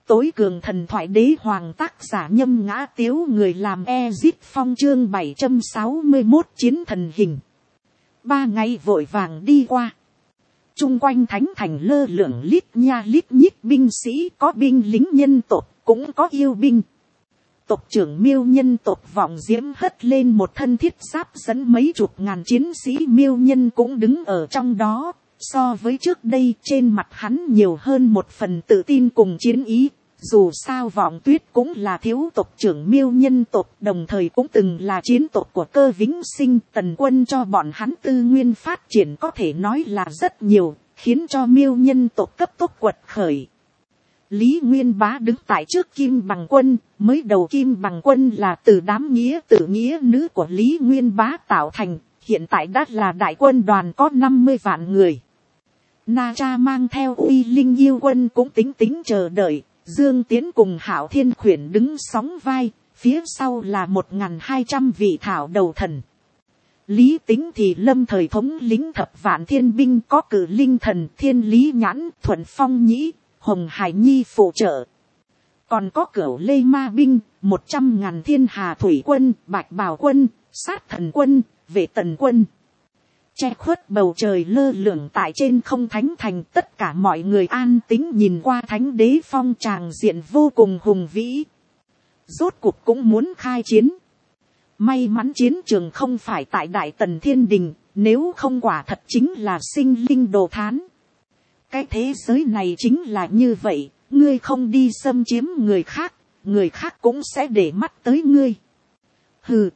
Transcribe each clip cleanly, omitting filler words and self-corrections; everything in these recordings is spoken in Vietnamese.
Tối cường thần thoại đế hoàng tác giả Nhâm Ngã Tiếu, người làm Ezit Phong, chương 761 chiến thần hình. 3 ngày vội vàng đi qua. Trung quanh thánh thành lơ lửng lít nha lít nhít binh sĩ, có binh lính nhân tộc, cũng có yêu binh. Tộc trưởng Miêu nhân tộc Vọng Diễm hất lên một thân thiết giáp dẫn mấy chục ngàn chiến sĩ Miêu nhân cũng đứng ở trong đó. So với trước đây, trên mặt hắn nhiều hơn một phần tự tin cùng chiến ý. Dù sao Vọng Tuyết cũng là thiếu tộc trưởng Miêu nhân tộc, đồng thời cũng từng là chiến tộc của Cơ Vĩnh Sinh. Tần Quân cho bọn hắn tư nguyên phát triển có thể nói là rất nhiều, khiến cho Miêu nhân tộc cấp tốc quật khởi. Lý Nguyên Bá đứng tại trước Kim Bằng Quân, mới đầu Kim Bằng Quân là từ đám nghĩa tử nghĩa nữ của Lý Nguyên Bá tạo thành, hiện tại đã là đại quân đoàn có 50 vạn người. Na Cha mang theo Uy Linh yêu quân cũng tính chờ đợi, Dương Tiến cùng Hạo Thiên Khuyển đứng sóng vai, phía sau là 1.200 vị thảo đầu thần. Lý Tính thì lâm thời thống lĩnh thập vạn thiên binh, có Cử Linh Thần, Thiên Lý Nhãn, Thuận Phong Nhĩ, Hồng Hải Nhi phụ trợ. Còn có Cửu Lê Ma binh, 100.000 Thiên Hà Thủy quân, Bạch Bào quân, Sát Thần quân, Vệ Tần quân. Che khuất bầu trời lơ lửng tại trên không thánh thành, tất cả mọi người an tĩnh nhìn qua thánh đế phong, tràng diện vô cùng hùng vĩ. Rốt cuộc cũng muốn khai chiến. May mắn chiến trường không phải tại Đại Tần Thiên Đình, nếu không quả thật chính là sinh linh đồ thán. Cái thế giới này chính là như vậy, ngươi không đi xâm chiếm người khác cũng sẽ để mắt tới ngươi. Hừ,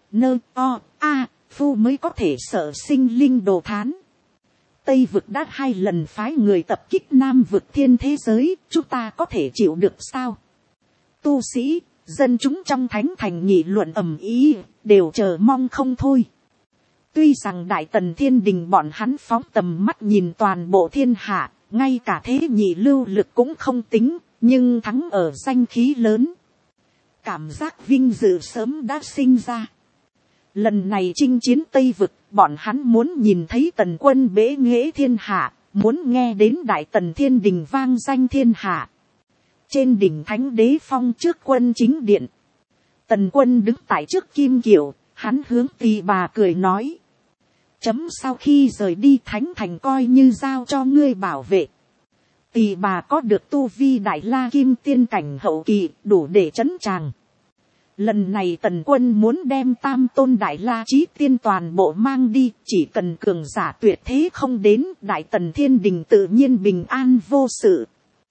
phu mới có thể sợ sinh linh đồ thán. Tây vực đã 2 lần phái người tập kích Nam vực thiên thế giới, chúng ta có thể chịu được sao? Tu sĩ, dân chúng trong thánh thành nghị luận ầm ĩ, đều chờ mong không thôi. Tuy rằng Đại Tần Thiên Đình bọn hắn phóng tầm mắt nhìn toàn bộ thiên hạ, ngay cả thế nhị lưu lực cũng không tính, nhưng thắng ở danh khí lớn. Cảm giác vinh dự sớm đã sinh ra. Lần này chinh chiến Tây vực, bọn hắn muốn nhìn thấy Tần Quân bế nghệ thiên hạ, muốn nghe đến Đại Tần Thiên Đình vang danh thiên hạ. Trên đỉnh thánh đế phong trước quân chính điện, Tần Quân đứng tại trước kim kiệu, hắn hướng Tỳ Bà cười nói. Chấm sau khi rời đi thánh thành coi như giao cho ngươi bảo vệ. Tỳ Bà có được tu vi Đại La Kim Tiên cảnh hậu kỳ, đủ để trấn tràng. Lần này Tần Quân muốn đem Tam Tôn Đại La Chí Tiên toàn bộ mang đi, chỉ cần cường giả tuyệt thế không đến, Đại Tần Thiên Đình tự nhiên bình an vô sự.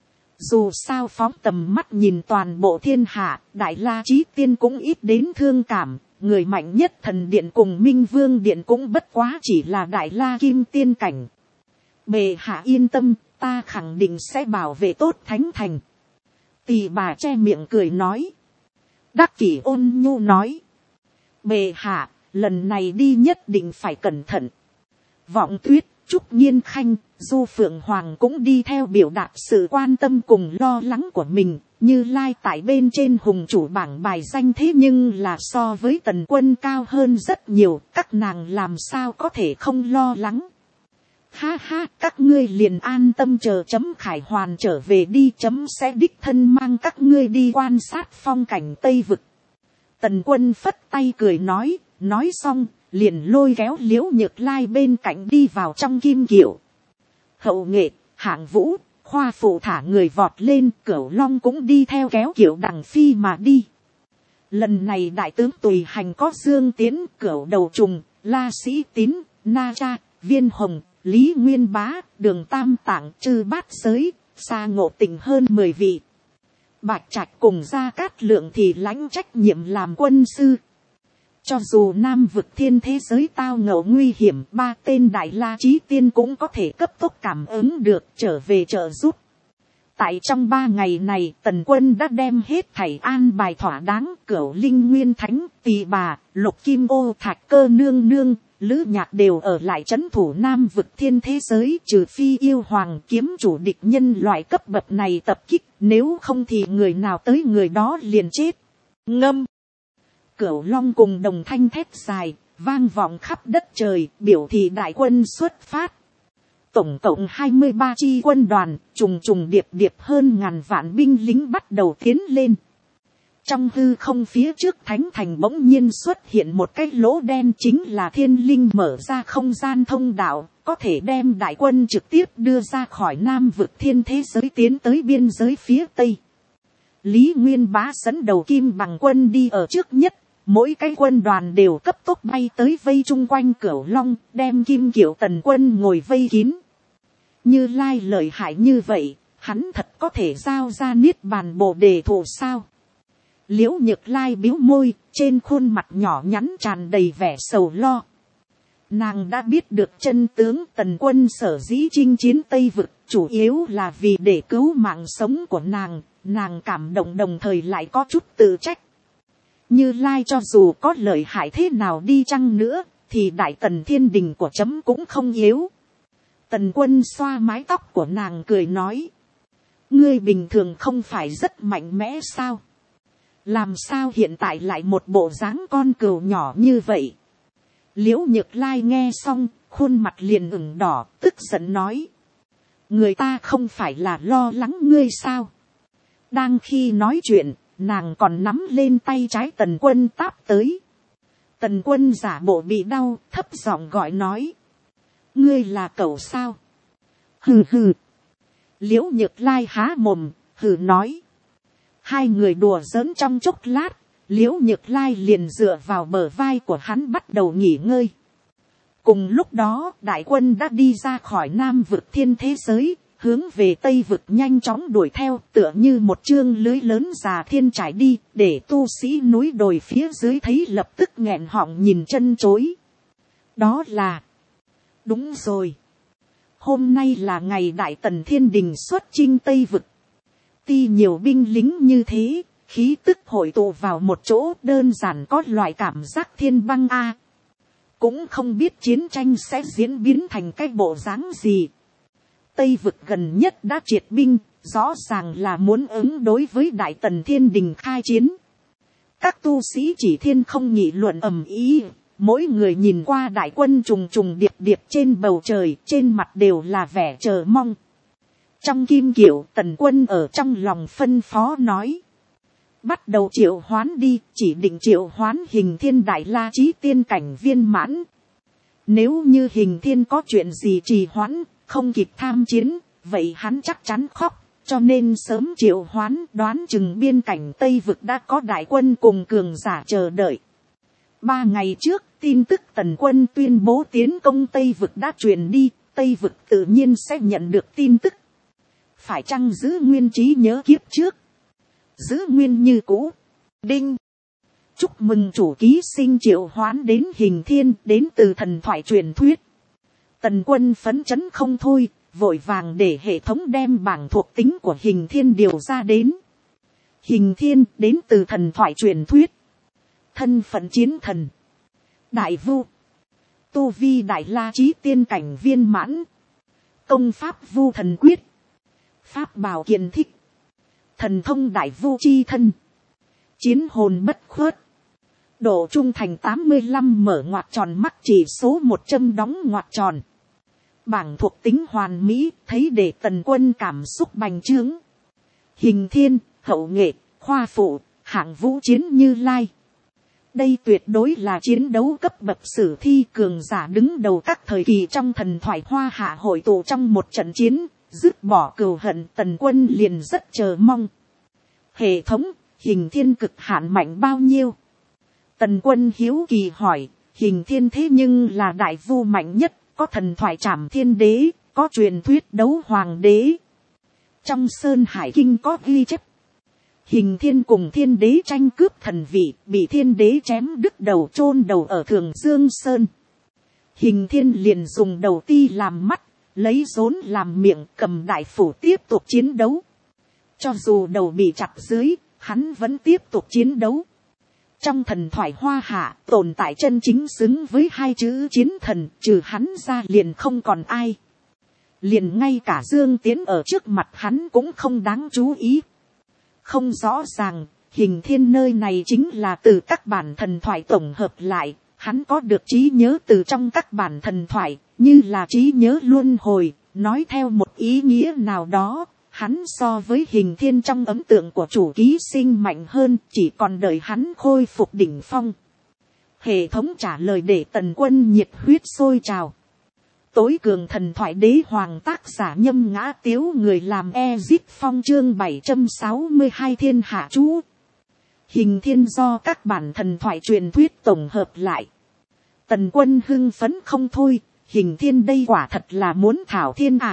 Dù sao phóng tầm mắt nhìn toàn bộ thiên hạ, Đại La Chí Tiên cũng ít đến thương cảm, người mạnh nhất Thần Điện cùng Minh Vương Điện cũng bất quá chỉ là Đại La Kim Tiên cảnh. Bệ hạ yên tâm, ta khẳng định sẽ bảo vệ tốt thánh thành. Tỳ Bà che miệng cười nói. Đắc Kỷ ôn nhu nói. Bệ hạ, lần này đi nhất định phải cẩn thận. Vọng Tuyết, Trúc Nhiên Khanh, Du Phượng Hoàng cũng đi theo biểu đạt sự quan tâm cùng lo lắng của mình. Như Lai tại bên trên hùng chủ bảng bài danh thế nhưng là so với Tần Quân cao hơn rất nhiều. Các nàng làm sao có thể không lo lắng. Ha ha, các ngươi liền an tâm chờ chấm khải hoàn trở về đi, chấm sẽ đích thân mang các ngươi đi quan sát phong cảnh Tây vực. Tần Quân phất tay cười nói xong, liền lôi kéo Liễu Nhược Lai bên cạnh đi vào trong kim kiệu. Hậu nghệ, Hạng Vũ, Khoa Phụ thả người vọt lên, Cửu Long cũng đi theo kéo kiệu đằng phi mà đi. Lần này đại tướng tùy hành có Dương Tiến, Cửu Đầu Trùng, La Sĩ Tín, Na Cha, Viên Hồng, Lý Nguyên Bá, Đường Tam Tạng, Trư Bát Giới, Sa Ngộ Tình hơn 10 vị. Bạch Trạch cùng Gia Cát Lượng thì lãnh trách nhiệm làm quân sư. Cho dù Nam vực thiên thế giới tao ngộ nguy hiểm, 3 tên Đại La Chí Tiên cũng có thể cấp tốc cảm ứng được, trở về trợ giúp. Tại trong 3 ngày này, Tần Quân đã đem hết thảy an bài thỏa đáng. Cửu Linh Nguyên Thánh, Tỳ Bà, Lục Kim Ô Thạch Cơ nương nương, Lữ Nhạc đều ở lại trấn thủ Nam vực thiên thế giới, trừ phi yêu hoàng kiếm chủ địch nhân loại cấp bậc này tập kích, nếu không thì người nào tới người đó liền chết. Ngâm. Cửu Long cùng đồng thanh thét dài, vang vọng khắp đất trời, biểu thị đại quân xuất phát. Tổng cộng 23 chi quân đoàn, trùng trùng điệp điệp hơn ngàn vạn binh lính bắt đầu tiến lên. Trong hư không phía trước thánh thành bỗng nhiên xuất hiện một cái lỗ đen, chính là thiên linh mở ra không gian thông đạo, có thể đem đại quân trực tiếp đưa ra khỏi Nam vực thiên thế giới tiến tới biên giới phía Tây. Lý Nguyên Bá dẫn đầu Kim Bằng quân đi ở trước nhất, mỗi cái quân đoàn đều cấp tốc bay tới vây chung quanh Cửu Long, đem Kim Kiều Tần quân ngồi vây kín. Như Lai lợi hại như vậy, hắn thật có thể giao ra Niết Bàn Bồ Đề Thụ sao? Liễu Nhược Lai bĩu môi, trên khuôn mặt nhỏ nhắn tràn đầy vẻ sầu lo. Nàng đã biết được chân tướng, Tần quân sở dĩ chinh chiến Tây Vực, chủ yếu là vì để cứu mạng sống của nàng. Nàng cảm động đồng thời lại có chút tự trách. Như Lai cho dù có lợi hại thế nào đi chăng nữa, thì Đại Tần Thiên Đình của chấm cũng không yếu. Tần quân xoa mái tóc của nàng cười nói. Ngươi bình thường không phải rất mạnh mẽ sao? Làm sao hiện tại lại một bộ dáng con cừu nhỏ như vậy? Liễu Nhược Lai nghe xong, khuôn mặt liền ửng đỏ, tức giận nói. Người ta không phải là lo lắng ngươi sao? Đang khi nói chuyện, nàng còn nắm lên tay trái Tần quân táp tới. Tần quân giả bộ bị đau, thấp giọng gọi nói. Ngươi là cẩu sao? Hừ hừ. Liễu Nhược Lai há mồm, hừ nói. Hai người đùa giỡn trong chốc lát, Liễu Nhược Lai liền dựa vào bờ vai của hắn bắt đầu nghỉ ngơi. Cùng lúc đó, đại quân đã đi ra khỏi Nam vực thiên thế giới, hướng về Tây vực nhanh chóng đuổi theo, tựa như một chương lưới lớn già thiên trải đi, để tu sĩ núi đồi phía dưới thấy lập tức nghẹn họng nhìn chân chối. Đó là... Đúng rồi. Hôm nay là ngày Đại Tần Thiên Đình xuất chinh Tây vực. Ti nhiều binh lính như thế, khí tức hội tụ vào một chỗ, đơn giản có loại cảm giác thiên băng a. Cũng không biết chiến tranh sẽ diễn biến thành cái bộ dáng gì. Tây vực gần nhất đã triệt binh, rõ ràng là muốn ứng đối với Đại Tần Thiên Đình khai chiến. Các tu sĩ chỉ thiên không nghị luận ầm ĩ, mỗi người nhìn qua đại quân trùng trùng điệp điệp trên bầu trời, trên mặt đều là vẻ chờ mong. Trong Kim Kiều, Tần quân ở trong lòng phân phó nói. Bắt đầu triệu hoán đi, chỉ định triệu hoán Hình Thiên Đại La Chí tiên cảnh viên mãn. Nếu như Hình Thiên có chuyện gì trì hoãn, không kịp tham chiến, vậy hắn chắc chắn khóc, cho nên sớm triệu hoán, đoán chừng biên cảnh Tây vực đã có đại quân cùng cường giả chờ đợi. 3 ngày trước, tin tức Tần quân tuyên bố tiến công Tây vực đã truyền đi, Tây vực tự nhiên sẽ nhận được tin tức. Phải chăng giữ nguyên trí nhớ kiếp trước? Giữ nguyên như cũ. Đinh. Chúc mừng chủ ký sinh triệu hoán đến Hình Thiên, đến từ thần thoại truyền thuyết. Tần quân phấn chấn không thôi, vội vàng để hệ thống đem bảng thuộc tính của Hình Thiên điều ra đến. Hình Thiên đến từ thần thoại truyền thuyết. Thân phận chiến thần. Đại vu. Tu vi Đại La Chí tiên cảnh viên mãn. Công pháp Vu Thần Quyết. Pháp bảo Kiền Thích. Thần thông Đại Vu Chi Thân. Chiến hồn bất khuất. Độ trung thành 85 mở ngoặc tròn, mắc chỉ số 100 đóng ngoặc tròn. Bảng thuộc tính hoàn mỹ, thấy để Tần quân cảm xúc bành trướng. Hình Thiên, hậu nghệ, khoa phụ, hạng vũ chiến Như Lai. Đây tuyệt đối là chiến đấu cấp bậc sử thi, cường giả đứng đầu các thời kỳ trong thần thoại Hoa Hạ hội tụ trong một trận chiến, dứt bỏ cừu hận. Tần quân liền rất chờ mong. Hệ thống, Hình Thiên cực hạn mạnh bao nhiêu? Tần quân hiếu kỳ hỏi. Hình Thiên thế nhưng là đại vu mạnh nhất, có thần thoại Trảm Thiên Đế, có truyền thuyết Đấu Hoàng Đế. Trong Sơn Hải Kinh có ghi chép. Hình Thiên cùng Thiên Đế tranh cướp thần vị, bị Thiên Đế chém đứt đầu, chôn đầu ở Thường Dương Sơn. Hình Thiên liền dùng đầu ti làm mắt, lấy rốn làm miệng, cầm đại phủ tiếp tục chiến đấu. Cho dù đầu bị chặt dưới, hắn vẫn tiếp tục chiến đấu. Trong thần thoại Hoa Hạ, tồn tại chân chính xứng với 2 chữ chiến thần, trừ hắn ra liền không còn ai. Liền ngay cả Dương Tiến ở trước mặt hắn cũng không đáng chú ý. Không rõ ràng, Hình Thiên nơi này chính là từ các bản thần thoại tổng hợp lại, hắn có được trí nhớ từ trong các bản thần thoại, như là trí nhớ luân hồi, nói theo một ý nghĩa nào đó, hắn so với Hình Thiên trong ấn tượng của chủ ký sinh mạnh hơn, chỉ còn đợi hắn khôi phục đỉnh phong. Hệ thống trả lời để Tần Quân nhiệt huyết sôi trào. Tối cường thần thoại đế hoàng, tác giả Nhâm Ngã Tiếu, người làm Ezip Phong, chương 762 thiên hạ chú. Hình Thiên do các bản thần thoại truyền thuyết tổng hợp lại. Tần Quân hưng phấn không thôi, Hình Thiên đây quả thật là muốn thảo thiên ạ.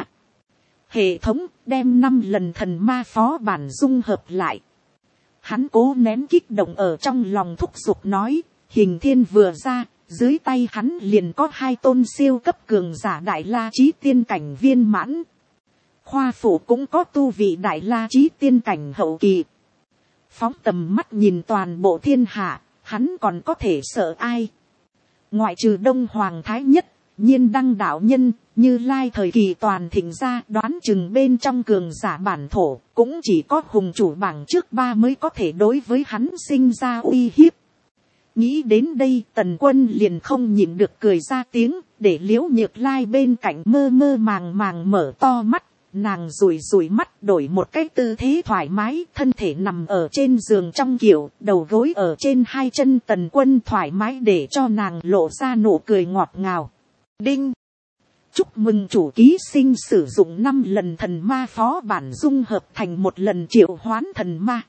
Hệ thống đem 5 lần thần ma phó bản dung hợp lại. Hắn cố nén kích động ở trong lòng, thúc giục nói, Hình Thiên vừa ra, dưới tay hắn liền có 2 tôn siêu cấp cường giả đại la chí tiên cảnh viên mãn. Khoa phủ cũng có tu vị đại la chí tiên cảnh hậu kỳ. Phóng tầm mắt nhìn toàn bộ thiên hạ, hắn còn có thể sợ ai? Ngoại trừ Đông Hoàng Thái Nhất, Nhiên Đăng đạo nhân, Như Lai thời kỳ toàn thịnh ra, đoán chừng bên trong cường giả bản thổ, cũng chỉ có hùng chủ bảng trước 3 mới có thể đối với hắn sinh ra uy hiếp. Nghĩ đến đây, Tần Quân liền không nhịn được cười ra tiếng, để Liễu Nhược Lai bên cạnh mơ mơ màng màng mở to mắt. Nàng rủi rủi mắt, đổi một cái tư thế thoải mái, thân thể nằm ở trên giường trong kiểu, đầu gối ở trên 2 chân. Tần Quân thoải mái để cho nàng lộ ra nụ cười ngọt ngào. Đinh! Chúc mừng chủ ký sinh sử dụng 5 lần thần ma phó bản dung hợp thành 1 lần triệu hoán thần ma.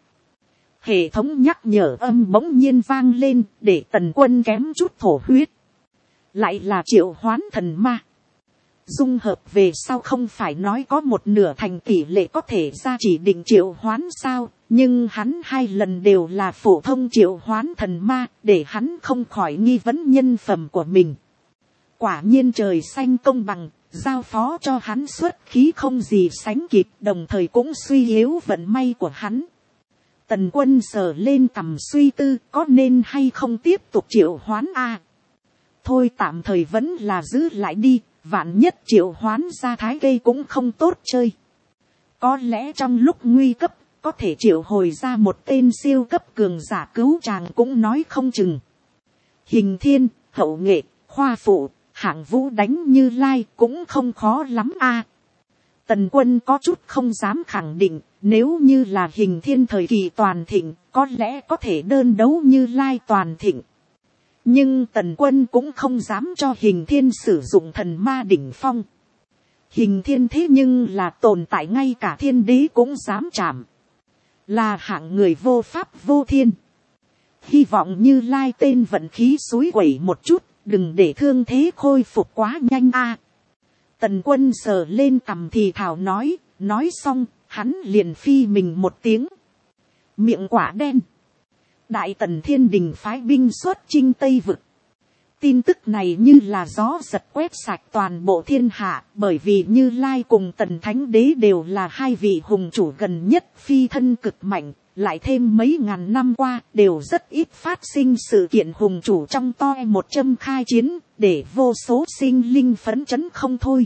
Hệ thống nhắc nhở âm bỗng nhiên vang lên, để Tần Quân kém chút thổ huyết. Lại là triệu hoán thần ma. Dung hợp về sau không phải nói có 1/2 thành tỷ lệ có thể ra chỉ định triệu hoán sao, nhưng hắn 2 lần đều là phổ thông triệu hoán thần ma, để hắn không khỏi nghi vấn nhân phẩm của mình. Quả nhiên trời xanh công bằng, giao phó cho hắn xuất khí không gì sánh kịp, đồng thời cũng suy yếu vận may của hắn. Tần Quân sờ lên cằm suy tư, có nên hay không tiếp tục triệu hoán a? Thôi tạm thời vẫn là giữ lại đi, vạn nhất triệu hoán ra thái cây cũng không tốt chơi. Có lẽ trong lúc nguy cấp, có thể triệu hồi ra một tên siêu cấp cường giả cứu chàng cũng nói không chừng. Hình Thiên, hậu nghệ, khoa phụ, hạng vũ đánh Như Lai cũng không khó lắm a. Tần Quân có chút không dám khẳng định, nếu như là Hình Thiên thời kỳ toàn thịnh, có lẽ có thể đơn đấu Như Lai toàn thịnh. Nhưng Tần Quân cũng không dám cho Hình Thiên sử dụng thần ma đỉnh phong. Hình Thiên thế nhưng là tồn tại ngay cả thiên đế cũng dám chạm. Là hạng người vô pháp vô thiên. Hy vọng Như Lai tên vận khí xúi quẩy một chút, đừng để thương thế khôi phục quá nhanh a. Tần Quân sờ lên cằm thì thào nói xong, hắn liền phi mình một tiếng. Miệng quả đen. Đại Tần Thiên Đình phái binh xuất chinh Tây Vực. Tin tức này như là gió giật quét sạch toàn bộ thiên hạ, bởi vì Như Lai cùng Tần Thánh Đế đều là 2 vị hùng chủ gần nhất phi thân cực mạnh, lại thêm mấy ngàn năm qua đều rất ít phát sinh sự kiện hùng chủ trong toi một châm khai chiến, để vô số sinh linh phấn chấn không thôi.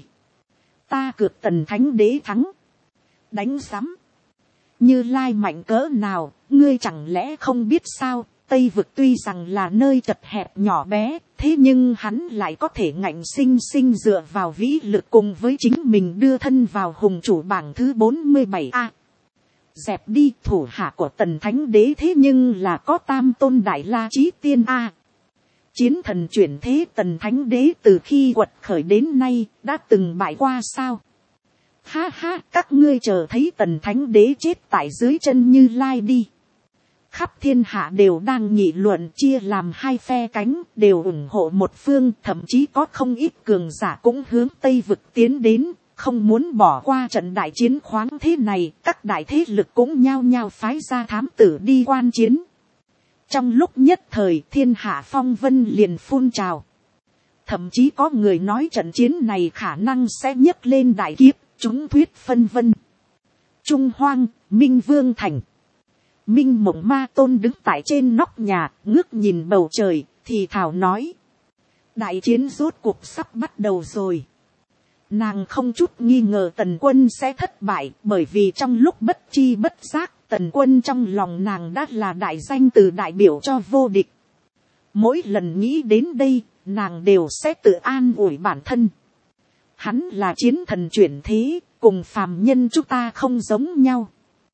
Ta cược Tần Thánh Đế thắng. Đánh sắm. Như Lai mạnh cỡ nào, ngươi chẳng lẽ không biết sao? Tây Vực tuy rằng là nơi chật hẹp nhỏ bé, thế nhưng hắn lại có thể ngạnh sinh sinh dựa vào vĩ lực cùng với chính mình đưa thân vào hùng chủ bảng thứ 47 a. Dẹp đi, thủ hạ của Tần Thánh Đế thế nhưng là có 3 tôn đại la chí tiên a. Chiến thần chuyển thế Tần Thánh Đế từ khi quật khởi đến nay đã từng bại qua sao? Ha ha, các ngươi chờ thấy Tần Thánh Đế chết tại dưới chân Như Lai đi. Khắp thiên hạ đều đang nghị luận, chia làm 2 phe cánh, đều ủng hộ một phương, thậm chí có không ít cường giả cũng hướng Tây Vực tiến đến, không muốn bỏ qua trận đại chiến khoáng thế này. Các đại thế lực cũng nhao nhao phái ra thám tử đi quan chiến. Trong lúc nhất thời thiên hạ phong vân liền phun trào. Thậm chí có người nói trận chiến này khả năng sẽ nhấc lên đại kiếp, chúng thuyết phân vân. Trung Hoang, Minh Vương Thành. Minh Mộng Ma Tôn đứng tại trên nóc nhà, ngước nhìn bầu trời, thì thào nói. Đại chiến rốt cuộc sắp bắt đầu rồi. Nàng không chút nghi ngờ Tần Quân sẽ thất bại, bởi vì trong lúc bất chi bất giác, Tần Quân trong lòng nàng đã là đại danh từ đại biểu cho vô địch. Mỗi lần nghĩ đến đây, nàng đều sẽ tự an ủi bản thân. Hắn là chiến thần chuyển thế, cùng phàm nhân chúng ta không giống nhau.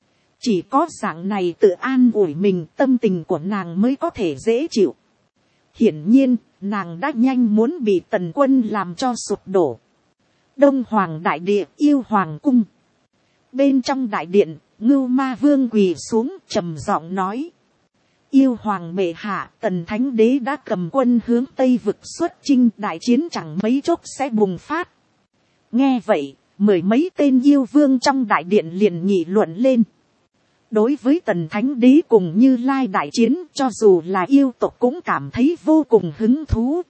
Chỉ có dạng này tự an ủi mình, tâm tình của nàng mới có thể dễ chịu. Hiển nhiên, nàng đã nhanh muốn bị Tần Quân làm cho sụp đổ. Đông Hoàng đại địa, Yêu Hoàng cung. Bên trong đại điện, Ngưu Ma Vương quỳ xuống trầm giọng nói: Yêu Hoàng bệ hạ, Tần Thánh Đế đã cầm quân hướng Tây vực xuất chinh, đại chiến chẳng mấy chốc sẽ bùng phát. Nghe vậy, mười mấy tên yêu vương trong đại điện liền nghị luận lên. Đối với Tần Thánh Đế cùng Như Lai đại chiến, cho dù là yêu tộc cũng cảm thấy vô cùng hứng thú.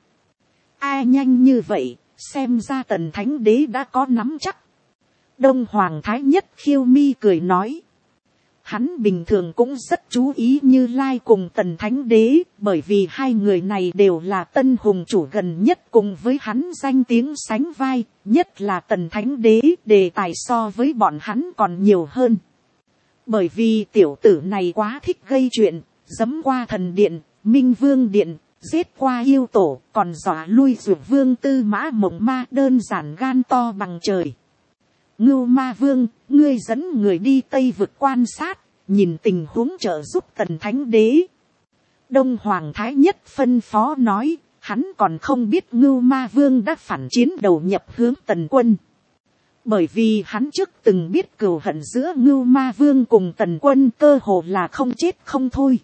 Ai nhanh như vậy, xem ra Tần Thánh Đế đã có nắm chắc. Đông Hoàng Thái Nhất Khiêu Mi cười nói. Hắn bình thường cũng rất chú ý Như Lai cùng Tần Thánh Đế, bởi vì hai người này đều là tân hùng chủ gần nhất cùng với hắn danh tiếng sánh vai, nhất là Tần Thánh Đế, đề tài so với bọn hắn còn nhiều hơn. Bởi vì tiểu tử này quá thích gây chuyện, giẫm qua thần điện, Minh Vương điện, giết qua yêu tổ, còn dọa lui Dược Vương Tư Mã Mộng Ma, đơn giản gan to bằng trời. Ngưu Ma Vương, ngươi dẫn người đi Tây vực quan sát, nhìn tình huống trợ giúp Tần Thánh Đế. Đông Hoàng Thái Nhất phân phó nói, hắn còn không biết Ngưu Ma Vương đã phản chiến đầu nhập hướng Tần Quân. Bởi vì hắn trước từng biết cừu hận giữa Ngưu Ma Vương cùng Tần Quân cơ hồ là không chết không thôi.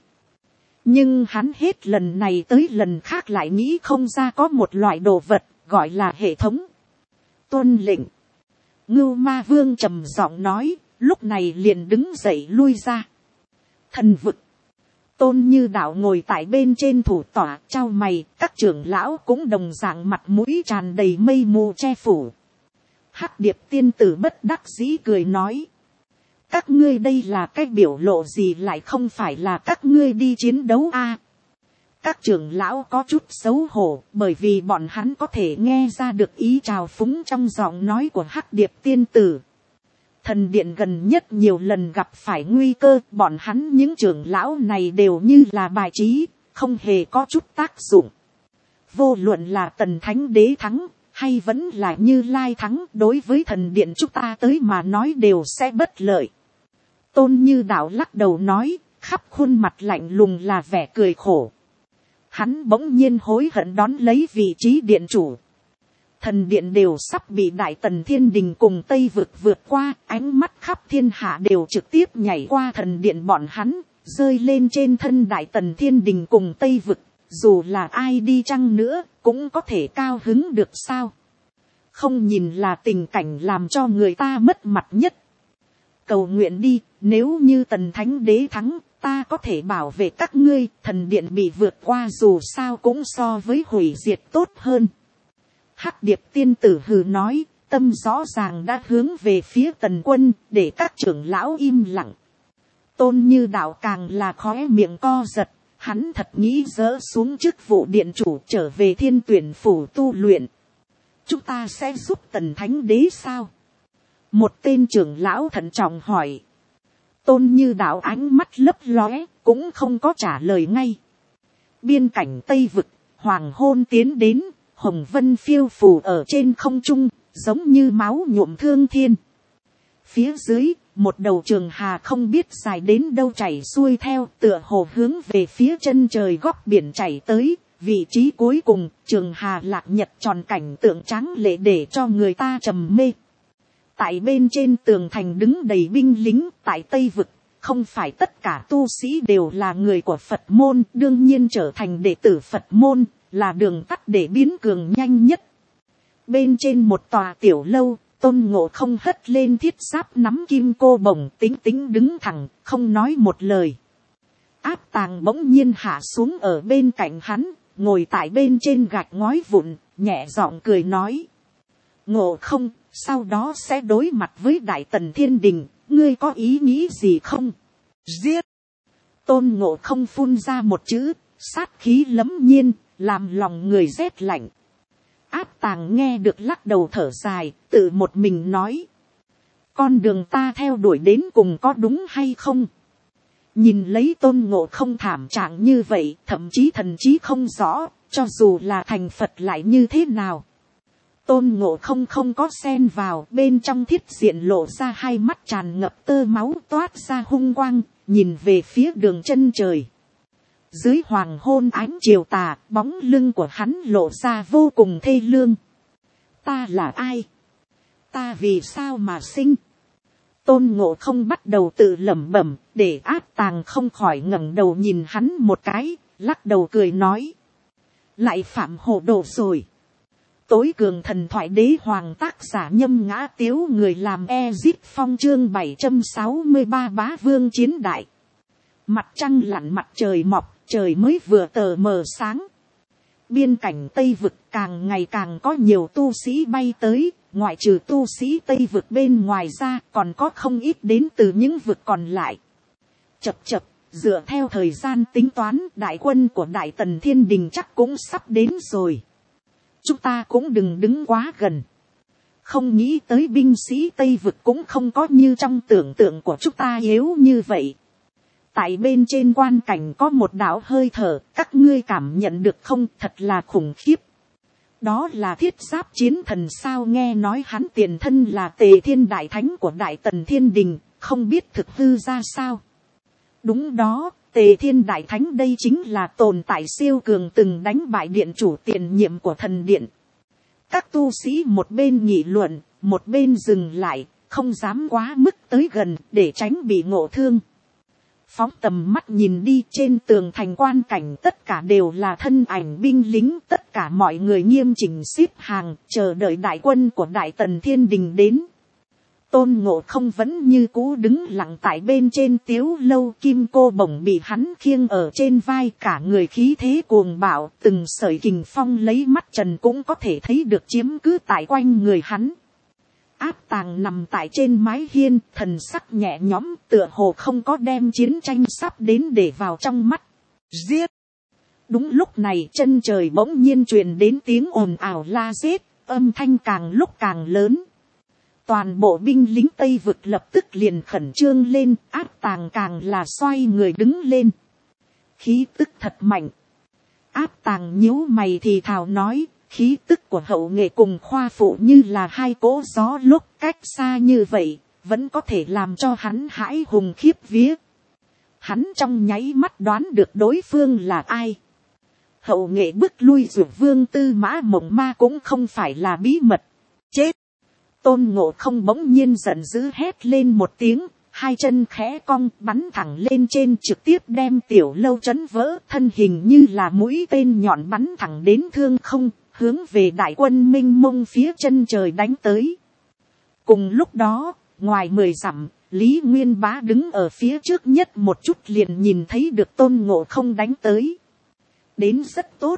Nhưng hắn hết lần này tới lần khác lại nghĩ không ra có một loại đồ vật gọi là hệ thống. Tuân lệnh. Ngưu Ma Vương trầm giọng nói, lúc này liền đứng dậy lui ra. Thần vực. Tôn Như Đạo ngồi tại bên trên thủ tọa, chau mày, các trưởng lão cũng đồng dạng mặt mũi tràn đầy mây mù che phủ. Hắc Điệp tiên tử bất đắc dĩ cười nói. Các ngươi đây là cái biểu lộ gì, lại không phải là các ngươi đi chiến đấu a? Các trưởng lão có chút xấu hổ, bởi vì bọn hắn có thể nghe ra được ý trào phúng trong giọng nói của Hắc Điệp tiên tử. Thần điện gần nhất nhiều lần gặp phải nguy cơ, bọn hắn những trưởng lão này đều như là bài trí, không hề có chút tác dụng. Vô luận là Tần Thánh Đế thắng, hay vẫn là Như Lai thắng, đối với thần điện chúng ta tới mà nói đều sẽ bất lợi. Tôn Như Đạo lắc đầu nói, khắp khuôn mặt lạnh lùng là vẻ cười khổ. Hắn bỗng nhiên hối hận đón lấy vị trí điện chủ. Thần điện đều sắp bị Đại Tần Thiên Đình cùng Tây vực vượt qua, ánh mắt khắp thiên hạ đều trực tiếp nhảy qua thần điện bọn hắn, rơi lên trên thân Đại Tần Thiên Đình cùng Tây vực. Dù là ai đi chăng nữa, cũng có thể cao hứng được sao. Không nhìn là tình cảnh làm cho người ta mất mặt nhất. Cầu nguyện đi, nếu như Tần Thánh Đế thắng, ta có thể bảo vệ các ngươi, thần điện bị vượt qua dù sao cũng so với hủy diệt tốt hơn. Hắc Điệp tiên tử hừ nói, tâm rõ ràng đã hướng về phía Tần Quân, để các trưởng lão im lặng. Tôn Như Đạo càng là khóe miệng co giật, hắn thật nghĩ dỡ xuống chức vụ điện chủ trở về Thiên Tuyển phủ tu luyện. Chúng ta sẽ giúp Tần Thánh Đế sao? Một tên trưởng lão thận trọng hỏi. Tôn Như Đạo ánh mắt lấp lóe, cũng không có trả lời ngay. Biên cảnh Tây vực, hoàng hôn tiến đến, hồng vân phiêu phù ở trên không trung, giống như máu nhuộm thương thiên. Phía dưới, một đầu trường hà không biết dài đến đâu chảy xuôi theo, tựa hồ hướng về phía chân trời góc biển chảy tới. Vị trí cuối cùng, trường hà lạc nhật tròn cảnh tượng tráng lệ để cho người ta trầm mê. Tại bên trên tường thành đứng đầy binh lính, tại Tây vực, không phải tất cả tu sĩ đều là người của Phật môn, đương nhiên trở thành đệ tử Phật môn, là đường tắt để biến cường nhanh nhất. Bên trên một tòa tiểu lâu, Tôn Ngộ Không hất lên thiết giáp nắm kim cô bổng, tính tính đứng thẳng, không nói một lời. Áp Tàng bỗng nhiên hạ xuống ở bên cạnh hắn, ngồi tại bên trên gạch ngói vụn, nhẹ giọng cười nói. Ngộ Không, sau đó sẽ đối mặt với Đại Tần Thiên Đình, ngươi có ý nghĩ gì không? Giết! Tôn Ngộ Không phun ra một chữ, sát khí lẫm nhiên, làm lòng người rét lạnh. Áp Tàng nghe được lắc đầu thở dài, tự một mình nói. Con đường ta theo đuổi đến cùng có đúng hay không? Nhìn lấy Tôn Ngộ Không thảm trạng như vậy, thậm chí thần trí không rõ, cho dù là thành Phật lại như thế nào. Tôn Ngộ không có xen vào, bên trong thiết diện lộ ra hai mắt tràn ngập tơ máu toát ra hung quang, nhìn về phía đường chân trời. Dưới hoàng hôn ánh chiều tà, bóng lưng của hắn lộ ra vô cùng thê lương. Ta là ai? Ta vì sao mà sinh? Tôn Ngộ không bắt đầu tự lẩm bẩm, để Áp Tàng không khỏi ngẩng đầu nhìn hắn một cái, lắc đầu cười nói. Lại phạm hồ đồ rồi. Tối cường thần thoại đế hoàng tác giả Nhâm Ngã Tiếu, người làm Ezip Phong, chương 763 bá vương chiến đại. Mặt trăng lặn mặt trời mọc, trời mới vừa tờ mờ sáng. Biên cảnh Tây Vực càng ngày càng có nhiều tu sĩ bay tới, ngoại trừ tu sĩ Tây Vực bên ngoài ra còn có không ít đến từ những vực còn lại. Chập chập, dựa theo thời gian tính toán, đại quân của Đại Tần Thiên Đình chắc cũng sắp đến rồi. Chúng ta cũng đừng đứng quá gần. Không nghĩ tới binh sĩ Tây Vực cũng không có như trong tưởng tượng của chúng ta yếu như vậy. Tại bên trên quan cảnh có một đạo hơi thở, các ngươi cảm nhận được không? Thật là khủng khiếp. Đó là Thiết Giáp chiến thần sao? Nghe nói hắn tiền thân là Tề Thiên Đại Thánh của Đại Tần Thiên Đình, không biết thực hư ra sao. Đúng đó, Tề Thiên Đại Thánh đây chính là tồn tại siêu cường, từng đánh bại điện chủ tiền nhiệm của thần điện. Các tu sĩ một bên nghị luận, một bên dừng lại, không dám quá mức tới gần để tránh bị ngộ thương. Phóng tầm mắt nhìn đi, trên tường thành quan cảnh tất cả đều là thân ảnh binh lính, tất cả mọi người nghiêm chỉnh xếp hàng, chờ đợi đại quân của Đại Tần Thiên Đình đến. Tôn Ngộ không vẫn như cũ đứng lặng tại bên trên tiếu lâu, kim cô bổng bị hắn khiêng ở trên vai, cả người khí thế cuồng bạo, từng sợi kình phong lấy mắt trần cũng có thể thấy được chiếm cứ tại quanh người hắn. Áp Tàng nằm tại trên mái hiên, thần sắc nhẹ nhõm, tựa hồ không có đem chiến tranh sắp đến để vào trong mắt. Giết! Đúng lúc này chân trời bỗng nhiên truyền đến tiếng ồn ào la giết, âm thanh càng lúc càng lớn. Toàn bộ binh lính Tây Vực lập tức liền khẩn trương lên, Áp Tàng càng là xoay người đứng lên. Khí tức thật mạnh. Áp Tàng nhíu mày thì thào nói, khí tức của Hậu Nghệ cùng Khoa Phụ như là hai cỗ gió lúc cách xa như vậy, vẫn có thể làm cho hắn hãi hùng khiếp vía. Hắn trong nháy mắt đoán được đối phương là ai. Hậu Nghệ bước lui Dược Vương Tư Mã Mộng Ma cũng không phải là bí mật. Chết! Tôn Ngộ không bỗng nhiên giận dữ hét lên một tiếng, hai chân khẽ cong bắn thẳng lên trên, trực tiếp đem tiểu lâu chấn vỡ, thân hình như là mũi tên nhọn bắn thẳng đến thương không, hướng về đại quân minh mông phía chân trời đánh tới. Cùng lúc đó, ngoài 10 dặm, Lý Nguyên Bá đứng ở phía trước nhất một chút liền nhìn thấy được Tôn Ngộ không đánh tới. Đến rất tốt.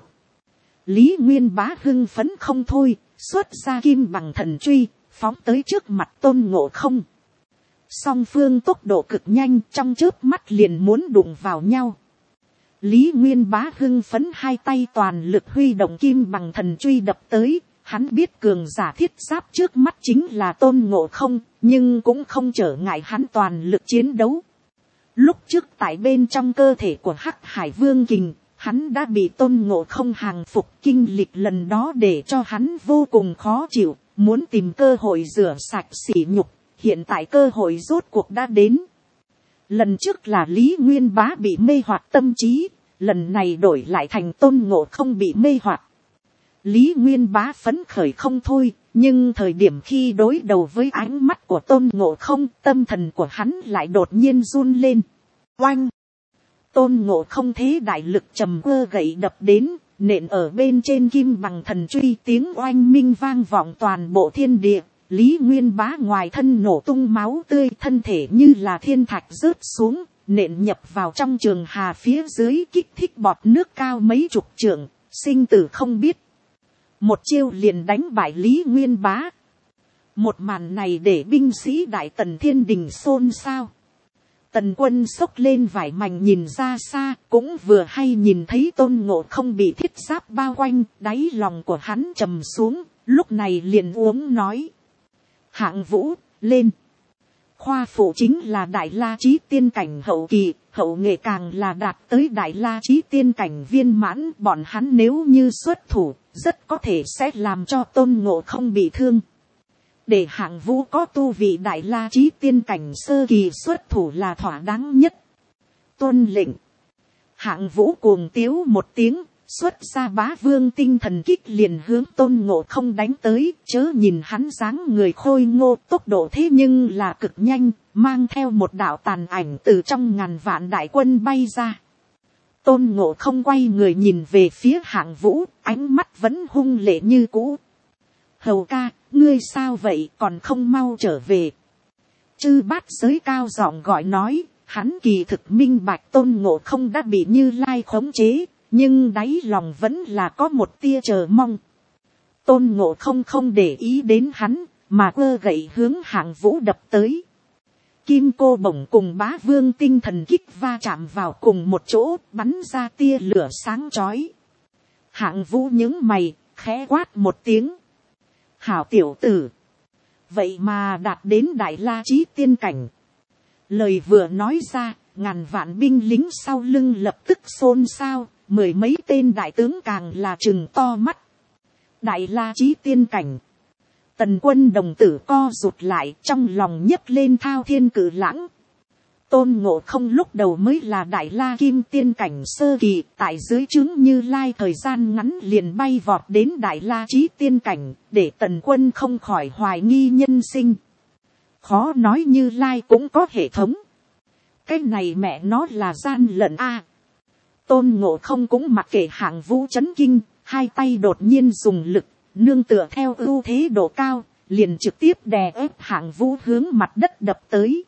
Lý Nguyên Bá hưng phấn không thôi, xuất ra kim bằng thần truy, phóng tới trước mặt Tôn Ngộ không. Song phương tốc độ cực nhanh, trong chớp mắt liền muốn đụng vào nhau. Lý Nguyên Bá hưng phấn hai tay toàn lực huy động kim bằng thần truy đập tới. Hắn biết cường giả Thiết Giáp trước mắt chính là Tôn Ngộ không, nhưng cũng không trở ngại hắn toàn lực chiến đấu. Lúc trước tại bên trong cơ thể của Hắc Hải Vương Kình, hắn đã bị Tôn Ngộ không hàng phục, kinh lịch lần đó để cho hắn vô cùng khó chịu, muốn tìm cơ hội rửa sạch sỉ nhục, hiện tại cơ hội rốt cuộc đã đến. Lần trước là Lý Nguyên Bá bị mê hoặc tâm trí, lần này đổi lại thành Tôn Ngộ không bị mê hoặc. Lý Nguyên Bá phấn khởi không thôi, nhưng thời điểm khi đối đầu với ánh mắt của Tôn Ngộ không, tâm thần của hắn lại đột nhiên run lên. Oanh! Tôn Ngộ không thế đại lực trầm ơ gậy đập đến, nện ở bên trên kim bằng thần truy, tiếng oanh minh vang vọng toàn bộ thiên địa. Lý Nguyên Bá ngoài thân nổ tung máu tươi, thân thể như là thiên thạch rớt xuống, nện nhập vào trong trường hà phía dưới, kích thích bọt nước cao mấy chục trượng, sinh tử không biết. Một chiêu liền đánh bại Lý Nguyên Bá. Một màn này để binh sĩ Đại Tần Thiên Đình xôn xao. Tần quân xốc lên vải mảnh nhìn ra xa, cũng vừa hay nhìn thấy Tôn Ngộ không bị Thiết Giáp bao quanh, đáy lòng của hắn trầm xuống, lúc này liền uống nói. Hạng Vũ, lên. Khoa Phụ chính là Đại La Chí tiên cảnh hậu kỳ, hậu nghệ càng là đạt tới đại la chí tiên cảnh viên mãn, bọn hắn nếu như xuất thủ, rất có thể sẽ làm cho Tôn Ngộ Không bị thương. Để Hạng Vũ có tu vị đại la chí tiên cảnh sơ kỳ xuất thủ là thỏa đáng nhất. Tuân lệnh. Hạng Vũ cuồng tiếu một tiếng, xuất ra Bá Vương tinh thần kích liền hướng Tôn Ngộ Không đánh tới, chớ nhìn hắn dáng người khôi ngô, tốc độ thế nhưng là cực nhanh, mang theo một đạo tàn ảnh từ trong ngàn vạn đại quân bay ra. Tôn Ngộ Không quay người nhìn về phía Hạng Vũ, ánh mắt vẫn hung lệ như cũ. Hầu ca, ngươi sao vậy, còn không mau trở về. Chư Bát Giới cao giọng gọi nói, hắn kỳ thực minh bạch Tôn Ngộ Không đã bị Như Lai khống chế, nhưng đáy lòng vẫn là có một tia chờ mong. Tôn Ngộ Không không để ý đến hắn, mà ơ gậy hướng Hạng Vũ đập tới. Kim cô bổng cùng Bá Vương tinh thần kích va chạm vào cùng một chỗ, bắn ra tia lửa sáng chói. Hạng Vũ nhướng mày, khẽ quát một tiếng. Hảo tiểu tử, vậy mà đạt đến đại la chí tiên cảnh. Lời vừa nói ra, ngàn vạn binh lính sau lưng lập tức xôn xao, mười mấy tên đại tướng càng là trừng to mắt. Đại la chí tiên cảnh. Tần Quân đồng tử co rụt lại, trong lòng nhấc lên thao thiên cự lãng. Tôn Ngộ Không lúc đầu mới là đại la kim tiên cảnh sơ kỳ, tại dưới trướng Như Lai thời gian ngắn liền bay vọt đến đại la chí tiên cảnh, để Tần Quân không khỏi hoài nghi nhân sinh. Khó nói Như Lai cũng có hệ thống. Cái này mẹ nó là gian lận a. Tôn Ngộ Không cũng mặc kệ Hạng Vũ chấn kinh, hai tay đột nhiên dùng lực, nương tựa theo ưu thế độ cao, liền trực tiếp đè ép Hạng Vũ hướng mặt đất đập tới.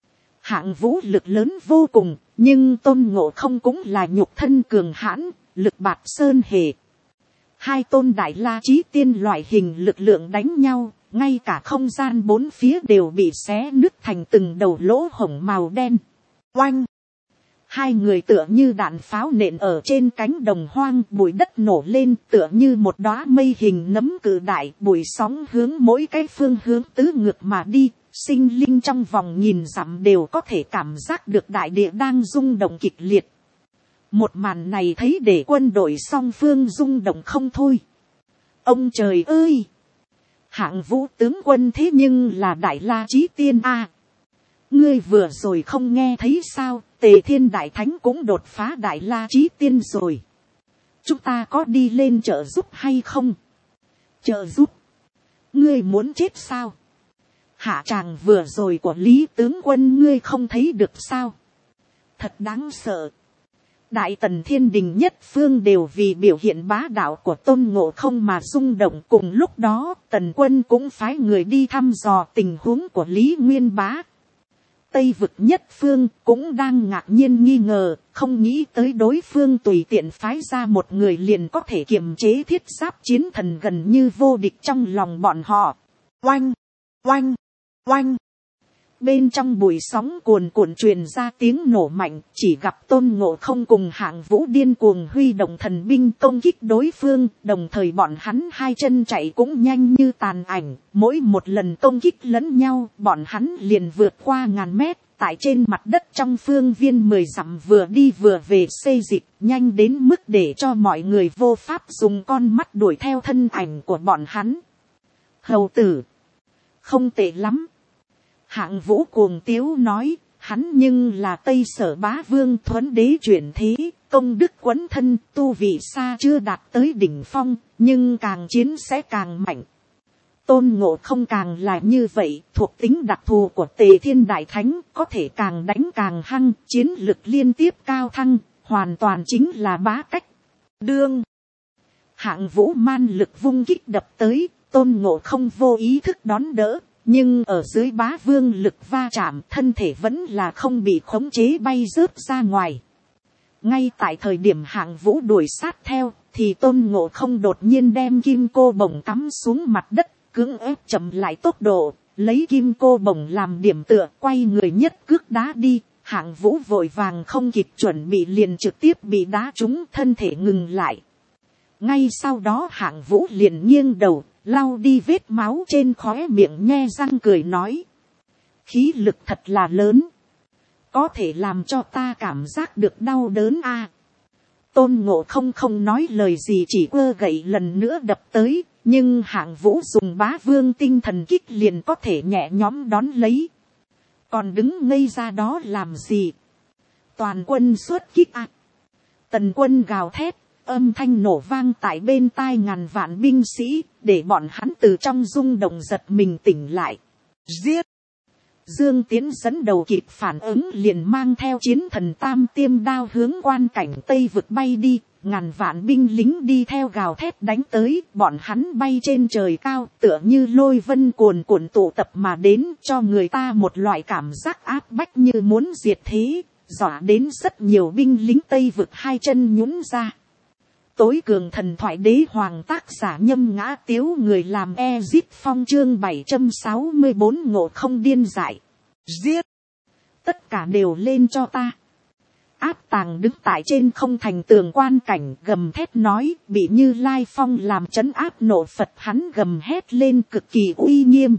Hạng Vũ lực lớn vô cùng, nhưng Tôn Ngộ Không cũng là nhục thân cường hãn, lực bạt sơn hề. Hai tôn đại la chí tiên loại hình lực lượng đánh nhau, ngay cả không gian bốn phía đều bị xé nứt thành từng đầu lỗ hổng màu đen. Oanh! Hai người tựa như đạn pháo nện ở trên cánh đồng hoang, bụi đất nổ lên tựa như một đóa mây hình nấm cự đại, bụi sóng hướng mỗi cái phương hướng tứ ngược mà đi, sinh linh trong vòng nghìn dặm đều có thể cảm giác được đại địa đang rung động kịch liệt. Một màn này thấy để quân đội song phương rung động không thôi. Ông trời ơi! Hạng Vũ tướng quân thế nhưng là đại la chí tiên a. Ngươi vừa rồi không nghe thấy sao, Tề Thiên Đại Thánh cũng đột phá đại la chí tiên rồi. Chúng ta có đi lên trợ giúp hay không? Trợ giúp? Ngươi muốn chết sao? Hạ tràng vừa rồi của Lý tướng quân ngươi không thấy được sao? Thật đáng sợ. Đại Tần Thiên Đình nhất phương đều vì biểu hiện bá đạo của Tôn Ngộ Không mà rung động. Cùng lúc đó, Tần Quân cũng phái người đi thăm dò tình huống của Lý Nguyên Bá. Tây vực nhất phương cũng đang ngạc nhiên nghi ngờ, không nghĩ tới đối phương tùy tiện phái ra một người liền có thể kiềm chế thiết giáp chiến thần gần như vô địch trong lòng bọn họ. Oanh! Oanh! Oanh! Bên trong bụi sóng cuồn cuộn truyền ra tiếng nổ mạnh, chỉ gặp Tôn Ngộ Không cùng Hạng Vũ điên cuồng huy động thần binh công kích đối phương, đồng thời bọn hắn hai chân chạy cũng nhanh như tàn ảnh, mỗi một lần công kích lẫn nhau, bọn hắn liền vượt qua ngàn mét, tại trên mặt đất trong phương viên 10 dặm vừa đi vừa về xê dịch, nhanh đến mức để cho mọi người vô pháp dùng con mắt đuổi theo thân ảnh của bọn hắn. Hầu tử! Không tệ lắm! Hạng Vũ cuồng tiếu nói, hắn nhưng là Tây Sở Bá Vương Thuấn Đế chuyển thế, công đức quấn thân, tu vị xa chưa đạt tới đỉnh phong, nhưng càng chiến sẽ càng mạnh. Tôn Ngộ Không càng là như vậy, thuộc tính đặc thù của Tề Thiên Đại Thánh, có thể càng đánh càng hăng, chiến lực liên tiếp cao thăng, hoàn toàn chính là bá cách. Đương! Hạng Vũ man lực vung kích đập tới, Tôn Ngộ Không vô ý thức đón đỡ. Nhưng ở dưới Bá Vương lực va chạm, thân thể vẫn là không bị khống chế bay rớt ra ngoài. Ngay tại thời điểm Hạng Vũ đuổi sát theo, thì Tôn Ngộ Không đột nhiên đem kim cô bổng cắm xuống mặt đất, cưỡng ép chậm lại tốc độ, lấy kim cô bổng làm điểm tựa, quay người nhất cước đá đi. Hạng Vũ vội vàng không kịp chuẩn bị liền trực tiếp bị đá trúng, thân thể ngừng lại. Ngay sau đó Hạng Vũ liền nghiêng đầu, lau đi vết máu trên khóe miệng, nhe răng cười nói. Khí lực thật là lớn. có thể làm cho ta cảm giác được đau đớn a. Tôn Ngộ không nói lời gì, chỉ ơ gậy lần nữa đập tới, nhưng Hạng Vũ dùng Bá Vương tinh thần kích liền có thể nhẹ nhõm đón lấy. Còn đứng ngây ra đó làm gì? Toàn quân xuất kích a. Tần quân gào thét, âm thanh nổ vang tại bên tai ngàn vạn binh sĩ, để bọn hắn từ trong rung động giật mình tỉnh lại. Giết! Dương Tiến dẫn đầu kịp phản ứng liền mang theo chiến thần tam tiêm đao hướng quan cảnh Tây vực bay đi, ngàn vạn binh lính đi theo gào thét đánh tới, bọn hắn bay trên trời cao tựa như lôi vân cuồn cuộn tụ tập mà đến, cho người ta một loại cảm giác áp bách như muốn diệt thế, dọa đến rất nhiều binh lính Tây vực hai chân nhũn ra. Tối cường thần thoại đế hoàng, tác giả Nhâm Ngã Tiếu, người làm Ezip Phong, chương 764 Ngộ không điên dại. Giết! Tất cả đều lên cho ta. Áp Tàng đứng tại trên không thành tường quan cảnh gầm thét nói, bị Như Lai Phong làm trấn áp nộ Phật, hắn gầm hét lên cực kỳ uy nghiêm.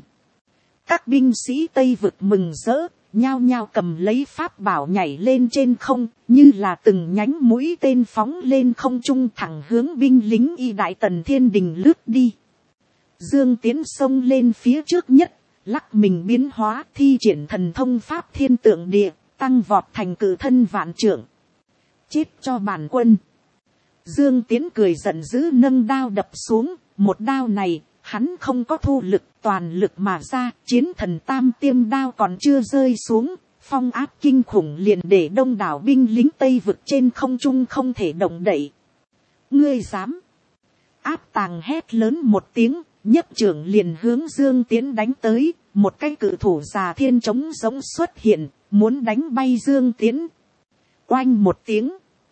Các binh sĩ Tây vực mừng rỡ, nhao nhao cầm lấy pháp bảo nhảy lên trên không, như là từng nhánh mũi tên phóng lên không trung thẳng hướng binh lính Y Đại Tần Thiên Đình lướt đi. Dương Tiến xông lên phía trước nhất, lắc mình biến hóa, thi triển thần thông pháp thiên tượng địa, tăng vọt thành cự thân vạn trượng. Chết cho bản quân! Dương Tiến cười giận dữ nâng đao đập xuống, một đao này, hắn không có thu lực, toàn lực mà ra, chiến thần tam tiêm đao còn chưa rơi xuống, phong áp kinh khủng liền để đông đảo binh lính Tây vực trên không trung không thể động đậy. Ngươi dám! Áp Tàng hét lớn một tiếng, nhấp trưởng liền hướng Dương Tiến đánh tới, một cái cự thủ già thiên trống giống xuất hiện, muốn đánh bay Dương Tiến. Oanh một tiếng,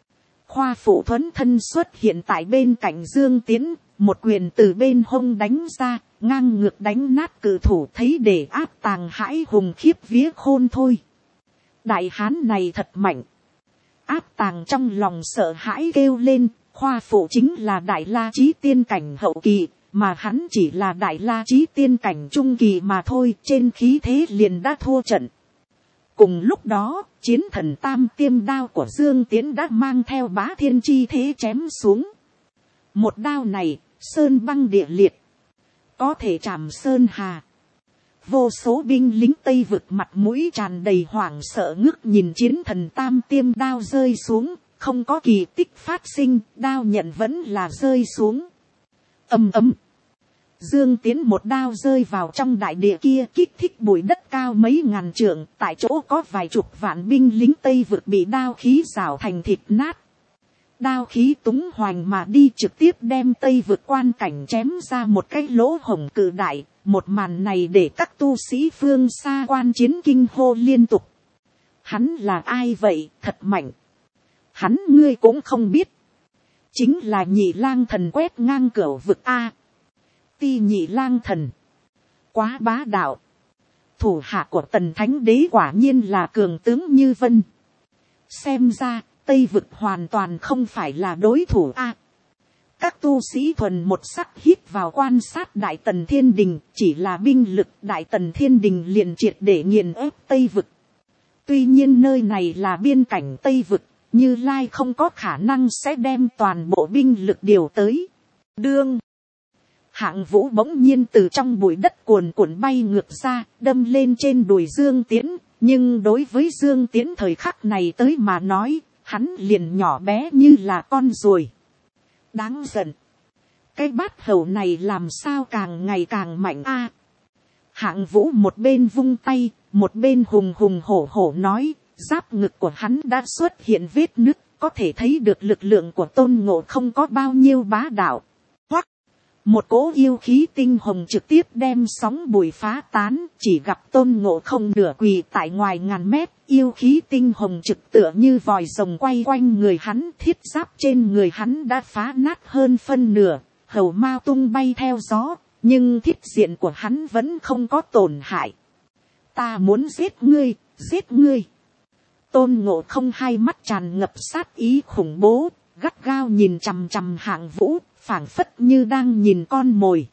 Khoa Phụ Thuấn thân xuất hiện tại bên cạnh Dương Tiến, một quyền từ bên hông đánh ra, ngang ngược đánh nát cự thủ, thấy để Áp Tàng hãi hùng khiếp vía khôn thôi. Đại hán này thật mạnh. Áp Tàng trong lòng sợ hãi kêu lên, Khoa Phụ chính là Đại La Chí tiên cảnh hậu kỳ, mà hắn chỉ là Đại La Chí tiên cảnh trung kỳ mà thôi, trên khí thế liền đã thua trận. Cùng lúc đó, chiến thần tam tiêm đao của Dương Tiến đã mang theo bá thiên chi thế chém xuống. Một đao này, sơn băng địa liệt, có thể chạm sơn hà. Vô số binh lính Tây vực mặt mũi tràn đầy hoảng sợ ngước nhìn chiến thần tam tiêm đao rơi xuống, không có kỳ tích phát sinh, đao nhận vẫn là rơi xuống. Ầm ầm. Dương Tiến một đao rơi vào trong đại địa kia, kích thích bụi đất cao mấy ngàn trượng, tại chỗ có vài chục vạn binh lính Tây vực bị đao khí rào thành thịt nát. Đao khí túng hoành mà đi, trực tiếp đem Tây vực quan cảnh chém ra một cái lỗ hổng cự đại. Một màn này để các tu sĩ phương xa quan chiến kinh hô liên tục. Hắn là ai vậy, thật mạnh. Hắn ngươi cũng không biết. Chính là Nhị Lang Thần quét ngang cửu vực A. Ti Nhị Lang Thần. Quá bá đạo. Thủ hạ của Tần Thánh Đế quả nhiên là cường tướng như vân. Xem ra, Tây vực hoàn toàn không phải là đối thủ A. Các tu sĩ thuần một sắc hít vào quan sát Đại Tần Thiên Đình, chỉ là binh lực Đại Tần Thiên Đình liền triệt để nghiền ép Tây vực. Tuy nhiên nơi này là biên cảnh Tây vực, Như Lai không có khả năng sẽ đem toàn bộ binh lực điều tới. Đương, Hạng Vũ bỗng nhiên từ trong bụi đất cuồn cuộn bay ngược ra, đâm lên trên đùi Dương Tiến, nhưng đối với Dương Tiến thời khắc này tới mà nói, hắn liền nhỏ bé như là con ruồi. Đáng giận. Cái bát hầu này làm sao càng ngày càng mạnh a. Hạng Vũ một bên vung tay, một bên hùng hùng hổ hổ nói, giáp ngực của hắn đã xuất hiện vết nứt, có thể thấy được lực lượng của Tôn Ngộ không có bao nhiêu bá đạo. Hoặc, một cỗ yêu khí tinh hồng trực tiếp đem sóng bụi phá tán, chỉ gặp Tôn Ngộ không nửa quỳ tại ngoài ngàn mét, yêu khí tinh hồng trực tựa như vòi rồng quay quanh người hắn, thiết giáp trên người hắn đã phá nát hơn phân nửa, hầu mao tung bay theo gió, nhưng thiết diện của hắn vẫn không có tổn hại. Ta muốn giết ngươi, giết ngươi. Tôn Ngộ không hai mắt tràn ngập sát ý khủng bố, gắt gao nhìn chằm chằm Hạng Vũ, phảng phất như đang nhìn con mồi.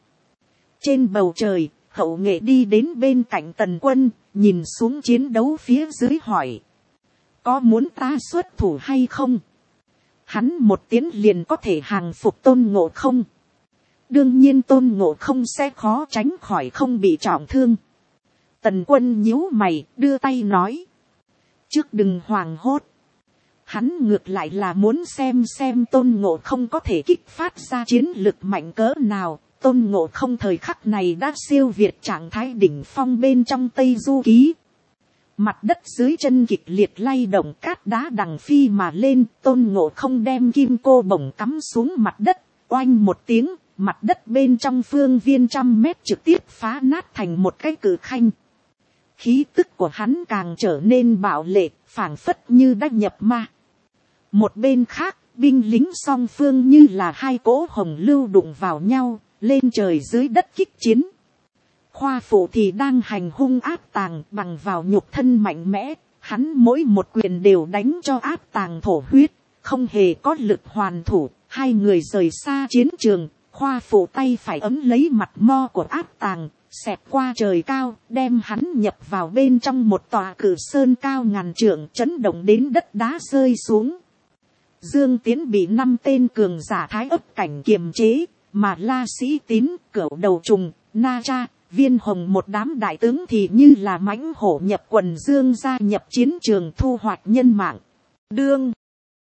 Trên bầu trời, Hậu Nghệ đi đến bên cạnh Tần Quân, nhìn xuống chiến đấu phía dưới hỏi. có muốn ta xuất thủ hay không? Hắn một tiếng liền có thể hàng phục Tôn Ngộ Không. Đương nhiên Tôn Ngộ Không sẽ khó tránh khỏi không bị trọng thương. Tần Quân nhíu mày, đưa tay nói. Trước đừng hoảng hốt. Hắn ngược lại là muốn xem Tôn Ngộ Không có thể kích phát ra chiến lực mạnh cỡ nào. Tôn Ngộ Không thời khắc này đã siêu việt trạng thái đỉnh phong bên trong Tây Du Ký. Mặt đất dưới chân kịch liệt lay động, cát đá đằng phi mà lên. Tôn Ngộ Không đem kim cô bổng cắm xuống mặt đất. Oanh một tiếng, mặt đất bên trong phương viên 100 mét trực tiếp phá nát thành một cái cự khanh. Khí tức của hắn càng trở nên bạo lệ, phảng phất như đã nhập ma. Một bên khác, binh lính song phương như là hai cỗ hồng lưu đụng vào nhau, lên trời dưới đất kích chiến. Khoa Phụ thì đang hành hung Áp Tàng bằng vào nhục thân mạnh mẽ, hắn mỗi một quyền đều đánh cho Áp Tàng thổ huyết, không hề có lực hoàn thủ. Hai người rời xa chiến trường, Khoa Phụ tay phải ấm lấy mặt mo của Áp Tàng, xẹt qua trời cao, đem hắn nhập vào bên trong một tòa cử sơn cao ngàn trượng, chấn động đến đất đá rơi xuống. Dương Tiến bị 5 tên cường giả thái ấp cảnh kiềm chế, mà La Sĩ Tín, Cửu Đầu Trùng, Na Cha, Viên Hồng một đám đại tướng thì như là mãnh hổ nhập quần dương gia nhập chiến trường thu hoạch nhân mạng. Đương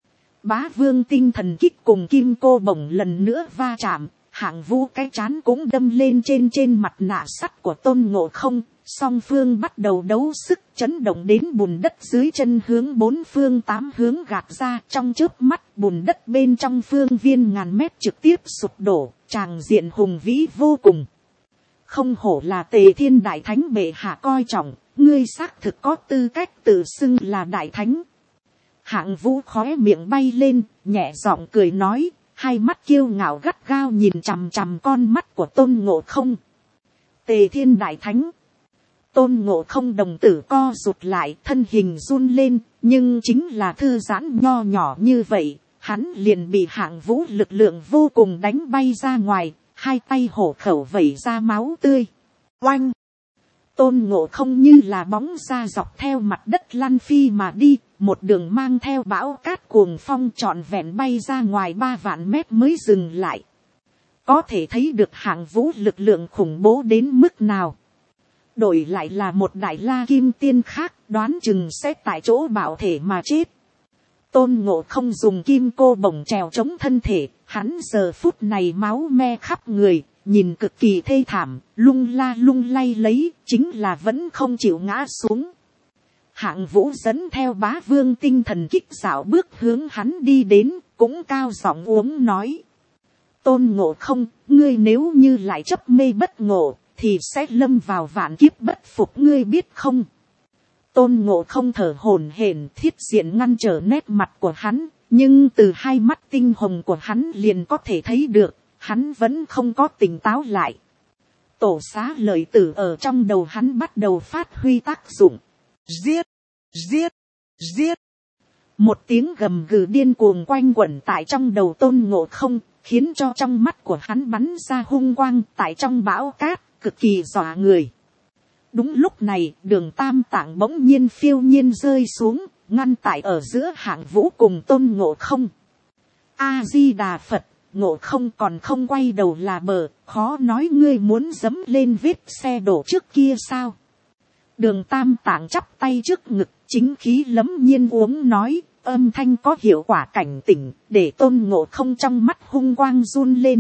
Bá Vương tinh thần kích cùng kim cô bổng lần nữa va chạm, Hạng Vũ cái chán cũng đâm lên trên mặt nạ sắt của Tôn Ngộ Không. Song phương bắt đầu đấu sức, chấn động đến bùn đất dưới chân hướng 4 phương 8 hướng gạt ra. Trong chớp mắt bùn đất bên trong phương viên ngàn mét trực tiếp sụp đổ, tràng diện hùng vĩ vô cùng. Không hổ là Tề Thiên Đại Thánh bệ hạ coi trọng, ngươi xác thực có tư cách tự xưng là Đại Thánh. Hạng Vũ khóe miệng bay lên, nhẹ giọng cười nói, hai mắt kiêu ngạo gắt gao nhìn chằm chằm con mắt của Tôn Ngộ Không. Tề Thiên Đại Thánh. Tôn Ngộ Không đồng tử co rụt lại, thân hình run lên, nhưng chính là thư giãn nho nhỏ như vậy, hắn liền bị Hạng Vũ lực lượng vô cùng đánh bay ra ngoài, hai tay hổ khẩu vẩy ra máu tươi. Oanh! Tôn Ngộ Không như là bóng ra dọc theo mặt đất lăn phi mà đi, một đường mang theo bão cát cuồng phong trọn vẹn bay ra ngoài 3 vạn mét mới dừng lại. Có thể thấy được Hạng Vũ lực lượng khủng bố đến mức nào. Đổi lại là một đại la kim tiên khác, đoán chừng sẽ tại chỗ bạo thể mà chết. Tôn Ngộ Không dùng kim cô bổng trèo chống thân thể, hắn giờ phút này máu me khắp người, nhìn cực kỳ thê thảm, lung la lung lay lấy, chính là vẫn không chịu ngã xuống. Hạng Vũ dẫn theo Bá Vương tinh thần kích dạo bước hướng hắn đi đến, cũng cao giọng uống nói. Tôn Ngộ Không, ngươi nếu như lại chấp mê bất ngộ, thì sẽ lâm vào vạn kiếp bất phục, ngươi biết không? Tôn Ngộ Không thở hổn hển, thiết diện ngăn trở nét mặt của hắn, nhưng từ hai mắt tinh hồng của hắn liền có thể thấy được, hắn vẫn không có tỉnh táo lại. Tổ xá lợi tử ở trong đầu hắn bắt đầu phát huy tác dụng. Giết! Giết! Giết! Một tiếng gầm gừ điên cuồng quanh quẩn tại trong đầu Tôn Ngộ Không, khiến cho trong mắt của hắn bắn ra hung quang tại trong bão cát, cực kỳ dọa người. Đúng lúc này, Đường Tam Tạng bỗng nhiên phiêu nhiên rơi xuống, ngăn tại ở giữa Hạng Vũ cùng Tôn Ngộ Không. A Di Đà Phật, Ngộ Không còn không quay đầu là bờ, khó nói ngươi muốn dẫm lên vết xe đổ trước kia sao? Đường Tam Tạng chắp tay trước ngực, chính khí lấm nhiên uống nói, âm thanh có hiệu quả cảnh tỉnh, để Tôn Ngộ Không trong mắt hung quang run lên.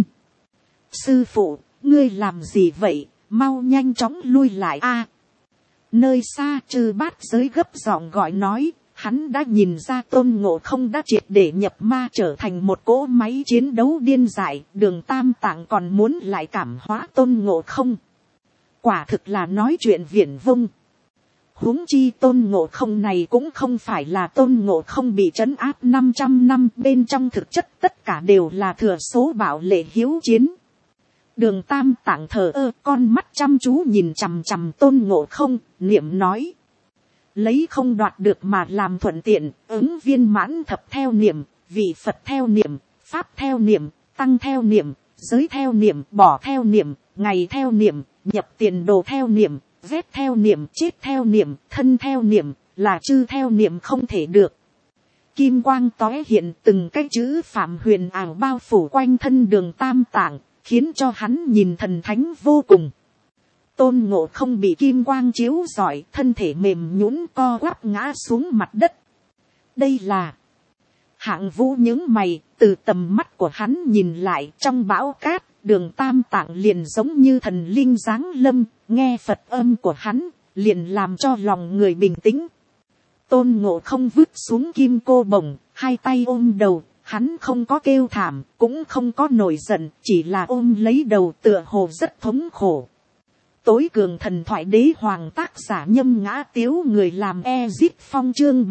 Sư phụ, ngươi làm gì vậy, mau nhanh chóng lui lại a. Nơi xa Chư Bát Giới gấp giọng gọi nói, hắn đã nhìn ra Tôn Ngộ Không đã triệt để nhập ma trở thành một cỗ máy chiến đấu điên dại. Đường Tam Tạng còn muốn lại cảm hóa Tôn Ngộ Không. Quả thực là nói chuyện viển vông. Huống chi Tôn Ngộ Không này cũng không phải là Tôn Ngộ Không bị trấn áp 500 năm, bên trong thực chất tất cả đều là thừa số bạo lệ hiếu chiến. Đường Tam Tạng thờ ơ, con mắt chăm chú nhìn chằm chằm Tôn Ngộ Không, niệm nói. Lấy không đoạt được mà làm thuận tiện, ứng viên mãn thập theo niệm, vị Phật theo niệm, Pháp theo niệm, Tăng theo niệm, giới theo niệm, bỏ theo niệm, ngày theo niệm, nhập tiền đồ theo niệm, vét theo niệm, chết theo niệm, thân theo niệm, là chư theo niệm không thể được. Kim quang tóe hiện, từng cái chữ phạm huyền ảo bao phủ quanh thân Đường Tam Tạng, khiến cho hắn nhìn thần thánh vô cùng. Tôn Ngộ Không bị kim quang chiếu rọi, thân thể mềm nhũn co quắp ngã xuống mặt đất. Đây là Hạng Vũ nhướng mày, từ tầm mắt của hắn nhìn lại, trong bão cát, Đường Tam Tạng liền giống như thần linh giáng lâm, nghe Phật âm của hắn, liền làm cho lòng người bình tĩnh. Tôn Ngộ Không vứt xuống kim cô bổng, hai tay ôm đầu, hắn không có kêu thảm, cũng không có nổi giận, chỉ là ôm lấy đầu tựa hồ rất thống khổ. Tối cường thần thoại đế hoàng tác giả Nhâm Ngã Tiếu, người làm Ezip Phong, chương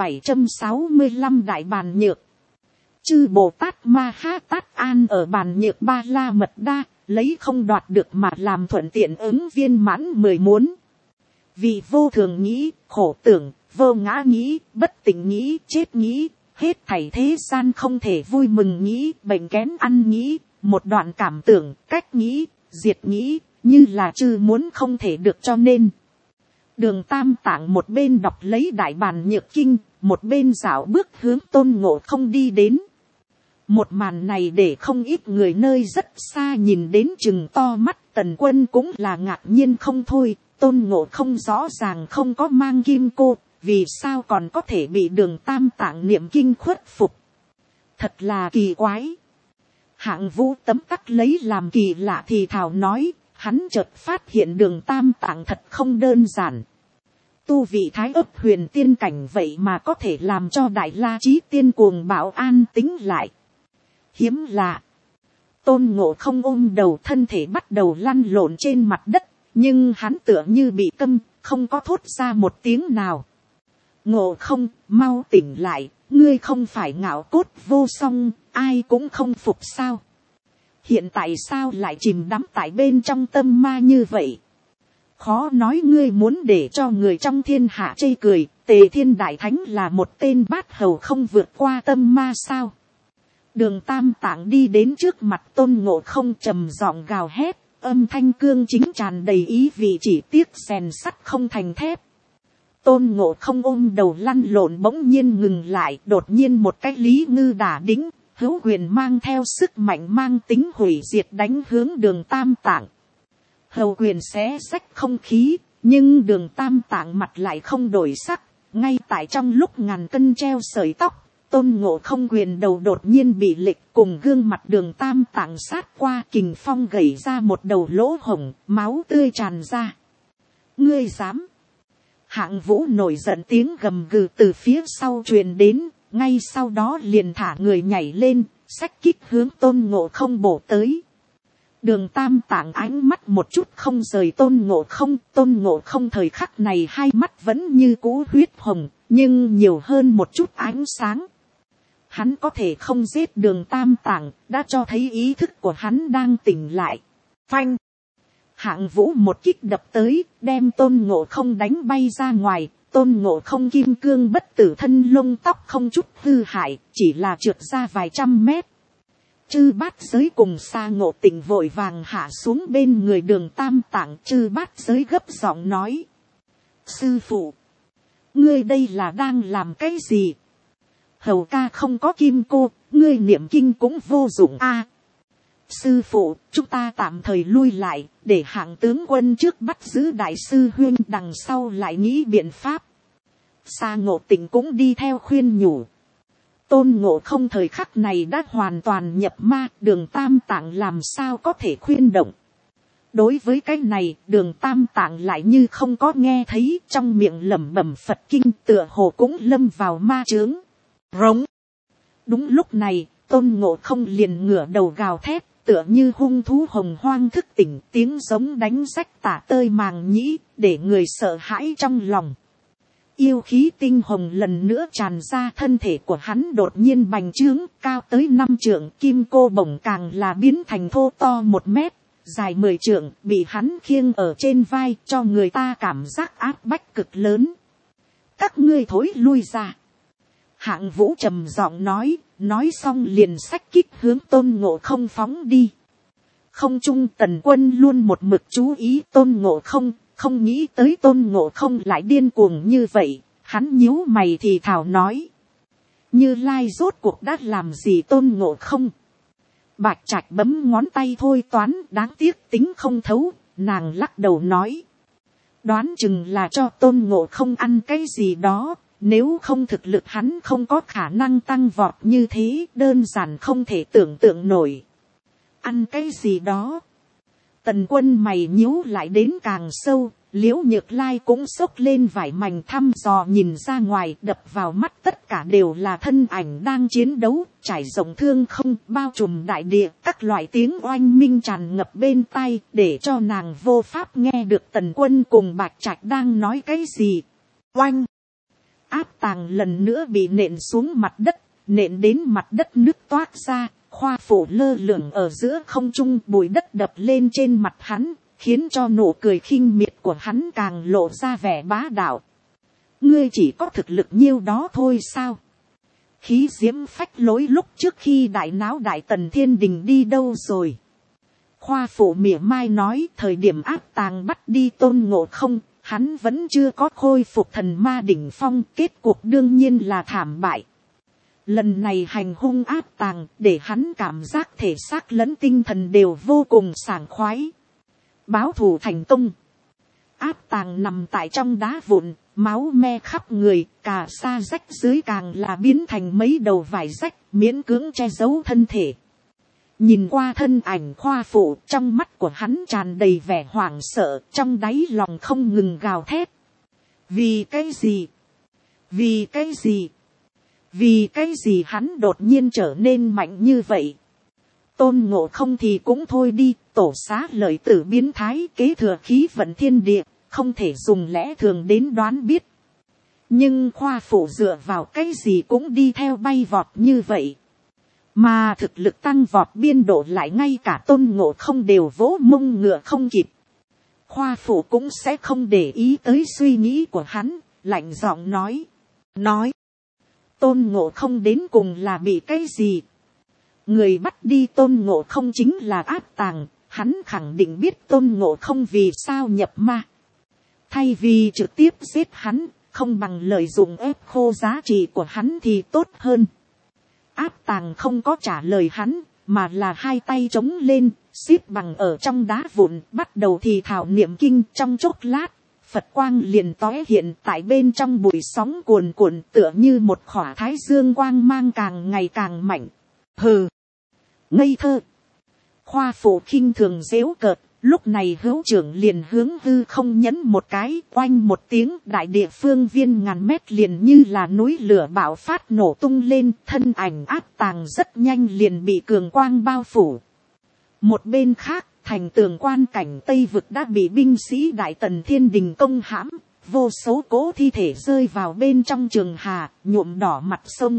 765 đại bàn nhược. Chư Bồ Tát Ma Ha Tát An ở bàn nhược Ba La Mật Đa, lấy không đoạt được mà làm thuận tiện ứng viên mãn 10 muốn. Vì vô thường nghĩ, khổ tưởng, vô ngã nghĩ, bất tỉnh nghĩ, chết nghĩ, hết thảy thế gian không thể vui mừng nghĩ, bệnh kén ăn nghĩ, một đoạn cảm tưởng, cách nghĩ, diệt nghĩ, như là chư muốn không thể được, cho nên Đường Tam Tạng một bên đọc lấy đại bàn nhược kinh, một bên dạo bước hướng Tôn Ngộ Không đi đến. Một màn này để không ít người nơi rất xa nhìn đến chừng to mắt, Tần Quân cũng là ngạc nhiên không thôi. Tôn Ngộ Không rõ ràng không có mang kim cô, vì sao còn có thể bị Đường Tam Tạng niệm kinh khuất phục. Thật là kỳ quái. Hạng Vũ tấm tắc lấy làm kỳ lạ thì thào nói, hắn chợt phát hiện Đường Tam Tạng thật không đơn giản. Tu vị thái ấp huyền tiên cảnh vậy mà có thể làm cho Đại La Chí Tiên cuồng bạo an tính lại. Hiếm lạ. Tôn Ngộ Không ôm đầu, thân thể bắt đầu lăn lộn trên mặt đất, nhưng hắn tựa như bị câm, không có thốt ra một tiếng nào. Ngộ Không, mau tỉnh lại, ngươi không phải ngạo cốt vô song, ai cũng không phục sao. Hiện tại sao lại chìm đắm tại bên trong tâm ma như vậy? Khó nói ngươi muốn để cho người trong thiên hạ chê cười, Tề Thiên Đại Thánh là một tên bát hầu không vượt qua tâm ma sao? Đường Tam Tạng đi đến trước mặt Tôn Ngộ Không, trầm giọng gào hét, âm thanh cương chính tràn đầy ý vị, chỉ tiếc rèn sắt không thành thép. Tôn Ngộ Không ôm đầu lăn lộn bỗng nhiên ngừng lại, đột nhiên một cái Lý Ngư Đả Đính, hữu quyền mang theo sức mạnh mang tính hủy diệt đánh hướng Đường Tam Tạng. Hầu quyền xé rách không khí, nhưng Đường Tam Tạng mặt lại không đổi sắc, ngay tại trong lúc ngàn cân treo sợi tóc. Tôn Ngộ Không quyền đầu đột nhiên bị lệch, cùng gương mặt Đường Tam Tạng sát qua, kình phong gẩy ra một đầu lỗ hổng, máu tươi tràn ra. Ngươi dám! Hạng Vũ nổi giận, tiếng gầm gừ từ phía sau truyền đến, ngay sau đó liền thả người nhảy lên, xách kích hướng Tôn Ngộ Không bổ tới. Đường Tam Tạng ánh mắt một chút không rời Tôn Ngộ Không thời khắc này hai mắt vẫn như cũ huyết hồng, nhưng nhiều hơn một chút ánh sáng. Hắn có thể không giết Đường Tam Tạng, đã cho thấy ý thức của hắn đang tỉnh lại. Phanh! Hạng Vũ một kích đập tới, đem Tôn Ngộ Không đánh bay ra ngoài. Tôn Ngộ Không kim cương bất tử, thân lông tóc không chút hư hại, chỉ là trượt ra vài trăm mét. Chư Bát Giới cùng Sa Ngộ Tịnh vội vàng hạ xuống bên người Đường Tam Tạng. Chư Bát Giới gấp giọng nói, sư phụ, ngươi đây là đang làm cái gì? Hầu ca không có kim cô, ngươi niệm kinh cũng vô dụng a. Sư phụ, chúng ta tạm thời lui lại, để Hạng tướng quân trước bắt giữ đại sư huynh, đằng sau lại nghĩ biện pháp. Sa Ngộ Tịnh cũng đi theo khuyên nhủ. Tôn Ngộ Không thời khắc này đã hoàn toàn nhập ma, Đường Tam Tạng làm sao có thể khuyên động. Đối với cái này, Đường Tam Tạng lại như không có nghe thấy, trong miệng lẩm bẩm Phật kinh, tựa hồ cũng lâm vào ma chướng. Rống. Đúng lúc này, Tôn Ngộ Không liền ngửa đầu gào thét, tựa như hung thú hồng hoang thức tỉnh, tiếng giống đánh rách tả tơi màng nhĩ, để người sợ hãi trong lòng. Yêu khí tinh hồng lần nữa tràn ra, thân thể của hắn đột nhiên bành trướng, cao tới 5 trượng, kim cô bổng càng là biến thành thô to 1 mét, dài 10 trượng, bị hắn khiêng ở trên vai, cho người ta cảm giác áp bách cực lớn. Các ngươi thối lui ra. Hạng Vũ trầm giọng nói xong liền xách kích hướng Tôn Ngộ Không phóng đi. Không trung Tần Quân luôn một mực chú ý Tôn Ngộ Không, không nghĩ tới Tôn Ngộ Không lại điên cuồng như vậy. Hắn nhíu mày thì thảo nói. Như Lai rốt cuộc đã làm gì Tôn Ngộ Không? Bạch Trạch bấm ngón tay thôi toán, đáng tiếc tính không thấu. Nàng lắc đầu nói. Đoán chừng là cho Tôn Ngộ Không ăn cái gì đó. Nếu không thực lực hắn không có khả năng tăng vọt như thế, đơn giản không thể tưởng tượng nổi. Ăn cái gì đó? Tần Quân mày nhíu lại đến càng sâu, Liễu Nhược Lai cũng xốc lên vải mảnh thăm dò nhìn ra ngoài, đập vào mắt tất cả đều là thân ảnh đang chiến đấu, trải rộng thương không, bao trùm đại địa, các loại tiếng oanh minh tràn ngập bên tai, để cho nàng vô pháp nghe được Tần Quân cùng Bạch Trạch đang nói cái gì. Oanh! Áp tàng lần nữa bị nện xuống mặt đất, nện đến mặt đất nứt toát ra, Khoa Phụ lơ lửng ở giữa không trung, bụi đất đập lên trên mặt hắn, khiến cho nụ cười khinh miệt của hắn càng lộ ra vẻ bá đạo. Ngươi chỉ có thực lực nhiêu đó thôi sao? Khí diễm phách lối lúc trước khi đại náo đại tần thiên đình đi đâu rồi? Khoa Phụ mỉa mai nói, thời điểm áp tàng bắt đi Tôn Ngộ Không, hắn vẫn chưa có khôi phục thần ma đỉnh phong, kết cuộc đương nhiên là thảm bại. Lần này hành hung áp tàng, để hắn cảm giác thể xác lẫn tinh thần đều vô cùng sảng khoái. Báo thù thành công. Áp tàng nằm tại trong đá vụn, máu me khắp người, cả sa rách dưới càng là biến thành mấy đầu vải rách, miễn cưỡng che giấu thân thể. Nhìn qua thân ảnh Khoa Phụ, trong mắt của hắn tràn đầy vẻ hoảng sợ, trong đáy lòng không ngừng gào thét. Vì cái gì? Vì cái gì? Vì cái gì hắn đột nhiên trở nên mạnh như vậy? Tôn Ngộ Không thì cũng thôi đi, tổ xá lợi tử biến thái kế thừa khí vận thiên địa, không thể dùng lẽ thường đến đoán biết. Nhưng Khoa Phụ dựa vào cái gì cũng đi theo bay vọt như vậy. Mà thực lực tăng vọt biên độ lại ngay cả Tôn Ngộ Không đều vỗ mông ngựa không kịp. Khoa Phụ cũng sẽ không để ý tới suy nghĩ của hắn, lạnh giọng nói. Tôn Ngộ Không đến cùng là bị cái gì? Người bắt đi Tôn Ngộ Không chính là áp tàng, hắn khẳng định biết Tôn Ngộ Không vì sao nhập ma. Thay vì trực tiếp giết hắn, không bằng lợi dụng ép khô giá trị của hắn thì tốt hơn. Áp tàng không có trả lời hắn, mà là hai tay trống lên, xếp bằng ở trong đá vụn, bắt đầu thì thảo niệm kinh. Trong chốc lát, Phật quang liền tóe hiện tại bên trong bụi sóng cuồn cuộn, tựa như một khỏa thái dương quang mang càng ngày càng mạnh. Hừ, ngây thơ. Khoa Phụ khinh thường giễu cợt, lúc này hữu trưởng liền hướng hư không nhấn một cái, oanh một tiếng, đại địa phương viên ngàn mét liền như là núi lửa bạo phát nổ tung lên, thân ảnh áp tàng rất nhanh liền bị cường quang bao phủ. Một bên khác, thành tường quan cảnh Tây Vực đã bị binh sĩ Đại Tần Thiên Đình công hãm, vô số cỗ thi thể rơi vào bên trong trường hà, nhuộm đỏ mặt sông.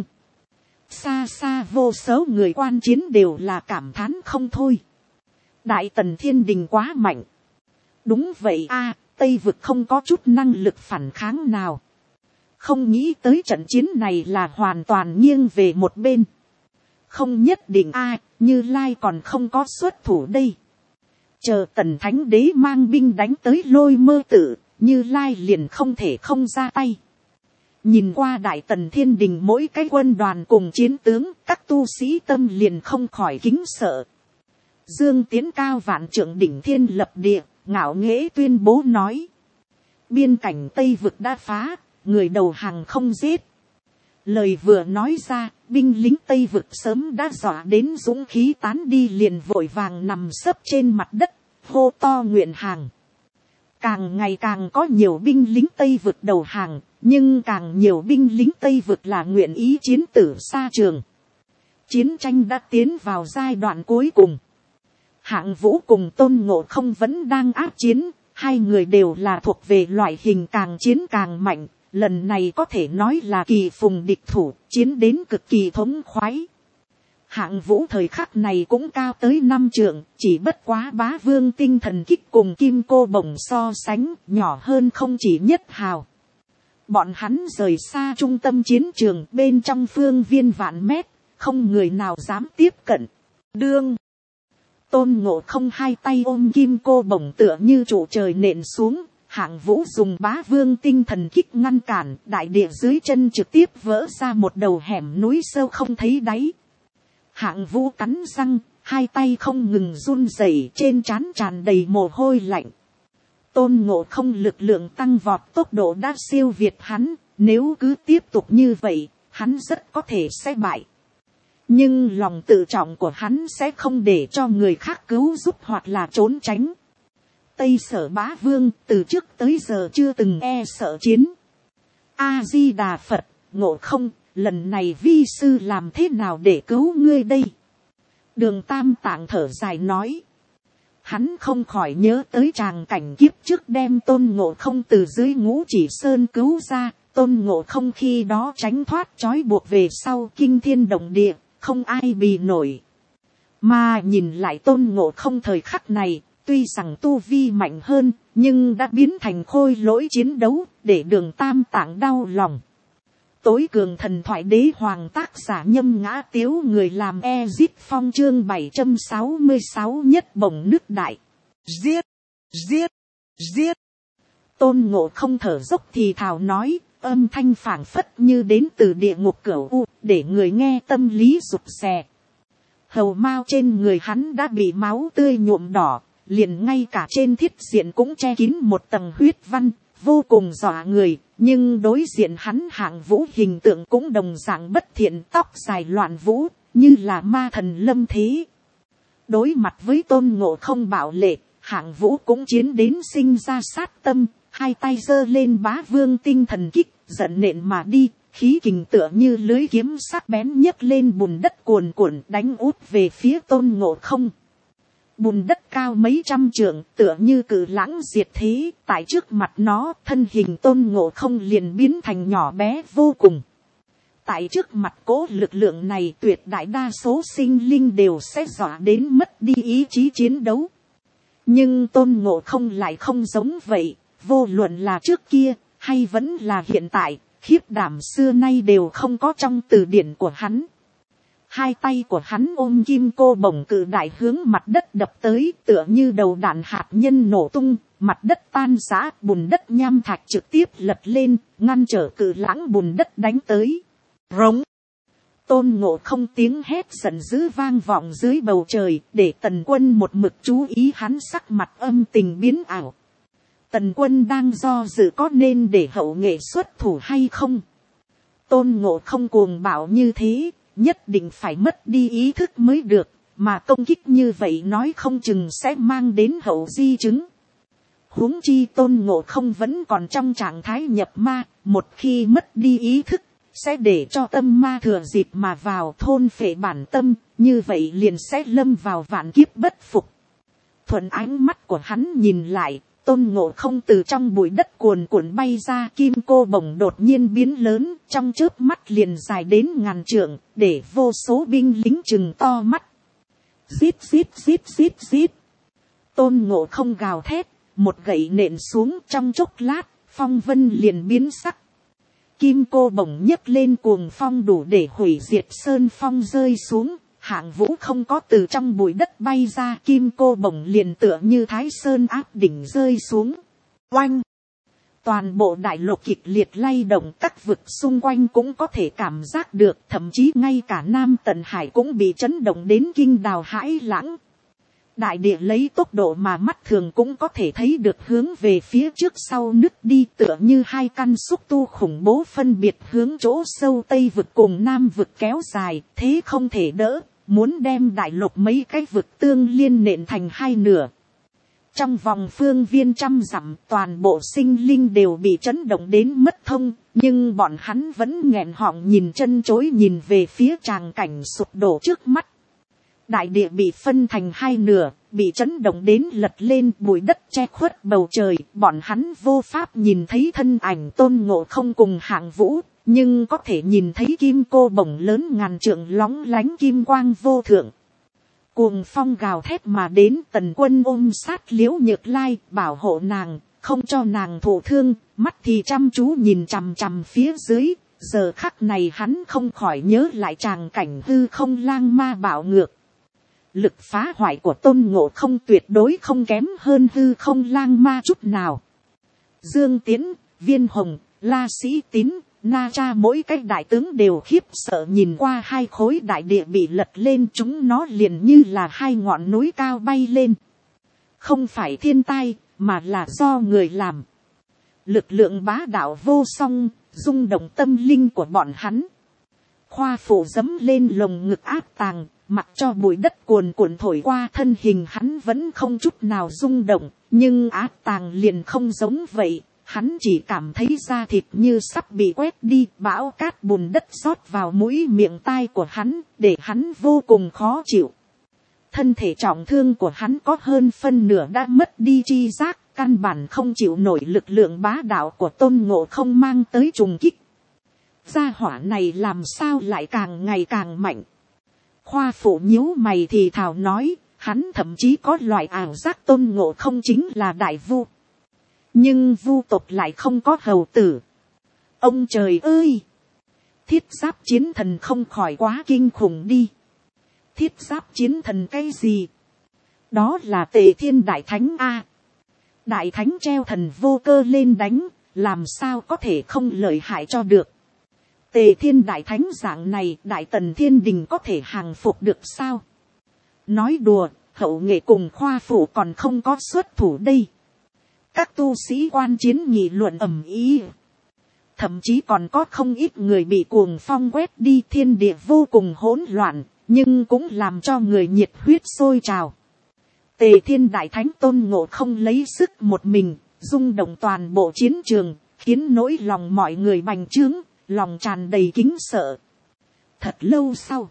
Xa xa vô số người quan chiến đều là cảm thán không thôi. Đại Tần Thiên Đình quá mạnh. Đúng vậy a, Tây Vực không có chút năng lực phản kháng nào. Không nghĩ tới trận chiến này là hoàn toàn nghiêng về một bên. Không nhất định a, Như Lai còn không có xuất thủ đây. Chờ Tần Thánh Đế mang binh đánh tới Lôi Mơ Tự, Như Lai liền không thể không ra tay. Nhìn qua Đại Tần Thiên Đình mỗi cái quân đoàn cùng chiến tướng, các tu sĩ tâm liền không khỏi kính sợ. Dương Tiến cao vạn trượng đỉnh thiên lập địa, ngạo nghễ tuyên bố nói. Biên cảnh Tây Vực đã phá, người đầu hàng không giết. Lời vừa nói ra, binh lính Tây Vực sớm đã dọa đến dũng khí tán đi, liền vội vàng nằm sấp trên mặt đất, hô to nguyện hàng. Càng ngày càng có nhiều binh lính Tây Vực đầu hàng, nhưng càng nhiều binh lính Tây Vực là nguyện ý chiến tử xa trường. Chiến tranh đã tiến vào giai đoạn cuối cùng. Hạng Vũ cùng Tôn Ngộ Không vẫn đang áp chiến, hai người đều là thuộc về loại hình càng chiến càng mạnh, lần này có thể nói là kỳ phùng địch thủ, chiến đến cực kỳ thống khoái. Hạng Vũ thời khắc này cũng cao tới 5 trượng, chỉ bất quá Bá Vương tinh thần kích cùng Kim Cô Bổng so sánh, nhỏ hơn không chỉ nhất hào. Bọn hắn rời xa trung tâm chiến trường, bên trong phương viên vạn mét, không người nào dám tiếp cận. Đương Tôn Ngộ Không hai tay ôm Kim Cô Bổng tựa như trụ trời nện xuống, Hạng Vũ dùng bá vương tinh thần kích ngăn cản, đại địa dưới chân trực tiếp vỡ ra một đầu hẻm núi sâu không thấy đáy. Hạng Vũ cắn răng, hai tay không ngừng run rẩy, trên trán tràn đầy mồ hôi lạnh. Tôn Ngộ Không lực lượng tăng vọt, tốc độ đã siêu việt hắn, nếu cứ tiếp tục như vậy, hắn rất có thể sẽ bại. Nhưng lòng tự trọng của hắn sẽ không để cho người khác cứu giúp hoặc là trốn tránh. Tây Sở Bá Vương từ trước tới giờ chưa từng e sợ chiến. A Di Đà Phật, Ngộ Không, lần này vi sư làm thế nào để cứu ngươi đây? Đường Tam Tạng thở dài nói. Hắn không khỏi nhớ tới tràng cảnh kiếp trước đem Tôn Ngộ Không từ dưới Ngũ Chỉ Sơn cứu ra. Tôn Ngộ Không khi đó tránh thoát trói buộc về sau kinh thiên động địa, không ai bì nổi. Mà nhìn lại Tôn Ngộ Không thời khắc này, tuy rằng tu vi mạnh hơn, nhưng đã biến thành khôi lỗi chiến đấu, để Đường Tam Tạng đau lòng. Tối cường thần thoại đế hoàng tác giả Nhâm Ngã Tiếu, người làm Ezit Phong, chương 766 nhất bổng nước đại. Giết! Giết! Giết! Tôn Ngộ Không thở dốc thì thào nói, âm thanh phảng phất như đến từ địa ngục cửu u, để người nghe tâm lý rụt rè. Hầu mao trên người hắn đã bị máu tươi nhuộm đỏ, liền ngay cả trên thiết diện cũng che kín một tầng huyết văn, vô cùng dọa người. Nhưng đối diện hắn Hạng Vũ hình tượng cũng đồng dạng bất thiện, tóc dài loạn vũ, như là ma thần lâm thế. Đối mặt với Tôn Ngộ Không bạo lệ, Hạng Vũ cũng chiến đến sinh ra sát tâm, hai tay giơ lên bá vương tinh thần kích, giận nện mà đi, khí kình tựa như lưới kiếm sắc bén nhấc lên bùn đất cuồn cuộn đánh út về phía Tôn Ngộ Không. Bùn đất cao mấy trăm trượng, tựa như cự lãng diệt thế, tại trước mặt nó, thân hình Tôn Ngộ Không liền biến thành nhỏ bé vô cùng. Tại trước mặt cố lực lượng này, tuyệt đại đa số sinh linh đều sẽ dọa đến mất đi ý chí chiến đấu. Nhưng Tôn Ngộ Không lại không giống vậy, vô luận là trước kia, hay vẫn là hiện tại, khiếp đảm xưa nay đều không có trong từ điển của hắn. Hai tay của hắn ôm kim cô bổng cự đại hướng mặt đất đập tới, tựa như đầu đạn hạt nhân nổ tung, mặt đất tan rã, bùn đất nham thạch trực tiếp lật lên, ngăn trở cự lãng bùn đất đánh tới. Rống! Tôn Ngộ Không tiếng hét giận dữ vang vọng dưới bầu trời, để Tần Quân một mực chú ý hắn sắc mặt âm tình biến ảo. Tần Quân đang do dự có nên để hậu nghệ xuất thủ hay không. Tôn Ngộ Không cuồng bạo như thế, nhất định phải mất đi ý thức mới được, mà công kích như vậy nói không chừng sẽ mang đến hậu di chứng. Huống chi Tôn Ngộ Không vẫn còn trong trạng thái nhập ma, một khi mất đi ý thức, sẽ để cho tâm ma thừa dịp mà vào thôn phệ bản tâm, như vậy liền sẽ lâm vào vạn kiếp bất phục. Thuận ánh mắt của hắn nhìn lại, Tôn Ngộ Không từ trong bụi đất cuồn cuộn bay ra, kim cô bổng đột nhiên biến lớn, trong chớp mắt liền dài đến ngàn trượng, để vô số binh lính chừng to mắt. Zip zip zip zip zip. Tôn Ngộ Không gào thét, một gậy nện xuống, trong chốc lát, phong vân liền biến sắc. Kim cô bổng nhấc lên cuồng phong đủ để hủy diệt sơn phong rơi xuống. Hạng Vũ không có từ trong bụi đất bay ra, kim cô bổng liền tựa như Thái Sơn áp đỉnh rơi xuống. Oanh! Toàn bộ đại lục kịch liệt lay động, các vực xung quanh cũng có thể cảm giác được, thậm chí ngay cả Nam Tận Hải cũng bị chấn động đến kinh đào hãi lãng. Đại địa lấy tốc độ mà mắt thường cũng có thể thấy được hướng về phía trước sau nứt đi, tựa như hai căn xúc tu khủng bố phân biệt hướng chỗ sâu Tây vực cùng Nam vực kéo dài, thế không thể đỡ, muốn đem đại lục mấy cái vực tương liên nện thành hai nửa. Trong vòng phương viên trăm dặm, toàn bộ sinh linh đều bị chấn động đến mất thông, nhưng bọn hắn vẫn nghẹn họng nhìn chân chối nhìn về phía tràng cảnh sụp đổ trước mắt. Đại địa bị phân thành hai nửa, bị chấn động đến lật lên, bụi đất che khuất bầu trời, bọn hắn vô pháp nhìn thấy thân ảnh Tôn Ngộ Không cùng Hạng Vũ, nhưng có thể nhìn thấy kim cô bổng lớn ngàn trượng lóng lánh kim quang vô thượng. Cuồng phong gào thét mà đến, Tần Quân ôm sát Liễu Nhược Lai, bảo hộ nàng, không cho nàng thụ thương, mắt thì chăm chú nhìn chằm chằm phía dưới. Giờ khắc này hắn không khỏi nhớ lại tràng cảnh hư không lang ma bạo ngược. Lực phá hoại của Tôn Ngộ Không tuyệt đối không kém hơn hư không lang ma chút nào. Dương Tiến, Viên Hồng, La Sĩ Tín, Na Cha mỗi cái đại tướng đều khiếp sợ nhìn qua hai khối đại địa bị lật lên, chúng nó liền như là hai ngọn núi cao bay lên. Không phải thiên tai, mà là do người làm. Lực lượng bá đạo vô song, rung động tâm linh của bọn hắn. Khoa Phụ dẫm lên lồng ngực áp tàng, mặc cho bụi đất cuồn cuộn thổi qua thân hình hắn vẫn không chút nào rung động, nhưng áp tàng liền không giống vậy. Hắn chỉ cảm thấy da thịt như sắp bị quét đi, bão cát bùn đất rót vào mũi miệng tai của hắn, để hắn vô cùng khó chịu. Thân thể trọng thương của hắn có hơn phân nửa đã mất đi tri giác, căn bản không chịu nổi lực lượng bá đạo của Tôn Ngộ Không mang tới trùng kích. Gia hỏa này làm sao lại càng ngày càng mạnh. Khoa Phụ nhíu mày thì thào nói, hắn thậm chí có loại ảo giác Tôn Ngộ Không chính là đại vu. Nhưng vu tộc lại không có hầu tử. Ông trời ơi! Thiết giáp chiến thần không khỏi quá kinh khủng đi. Thiết giáp chiến thần cái gì? Đó là Tề Thiên Đại Thánh A. Đại Thánh treo thần vô cơ lên đánh, làm sao có thể không lợi hại cho được. Tề Thiên Đại Thánh dạng này, Đại Tần Thiên Đình có thể hàng phục được sao? Nói đùa, Hậu Nghệ cùng Khoa Phụ còn không có xuất thủ đây. Các tu sĩ quan chiến nghị luận ầm ĩ. Thậm chí còn có không ít người bị cuồng phong quét đi, thiên địa vô cùng hỗn loạn, nhưng cũng làm cho người nhiệt huyết sôi trào. Tề Thiên Đại Thánh Tôn Ngộ Không lấy sức một mình, rung động toàn bộ chiến trường, khiến nỗi lòng mọi người bành trướng, lòng tràn đầy kính sợ. Thật lâu sau,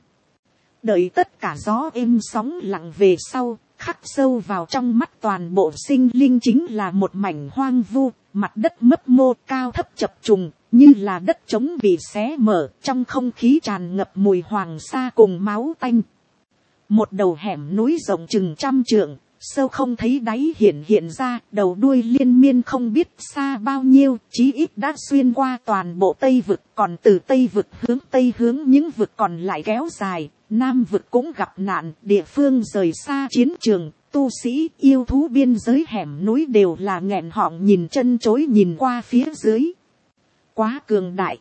đợi tất cả gió êm sóng lặng về sau, khắc sâu vào trong mắt toàn bộ sinh linh chính là một mảnh hoang vu, mặt đất mấp mô cao thấp chập trùng, như là đất trống bị xé mở, trong không khí tràn ngập mùi hoàng sa cùng máu tanh. Một đầu hẻm núi rộng chừng 100 trượng, sâu không thấy đáy hiện ra, đầu đuôi liên miên không biết xa bao nhiêu, chí ít đã xuyên qua toàn bộ Tây Vực, còn từ Tây Vực hướng Tây hướng những vực còn lại kéo dài. Nam Vực cũng gặp nạn, địa phương rời xa chiến trường, tu sĩ yêu thú biên giới hẻm núi đều là nghẹn họng nhìn chân chối nhìn qua phía dưới. Quá cường đại.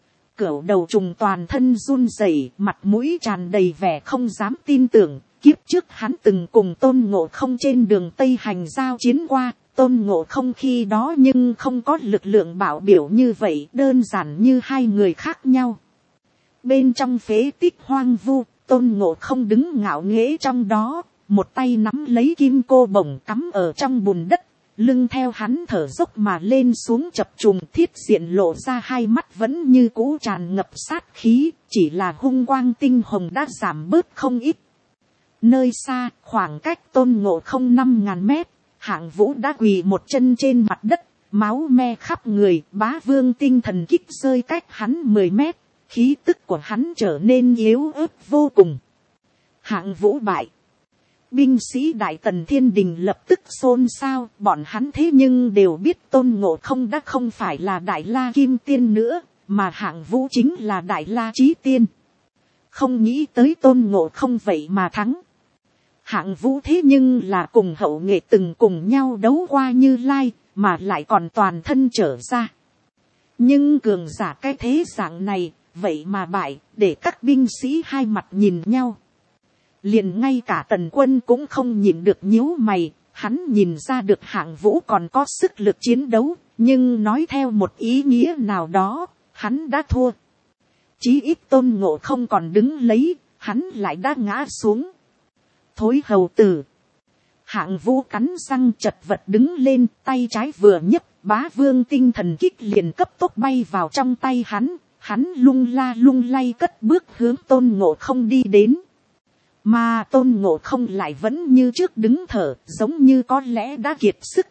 Cửu đầu trùng toàn thân run rẩy, mặt mũi tràn đầy vẻ không dám tin tưởng. Kiếp trước hắn từng cùng Tôn Ngộ Không trên đường Tây Hành giao chiến qua. Tôn Ngộ Không khi đó nhưng không có lực lượng bảo biểu như vậy, đơn giản như hai người khác nhau. Bên trong phế tích hoang vu, Tôn Ngộ Không đứng ngạo nghễ trong đó, một tay nắm lấy kim cô bổng cắm ở trong bùn đất, lưng theo hắn thở dốc mà lên xuống chập trùng, thiết diện lộ ra hai mắt vẫn như cũ tràn ngập sát khí, chỉ là hung quang tinh hồng đã giảm bớt không ít. Nơi xa, khoảng cách Tôn Ngộ Không 5.000 mét, Hạng Vũ đã quỳ một chân trên mặt đất, máu me khắp người, Bá Vương tinh thần kích rơi cách hắn 10 mét. Khí tức của hắn trở nên yếu ớt vô cùng. Hạng Vũ bại. Binh sĩ Đại Tần Thiên Đình lập tức xôn xao, bọn hắn thế nhưng đều biết Tôn Ngộ Không đã không phải là Đại La Kim Tiên nữa, mà Hạng Vũ chính là Đại La Chí Tiên. Không nghĩ tới Tôn Ngộ Không vậy mà thắng. Hạng Vũ thế nhưng là cùng Hậu Nghệ từng cùng nhau đấu qua Như Lai, mà lại còn toàn thân trở ra. Nhưng cường giả cái thế dạng này, vậy mà bại, để các binh sĩ hai mặt nhìn nhau. Liền ngay cả Tần Quân cũng không nhìn được nhíu mày, hắn nhìn ra được Hạng Vũ còn có sức lực chiến đấu, nhưng nói theo một ý nghĩa nào đó, hắn đã thua. Chí ít Tôn Ngộ Không còn đứng lấy, hắn lại đã ngã xuống. Thối hầu tử. Hạng Vũ cắn răng chật vật đứng lên, tay trái vừa nhấc, Bá Vương tinh thần kích liền cấp tốc bay vào trong tay hắn. Hắn lung la lung lay cất bước hướng Tôn Ngộ Không đi đến. Mà Tôn Ngộ Không lại vẫn như trước đứng thở, giống như có lẽ đã kiệt sức.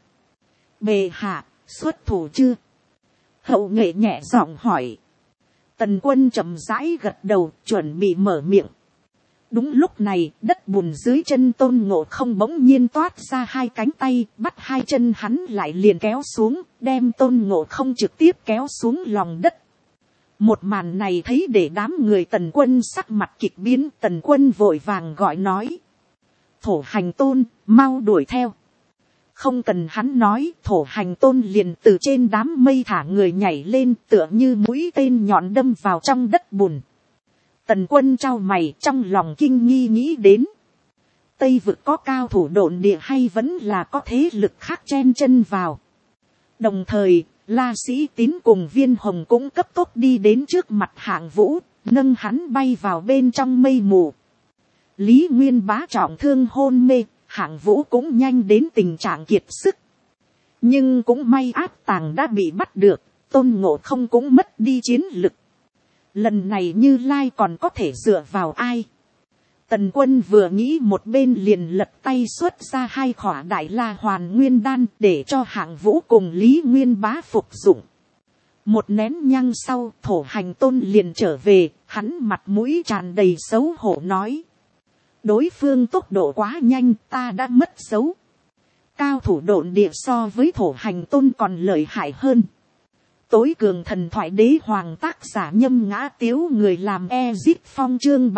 Bệ hạ, xuất thủ chưa? Hậu Nghệ nhẹ giọng hỏi. Tần Quân chậm rãi gật đầu, chuẩn bị mở miệng. Đúng lúc này, đất bùn dưới chân Tôn Ngộ Không bỗng nhiên toát ra hai cánh tay, bắt hai chân hắn lại liền kéo xuống, đem Tôn Ngộ Không trực tiếp kéo xuống lòng đất. Một màn này thấy để đám người Tần Quân sắc mặt kịch biến, Tần Quân vội vàng gọi nói. Thổ Hành Tôn, mau đuổi theo. Không cần hắn nói, thổ hành tôn liền từ trên đám mây thả người nhảy lên, tựa như mũi tên nhọn đâm vào trong đất bùn. Tần Quân trao mày, trong lòng kinh nghi nghĩ đến. Tây vực có cao thủ độn địa hay vẫn là có thế lực khác chen chân vào. Đồng thời, La Sĩ Tín cùng Viên Hồng cũng cấp tốc đi đến trước mặt Hạng Vũ, nâng hắn bay vào bên trong mây mù. Lý Nguyên Bá trọng thương hôn mê, Hạng Vũ cũng nhanh đến tình trạng kiệt sức. Nhưng cũng may Áp Tàng đã bị bắt được, Tôn Ngộ Không cũng mất đi chiến lực. Lần này Như Lai còn có thể dựa vào ai? Tần Quân vừa nghĩ một bên liền lật tay xuất ra 2 khỏa Đại La Hoàn Nguyên Đan để cho Hạng Vũ cùng Lý Nguyên Bá phục dụng. Một nén nhang sau, thổ hành tôn liền trở về, hắn mặt mũi tràn đầy xấu hổ nói. Đối phương tốc độ quá nhanh, ta đã mất dấu. Cao thủ độn địa so với thổ hành tôn còn lợi hại hơn. Tối cường thần thoại đế hoàng tác giả Nhâm Ngã Tiếu, người làm Ezip Phong, chương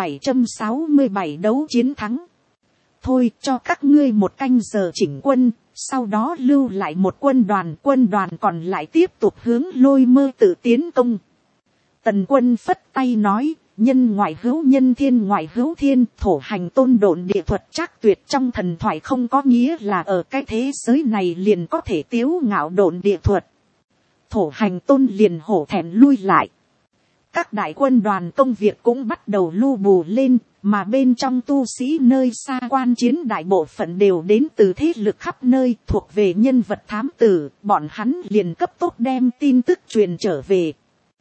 767 đấu chiến thắng. Thôi cho các ngươi 1 canh giờ chỉnh quân, sau đó lưu lại một quân đoàn còn lại tiếp tục hướng Lôi Mơ tự tiến công. Tần Quân phất tay nói, nhân ngoại hữu nhân, thiên ngoại hữu thiên, thổ hành tôn độn địa thuật trác tuyệt trong thần thoại không có nghĩa là ở cái thế giới này liền có thể tiếu ngạo độn địa thuật. Thổ hành tôn liền hổ thẹn lui lại. Các đại quân đoàn công việc cũng bắt đầu lu bù lên, mà bên trong tu sĩ nơi xa quan chiến đại bộ phận đều đến từ thế lực khắp nơi, thuộc về nhân vật thám tử, bọn hắn liền cấp tốc đem tin tức truyền trở về.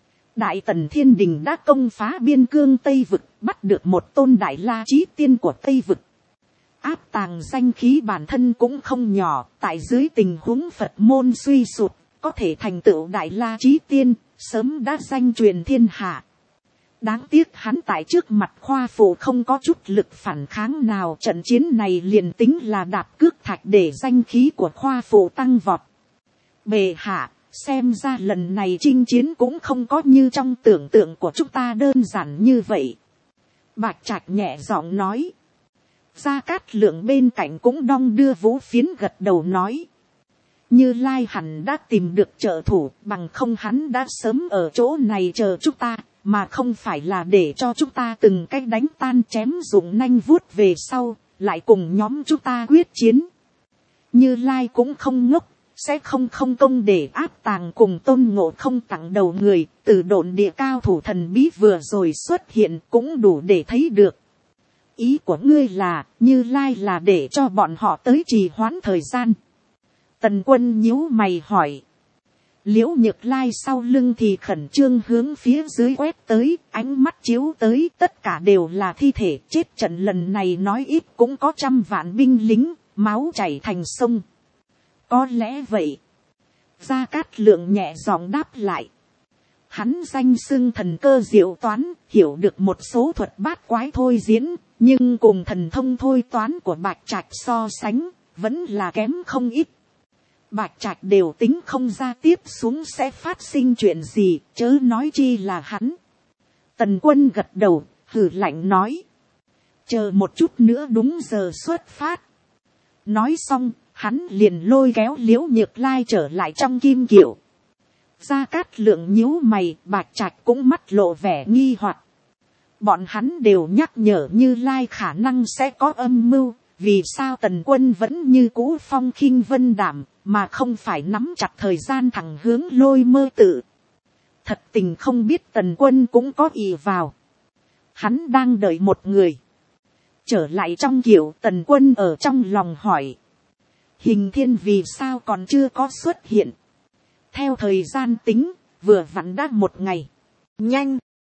Đại Tần Thiên Đình đã công phá biên cương Tây Vực, bắt được một tôn Đại La Chí Tiên của Tây Vực. Áp Tàng danh khí bản thân cũng không nhỏ, tại dưới tình huống Phật môn suy sụp, có thể thành tựu Đại La Chí Tiên, sớm đã danh truyền thiên hạ. Đáng tiếc hắn tại trước mặt Khoa Phụ không có chút lực phản kháng nào, trận chiến này liền tính là đạp cước thạch để danh khí của Khoa Phụ tăng vọt. Bệ hạ, xem ra lần này chinh chiến cũng không có như trong tưởng tượng của chúng ta đơn giản như vậy. Bạch Trạch nhẹ giọng nói. Gia Cát Lượng bên cạnh cũng đong đưa vũ phiến gật đầu nói. Như Lai hẳn đã tìm được trợ thủ, bằng không hắn đã sớm ở chỗ này chờ chúng ta, mà không phải là để cho chúng ta từng cách đánh tan chém dụng nanh vuốt về sau, lại cùng nhóm chúng ta quyết chiến. Như Lai cũng không ngốc, sẽ không công để Áp Tàng cùng Tôn Ngộ Không tặng đầu người, từ độn địa cao thủ thần bí vừa rồi xuất hiện cũng đủ để thấy được. Ý của ngươi là, Như Lai là để cho bọn họ tới trì hoãn thời gian. Tần Quân nhíu mày hỏi. Liễu Nhược Lai sau lưng thì khẩn trương hướng phía dưới quét tới, ánh mắt chiếu tới, tất cả đều là thi thể, chết trận lần này nói ít cũng có 100 vạn binh lính, máu chảy thành sông. Có lẽ vậy. Gia Cát Lượng nhẹ giọng đáp lại. Hắn danh xưng thần cơ diệu toán, hiểu được một số thuật bát quái thôi diễn, nhưng cùng thần thông thôi toán của Bạch Trạch so sánh, vẫn là kém không ít. Bạch Trạch đều tính không ra tiếp xuống sẽ phát sinh chuyện gì, chớ nói chi là hắn. Tần Quân gật đầu, hừ lạnh nói. Chờ một chút nữa đúng giờ xuất phát. Nói xong, hắn liền lôi kéo Liễu Nhược Lai trở lại trong kim kiệu. Gia Cát Lượng nhíu mày, Bạch Trạch cũng mắt lộ vẻ nghi hoặc. Bọn hắn đều nhắc nhở Như Lai khả năng sẽ có âm mưu, vì sao Tần Quân vẫn như cũ phong khinh vân đảm, mà không phải nắm chặt thời gian thẳng hướng Lôi Mơ tự. Thật tình không biết Tần Quân cũng có ý vào. Hắn đang đợi một người. Trở lại trong kiệu, Tần Quân ở trong lòng hỏi. Hình Thiên vì sao còn chưa có xuất hiện? Theo thời gian tính, vừa vặn đã 1 ngày. Nhanh!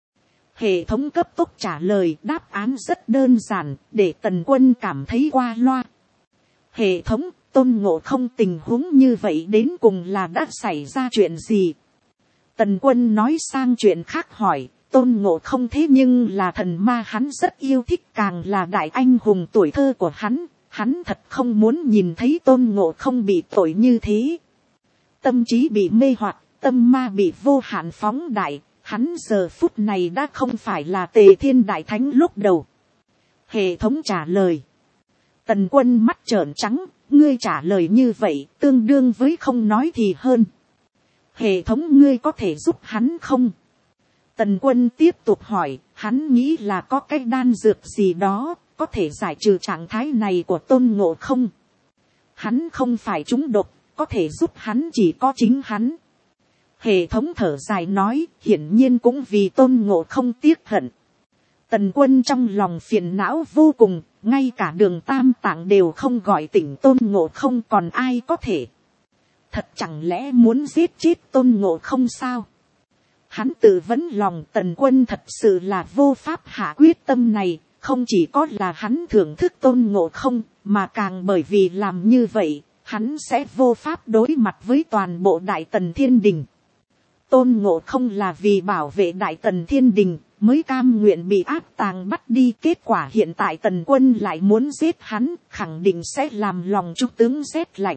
Hệ thống cấp tốc trả lời, đáp án rất đơn giản, để Tần Quân cảm thấy qua loa. Hệ thống, Tôn Ngộ Không tình huống như vậy đến cùng là đã xảy ra chuyện gì? Tần Quân nói sang chuyện khác hỏi, Tôn Ngộ Không thế nhưng là thần ma hắn rất yêu thích, càng là đại anh hùng tuổi thơ của hắn thật không muốn nhìn thấy Tôn Ngộ Không bị tội như thế. Tâm trí bị mê hoặc, tâm ma bị vô hạn phóng đại, hắn giờ phút này đã không phải là Tề Thiên Đại Thánh lúc đầu. Hệ thống trả lời. Tần Quân mắt trợn trắng, ngươi trả lời như vậy tương đương với không nói thì hơn. Hệ thống ngươi có thể giúp hắn không? Tần Quân tiếp tục hỏi, hắn nghĩ là có cái đan dược gì đó có thể giải trừ trạng thái này của Tôn Ngộ Không. Hắn không phải trúng độc, có thể giúp hắn chỉ có chính hắn. Hệ thống thở dài nói, hiển nhiên cũng vì Tôn Ngộ Không tiếc hận. Tần Quân trong lòng phiền não vô cùng, ngay cả Đường Tam Tạng đều không gọi tỉnh Tôn Ngộ Không, còn ai có thể. Thật chẳng lẽ muốn giết chết Tôn Ngộ Không sao? Hắn tự vấn lòng Tần Quân thật sự là vô pháp hạ quyết tâm này, không chỉ có là hắn thưởng thức Tôn Ngộ Không, mà càng bởi vì làm như vậy, hắn sẽ vô pháp đối mặt với toàn bộ Đại Tần Thiên Đình. Tôn Ngộ Không là vì bảo vệ Đại Tần Thiên Đình, mới cam nguyện bị áp tàng bắt đi. Kết quả hiện tại Tần Quân lại muốn giết hắn, khẳng định sẽ làm lòng trung tướng rét lạnh.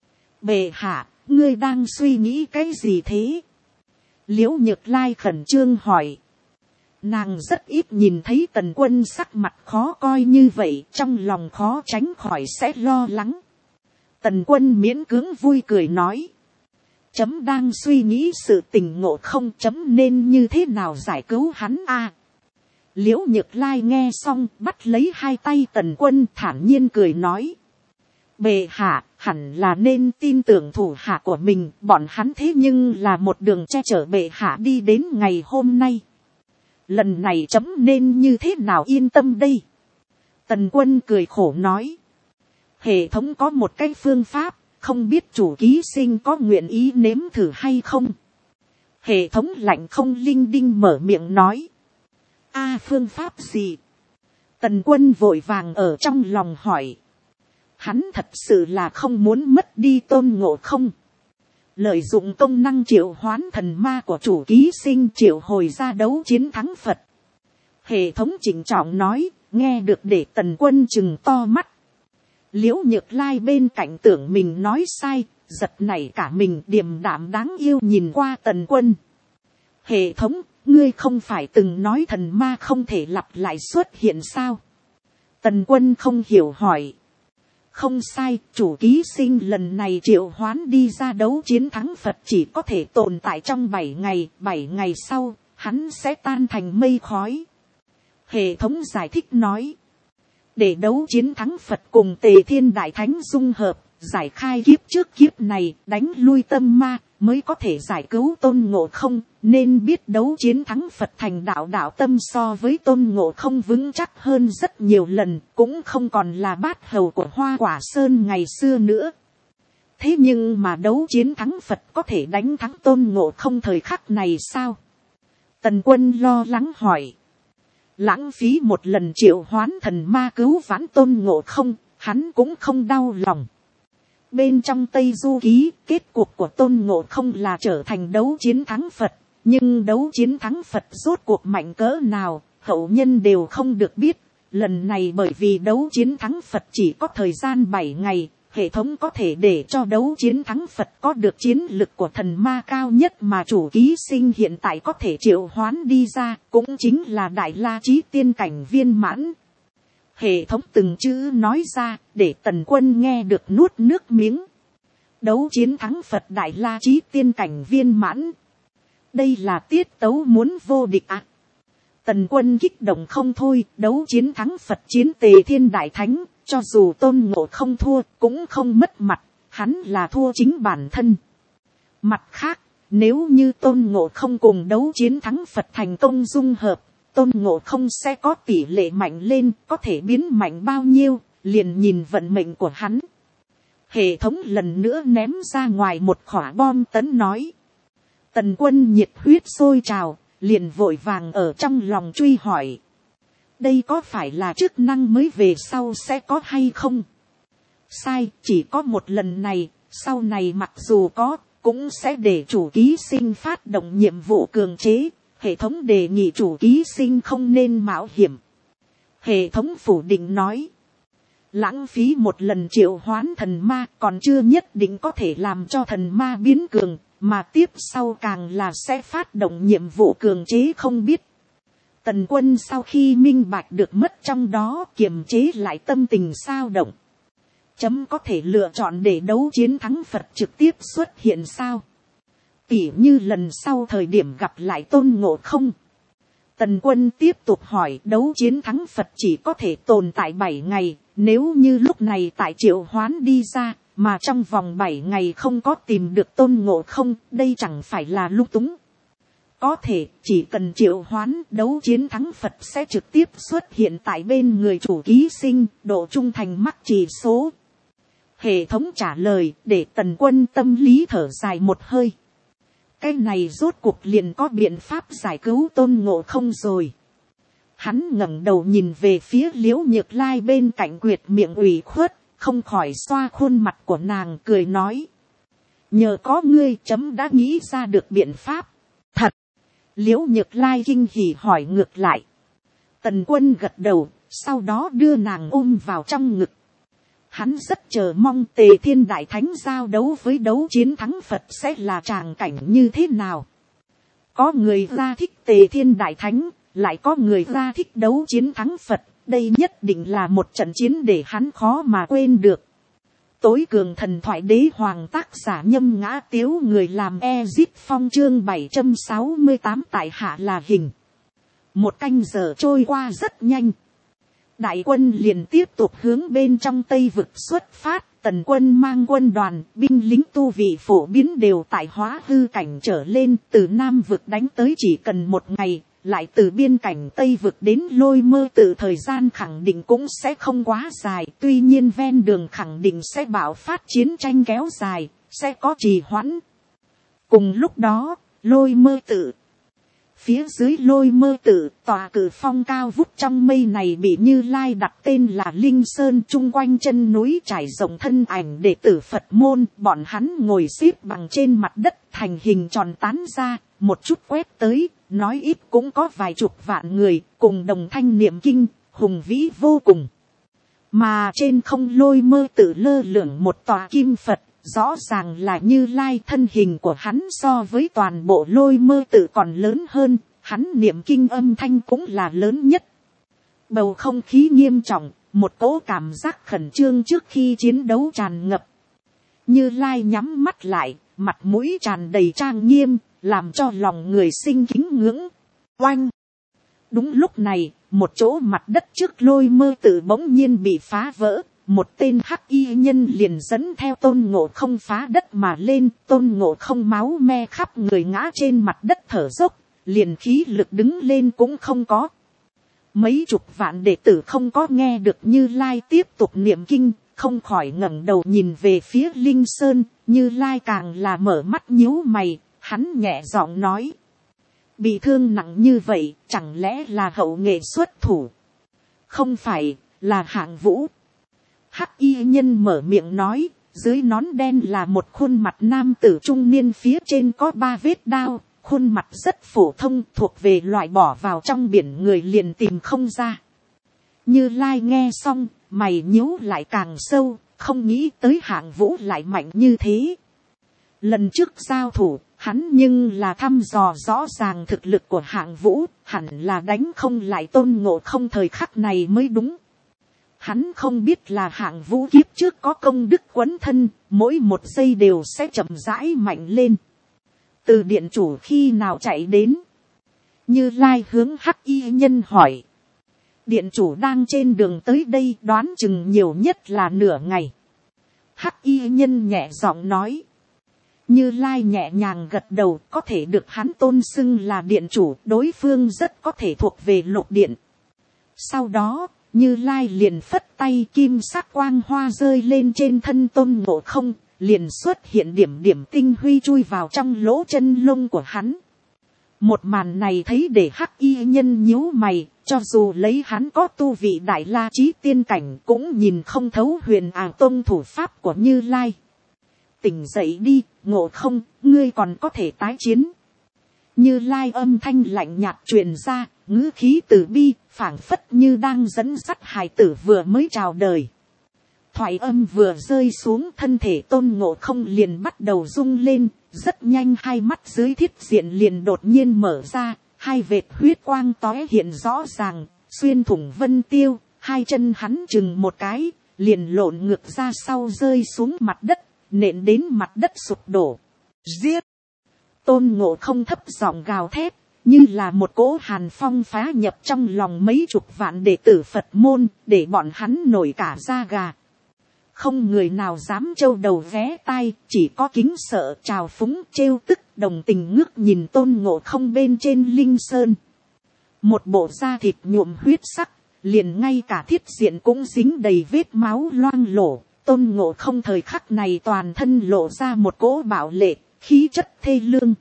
Bệ hạ, ngươi đang suy nghĩ cái gì thế? Liễu Nhược Lai khẩn trương hỏi. Nàng rất ít nhìn thấy Tần Quân sắc mặt khó coi như vậy, trong lòng khó tránh khỏi sẽ lo lắng. Tần Quân miễn cưỡng vui cười nói. Chấm đang suy nghĩ sự tình Ngộ Không, chấm nên như thế nào giải cứu hắn a? Liễu Nhược Lai nghe xong bắt lấy hai tay Tần Quân thản nhiên cười nói. Bệ hạ, hẳn là nên tin tưởng thủ hạ của mình, bọn hắn thế nhưng là một đường che chở bệ hạ đi đến ngày hôm nay. Lần này chấm nên như thế nào yên tâm đây? Tần Quân cười khổ nói. Hệ thống có một cái phương pháp, không biết chủ ký sinh có nguyện ý nếm thử hay không? Hệ thống lạnh không linh đinh mở miệng nói. A, phương pháp gì? Tần Quân vội vàng ở trong lòng hỏi. Hắn thật sự là không muốn mất đi Tôn Ngộ Không. Lợi dụng công năng triệu hoán thần ma của chủ ký sinh triệu hồi ra đấu chiến thắng Phật. Hệ thống chỉnh trọng nói, nghe được để Tần Quân chừng to mắt. Liễu Nhược Lai bên cạnh tưởng mình nói sai, giật nảy cả mình, điềm đạm đáng yêu nhìn qua Tần Quân. Hệ thống, ngươi không phải từng nói thần ma không thể lặp lại xuất hiện sao? Tần Quân không hiểu hỏi. Không sai, chủ ký sinh lần này triệu hoán đi ra đấu chiến thắng Phật chỉ có thể tồn tại trong 7 ngày sau, hắn sẽ tan thành mây khói. Hệ thống giải thích nói. Để đấu chiến thắng Phật cùng Tề Thiên Đại Thánh dung hợp, giải khai kiếp trước kiếp này, đánh lui tâm ma, mới có thể giải cứu Tôn Ngộ Không. Nên biết đấu chiến thắng Phật thành đạo tâm so với Tôn Ngộ Không vững chắc hơn rất nhiều lần, cũng không còn là bát hầu của Hoa Quả Sơn ngày xưa nữa. Thế nhưng mà đấu chiến thắng Phật có thể đánh thắng Tôn Ngộ Không thời khắc này sao? Tần Quân lo lắng hỏi. Lãng phí một lần triệu hoán thần ma cứu vãn Tôn Ngộ Không, hắn cũng không đau lòng. Bên trong Tây Du Ký, kết cuộc của Tôn Ngộ Không là trở thành đấu chiến thắng Phật. Nhưng đấu chiến thắng Phật rốt cuộc mạnh cỡ nào, hậu nhân đều không được biết. Lần này bởi vì đấu chiến thắng Phật chỉ có thời gian 7 ngày, hệ thống có thể để cho đấu chiến thắng Phật có được chiến lực của thần ma cao nhất mà chủ ký sinh hiện tại có thể triệu hoán đi ra, cũng chính là Đại La Chí tiên cảnh viên mãn. Hệ thống từng chữ nói ra, để Tần Quân nghe được nuốt nước miếng. Đấu chiến thắng Phật Đại La Chí tiên cảnh viên mãn. Đây là tiết tấu muốn vô địch à? Tần Quân kích động không thôi, đấu chiến thắng Phật chiến Tề Thiên Đại Thánh, cho dù Tôn Ngộ Không thua cũng không mất mặt, hắn là thua chính bản thân. Mặt khác, nếu như Tôn Ngộ Không cùng đấu chiến thắng Phật thành công dung hợp, Tôn Ngộ Không sẽ có tỷ lệ mạnh lên, có thể biến mạnh bao nhiêu, liền nhìn vận mệnh của hắn. Hệ thống lần nữa ném ra ngoài một quả bom tấn nói. Tần Quân nhiệt huyết sôi trào, liền vội vàng ở trong lòng truy hỏi. Đây có phải là chức năng mới về sau sẽ có hay không? Sai, chỉ có một lần này, sau này mặc dù có, cũng sẽ để chủ ký sinh phát động nhiệm vụ cường chế. Hệ thống đề nghị chủ ký sinh không nên mạo hiểm. Hệ thống phủ định nói. Lãng phí một lần triệu hoán thần ma còn chưa nhất định có thể làm cho thần ma biến cường, mà tiếp sau càng là sẽ phát động nhiệm vụ cường chế không biết. Tần Quân sau khi minh bạch được mất trong đó, kiềm chế lại tâm tình sao động. chấm có thể lựa chọn để đấu chiến thắng Phật trực tiếp xuất hiện sao? Tỉ như lần sau thời điểm gặp lại Tôn Ngộ Không. Tần Quân tiếp tục hỏi, đấu chiến thắng Phật chỉ có thể tồn tại 7 ngày, nếu như lúc này tại triệu hoán đi ra, mà trong vòng 7 ngày không có tìm được Tôn Ngộ Không, đây chẳng phải là lung túng. Có thể, chỉ cần triệu hoán, đấu chiến thắng Phật sẽ trực tiếp xuất hiện tại bên người chủ ký sinh, độ trung thành mắc chỉ số. Hệ thống trả lời, để Tần Quân tâm lý thở dài một hơi. Cái này rốt cuộc liền có biện pháp giải cứu Tôn Ngộ Không rồi. Hắn ngẩng đầu nhìn về phía Liễu Nhược Lai bên cạnh, quyệt miệng ủy khuất, không khỏi xoa khuôn mặt của nàng, cười nói. Nhờ có ngươi, chấm đã nghĩ ra được biện pháp. Thật! Liễu Nhược Lai kinh hỉ hỏi ngược lại. Tần Quân gật đầu, sau đó đưa nàng ôm vào trong ngực. Hắn rất chờ mong Tề Thiên Đại Thánh giao đấu với đấu chiến thắng Phật sẽ là tràng cảnh như thế nào. Có người ra thích Tề Thiên Đại Thánh, lại có người ra thích đấu chiến thắng Phật. Đây nhất định là một trận chiến để hắn khó mà quên được. Tối cường thần thoại đế hoàng, tác giả Nhâm Ngã Tiếu, người làm Ezip Phong, chương 768 tại hạ là hình. Một canh giờ trôi qua rất nhanh. Đại quân liền tiếp tục hướng bên trong Tây vực xuất phát. Tần Quân mang quân đoàn, binh lính tu vị phổ biến đều tại hóa hư cảnh trở lên. Từ Nam vực đánh tới chỉ cần một ngày. Lại từ biên cảnh Tây vực đến Lôi Mơ Tự, thời gian khẳng định cũng sẽ không quá dài. Tuy nhiên ven đường khẳng định sẽ bạo phát chiến tranh kéo dài, sẽ có trì hoãn. Cùng lúc đó, Lôi Mơ Tự. Phía dưới Lôi Mơ Tự, tòa cử phong cao vút trong mây này bị Như Lai đặt tên là Linh Sơn, chung quanh chân núi trải rộng thân ảnh đệ tử Phật môn. Bọn hắn ngồi xếp bằng trên mặt đất thành hình tròn tán ra, một chút quét tới. Nói ít cũng có vài chục vạn người, cùng đồng thanh niệm kinh, hùng vĩ vô cùng. Mà trên không Lôi Mơ Tự lơ lửng một tòa kim Phật, rõ ràng là Như Lai. Thân hình của hắn so với toàn bộ Lôi Mơ Tự còn lớn hơn, hắn niệm kinh âm thanh cũng là lớn nhất. Bầu không khí nghiêm trọng, một cỗ cảm giác khẩn trương trước khi chiến đấu tràn ngập. Như Lai nhắm mắt lại, mặt mũi tràn đầy trang nghiêm, làm cho lòng người sinh kính ngưỡng. Oanh! Đúng lúc này, một chỗ mặt đất trước Lôi Mơ Tự bỗng nhiên bị phá vỡ. Một tên hắc y nhân liền dẫn theo Tôn Ngộ Không phá đất mà lên. Tôn Ngộ Không máu me khắp người, ngã trên mặt đất thở dốc, liền khí lực đứng lên cũng không có. Mấy chục vạn đệ tử không có nghe được Như Lai tiếp tục niệm kinh, không khỏi ngẩng đầu nhìn về phía Linh Sơn. Như Lai càng là mở mắt nhíu mày. Hắn nhẹ giọng nói. Bị thương nặng như vậy, chẳng lẽ là hậu nghệ xuất thủ? Không phải, là Hạng Vũ. Hắc y nhân mở miệng nói, dưới nón đen là một khuôn mặt nam tử trung niên, phía trên có 3 vết đao. Khuôn mặt rất phổ thông, thuộc về loại bỏ vào trong biển người liền tìm không ra. Như Lai nghe xong, mày nhíu lại càng sâu, không nghĩ tới Hạng Vũ lại mạnh như thế. Lần trước giao thủ, hắn nhưng là thăm dò rõ ràng thực lực của Hạng Vũ, hẳn là đánh không lại Tôn Ngộ Không thời khắc này mới đúng. Hắn không biết là Hạng Vũ kiếp trước có công đức quấn thân, mỗi một giây đều sẽ chậm rãi mạnh lên. Từ điện chủ khi nào chạy đến? Như Lai hướng hắc y nhân hỏi. Điện chủ đang trên đường tới đây, đoán chừng nhiều nhất là nửa ngày. Hắc y nhân nhẹ giọng nói. Như Lai nhẹ nhàng gật đầu, có thể được hắn tôn xưng là điện chủ, đối phương rất có thể thuộc về lục điện. Sau đó, Như Lai liền phất tay, kim sắc quang hoa rơi lên trên thân Tôn Ngộ Không, liền xuất hiện điểm điểm tinh huy chui vào trong lỗ chân lông của hắn. Một màn này thấy để hắc y nhân nhíu mày, cho dù lấy hắn có tu vị đại la chí tiên cảnh cũng nhìn không thấu huyền ảo tông thủ pháp của Như Lai. Tỉnh dậy đi, Ngộ Không, ngươi còn có thể tái chiến. Như Lai âm thanh lạnh nhạt truyền ra, ngữ khí từ bi, phảng phất như đang dẫn dắt hài tử vừa mới chào đời. Thoại âm vừa rơi xuống, thân thể Tôn Ngộ Không liền bắt đầu rung lên, rất nhanh hai mắt dưới thiết diện liền đột nhiên mở ra, hai vệt huyết quang tóe hiện rõ ràng, xuyên thủng vân tiêu, hai chân hắn chừng một cái, liền lộn ngược ra sau rơi xuống mặt đất, nện đến mặt đất sụp đổ. Giết! Tôn Ngộ Không thấp giọng gào thét, như là một cỗ hàn phong phá nhập trong lòng mấy chục vạn đệ tử Phật môn, để bọn hắn nổi cả da gà. Không người nào dám trâu đầu vé tai, chỉ có kính sợ, trào phúng, trêu tức, đồng tình ngước nhìn Tôn Ngộ Không bên trên linh sơn. Một bộ da thịt nhuộm huyết sắc, liền ngay cả thiết diện cũng dính đầy vết máu loang lổ. Tôn Ngộ Không thời khắc này toàn thân lộ ra một cỗ bạo lệ, khí chất thê lương.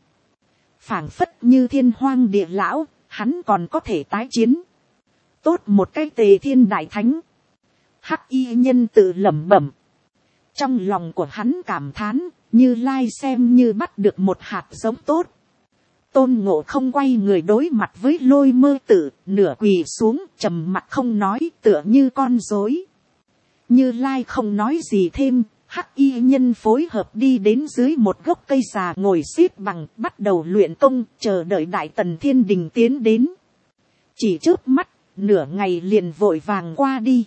Phảng phất như thiên hoang địa lão, hắn còn có thể tái chiến. Tốt một cái Tề Thiên Đại Thánh. Hắc Y Nhân tự lẩm bẩm. Trong lòng của hắn cảm thán, Như Lai xem như bắt được một hạt giống tốt. Tôn Ngộ Không quay người đối mặt với Lôi Mơ Tử, nửa quỳ xuống, trầm mặt không nói, tựa như con rối. Như Lai không nói gì thêm, Hắc Y Nhân phối hợp đi đến dưới một gốc cây già ngồi xếp bằng, bắt đầu luyện công, chờ đợi Đại Tần Thiên Đình tiến đến. Chỉ chớp mắt, nửa ngày liền vội vàng qua đi.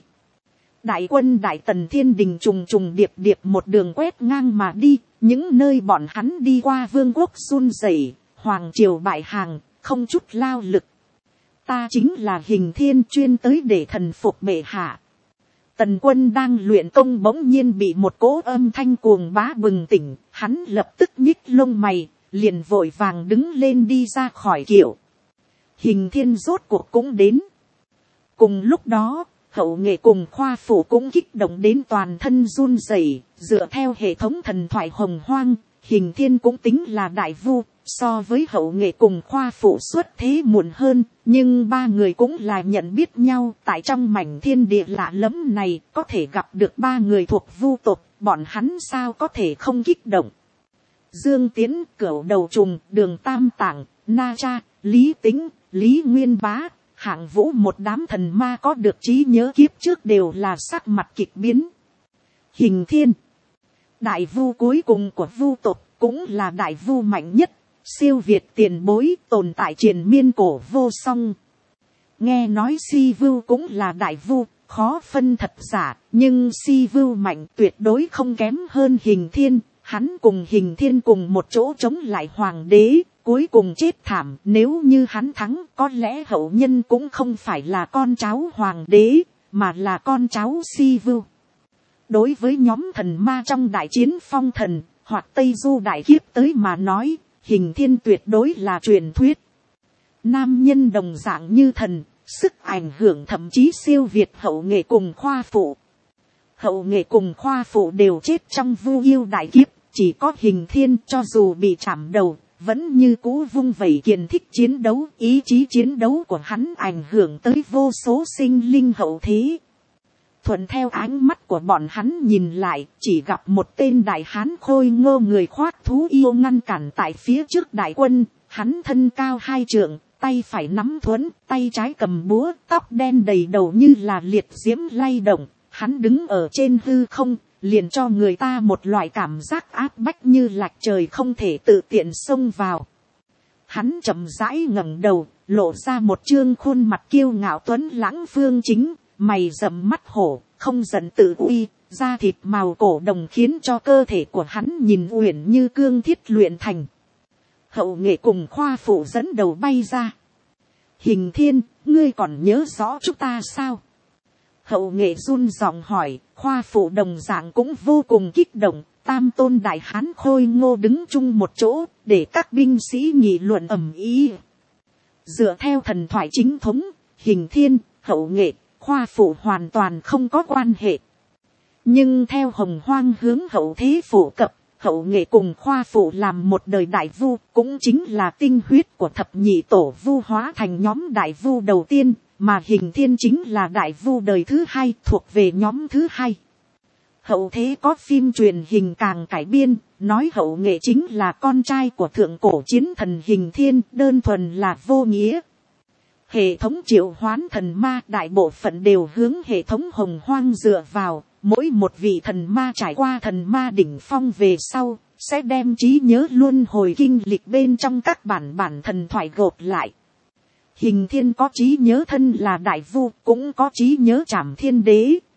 Đại quân Đại Tần Thiên Đình trùng trùng điệp điệp một đường quét ngang mà đi, những nơi bọn hắn đi qua vương quốc run rẩy, hoàng triều bại hàng, không chút lao lực. Ta chính là Hình Thiên, chuyên tới để thần phục bệ hạ. Tần Quân đang luyện công bỗng nhiên bị một cỗ âm thanh cuồng bá bừng tỉnh, hắn lập tức nhích lông mày, liền vội vàng đứng lên đi ra khỏi kiệu. Hình Thiên rốt cuộc cũng đến. Cùng lúc đó, Hậu Nghệ cùng Khoa Phủ cũng kích động đến toàn thân run rẩy. Dựa theo hệ thống thần thoại hồng hoang, Hình Thiên cũng tính là đại vu, so với Hậu Nghệ cùng Khoa Phủ xuất thế muộn hơn, nhưng ba người cũng là nhận biết nhau. Tại trong mảnh thiên địa lạ lẫm này, có thể gặp được ba người thuộc vu tộc, bọn hắn sao có thể không kích động. Dương Tiến, Cửu Đầu Trùng, Đường Tam Tạng, Na Cha, Lý Tính, Lý Nguyên Bá, Hạng Vũ, một đám thần ma có được trí nhớ kiếp trước đều là sắc mặt kịch biến. Hình Thiên, đại vu cuối cùng của vu tộc, cũng là đại vu mạnh nhất, siêu việt tiền bối, tồn tại triền miên cổ vô song. Nghe nói Si Vưu cũng là đại vu, khó phân thật giả, nhưng Si Vưu mạnh tuyệt đối không kém hơn Hình Thiên. Hắn cùng Hình Thiên cùng một chỗ chống lại hoàng đế, cuối cùng chết thảm. Nếu như hắn thắng, có lẽ hậu nhân cũng không phải là con cháu hoàng đế, mà là con cháu Si Vưu. Đối với nhóm thần ma trong đại chiến phong thần, hoặc Tây Du đại kiếp tới mà nói, Hình Thiên tuyệt đối là truyền thuyết. Nam nhân đồng dạng như thần, sức ảnh hưởng thậm chí siêu việt Hậu Nghệ cùng Khoa Phụ. Hậu Nghệ cùng Khoa Phụ đều chết trong Vu Yêu đại kiếp, chỉ có Hình Thiên cho dù bị chạm đầu, vẫn như cũ vung vẩy kiền thích chiến đấu. Ý chí chiến đấu của hắn ảnh hưởng tới vô số sinh linh hậu thế. Thuận theo ánh mắt của bọn hắn nhìn lại, chỉ gặp một tên đại hán khôi ngô người khoác thú yêu ngăn cản tại phía trước đại quân. Hắn thân cao 2 trượng, tay phải nắm thuẫn, tay trái cầm búa, tóc đen đầy đầu như là liệt diễm lay động. Hắn đứng ở trên hư không, liền cho người ta một loại cảm giác áp bách như lạch trời không thể tự tiện xông vào. Hắn chậm rãi ngẩng đầu, lộ ra một trương khuôn mặt kiêu ngạo tuấn lãng phương chính, mày rậm mắt hổ, không giận tự uy, da thịt màu cổ đồng khiến cho cơ thể của hắn nhìn uyển như cương thiết luyện thành. Hậu Nghệ cùng Khoa Phụ dẫn đầu bay ra. Hình Thiên, ngươi còn nhớ rõ chúng ta sao? Hậu Nghệ run giọng hỏi. Khoa Phụ đồng dạng cũng vô cùng kích động. Tam tôn đại hán khôi ngô đứng chung một chỗ, để các binh sĩ nghị luận ầm ĩ. Dựa theo thần thoại chính thống, Hình Thiên, Hậu Nghệ, Khoa Phụ hoàn toàn không có quan hệ. Nhưng theo hồng hoang hướng hậu thế phổ cập, Hậu Nghệ cùng Khoa Phụ làm một đời đại vu, cũng chính là tinh huyết của thập nhị tổ vu hóa thành nhóm đại vu đầu tiên, mà Hình Thiên chính là đại vu đời thứ 2, thuộc về nhóm thứ 2. Hậu thế có phim truyền hình càng cải biên, nói Hậu Nghệ chính là con trai của thượng cổ chiến thần Hình Thiên, đơn thuần là vô nghĩa. Hệ thống triệu hoán thần ma đại bộ phận đều hướng hệ thống hồng hoang dựa vào, mỗi một vị thần ma trải qua thần ma đỉnh phong về sau, sẽ đem trí nhớ luân hồi kinh lịch bên trong các bản thần thoại gộp lại. Hình Thiên có trí nhớ thân là đại vu, cũng có trí nhớ trảm thiên đế,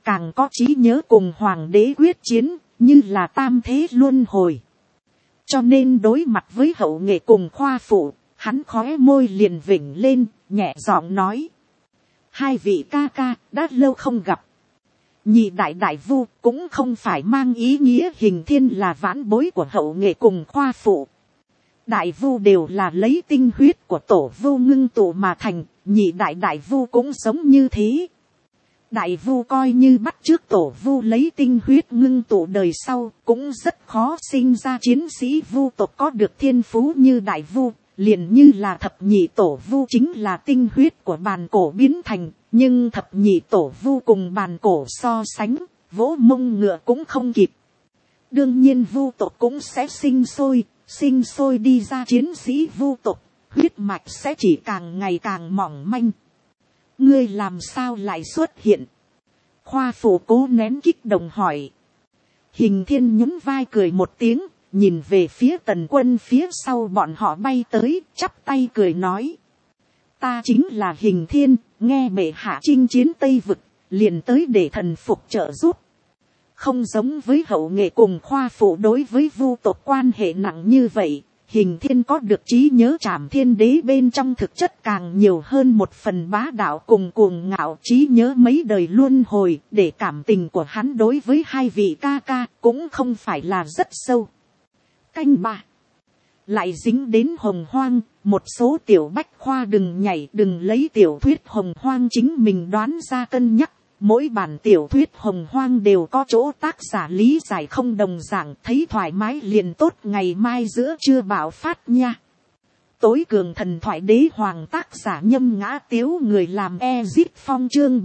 càng có trí nhớ cùng hoàng đế quyết chiến, như là tam thế luân hồi. Cho nên đối mặt với Hậu Nghệ cùng Khoa Phụ, hắn khóe môi liền vểnh lên, nhẹ giọng nói: hai vị ca ca đã lâu không gặp. Nhị đại đại vu cũng không phải mang ý nghĩa Hình Thiên là vãn bối của Hậu Nghệ cùng Khoa Phụ. Đại vu đều là lấy tinh huyết của tổ vu ngưng tụ mà thành, nhị đại đại vu cũng giống như thế. Đại vu coi như bắt chước tổ vu lấy tinh huyết ngưng tụ đời sau, cũng rất khó sinh ra chiến sĩ vu tộc có được thiên phú như đại vu, liền như là thập nhị tổ vu chính là tinh huyết của bàn cổ biến thành, nhưng thập nhị tổ vu cùng bàn cổ so sánh, vỗ mông ngựa cũng không kịp. Đương nhiên vu tộc cũng sẽ sinh sôi đi ra chiến sĩ vu tộc, huyết mạch sẽ chỉ càng ngày càng mỏng manh. Ngươi làm sao lại xuất hiện? Khoa Phụ cố nén kích động hỏi. Hình Thiên nhún vai cười một tiếng, nhìn về phía Tần Quân phía sau bọn họ bay tới, chắp tay cười nói: ta chính là Hình Thiên, nghe bệ hạ chinh chiến Tây Vực, liền tới để thần phục trợ giúp. Không giống với Hậu Nghệ cùng Khoa Phụ đối với vu tộc quan hệ nặng như vậy, Hình Thiên có được trí nhớ Trảm Thiên Đế bên trong thực chất càng nhiều hơn một phần bá đạo cùng cuồng ngạo, trí nhớ mấy đời luân hồi, để cảm tình của hắn đối với hai vị ca ca cũng không phải là rất sâu. Canh ba. Lại dính đến Hồng Hoang, một số tiểu bách khoa đừng nhảy, đừng lấy tiểu thuyết Hồng Hoang chính mình đoán ra cân nhắc. Mỗi bản tiểu thuyết Hồng Hoang đều có chỗ tác giả lý giải không đồng dạng, thấy thoải mái liền tốt, ngày mai giữa trưa bảo phát nha. Tối cường thần thoại đế hoàng tác giả Nhâm Ngã Tiếu, người làm Ezip Phong, chương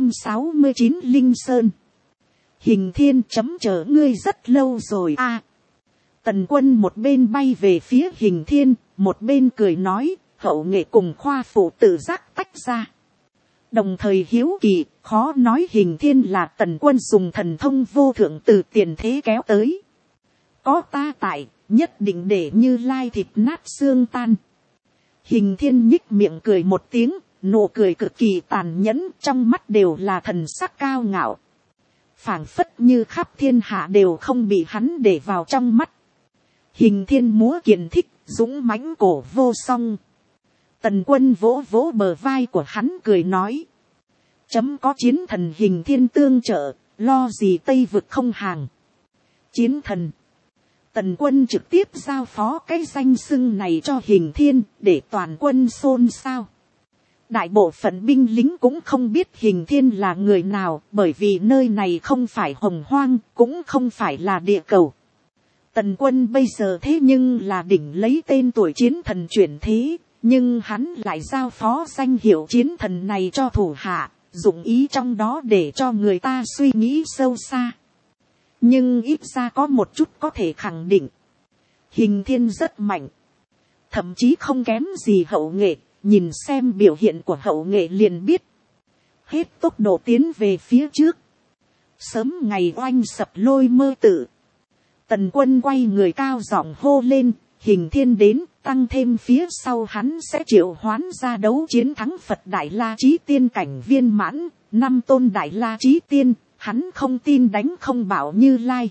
769 Linh Sơn. Hình Thiên chấm chờ ngươi rất lâu rồi a. Tần Quân một bên bay về phía Hình Thiên, một bên cười nói: Hậu Nghệ cùng Khoa Phụ tự giác tách ra. Đồng thời hiếu kỳ, khó nói Hình Thiên là Tần Quân dùng thần thông vô thượng từ tiền thế kéo tới. Có ta tại, nhất định để Như Lai thịt nát xương tan. Hình Thiên nhích miệng cười một tiếng, nụ cười cực kỳ tàn nhẫn, trong mắt đều là thần sắc cao ngạo. Phảng phất như khắp thiên hạ đều không bị hắn để vào trong mắt. Hình Thiên múa kiền thích, dũng mãnh cổ vô song. Tần Quân vỗ vỗ bờ vai của hắn cười nói: chấm có chiến thần Hình Thiên tương trợ, lo gì Tây Vực không hàng. Chiến thần. Tần Quân trực tiếp giao phó cái danh xưng này cho Hình Thiên, để toàn quân xôn xao. Đại bộ phận binh lính cũng không biết Hình Thiên là người nào, bởi vì nơi này không phải Hồng Hoang, cũng không phải là địa cầu. Tần Quân bây giờ thế nhưng là đỉnh lấy tên tuổi chiến thần chuyển thế, nhưng hắn lại giao phó danh hiệu chiến thần này cho thủ hạ, dụng ý trong đó để cho người ta suy nghĩ sâu xa. Nhưng ít ra có một chút có thể khẳng định, Hình Thiên rất mạnh, thậm chí không kém gì Hậu Nghệ. Nhìn xem biểu hiện của Hậu Nghệ liền biết, hết tốc độ tiến về phía trước. Sớm ngày oanh sập Lôi Mơ Tự, Tần Quân quay người cao giọng hô lên: Hình Thiên đến, tăng thêm phía sau hắn sẽ triệu hoán ra đấu chiến thắng Phật Đại La Chí Tiên cảnh viên mãn, 5 tôn Đại La Chí Tiên, hắn không tin đánh không bảo Như Lai.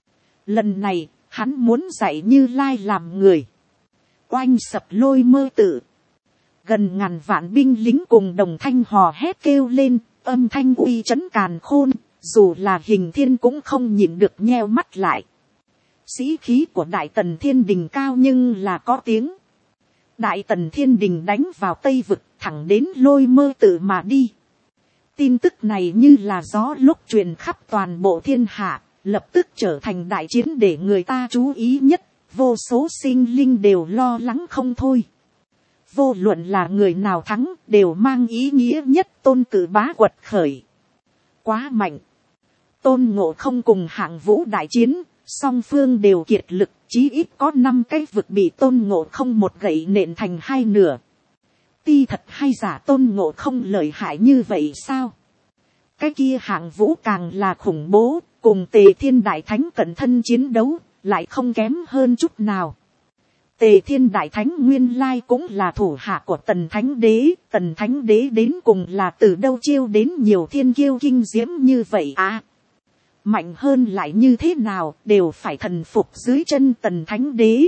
Lần này, hắn muốn dạy Như Lai làm người. Oanh sập Lôi Mơ Tự. Gần ngàn vạn binh lính cùng đồng thanh hò hét kêu lên, âm thanh uy chấn càn khôn, dù là Hình Thiên cũng không nhịn được nheo mắt lại. Sĩ khí của Đại Tần Thiên Đình cao nhưng là có tiếng. Đại Tần Thiên Đình đánh vào Tây Vực, thẳng đến Lôi Mơ Tự mà đi. Tin tức này như là gió lúc truyền khắp toàn bộ thiên hạ, lập tức trở thành đại chiến để người ta chú ý nhất, vô số sinh linh đều lo lắng không thôi. Vô luận là người nào thắng, đều mang ý nghĩa nhất Tôn Cử Bá quật khởi. Quá mạnh. Tôn Ngộ Không cùng Hạng Vũ đại chiến, song phương đều kiệt lực, chí ít có 5 cái vực bị Tôn Ngộ Không một gậy nện thành 2 nửa. Ti thật hay giả Tôn Ngộ Không lợi hại như vậy sao? Cái kia Hạng Vũ càng là khủng bố, cùng Tề Thiên Đại Thánh cận thân chiến đấu, lại không kém hơn chút nào. Tề Thiên Đại Thánh nguyên lai cũng là thủ hạ của Tần Thánh Đế. Tần Thánh Đế đến cùng là từ đâu chiêu đến nhiều thiên kiêu kinh diễm như vậy à? Mạnh hơn lại như thế nào đều phải thần phục dưới chân Tần Thánh Đế.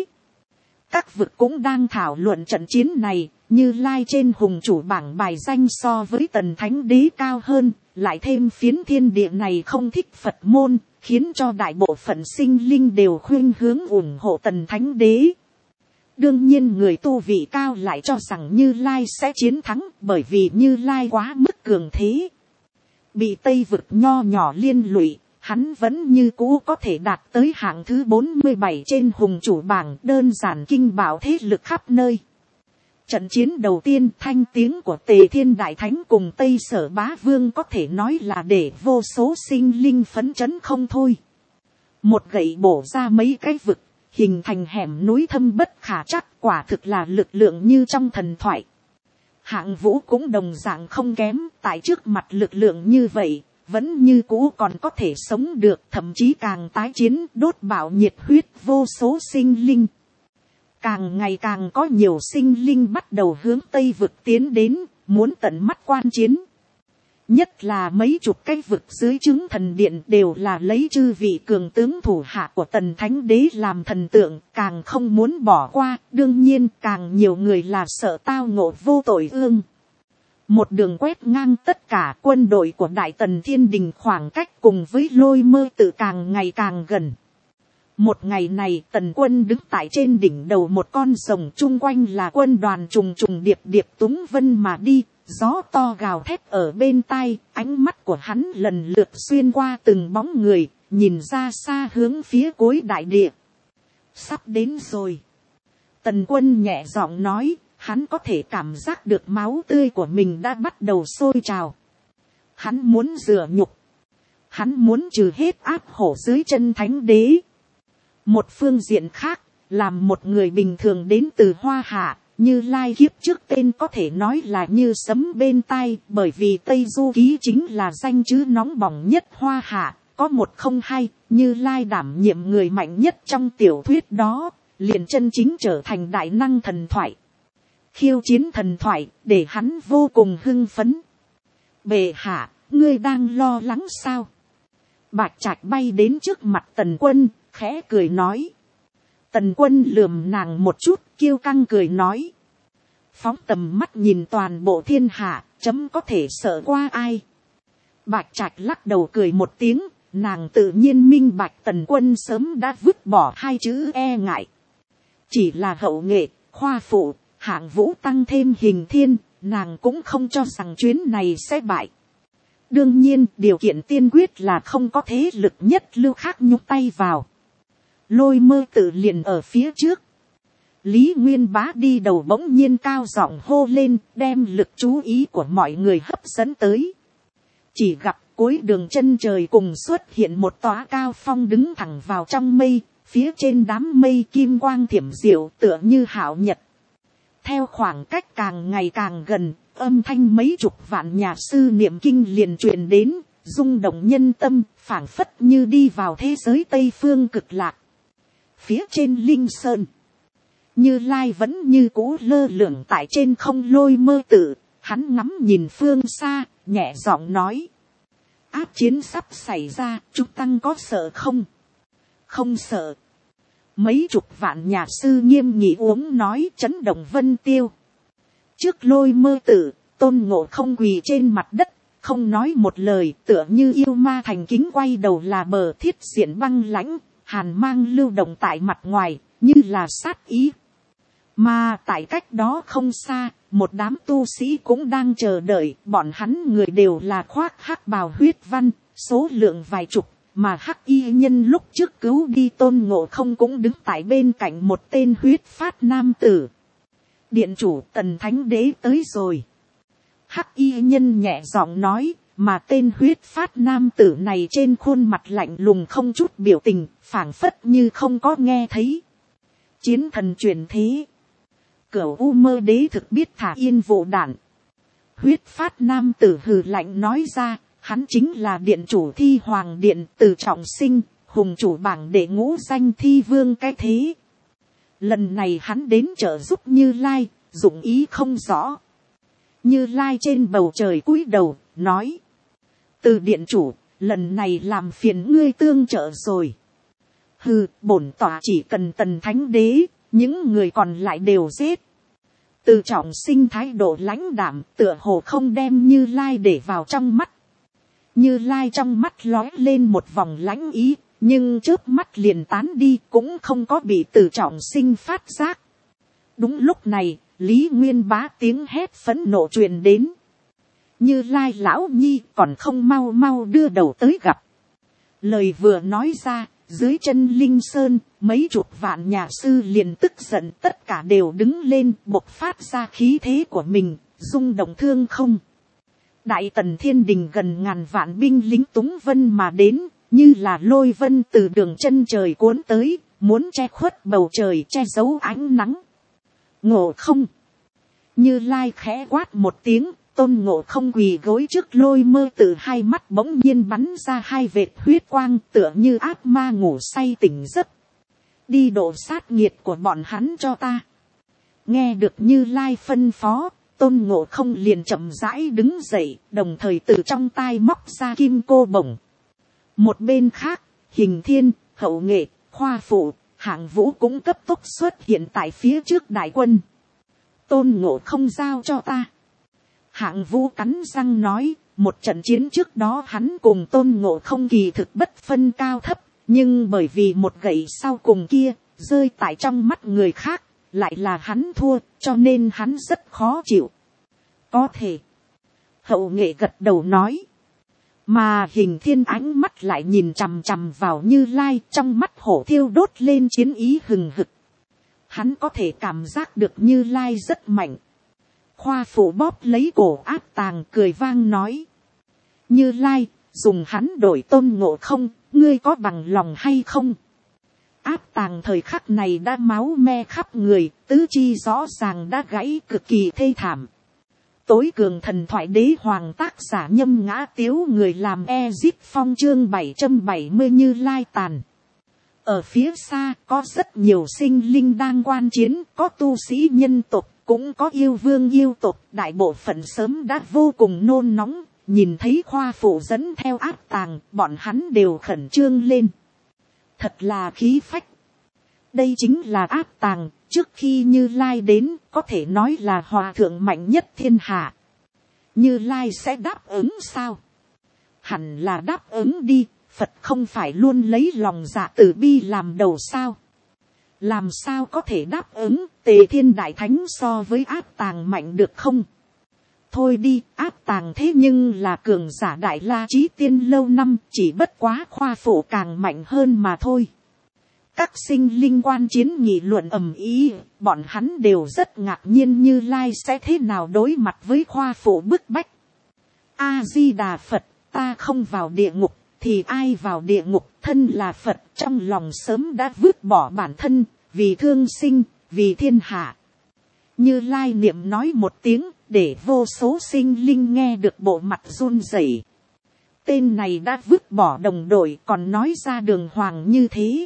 Các vực cũng đang thảo luận trận chiến này. Như Lai trên hùng chủ bảng bài danh so với Tần Thánh Đế cao hơn. Lại thêm phiến thiên địa này không thích Phật môn. Khiến cho đại bộ phận sinh linh đều khuyên hướng ủng hộ Tần Thánh Đế. Đương nhiên người tu vị cao lại cho rằng Như Lai sẽ chiến thắng. Bởi vì Như Lai quá mức cường thế. Bị Tây vực nho nhỏ liên lụy. Hắn vẫn như cũ có thể đạt tới hạng thứ 47 trên hùng chủ bảng, đơn giản kinh bảo thế lực khắp nơi. Trận chiến đầu tiên, thanh tiếng của Tề Thiên Đại Thánh cùng Tây Sở Bá Vương có thể nói là để vô số sinh linh phấn chấn không thôi. Một gậy bổ ra mấy cái vực, hình thành hẻm núi thâm bất khả trắc, quả thực là lực lượng như trong thần thoại. Hạng Vũ cũng đồng dạng không kém, tại trước mặt lực lượng như vậy. Vẫn như cũ còn có thể sống được, thậm chí càng tái chiến, đốt bạo nhiệt huyết vô số sinh linh. Càng ngày càng có nhiều sinh linh bắt đầu hướng Tây vực tiến đến, muốn tận mắt quan chiến. Nhất là mấy chục cái vực dưới chứng thần điện đều là lấy chư vị cường tướng thủ hạ của Tần Thánh Đế làm thần tượng, càng không muốn bỏ qua, đương nhiên càng nhiều người là sợ tao ngộ vô tội ương. Một đường quét ngang tất cả, quân đội của Đại Tần Thiên Đình khoảng cách cùng với Lôi Mơ Tự càng ngày càng gần. Một ngày này Tần quân đứng tại trên đỉnh đầu một con rồng, chung quanh là quân đoàn trùng trùng điệp điệp túng vân mà đi, gió to gào thét ở bên tai, ánh mắt của hắn lần lượt xuyên qua từng bóng người, nhìn ra xa hướng phía cuối đại địa. Sắp đến rồi. Tần quân nhẹ giọng nói. Hắn có thể cảm giác được máu tươi của mình đã bắt đầu sôi trào. Hắn muốn rửa nhục. Hắn muốn trừ hết áp hổ dưới chân Thánh Đế. Một phương diện khác, làm một người bình thường đến từ Hoa Hạ, Như Lai kiếp trước tên có thể nói là như sấm bên tai, bởi vì Tây Du Ký chính là danh chữ nóng bỏng nhất Hoa Hạ, có 102, Như Lai đảm nhiệm người mạnh nhất trong tiểu thuyết đó, liền chân chính trở thành đại năng thần thoại. Khiêu chiến thần thoại, để hắn vô cùng hưng phấn. Bệ hạ, ngươi đang lo lắng sao? Bạch Trạch bay đến trước mặt Tần Quân, khẽ cười nói. Tần Quân lườm nàng một chút, kiêu căng cười nói. Phóng tầm mắt nhìn toàn bộ thiên hạ, chấm có thể sợ qua ai? Bạch Trạch lắc đầu cười một tiếng, nàng tự nhiên minh bạch Tần Quân sớm đã vứt bỏ hai chữ e ngại. Chỉ là hậu nghệ, khoa phụ. Hạng Vũ tăng thêm hình thiên, nàng cũng không cho rằng chuyến này sẽ bại. Đương nhiên, điều kiện tiên quyết là không có thế lực nhất lưu khác nhúc tay vào. Lôi Mơ Tự liền ở phía trước. Lý Nguyên Bá đi đầu bỗng nhiên cao giọng hô lên, đem lực chú ý của mọi người hấp dẫn tới. Chỉ gặp cuối đường chân trời cùng xuất hiện một tòa cao phong đứng thẳng vào trong mây, phía trên đám mây kim quang thiểm diệu tựa như hạo nhật. Theo khoảng cách càng ngày càng gần, âm thanh mấy chục vạn nhà sư niệm kinh liền truyền đến, rung động nhân tâm, phảng phất như đi vào thế giới Tây phương cực lạc. Phía trên Linh Sơn, Như Lai vẫn như cũ lơ lửng tại trên không Lôi Mơ Tự, hắn ngắm nhìn phương xa, nhẹ giọng nói. Áp chiến sắp xảy ra, chúng tăng có sợ không? Không sợ. Mấy chục vạn nhà sư nghiêm nghị uống nói, chấn động vân tiêu. Trước Lôi Mơ Tự, Tôn Ngộ Không quỳ trên mặt đất, không nói một lời, tựa như yêu ma thành kính quay đầu là bờ thiết diện băng lãnh, hàn mang lưu động tại mặt ngoài, như là sát ý. Mà tại cách đó không xa, một đám tu sĩ cũng đang chờ đợi, bọn hắn người đều là khoác hắc bào huyết văn, số lượng vài chục. Mà hắc y nhân lúc trước cứu đi Tôn Ngộ Không cũng đứng tại bên cạnh một tên huyết phát nam tử. Điện chủ Tần Thánh Đế tới rồi. Hắc y nhân nhẹ giọng nói, mà tên huyết phát nam tử này trên khuôn mặt lạnh lùng không chút biểu tình, phảng phất như không có nghe thấy. Chiến thần truyền thế. Cửu U Mơ Đế thực biết thả yên vụ đản. Huyết phát nam tử hừ lạnh nói ra. Hắn chính là điện chủ Thi Hoàng Điện Từ Trọng Sinh, hùng chủ bảng đệ ngũ danh thi vương cái thế. Lần này hắn đến trợ giúp Như Lai, dụng ý không rõ. Như Lai trên bầu trời cúi đầu, nói. Từ điện chủ, lần này làm phiền ngươi tương trợ rồi. Hừ, bổn tọa chỉ cần Tần Thánh Đế, những người còn lại đều giết. Từ Trọng Sinh thái độ lãnh đạm, tựa hồ không đem Như Lai để vào trong mắt. Như Lai trong mắt lóe lên một vòng lãnh ý, nhưng chớp mắt liền tán đi, cũng không có bị Từ Trọng Sinh phát giác. Đúng lúc này, Lý Nguyên Bá tiếng hét phẫn nộ truyền đến. Như Lai lão nhi còn không mau mau đưa đầu tới gặp. Lời vừa nói ra, dưới chân Linh Sơn, mấy chục vạn nhà sư liền tức giận, tất cả đều đứng lên bộc phát ra khí thế của mình, rung động thương không. Đại Tần Thiên Đình gần ngàn vạn binh lính túng vân mà đến, như là lôi vân từ đường chân trời cuốn tới, muốn che khuất bầu trời, che giấu ánh nắng. Ngộ không. Như Lai khẽ quát một tiếng, Tôn Ngộ Không quỳ gối trước lôi mơ, từ hai mắt bỗng nhiên bắn ra hai vệt huyết quang, tựa như ác ma ngủ say tỉnh giấc. Đi độ sát nghiệt của bọn hắn cho ta. Nghe được Như Lai phân phó, Tôn Ngộ Không liền chậm rãi đứng dậy, đồng thời từ trong tai móc ra kim cô bổng. Một bên khác, Hình Thiên, Hậu Nghệ, Khoa Phụ, Hạng Vũ cũng cấp tốc xuất hiện tại phía trước đại quân. Tôn Ngộ Không giao cho ta. Hạng Vũ cắn răng nói, một trận chiến trước đó hắn cùng Tôn Ngộ Không kỳ thực bất phân cao thấp, nhưng bởi vì một gậy sau cùng kia, rơi tại trong mắt người khác, lại là hắn thua, cho nên hắn rất khó chịu. Có thể. Hậu Nghệ gật đầu nói. Mà Hình Thiên ánh mắt lại nhìn chằm chằm vào Như Lai, trong mắt hổ thiêu đốt lên chiến ý hừng hực. Hắn có thể cảm giác được Như Lai rất mạnh. Khoa Phụ bóp lấy cổ Áp Tàng cười vang nói. Như Lai, dùng hắn đổi Tôn Ngộ Không, ngươi có bằng lòng hay không? Áp Tàng thời khắc này đã máu me khắp người, tứ chi rõ ràng đã gãy cực kỳ thê thảm. Tối cường thần thoại đế hoàng tác giả Nhâm Ngã Tiếu, người làm Ezip Phong, chương 770 Như Lai tàn. Ở phía xa có rất nhiều sinh linh đang quan chiến, có tu sĩ nhân tộc, cũng có yêu vương yêu tộc, đại bộ phận sớm đã vô cùng nôn nóng, nhìn thấy Khoa Phụ dẫn theo Áp Tàng, bọn hắn đều khẩn trương lên. Thật là khí phách. Đây chính là Áp Tàng, trước khi Như Lai đến, có thể nói là hòa thượng mạnh nhất thiên hạ. Như Lai sẽ đáp ứng sao? Hẳn là đáp ứng đi, Phật không phải luôn lấy lòng dạ từ bi làm đầu sao? Làm sao có thể đáp ứng, Tề Thiên Đại Thánh so với Áp Tàng mạnh được không? Thôi đi, Áp Tàng thế nhưng là cường giả Đại La Chí Tiên lâu năm, chỉ bất quá Khoa Phụ càng mạnh hơn mà thôi. Các sinh linh quan chiến nghị luận ầm ĩ, bọn hắn đều rất ngạc nhiên Như Lai sẽ thế nào đối mặt với Khoa Phụ bức bách. A Di Đà Phật, ta không vào địa ngục, thì ai vào địa ngục? Thân là Phật, trong lòng sớm đã vứt bỏ bản thân, vì thương sinh, vì thiên hạ. Như Lai niệm nói một tiếng, để vô số sinh linh nghe được bộ mặt run rẩy. Tên này đã vứt bỏ đồng đội, còn nói ra đường hoàng như thế.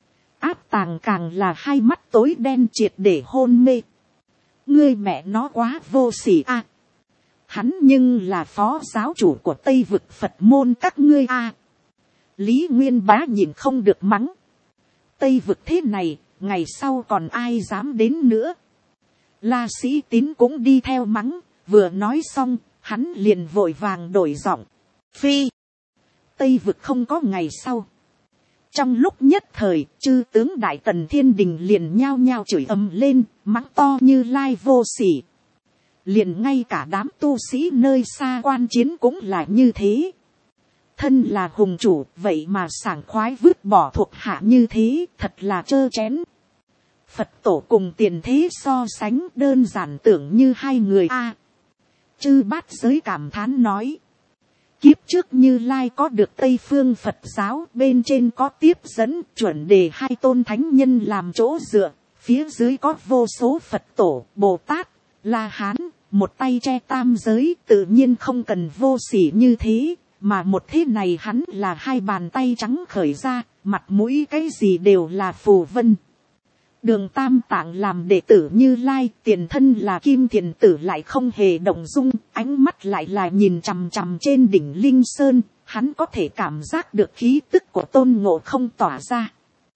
Áp Tàng càng là hai mắt tối đen triệt để hôn mê. Ngươi mẹ nó quá vô sỉ a! Hắn nhưng là phó giáo chủ của Tây Vực Phật môn các ngươi a! Lý Nguyên Bá nhìn không được mắng. Tây Vực thế này, ngày sau còn ai dám đến nữa? La Sĩ Tín cũng đi theo mắng, vừa nói xong, hắn liền vội vàng đổi giọng. Phi! Tây Vực không có ngày sau. Trong lúc nhất thời, chư tướng Đại Tần Thiên Đình liền nhao nhao chửi ầm lên, mắng to Như Lai vô sỉ. Liền ngay cả đám tu sĩ nơi xa quan chiến cũng là như thế. Thân là hùng chủ, vậy mà sảng khoái vứt bỏ thuộc hạ như thế, thật là trơ chén. Phật tổ cùng tiền thế so sánh đơn giản tưởng như hai người a. Chư Bát Giới cảm thán nói. Kiếp trước Như Lai có được Tây Phương Phật giáo, bên trên có tiếp dẫn chuẩn đề hai tôn thánh nhân làm chỗ dựa, phía dưới có vô số Phật tổ, Bồ Tát, La Hán, một tay che tam giới, tự nhiên không cần vô sỉ như thế, mà một thế này hắn là hai bàn tay trắng khởi ra, mặt mũi cái gì đều là phù vân. Đường Tam Tạng làm đệ tử Như Lai, tiền thân là Kim Thiền Tử lại không hề động dung, ánh mắt lại là nhìn chằm chằm trên đỉnh Linh Sơn, hắn có thể cảm giác được khí tức của Tôn Ngộ Không tỏa ra.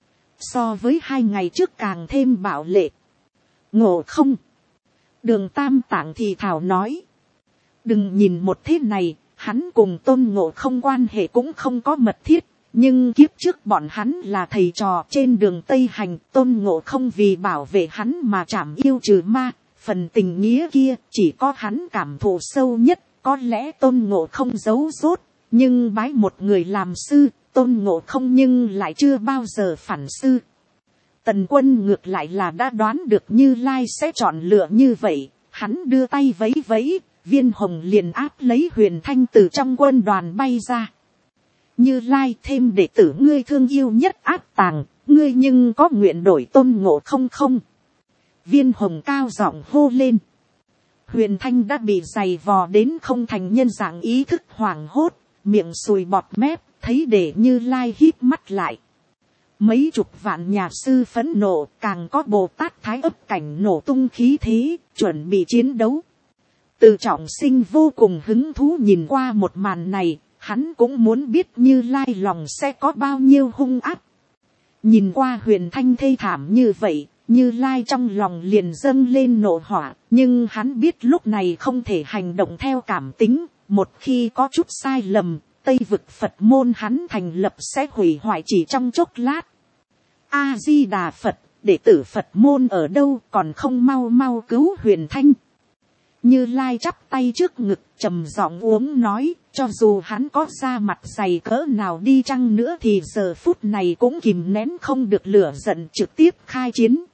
So với 2 ngày trước càng thêm bạo lệ. Ngộ Không. Đường Tam Tạng thì thào nói. Đừng nhìn một thế này, hắn cùng Tôn Ngộ Không quan hệ cũng không có mật thiết. Nhưng kiếp trước bọn hắn là thầy trò trên đường Tây Hành, Tôn Ngộ Không vì bảo vệ hắn mà trảm yêu trừ ma, phần tình nghĩa kia chỉ có hắn cảm thụ sâu nhất, có lẽ Tôn Ngộ Không giấu giốt, nhưng bái một người làm sư, Tôn Ngộ Không nhưng lại chưa bao giờ phản sư. Tần Quân ngược lại là đã đoán được Như Lai sẽ chọn lựa như vậy, hắn đưa tay vẫy vẫy, viên hồng liền áp lấy Huyền Thanh từ trong quân đoàn bay ra. Như Lai thêm đệ tử ngươi thương yêu nhất Áp Tàng, ngươi nhưng có nguyện đổi Tôn Ngộ Không không? Viên hồng cao giọng hô lên. Huyền Thanh đã bị giày vò đến không thành nhân dạng, ý thức hoảng hốt, miệng sùi bọt mép, thấy để Như Lai híp mắt lại. Mấy chục vạn nhà sư phẫn nộ, càng có Bồ Tát Thái Ấp cảnh nổ tung khí thế, chuẩn bị chiến đấu. Từ Trọng Sinh vô cùng hứng thú nhìn qua một màn này. Hắn cũng muốn biết Như Lai lòng sẽ có bao nhiêu hung ác. Nhìn qua Huyền Thanh thê thảm như vậy, Như Lai trong lòng liền dâng lên nộ hỏa. Nhưng hắn biết lúc này không thể hành động theo cảm tính. Một khi có chút sai lầm, Tây vực Phật môn hắn thành lập sẽ hủy hoại chỉ trong chốc lát. A-di-đà Phật, đệ tử Phật môn ở đâu còn không mau mau cứu Huyền Thanh. Như Lai chắp tay trước ngực trầm giọng uống nói, cho dù hắn có da mặt dày cỡ nào đi chăng nữa thì giờ phút này cũng kìm nén không được lửa giận, trực tiếp khai chiến.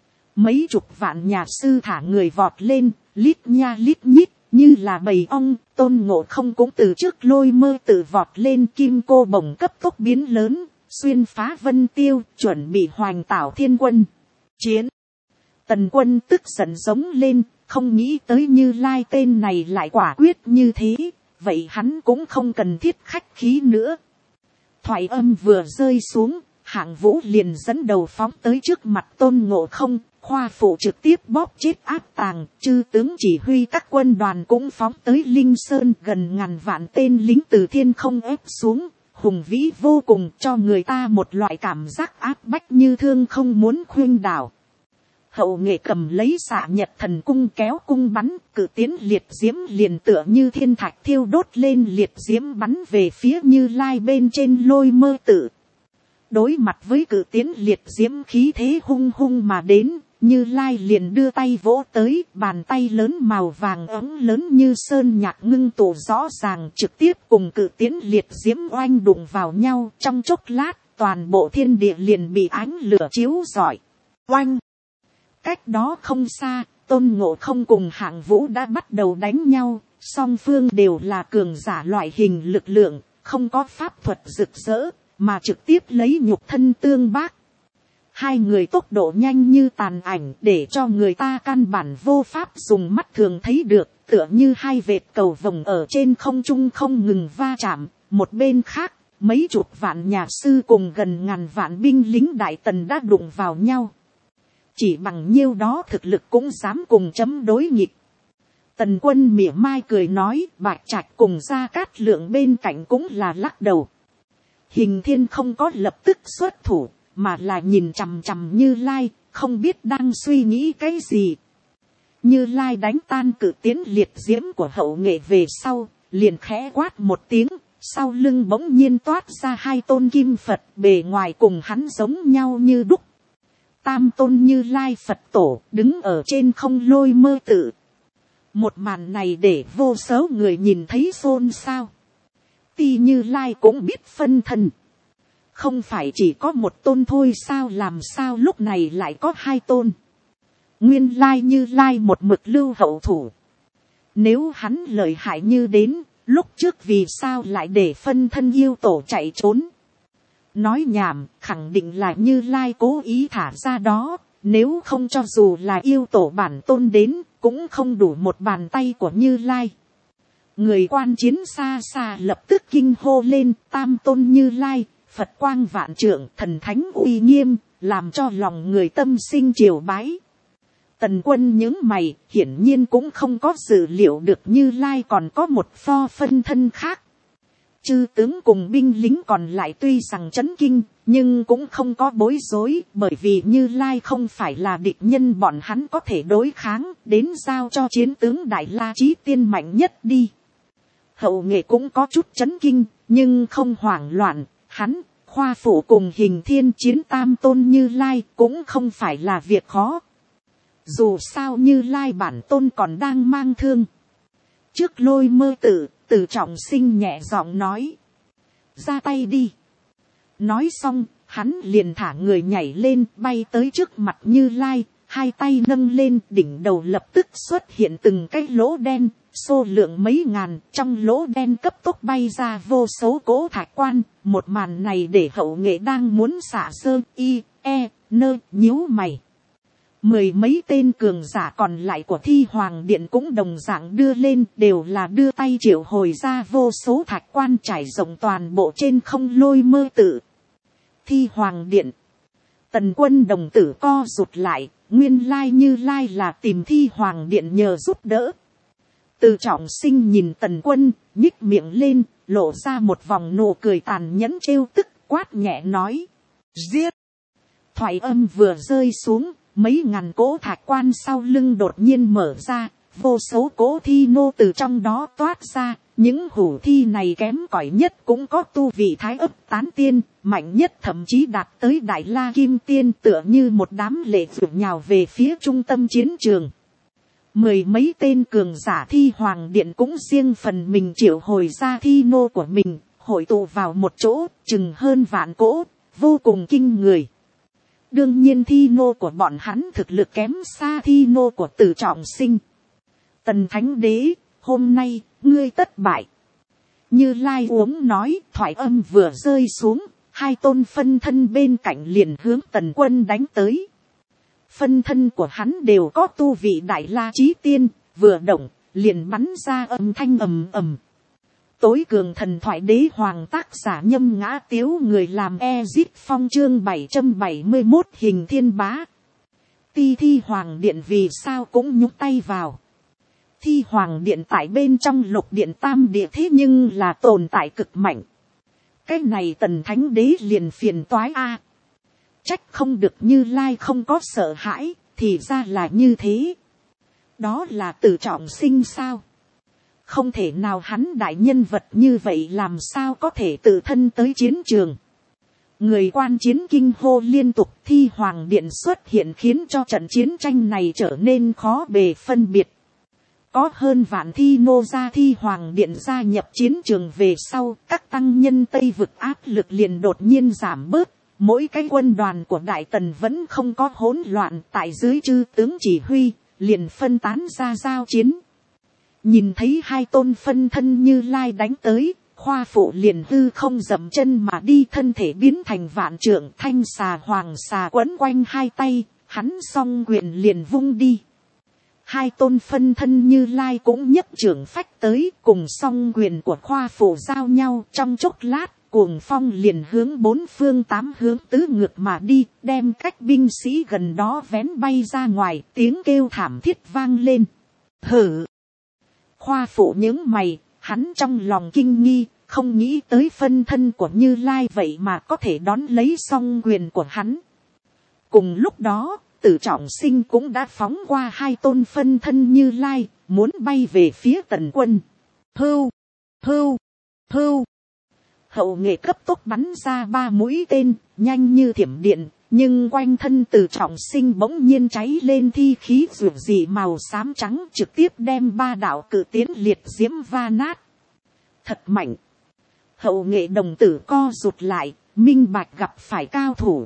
Mấy chục vạn nhà sư thả người vọt lên, lít nha lít nhít, như là bầy ong. Tôn Ngộ Không cũng từ trước lôi mơ tự vọt lên, kim cô bổng cấp tốc biến lớn, xuyên phá vân tiêu, chuẩn bị hoành tảo thiên quân. Chiến. Tần Quân tức giận giống lên. Không nghĩ tới Như Lai tên này lại quả quyết như thế, vậy hắn cũng không cần thiết khách khí nữa. Thoại âm vừa rơi xuống, Hạng Vũ liền dẫn đầu phóng tới trước mặt Tôn Ngộ Không, khoa phụ trực tiếp bóp chết Áp Tàng, chư tướng chỉ huy các quân đoàn cũng phóng tới Linh Sơn, gần ngàn vạn tên lính từ thiên không ép xuống, hùng vĩ vô cùng, cho người ta một loại cảm giác áp bách như thương không muốn khuynh đảo. Hậu nghệ cầm lấy Xạ Nhật Thần cung kéo cung bắn, cự tiến liệt diễm liền tựa như thiên thạch thiêu đốt lên, liệt diễm bắn về phía Như Lai bên trên lôi mơ tự. Đối mặt với cự tiến liệt diễm khí thế hung hung mà đến, Như Lai liền đưa tay vỗ tới, bàn tay lớn màu vàng ấm lớn như sơn nhạc ngưng tụ rõ ràng, trực tiếp cùng cự tiến liệt diễm oanh đụng vào nhau. Trong chốc lát, toàn bộ thiên địa liền bị ánh lửa chiếu rọi. Oanh! Cách đó không xa, Tôn Ngộ Không cùng Hạng Vũ đã bắt đầu đánh nhau, song phương đều là cường giả loại hình lực lượng, không có pháp thuật rực rỡ, mà trực tiếp lấy nhục thân tương bác. Hai người tốc độ nhanh như tàn ảnh, để cho người ta căn bản vô pháp dùng mắt thường thấy được, tựa như hai vệt cầu vồng ở trên không trung không ngừng va chạm. Một bên khác, mấy chục vạn nhà sư cùng gần ngàn vạn binh lính Đại Tần đã đụng vào nhau. Chỉ bằng nhiêu đó thực lực cũng dám cùng chấm đối nghịch. Tần Quân mỉa mai cười nói, Bạch Trạch cùng Gia Cát Lượng bên cạnh cũng là lắc đầu. Hình Thiên không có lập tức xuất thủ, mà là nhìn chằm chằm Như Lai, không biết đang suy nghĩ cái gì. Như Lai đánh tan cự tiến liệt diễm của hậu nghệ về sau, liền khẽ quát một tiếng, sau lưng bỗng nhiên toát ra hai tôn kim Phật, bề ngoài cùng hắn giống nhau như đúc. Tam tôn Như Lai Phật tổ đứng ở trên không lôi mơ tự. Một màn này để vô số người nhìn thấy xôn xao. Ti Như Lai cũng biết phân thân. Không phải chỉ có một tôn thôi sao, làm sao lúc này lại có hai tôn. Nguyên lai Như Lai một mực lưu hậu thủ. Nếu hắn lợi hại như đến, lúc trước vì sao lại để phân thân yêu tổ chạy trốn. Nói nhảm, khẳng định là Như Lai cố ý thả ra đó, nếu không cho dù là yêu tổ bản tôn đến, cũng không đủ một bàn tay của Như Lai. Người quan chiến xa xa lập tức kinh hô lên, tam tôn Như Lai, Phật quang vạn trượng, thần thánh uy nghiêm, làm cho lòng người tâm sinh triều bái. Tần Quân nhướng mày, hiển nhiên cũng không có dự liệu được Như Lai còn có một pho phân thân khác. Chư tướng cùng binh lính còn lại tuy rằng chấn kinh, nhưng cũng không có bối rối, bởi vì Như Lai không phải là địch nhân bọn hắn có thể đối kháng, đến giao cho chiến tướng Đại La Chí Tiên mạnh nhất đi. Hậu Nghệ cũng có chút chấn kinh, nhưng không hoảng loạn, hắn, Khoa Phụ cùng Hình Thiên chiến tam tôn Như Lai cũng không phải là việc khó. Dù sao Như Lai bản tôn còn đang mang thương. Trước Lôi Mơ Tử, Từ Trọng Sinh nhẹ giọng nói. Ra tay đi. Nói xong, hắn liền thả người nhảy lên bay tới trước mặt Như Lai. Hai tay nâng lên, đỉnh đầu lập tức xuất hiện từng cái lỗ đen, số lượng mấy ngàn. Trong lỗ đen cấp tốc bay ra vô số cỗ thạch quan. Một màn này để Hậu Nghệ đang muốn xả sơ y, e, nơ, nhíu mày. Mười mấy tên cường giả còn lại của Thi Hoàng Điện cũng đồng dạng đưa lên, đều là đưa tay triệu hồi ra vô số thạch quan trải rộng toàn bộ trên không Lôi Mơ Tử. Thi Hoàng Điện. Tần Quân đồng tử co rụt lại, nguyên lai Như Lai là tìm Thi Hoàng Điện nhờ giúp đỡ. Từ Trọng Sinh nhìn Tần Quân, nhích miệng lên, lộ ra một vòng nụ cười tàn nhẫn trêu tức, quát nhẹ nói. Giết! Thoại âm vừa rơi xuống. Mấy ngàn cỗ thạch quan sau lưng đột nhiên mở ra, vô số cỗ thi nô từ trong đó toát ra, những hủ thi này kém cỏi nhất cũng có tu vị thái ấp tán tiên, mạnh nhất thậm chí đạt tới Đại La Kim Tiên, tựa như một đám lệ vượt nhào về phía trung tâm chiến trường. Mười mấy tên cường giả Thi Hoàng Điện cũng riêng phần mình triệu hồi ra thi nô của mình, hội tụ vào một chỗ, chừng hơn vạn cỗ, vô cùng kinh người. Đương nhiên thi nô của bọn hắn thực lực kém xa thi nô của Từ Trọng Sinh. Tần Thánh Đế, hôm nay, ngươi tất bại. Như Lai uống nói, thoại âm vừa rơi xuống, hai tôn phân thân bên cạnh liền hướng Tần Quân đánh tới. Phân thân của hắn đều có tu vị Đại La Chí Tiên, vừa động, liền bắn ra âm thanh ầm ầm. Tối cường thần thoại đế hoàng tác giả Nhâm Ngã Tiếu, người làm Ezit Phong chương 771 Hình Thiên Bá. Thi Hoàng Điện vì sao cũng nhúc tay vào. Thi Hoàng Điện tại bên trong Lục Điện Tam Địa thế nhưng là tồn tại cực mạnh. Cái này Tần Thánh Đế liền phiền toái a. Trách không được Như Lai không có sợ hãi, thì ra là như thế. Đó là Từ Trọng Sinh sao? Không thể nào, hắn đại nhân vật như vậy làm sao có thể tự thân tới chiến trường. Người quan chiến kinh hô liên tục. Thi Hoàng Điện xuất hiện khiến cho trận chiến tranh này trở nên khó bề phân biệt. Có hơn vạn thi nô gia Thi Hoàng Điện gia nhập chiến trường về sau, các tăng nhân Tây vực áp lực liền đột nhiên giảm bớt. Mỗi cái quân đoàn của Đại Tần vẫn không có hỗn loạn, tại dưới chư tướng chỉ huy, liền phân tán ra giao chiến. Nhìn thấy hai tôn phân thân Như Lai đánh tới, Khoa Phụ liền hư không dậm chân mà đi, thân thể biến thành vạn trượng, thanh xà hoàng xà quấn quanh hai tay, hắn song quyền liền vung đi. Hai tôn phân thân Như Lai cũng nhấc trưởng phách tới, cùng song quyền của Khoa Phụ giao nhau. Trong chốc lát, cuồng phong liền hướng bốn phương tám hướng tứ ngược mà đi, đem cách binh sĩ gần đó vén bay ra ngoài, tiếng kêu thảm thiết vang lên. Hử! Khoa Phụ những mày, hắn trong lòng kinh nghi, không nghĩ tới phân thân của Như Lai vậy mà có thể đón lấy song quyền của hắn. Cùng lúc đó, Từ Trọng Sinh cũng đã phóng qua hai tôn phân thân Như Lai, muốn bay về phía Tần Quân. Hưu, hưu, hưu. Hậu Nghệ cấp tốc bắn ra 3 mũi tên, nhanh như thiểm điện, nhưng quanh thân Từ Trọng Sinh bỗng nhiên cháy lên thi khí rực rỡ màu xám trắng, trực tiếp đem 3 đạo cự tiến liệt diễm va nát. Thật mạnh. Hậu Nghệ đồng tử co rụt lại, minh bạch gặp phải cao thủ.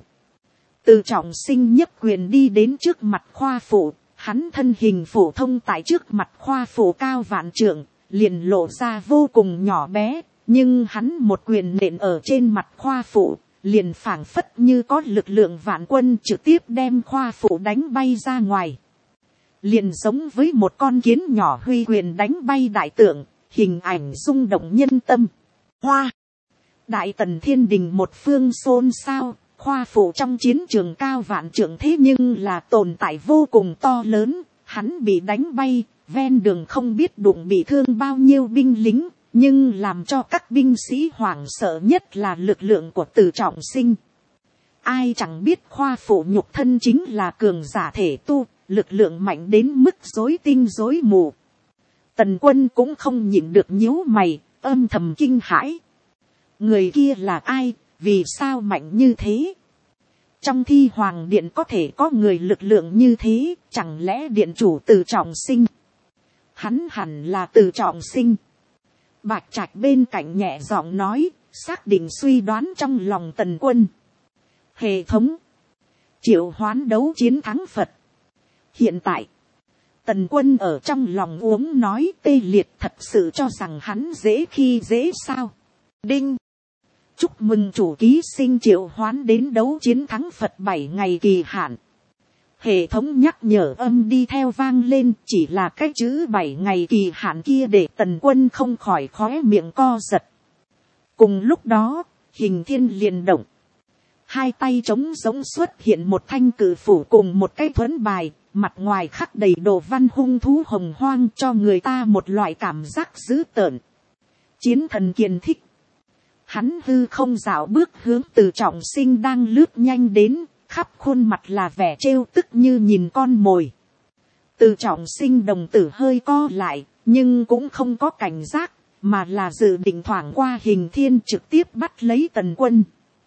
Từ Trọng Sinh nhấc quyền đi đến trước mặt Khoa Phụ, hắn thân hình phổ thông tại trước mặt Khoa Phụ cao vạn trượng, liền lộ ra vô cùng nhỏ bé, nhưng hắn một quyền nện ở trên mặt Khoa Phụ, liền phảng phất như có lực lượng vạn quân trực tiếp đem Khoa Phụ đánh bay ra ngoài. Liền giống với một con kiến nhỏ huy quyền đánh bay đại tượng, hình ảnh rung động nhân tâm. Hoa! Đại Tần thiên đình một phương xôn xao, Khoa phụ trong chiến trường cao vạn trượng thế nhưng là tồn tại vô cùng to lớn, hắn bị đánh bay, ven đường không biết đụng bị thương bao nhiêu binh lính, nhưng làm cho các binh sĩ hoảng sợ nhất là lực lượng của Từ Trọng Sinh. Ai chẳng biết khoa phụ nhục thân chính là cường giả thể tu, lực lượng mạnh đến mức rối tinh rối mù. Tần Quân cũng không nhịn được nhíu mày, âm thầm kinh hãi. Người kia là ai, vì sao mạnh như thế? Trong Thi Hoàng Điện có thể có người lực lượng như thế, chẳng lẽ điện chủ Từ Trọng Sinh? Hắn hẳn là Từ Trọng Sinh. Bạch Trạch bên cạnh nhẹ giọng nói, xác định suy đoán trong lòng Tần Quân. Hệ thống triệu hoán đấu chiến thắng Phật. Hiện tại, Tần Quân ở trong lòng uống nói tê liệt, thật sự cho rằng hắn dễ khi dễ sao. Đinh. Chúc mừng chủ ký sinh triệu hoán đến đấu chiến thắng Phật 7 ngày kỳ hạn. Hệ thống nhắc nhở âm đi theo vang lên, chỉ là cái chữ 7 ngày kỳ hạn kia để Tần Quân không khỏi khóe miệng co giật. Cùng lúc đó, Hình Thiên liền động. Hai tay trống giống xuất hiện một thanh cử phủ cùng một cái thuẫn bài, mặt ngoài khắc đầy đồ văn hung thú hồng hoang cho người ta một loại cảm giác dữ tợn. Chiến thần kiên thích. Hắn hư không dạo bước hướng Từ Trọng Sinh đang lướt nhanh đến, khắp khuôn mặt là vẻ trêu tức như nhìn con mồi. Từ Trọng Sinh đồng tử hơi co lại, nhưng cũng không có cảnh giác, mà là dự định thoảng qua Hình Thiên trực tiếp bắt lấy Tần Quân.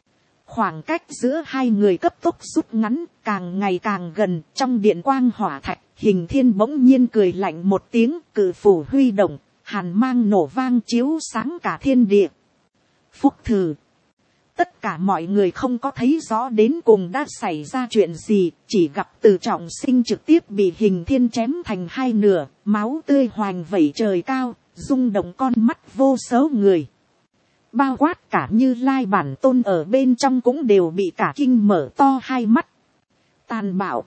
Khoảng cách giữa hai người cấp tốc rút ngắn, càng ngày càng gần. Trong điện quang hỏa thạch, Hình Thiên bỗng nhiên cười lạnh một tiếng, cự phủ huy động, hàn mang nổ vang chiếu sáng cả thiên địa. Phúc thử. Tất cả mọi người không có thấy rõ đến cùng đã xảy ra chuyện gì, chỉ gặp Từ Trọng Sinh trực tiếp bị Hình Thiên chém thành hai nửa, máu tươi hoành vẩy trời cao, rung động con mắt vô số người. Bao quát cả Như Lai Bản Tôn ở bên trong cũng đều bị cả kinh mở to hai mắt. Tàn bạo.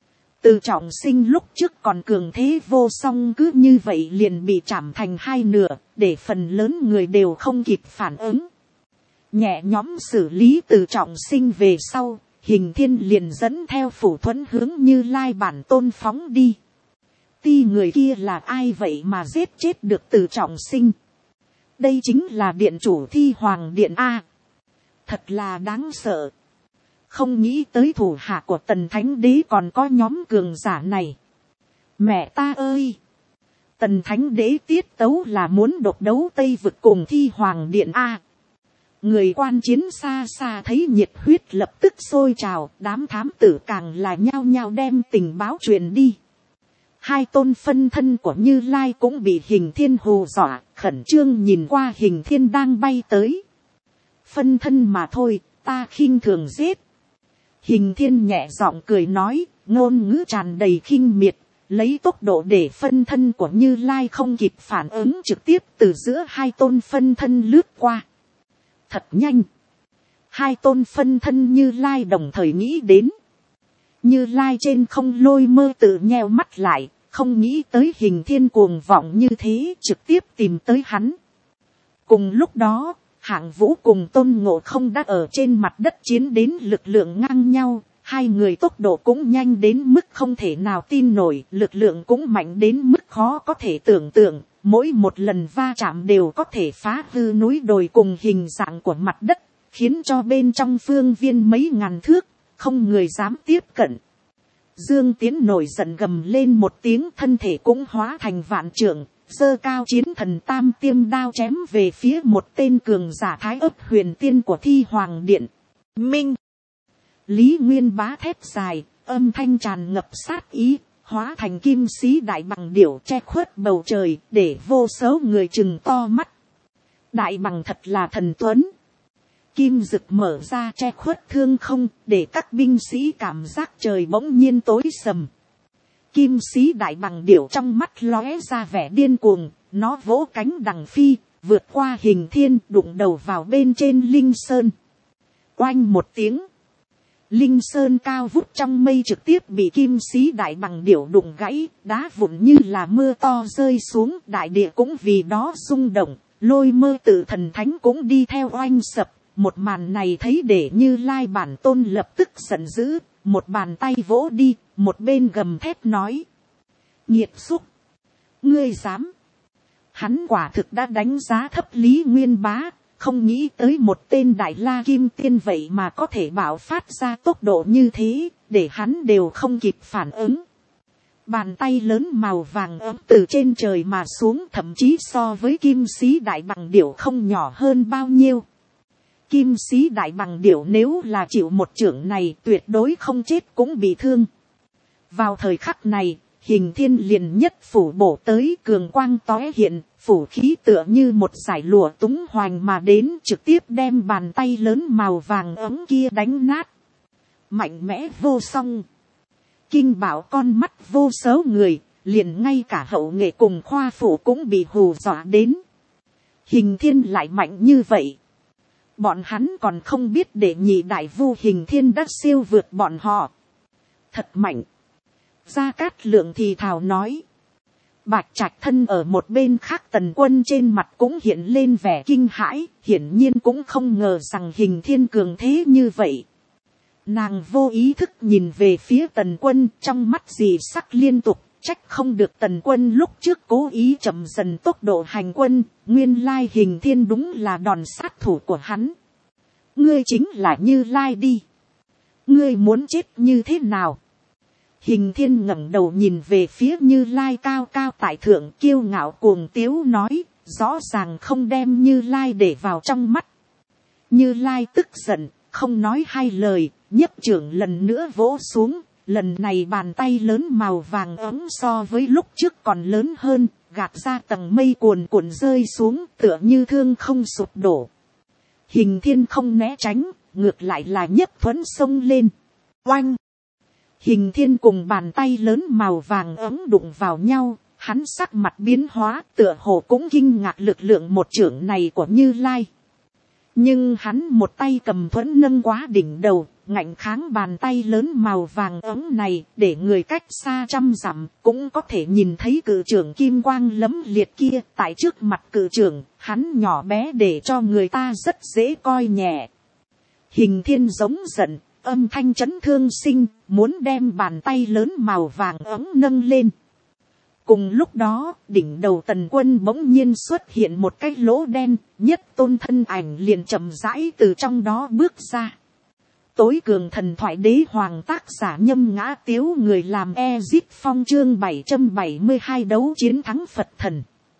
Từ Trọng Sinh lúc trước còn cường thế vô song cứ như vậy liền bị chảm thành hai nửa, để phần lớn người đều không kịp phản ứng. Nhẹ nhóm xử lý Từ Trọng Sinh về sau, Hình Thiên liền dẫn theo phủ thuẫn hướng Như Lai Bản Tôn phóng đi. Ti người kia là ai vậy mà giết chết được Từ Trọng Sinh? Đây chính là điện chủ Thi Hoàng Điện A. Thật là đáng sợ. Không nghĩ tới thủ hạ của Tần Thánh Đế còn có nhóm cường giả này. Mẹ ta ơi! Tần Thánh Đế tiết tấu là muốn độc đấu Tây Vực cùng Thi Hoàng Điện A. Người quan chiến xa xa thấy nhiệt huyết lập tức sôi trào, đám thám tử càng là nhao nhao đem tình báo truyền đi. Hai tôn phân thân của Như Lai cũng bị Hình Thiên hù dọa, khẩn trương nhìn qua Hình Thiên đang bay tới. Phân thân mà thôi, ta khinh thường giết. Hình Thiên nhẹ giọng cười nói, ngôn ngữ tràn đầy khinh miệt, lấy tốc độ để phân thân của Như Lai không kịp phản ứng trực tiếp từ giữa hai tôn phân thân lướt qua. Thật nhanh. Hai tôn phân thân Như Lai đồng thời nghĩ đến. Như Lai trên không lôi mơ tự nheo mắt lại, không nghĩ tới Hình Thiên cuồng vọng như thế trực tiếp tìm tới hắn. Cùng lúc đó, Hạng Vũ cùng Tôn Ngộ Không đã ở trên mặt đất chiến đến lực lượng ngang nhau, hai người tốc độ cũng nhanh đến mức không thể nào tin nổi, lực lượng cũng mạnh đến mức khó có thể tưởng tượng, mỗi một lần va chạm đều có thể phá hư núi đồi cùng hình dạng của mặt đất, khiến cho bên trong phương viên mấy ngàn thước, không người dám tiếp cận. Dương Tiến nổi giận gầm lên một tiếng, thân thể cũng hóa thành vạn trượng, giơ cao chiến thần tam tiêm đao chém về phía một tên cường giả Thái Ấp Huyền Tiên của Thi Hoàng Điện. Minh. Lý Nguyên Bá thét dài, âm thanh tràn ngập sát ý, hóa thành kim sĩ đại bằng điểu che khuất bầu trời, để vô số người chừng to mắt. Đại bằng thật là thần tuấn. Kim rực mở ra che khuất thương không, để các binh sĩ cảm giác trời bỗng nhiên tối sầm. Kim sĩ đại bằng điểu trong mắt lóe ra vẻ điên cuồng, nó vỗ cánh đằng phi, vượt qua Hình Thiên, đụng đầu vào bên trên Linh Sơn. Oanh một tiếng. Linh Sơn cao vút trong mây trực tiếp bị kim sĩ đại bằng điểu đụng gãy, đá vụn như là mưa to rơi xuống, đại địa cũng vì đó rung động, lôi mơ tự thần thánh cũng đi theo oanh sập, Một màn này thấy để Như Lai bản tôn lập tức giận dữ, một bàn tay vỗ đi, một bên gầm thét nói. Nhiệt xúc, ngươi dám. Hắn quả thực đã đánh giá thấp Lý Nguyên Bá, không nghĩ tới một tên Đại La Kim Tiên vậy mà có thể bạo phát ra tốc độ như thế, để hắn đều không kịp phản ứng. Bàn tay lớn màu vàng ấm từ trên trời mà xuống, thậm chí so với Kim Sĩ Đại Bằng Điểu không nhỏ hơn bao nhiêu. Kim Sĩ Đại Bằng Điểu nếu là chịu một chưởng này tuyệt đối không chết cũng bị thương. Vào thời khắc này, Hình Thiên liền nhất phủ bổ tới, cường quang tóe hiện, phủ khí tựa như một dải lụa túng hoành mà đến, trực tiếp đem bàn tay lớn màu vàng ấm kia đánh nát. Mạnh mẽ vô song. Kinh bảo con mắt vô số người, liền ngay cả hậu nghệ cùng khoa phủ cũng bị hù dọa đến. Hình Thiên lại mạnh như vậy. Bọn hắn còn không biết để nhị đại vu Hình Thiên đã siêu vượt bọn họ. Thật mạnh. Gia Cát Lượng thì thào nói. Bạch Trạch thân ở một bên khác Tần Quân trên mặt cũng hiện lên vẻ kinh hãi, hiển nhiên cũng không ngờ rằng Hình Thiên cường thế như vậy. Nàng vô ý thức nhìn về phía Tần Quân, trong mắt dị sắc liên tục, trách không được Tần Quân lúc trước cố ý chậm dần tốc độ hành quân, nguyên lai Hình Thiên đúng là đòn sát thủ của hắn. Ngươi chính là Như Lai đi. Ngươi muốn chết như thế nào? Hình Thiên ngẩng đầu nhìn về phía Như Lai cao cao tại thượng, kiêu ngạo cuồng tiếu nói, rõ ràng không đem Như Lai để vào trong mắt. Như Lai tức giận, không nói hai lời, nhấc chưởng lần nữa vỗ xuống, lần này bàn tay lớn màu vàng ấm so với lúc trước còn lớn hơn, gạt ra tầng mây cuồn cuộn rơi xuống, tựa như thương không sụp đổ. Hình Thiên không né tránh, ngược lại là nhấc thuẫn xông lên. Oanh! Hình Thiên cùng bàn tay lớn màu vàng ấm đụng vào nhau, hắn sắc mặt biến hóa, tựa hồ cũng kinh ngạc lực lượng một chưởng này của Như Lai. Nhưng hắn một tay cầm thuẫn nâng quá đỉnh đầu, ngạnh kháng bàn tay lớn màu vàng ấm này, để người cách xa trăm dặm cũng có thể nhìn thấy cự trưởng kim quang lẫm liệt kia. Tại trước mặt cự trưởng, hắn nhỏ bé để cho người ta rất dễ coi nhẹ. Hình Thiên giống giận, âm thanh chấn thương sinh, muốn đem bàn tay lớn màu vàng ấm nâng lên. Cùng lúc đó, đỉnh đầu Tần Quân bỗng nhiên xuất hiện một cái lỗ đen, nhất tôn thân ảnh liền chậm rãi từ trong đó bước ra. Tối cường thần thoại đế hoàng tác giả Nhâm Ngã Tiếu, người làm Ezip Phong, chương 772 đấu chiến thắng Phật thần.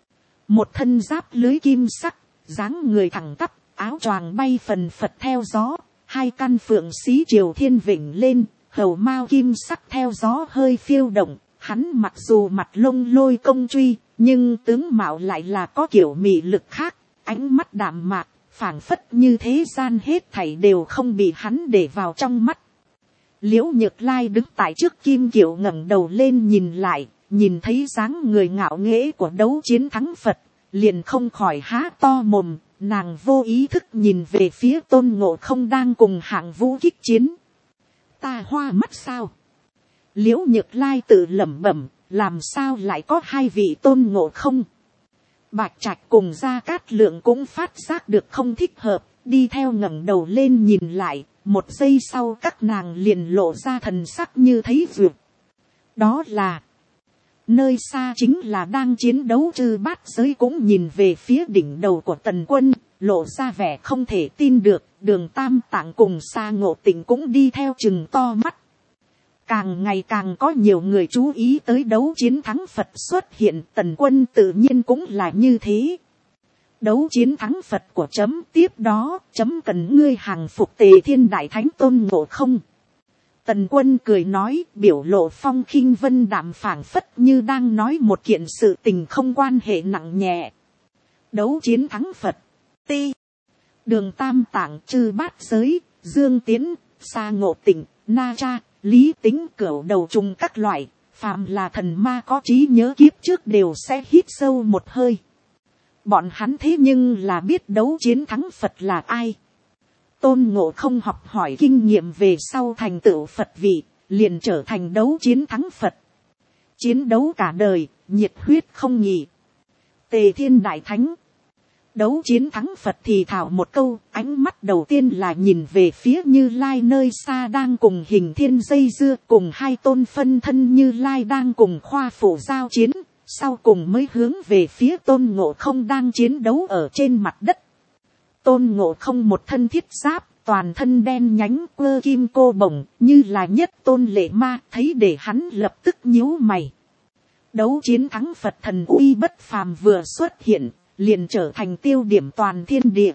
Một thân giáp lưới kim sắc, dáng người thẳng tắp, áo choàng bay phần phật theo gió, hai căn phượng xí triều thiên vịnh lên, hầu mao kim sắc theo gió hơi phiêu động. Hắn mặc dù mặt lông lôi công truy, nhưng tướng mạo lại là có kiểu mị lực khác, ánh mắt đạm mạc, phảng phất như thế gian hết thảy đều không bị hắn để vào trong mắt. Liễu Nhược Lai đứng tại trước kim kiệu ngẩng đầu lên nhìn lại, nhìn thấy dáng người ngạo nghễ của đấu chiến thắng Phật, liền không khỏi há to mồm, nàng vô ý thức nhìn về phía Tôn Ngộ Không đang cùng Hạng Vũ kích chiến. Ta hoa mắt sao? Liễu Nhược Lai tự lẩm bẩm, làm sao lại có hai vị Tôn Ngộ Không? Bạch Trạch cùng Gia Cát Lượng cũng phát giác được không thích hợp, đi theo ngẩng đầu lên nhìn lại, một giây sau các nàng liền lộ ra thần sắc như thấy vượt. Đó là, nơi xa chính là đang chiến đấu chư bát giới cũng nhìn về phía đỉnh đầu của Tần Quân, lộ ra vẻ không thể tin được. Đường Tam Tạng cùng Sa Ngộ Tịnh cũng đi theo chừng to mắt. Càng ngày càng có nhiều người chú ý tới đấu chiến thắng Phật xuất hiện, Tần Quân tự nhiên cũng là như thế. Đấu chiến thắng Phật của chấm, tiếp đó chấm cần ngươi hàng phục Tề Thiên Đại Thánh Tôn Ngộ Không. Tần Quân cười nói, biểu lộ phong khinh vân đạm, phảng phất như đang nói một kiện sự tình không quan hệ nặng nhẹ. Đấu chiến thắng Phật, ti, Đường Tam Tạng, chư bát giới, Dương Tiến, Sa Ngộ Tịnh, Na Cha, Lý Tính, Cửu Đầu Trùng các loại, phàm là thần ma có trí nhớ kiếp trước đều sẽ hít sâu một hơi. Bọn hắn thế nhưng là biết đấu chiến thắng Phật là ai. Tôn Ngộ Không học hỏi kinh nghiệm về sau thành tựu Phật vị, liền trở thành đấu chiến thắng Phật. Chiến đấu cả đời, nhiệt huyết không nghỉ. Tề Thiên Đại Thánh, Đấu chiến thắng Phật thì thảo một câu, ánh mắt đầu tiên là nhìn về phía Như Lai nơi xa đang cùng Hình Thiên dây dưa, cùng hai tôn phân thân Như Lai đang cùng Khoa Phụ giao chiến, sau cùng mới hướng về phía Tôn Ngộ Không đang chiến đấu ở trên mặt đất. Tôn Ngộ Không một thân thiết giáp, toàn thân đen nhánh quơ kim cô bổng, như là nhất tôn lệ ma, thấy để hắn lập tức nhíu mày. Đấu chiến thắng Phật thần uy bất phàm vừa xuất hiện, liền trở thành tiêu điểm toàn thiên địa.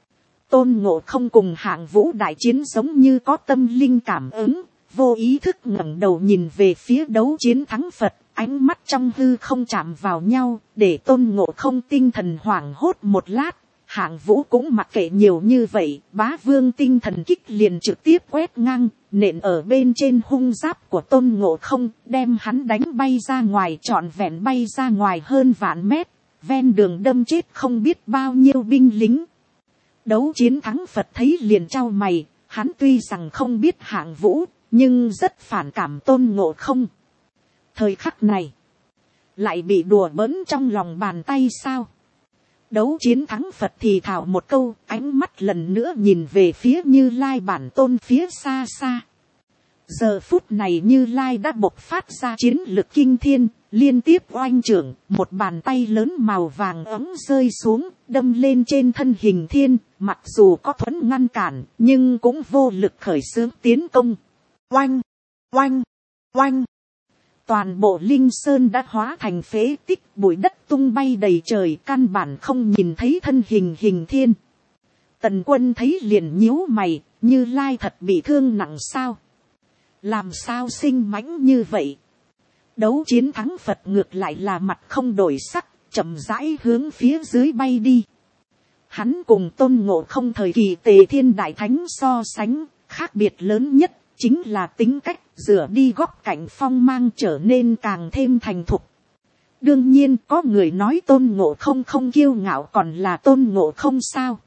Tôn Ngộ Không cùng Hạng Vũ đại chiến giống như có tâm linh cảm ứng, vô ý thức ngẩng đầu nhìn về phía đấu chiến thắng Phật, ánh mắt trong hư không chạm vào nhau, để Tôn Ngộ Không tinh thần hoảng hốt một lát. Hạng Vũ cũng mặc kệ nhiều như vậy, Bá Vương tinh thần kích liền trực tiếp quét ngang, nện ở bên trên hung giáp của Tôn Ngộ Không, đem hắn đánh bay ra ngoài, trọn vẹn bay ra ngoài hơn vạn mét, ven đường đâm chết không biết bao nhiêu binh lính. Đấu chiến thắng Phật thấy liền chau mày, hắn tuy rằng không biết Hạng Vũ, nhưng rất phản cảm Tôn Ngộ Không. Thời khắc này, lại bị đùa bỡn trong lòng bàn tay sao? Đấu chiến thắng Phật thì thảo một câu, ánh mắt lần nữa nhìn về phía Như Lai bản tôn phía xa xa. Giờ phút này Như Lai đã bộc phát ra chiến lực kinh thiên, liên tiếp oanh trưởng, một bàn tay lớn màu vàng ấm rơi xuống, đâm lên trên thân Hình Thiên, mặc dù có thuẫn ngăn cản, nhưng cũng vô lực khởi xướng tiến công. Oanh, oanh, oanh. Toàn bộ Linh Sơn đã hóa thành phế tích, bụi đất tung bay đầy trời, căn bản không nhìn thấy thân hình Hình Thiên. Tần Quân thấy liền nhíu mày, Như Lai thật bị thương nặng sao? Làm sao sinh mãnh như vậy? Đấu chiến thắng Phật ngược lại là mặt không đổi sắc, chậm rãi hướng phía dưới bay đi. Hắn cùng Tôn Ngộ Không thời kỳ Tề Thiên Đại Thánh so sánh, khác biệt lớn nhất chính là tính cách, rửa đi góc cạnh phong mang trở nên càng thêm thành thục. Đương nhiên có người nói Tôn Ngộ Không không kiêu ngạo còn là Tôn Ngộ Không sao.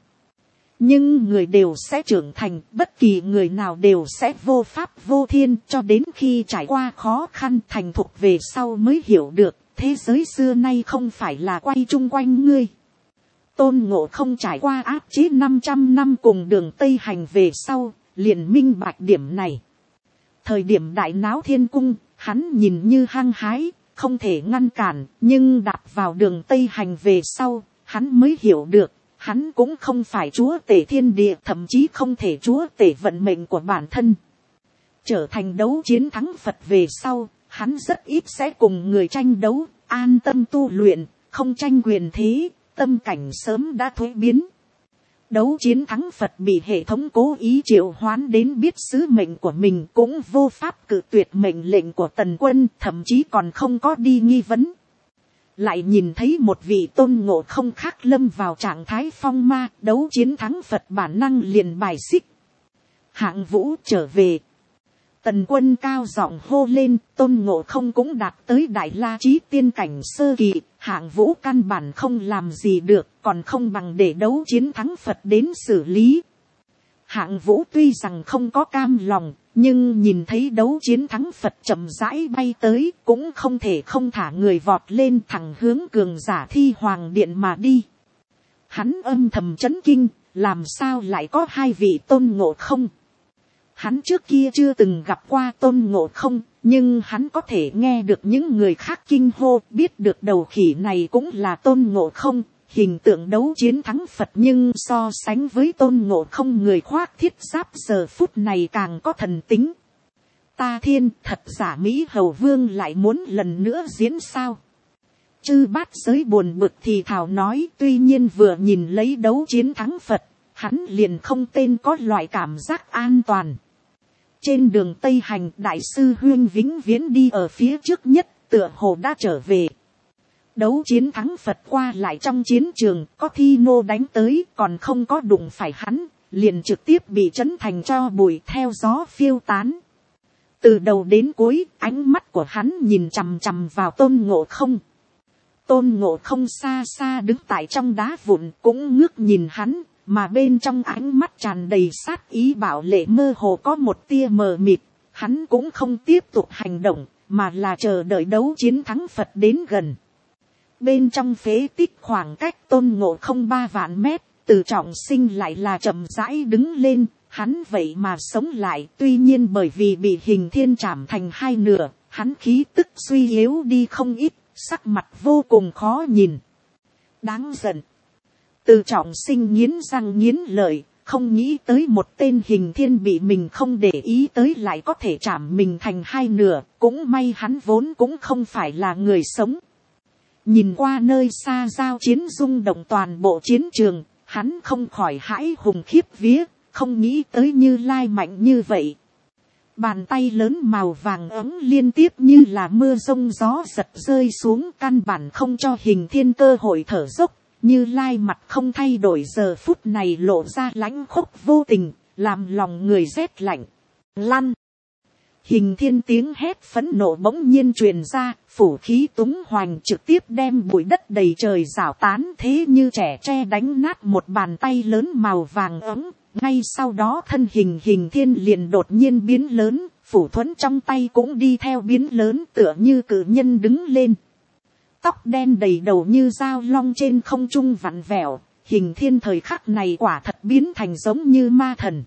Nhưng người đều sẽ trưởng thành, bất kỳ người nào đều sẽ vô pháp vô thiên, cho đến khi trải qua khó khăn thành thục về sau mới hiểu được, thế giới xưa nay không phải là quay chung quanh ngươi. Tôn Ngộ Không trải qua áp chế 500 năm cùng Đường Tây Hành về sau, liền minh bạch điểm này. Thời điểm đại náo thiên cung, hắn nhìn như hăng hái, không thể ngăn cản, nhưng đạp vào Đường Tây Hành về sau, hắn mới hiểu được, hắn cũng không phải chúa tể thiên địa, thậm chí không thể chúa tể vận mệnh của bản thân. Trở thành đấu chiến thắng Phật về sau, hắn rất ít sẽ cùng người tranh đấu, an tâm tu luyện, không tranh quyền thế, tâm cảnh sớm đã thuế biến. Đấu chiến thắng Phật bị hệ thống cố ý triệu hoán đến biết sứ mệnh của mình, cũng vô pháp cự tuyệt mệnh lệnh của Tần Quân, thậm chí còn không có đi nghi vấn. Lại nhìn thấy một vị Tôn Ngộ Không khác lâm vào trạng thái phong ma, đấu chiến thắng Phật bản năng liền bài xích. Hạng Vũ trở về. Tần Quân cao giọng hô lên, Tôn Ngộ Không cũng đạt tới Đại La Chí tiên cảnh sơ kỳ, Hạng Vũ căn bản không làm gì được, còn không bằng để đấu chiến thắng Phật đến xử lý. Hạng Vũ tuy rằng không có cam lòng, nhưng nhìn thấy đấu chiến thắng Phật chậm rãi bay tới, cũng không thể không thả người vọt lên thẳng hướng cường giả Thi Hoàng Điện mà đi. Hắn âm thầm chấn kinh, làm sao lại có hai vị Tôn Ngộ Không? Hắn trước kia chưa từng gặp qua Tôn Ngộ Không, nhưng hắn có thể nghe được những người khác kinh hô, biết được đầu khỉ này cũng là Tôn Ngộ Không. Hình tượng đấu chiến thắng Phật nhưng so sánh với Tôn Ngộ Không người khoác thiết giáp giờ phút này càng có thần tính. Ta thiên, thật giả Mỹ Hầu Vương lại muốn lần nữa diễn sao? Chư Bát Giới buồn bực thì thào nói, tuy nhiên vừa nhìn lấy đấu chiến thắng Phật, hắn liền không tên có loại cảm giác an toàn. Trên đường Tây Hành, Đại sư Huyên vĩnh viễn đi ở phía trước nhất, tựa hồ đã trở về. Đấu chiến thắng Phật qua lại trong chiến trường, có Thi Nô đánh tới, còn không có đụng phải hắn, liền trực tiếp bị trấn thành cho bụi theo gió phiêu tán. Từ đầu đến cuối, ánh mắt của hắn nhìn chằm chằm vào Tôn Ngộ Không. Tôn Ngộ Không xa xa đứng tại trong đá vụn, cũng ngước nhìn hắn, mà bên trong ánh mắt tràn đầy sát ý bạo lệ mơ hồ có một tia mờ mịt. Hắn cũng không tiếp tục hành động, mà là chờ đợi đấu chiến thắng Phật đến gần. Bên trong phế tích khoảng cách Tôn Ngộ Không 3 vạn mét, Từ Trọng Sinh lại là chậm rãi đứng lên, hắn vậy mà sống lại, tuy nhiên bởi vì bị Hình Thiên chảm thành hai nửa, hắn khí tức suy yếu đi không ít, sắc mặt vô cùng khó nhìn. Đáng giận. Từ Trọng Sinh nghiến răng nghiến lợi, không nghĩ tới một tên Hình Thiên bị mình không để ý tới lại có thể chảm mình thành hai nửa, cũng may hắn vốn cũng không phải là người sống. Nhìn qua nơi xa giao chiến rung động toàn bộ chiến trường, hắn không khỏi hãi hùng khiếp vía, không nghĩ tới Như Lai mạnh như vậy. Bàn tay lớn màu vàng ấm liên tiếp như là mưa rông gió giật rơi xuống, căn bản không cho Hình Thiên cơ hội thở dốc. Như Lai mặt không thay đổi, giờ phút này lộ ra lãnh khốc vô tình, làm lòng người rét lạnh. Lăn. Hình Thiên tiếng hét phẫn nộ bỗng nhiên truyền ra, phủ khí túng hoành trực tiếp đem bụi đất đầy trời rào tán, thế như trẻ tre đánh nát một bàn tay lớn màu vàng ấm. Ngay sau đó thân hình Hình Thiên liền đột nhiên biến lớn, phủ thuẫn trong tay cũng đi theo biến lớn, tựa như cự nhân đứng lên. Tóc đen đầy đầu như dao long trên không trung vặn vẹo, Hình Thiên thời khắc này quả thật biến thành giống như ma thần.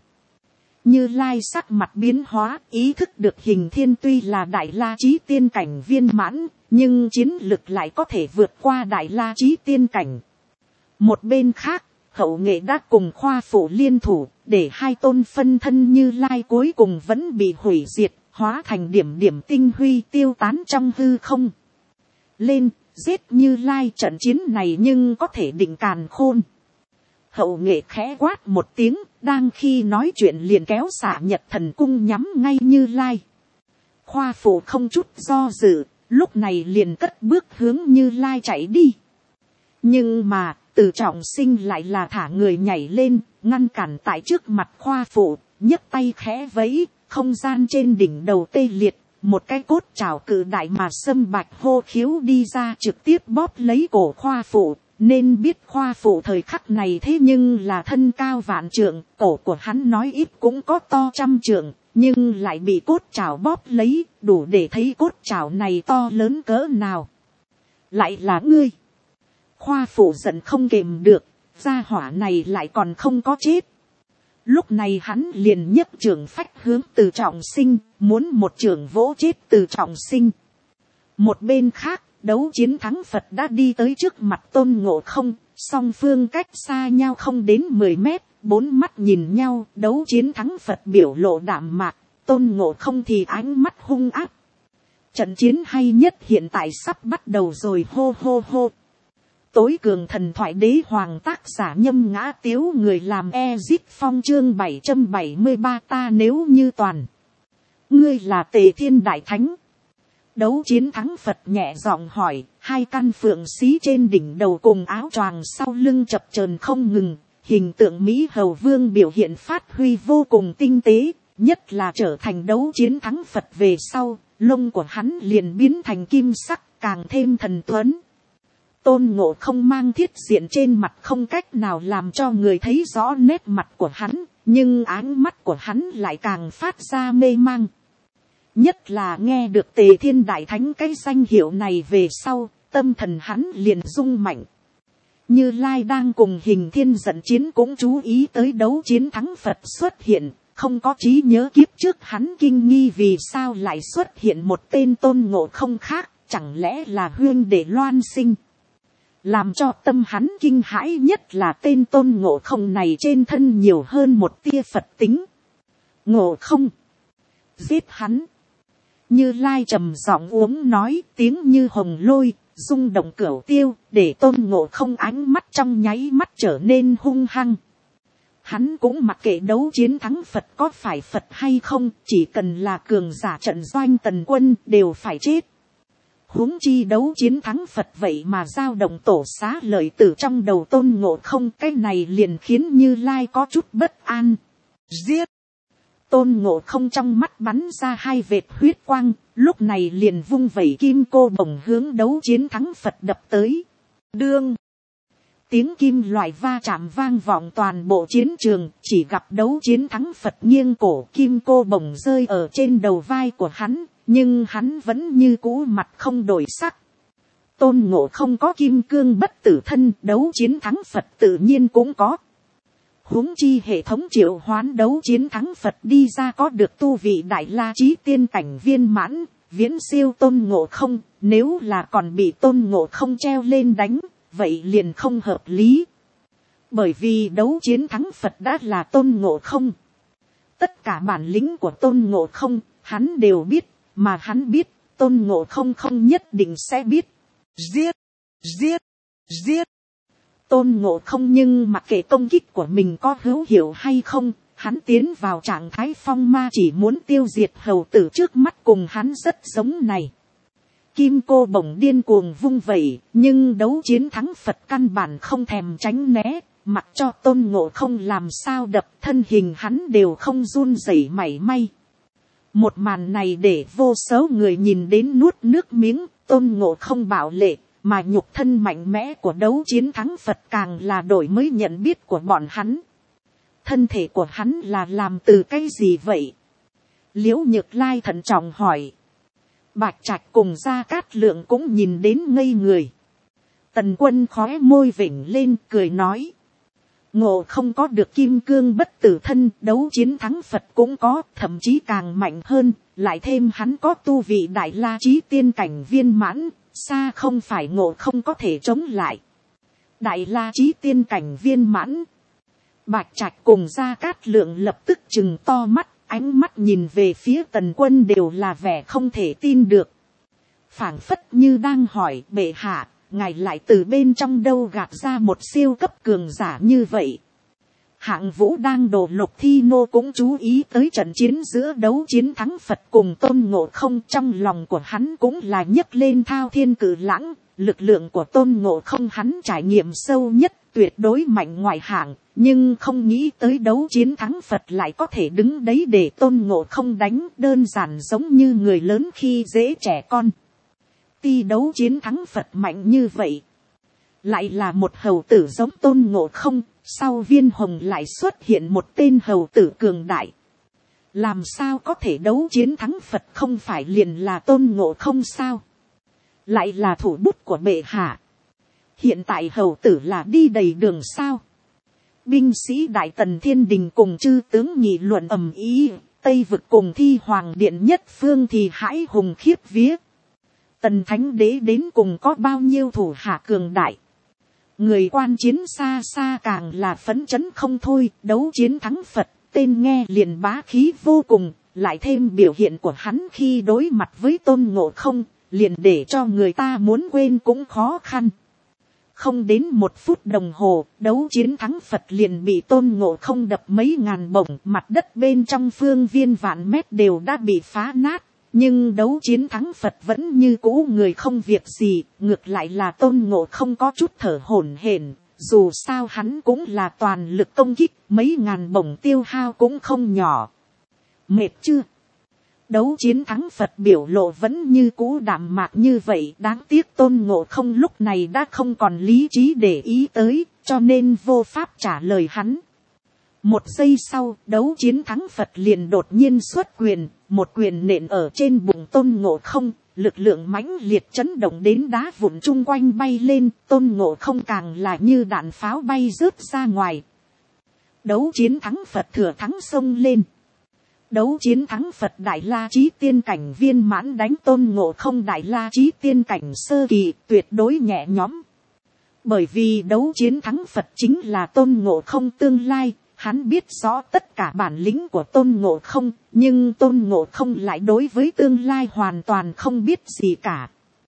Như Lai sắc mặt biến hóa, ý thức được Hình Thiên tuy là Đại La Chí Tiên cảnh viên mãn, nhưng chiến lực lại có thể vượt qua Đại La Chí Tiên cảnh. Một bên khác, Hậu Nghệ đã cùng Khoa Phụ liên thủ, để hai tôn phân thân Như Lai cuối cùng vẫn bị hủy diệt, hóa thành điểm điểm tinh huy tiêu tán trong hư không. Lên, giết Như Lai, trận chiến này nhưng có thể định càn khôn. Hậu Nghệ khẽ quát một tiếng, đang khi nói chuyện liền kéo xả Nhật Thần Cung nhắm ngay Như Lai. Khoa Phụ không chút do dự, lúc này liền cất bước hướng Như Lai chạy đi. Nhưng mà, Từ Trọng Sinh lại là thả người nhảy lên, ngăn cản tại trước mặt Khoa Phụ, nhấc tay khẽ vẫy, không gian trên đỉnh đầu tê liệt. Một cái cốt trảo cự đại mà sâm bạch hô khiếu đi ra, trực tiếp bóp lấy cổ Khoa Phụ. Nên biết Khoa Phụ thời khắc này thế nhưng là thân cao vạn trượng, cổ của hắn nói ít cũng có to 100 trượng, nhưng lại bị cốt trảo bóp lấy, đủ để thấy cốt trảo này to lớn cỡ nào. Lại là ngươi. Khoa Phụ giận không kềm được, gia hỏa này lại còn không có chết. Lúc này hắn liền nhấc trường phách hướng Từ Trọng Sinh, muốn một trường vỗ chết Từ Trọng Sinh. Một bên khác, đấu chiến thắng Phật đã đi tới trước mặt Tôn Ngộ Không, song phương cách xa nhau không đến 10 mét, bốn mắt nhìn nhau, đấu chiến thắng Phật biểu lộ đạm mạc, Tôn Ngộ Không thì ánh mắt hung ác. Trận chiến hay nhất hiện tại sắp bắt đầu rồi, hô hô hô. Tối cường thần thoại đế hoàng, tác giả Nhâm Ngã Tiếu, người làm Ezit Phong, chương 773, ta nếu như toàn. Ngươi là Tề Thiên Đại Thánh. Đấu chiến thắng Phật nhẹ giọng hỏi, hai căn phượng xí trên đỉnh đầu cùng áo choàng sau lưng chập chờn không ngừng, hình tượng Mỹ Hầu Vương biểu hiện phát huy vô cùng tinh tế, nhất là trở thành đấu chiến thắng Phật về sau, lông của hắn liền biến thành kim sắc, càng thêm thần tuấn. Tôn Ngộ Không mang thiết diện trên mặt không cách nào làm cho người thấy rõ nét mặt của hắn, nhưng ánh mắt của hắn lại càng phát ra mê mang. Nhất là nghe được Tề Thiên Đại Thánh cái danh hiệu này về sau, tâm thần hắn liền rung mạnh. Như Lai đang cùng Hình Thiên dẫn chiến cũng chú ý tới đấu chiến thắng Phật xuất hiện, không có trí nhớ kiếp trước hắn kinh nghi vì sao lại xuất hiện một tên Tôn Ngộ Không khác, chẳng lẽ là huynh đệ Loan Sinh. Làm cho tâm hắn kinh hãi nhất là tên Tôn Ngộ Không này trên thân nhiều hơn một tia Phật tính. Ngộ Không, giết hắn. Như Lai trầm giọng uống nói, tiếng như hồng lôi, rung động cửu tiêu, để Tôn Ngộ Không ánh mắt trong nháy mắt trở nên hung hăng. Hắn cũng mặc kệ đấu chiến thắng Phật có phải Phật hay không, chỉ cần là cường giả trận doanh tần quân đều phải chết. Huống chi đấu chiến thắng Phật vậy mà dao động tổ xá lợi tử trong đầu Tôn Ngộ Không, cái này liền khiến Như Lai có chút bất an. Giết! Tôn Ngộ Không trong mắt bắn ra hai vệt huyết quang, lúc này liền vung vẩy kim cô bổng hướng đấu chiến thắng Phật đập tới. Đương! Tiếng kim loại va chạm vang vọng toàn bộ chiến trường, chỉ gặp đấu chiến thắng Phật nghiêng cổ, kim cô bổng rơi ở trên đầu vai của hắn, nhưng hắn vẫn như cũ mặt không đổi sắc. tôn ngộ không có kim cương bất tử thân, đấu chiến thắng Phật tự nhiên cũng có. Huống chi hệ thống triệu hoán đấu chiến thắng Phật đi ra có được tu vị đại la chí tiên cảnh viên mãn, viễn siêu tôn ngộ không, nếu là còn bị tôn ngộ không treo lên đánh, vậy liền không hợp lý. Bởi vì đấu chiến thắng Phật đã là tôn ngộ không. Tất cả bản lĩnh của tôn ngộ không, hắn đều biết, mà hắn biết, tôn ngộ không không nhất định sẽ biết. Giết, giết, giết. Tôn ngộ không nhưng mặc kệ công kích của mình có hữu hiệu hay không, hắn tiến vào trạng thái phong ma chỉ muốn tiêu diệt hầu tử trước mắt cùng hắn rất giống này. Kim cô bổng điên cuồng vung vẩy, nhưng đấu chiến thắng Phật căn bản không thèm tránh né, mặc cho tôn ngộ không làm sao đập, thân hình hắn đều không run rẩy mảy may. Một màn này để vô số người nhìn đến nuốt nước miếng, tôn ngộ không bạo lệ, mà nhục thân mạnh mẽ của đấu chiến thắng Phật càng là đổi mới nhận biết của bọn hắn. Thân thể của hắn là làm từ cái gì vậy? Liễu Nhược Lai thận trọng hỏi. Bạch Trạch cùng Gia Cát Lượng cũng nhìn đến ngây người. Tần Quân khóe môi vểnh lên cười nói. Ngộ không có được kim cương bất tử thân, đấu chiến thắng Phật cũng có, thậm chí càng mạnh hơn, lại thêm hắn có tu vị đại la chí tiên cảnh viên mãn, xa không phải ngộ không có thể chống lại. Đại la chí tiên cảnh viên mãn. Bạch Trạch cùng Gia Cát Lượng lập tức trừng to mắt, ánh mắt nhìn về phía Tần Quân đều là vẻ không thể tin được. Phảng phất như đang hỏi bệ hạ, ngài lại từ bên trong đâu gạt ra một siêu cấp cường giả như vậy. Hạng Vũ đang đổ Lục Thi Nô cũng chú ý tới trận chiến giữa đấu chiến thắng Phật cùng tôn ngộ không, trong lòng của hắn cũng là nhấc lên thao thiên cự lãng. Lực lượng của tôn ngộ không hắn trải nghiệm sâu nhất, tuyệt đối mạnh ngoại hạng, nhưng không nghĩ tới đấu chiến thắng Phật lại có thể đứng đấy để tôn ngộ không đánh, đơn giản giống như người lớn khi dễ trẻ con. Ti đấu chiến thắng Phật mạnh như vậy, lại là một hầu tử giống tôn ngộ không, sau viên hồng lại xuất hiện một tên hầu tử cường đại. Làm sao có thể đấu chiến thắng Phật, không phải liền là tôn ngộ không sao? Lại là thủ bút của bệ hạ. Hiện tại hầu tử là đi đầy đường sao? Binh sĩ Đại Tần Thiên Đình cùng chư tướng nghị luận ầm ĩ, Tây vực cùng Thi Hoàng Điện nhất phương thì hãi hùng khiếp vía. Tần Thánh Đế đến cùng có bao nhiêu thủ hạ cường đại? Người quan chiến xa xa càng là phấn chấn không thôi, đấu chiến thắng Phật, tên nghe liền bá khí vô cùng, lại thêm biểu hiện của hắn khi đối mặt với tôn ngộ không, liền để cho người ta muốn quên cũng khó khăn. Không đến 1 phút đồng hồ, đấu chiến thắng Phật liền bị tôn ngộ không đập mấy ngàn bổng, mặt đất bên trong phương viên vạn mét đều đã bị phá nát. Nhưng đấu chiến thắng Phật vẫn như cũ người không việc gì, ngược lại là tôn ngộ không có chút thở hổn hển, dù sao hắn cũng là toàn lực công kích, mấy ngàn bổng tiêu hao cũng không nhỏ. Mệt chưa? Đấu chiến thắng Phật biểu lộ vẫn như cũ đạm mạc như vậy, đáng tiếc tôn ngộ không lúc này đã không còn lý trí để ý tới, cho nên vô pháp trả lời hắn. 1 giây sau, đấu chiến thắng Phật liền đột nhiên xuất quyền, một quyền nện ở trên bụng tôn ngộ không, lực lượng mãnh liệt chấn động đến đá vụn chung quanh bay lên, tôn ngộ không càng là như đạn pháo bay rớt ra ngoài. Đấu chiến thắng Phật thừa thắng xông lên. Đấu chiến thắng Phật đại la chí tiên cảnh viên mãn đánh tôn ngộ không đại la chí tiên cảnh sơ kỳ, tuyệt đối nhẹ nhõm. Bởi vì đấu chiến thắng Phật chính là tôn ngộ không tương lai, hắn biết rõ tất cả bản lĩnh của tôn ngộ không, nhưng tôn ngộ không lại đối với tương lai hoàn toàn không biết gì cả.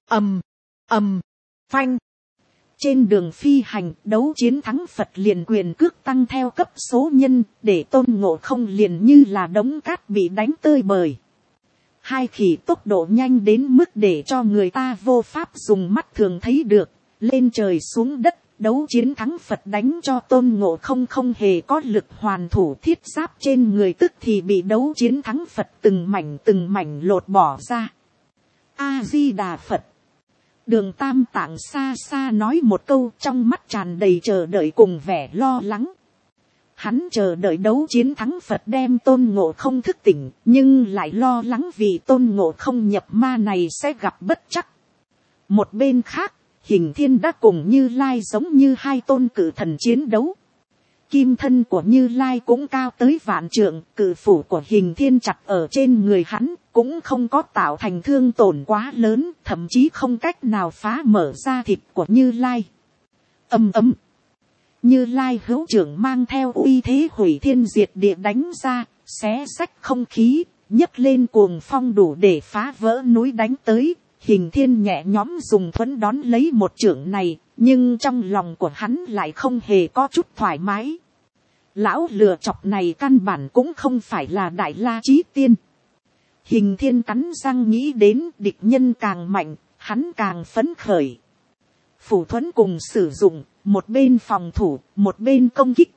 Phanh. Trên đường phi hành, đấu chiến thắng Phật liền quyền cước tăng theo cấp số nhân, để tôn ngộ không liền như là đống cát bị đánh tơi bời. Hai khỉ tốc độ nhanh đến mức để cho người ta vô pháp dùng mắt thường thấy được, lên trời xuống đất, đấu chiến thắng Phật đánh cho tôn ngộ không không hề có lực hoàn thủ, thiết giáp trên người tức thì bị đấu chiến thắng Phật từng mảnh lột bỏ ra. A Di Đà Phật. Đường Tam Tạng xa xa nói một câu, trong mắt tràn đầy chờ đợi cùng vẻ lo lắng. Hắn chờ đợi đấu chiến thắng Phật đem tôn ngộ không thức tỉnh, nhưng lại lo lắng vì tôn ngộ không nhập ma này sẽ gặp bất trắc. Một bên khác, Hình Thiên đã cùng Như Lai giống như hai tôn cử thần chiến đấu. Kim thân của Như Lai cũng cao tới vạn trượng, cử phủ của Hình Thiên chặt ở trên người hắn, cũng không có tạo thành thương tổn quá lớn, thậm chí không cách nào phá mở ra thịt của Như Lai. Ầm ầm. Như Lai hữu trưởng mang theo uy thế hủy thiên diệt địa đánh ra, xé xách không khí, nhấc lên cuồng phong đủ để phá vỡ núi đánh tới. Hình Thiên nhẹ nhõm dùng thuẫn đón lấy một chưởng này, nhưng trong lòng của hắn lại không hề có chút thoải mái. Lão lừa chọc này căn bản cũng không phải là Đại La Chí Tiên. Hình Thiên cắn răng nghĩ đến địch nhân càng mạnh, hắn càng phấn khởi. Phủ thuẫn cùng sử dụng, một bên phòng thủ, một bên công kích.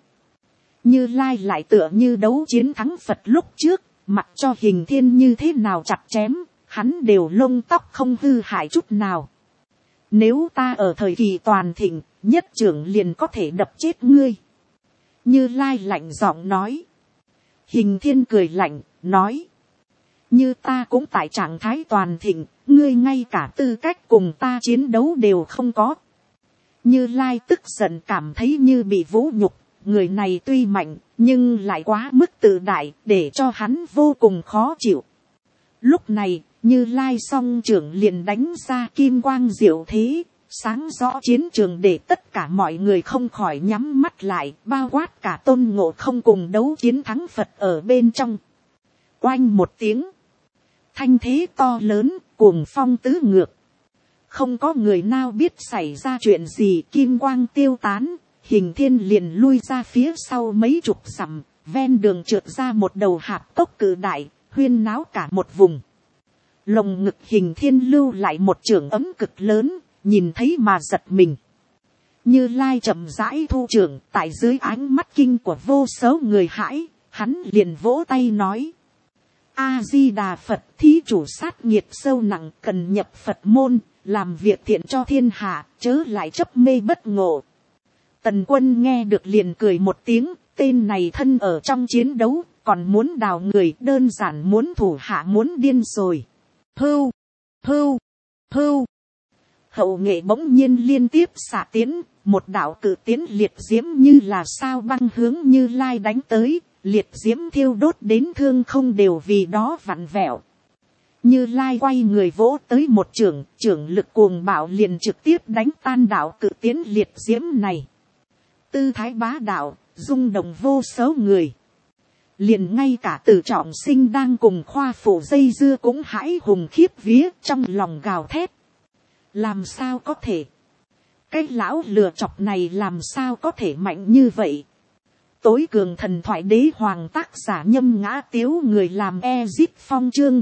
Như Lai lại tựa như đấu chiến thắng Phật lúc trước, mặc cho Hình Thiên như thế nào chặt chém, hắn đều lông tóc không hư hại chút nào. Nếu ta ở thời kỳ toàn thịnh, nhất trưởng liền có thể đập chết ngươi. Như Lai lạnh giọng nói. Hình Thiên cười lạnh, nói. Như ta cũng tại trạng thái toàn thịnh, ngươi ngay cả tư cách cùng ta chiến đấu đều không có. Như Lai tức giận cảm thấy như bị vũ nhục, người này tuy mạnh, nhưng lại quá mức tự đại, để cho hắn vô cùng khó chịu. Lúc này, Như Lai song trưởng liền đánh ra kim quang diệu thế, sáng rõ chiến trường để tất cả mọi người không khỏi nhắm mắt lại, bao quát cả Tôn Ngộ Không cùng đấu chiến thắng Phật ở bên trong. Oanh một tiếng, thanh thế to lớn, cuồng phong tứ ngược. Không có người nào biết xảy ra chuyện gì, kim quang tiêu tán, Hình Thiên liền lui ra phía sau mấy chục dặm, ven đường trượt ra một đầu hạp cốc cự đại, huyên náo cả một vùng. Lồng ngực Hình Thiên lưu lại một chưởng ấm cực lớn, nhìn thấy mà giật mình. Như Lai chậm rãi thu chưởng, tại dưới ánh mắt kinh của vô số người hãi, hắn liền vỗ tay nói. A Di Đà Phật, thí chủ sát nghiệt sâu nặng, cần nhập Phật môn, làm việc thiện cho thiên hạ, chớ lại chấp mê bất ngộ. Tần Quân nghe được liền cười một tiếng, tên này thân ở trong chiến đấu, còn muốn đào người, đơn giản muốn thủ hạ muốn điên rồi. Hưu, hưu, hưu. Hậu nghệ bỗng nhiên liên tiếp xạ tiến, một đạo cử tiến liệt diễm như là sao băng hướng Như Lai đánh tới, liệt diễm thiêu đốt đến thương không đều vì đó vặn vẹo. Như Lai quay người vỗ tới một chưởng, chưởng lực cuồng bạo liền trực tiếp đánh tan đạo cử tiến liệt diễm này. Tư thái bá đạo, rung động vô số người. Liền ngay cả Từ Trọng Sinh đang cùng Khoa Phụ dây dưa cũng hãi hùng khiếp vía, trong lòng gào thét. Làm sao có thể? Cái lão lừa chọc này làm sao có thể mạnh như vậy? Tối cường thần thoại đế hoàng tác giả Nhâm Ngã Tiếu, người làm Ezip Phong, chương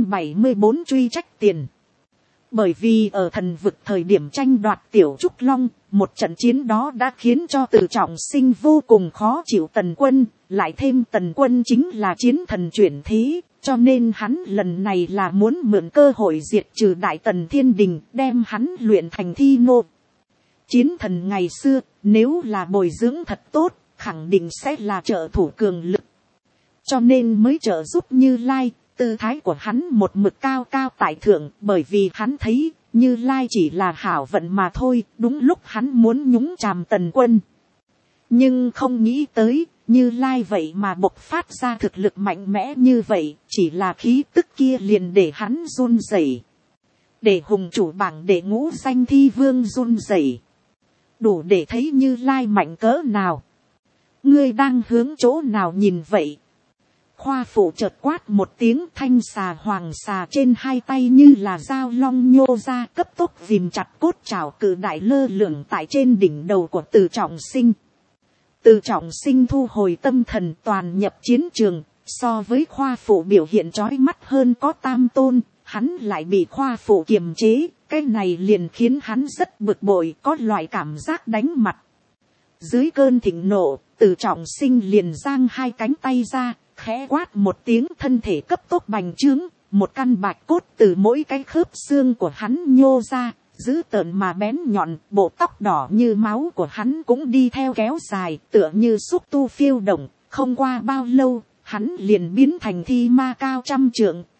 774 truy trách tiền. Bởi vì ở thần vực thời điểm tranh đoạt Tiểu Trúc Long, một trận chiến đó đã khiến cho Từ Trọng Sinh vô cùng khó chịu Tần Quân, lại thêm Tần Quân chính là chiến thần chuyển thế, cho nên hắn lần này là muốn mượn cơ hội diệt trừ Đại Tần Thiên Đình, đem hắn luyện thành thi nô. Chiến thần ngày xưa, nếu là bồi dưỡng thật tốt, khẳng định sẽ là trợ thủ cường lực. Cho nên mới trợ giúp Như Lai, tư thái của hắn một mực cao cao tại thượng, bởi vì hắn thấy Như Lai chỉ là hảo vận mà thôi, đúng lúc hắn muốn nhúng chàm Tần Quân. Nhưng không nghĩ tới, Như Lai vậy mà bộc phát ra thực lực mạnh mẽ như vậy, chỉ là khí tức kia liền để hắn run rẩy. Để hùng chủ bảng đệ ngũ danh thi vương run rẩy. Đủ để thấy Như Lai mạnh cỡ nào. Ngươi đang hướng chỗ nào nhìn vậy? Khoa Phụ chợt quát một tiếng, thanh xà hoàng xà trên hai tay như là dao long nhô ra, cấp tốc ghìm chặt cốt trảo cự đại lơ lửng tại trên đỉnh đầu của Từ Trọng Sinh. Từ Trọng Sinh thu hồi tâm thần, toàn nhập chiến trường, so với Khoa Phụ biểu hiện chói mắt hơn có tam tôn, hắn lại bị Khoa Phụ kiềm chế, cái này liền khiến hắn rất bực bội, có loại cảm giác đánh mặt. Dưới cơn thịnh nộ, Từ Trọng Sinh liền giang hai cánh tay ra, khẽ quát một tiếng, thân thể cấp tốc bành trướng, một căn bạch cốt từ mỗi cái khớp xương của hắn nhô ra, dữ tợn mà bén nhọn, bộ tóc đỏ như máu của hắn cũng đi theo kéo dài, tựa như xúc tu phiêu động. Không qua bao lâu, hắn liền biến thành thi ma cao trăm trượng,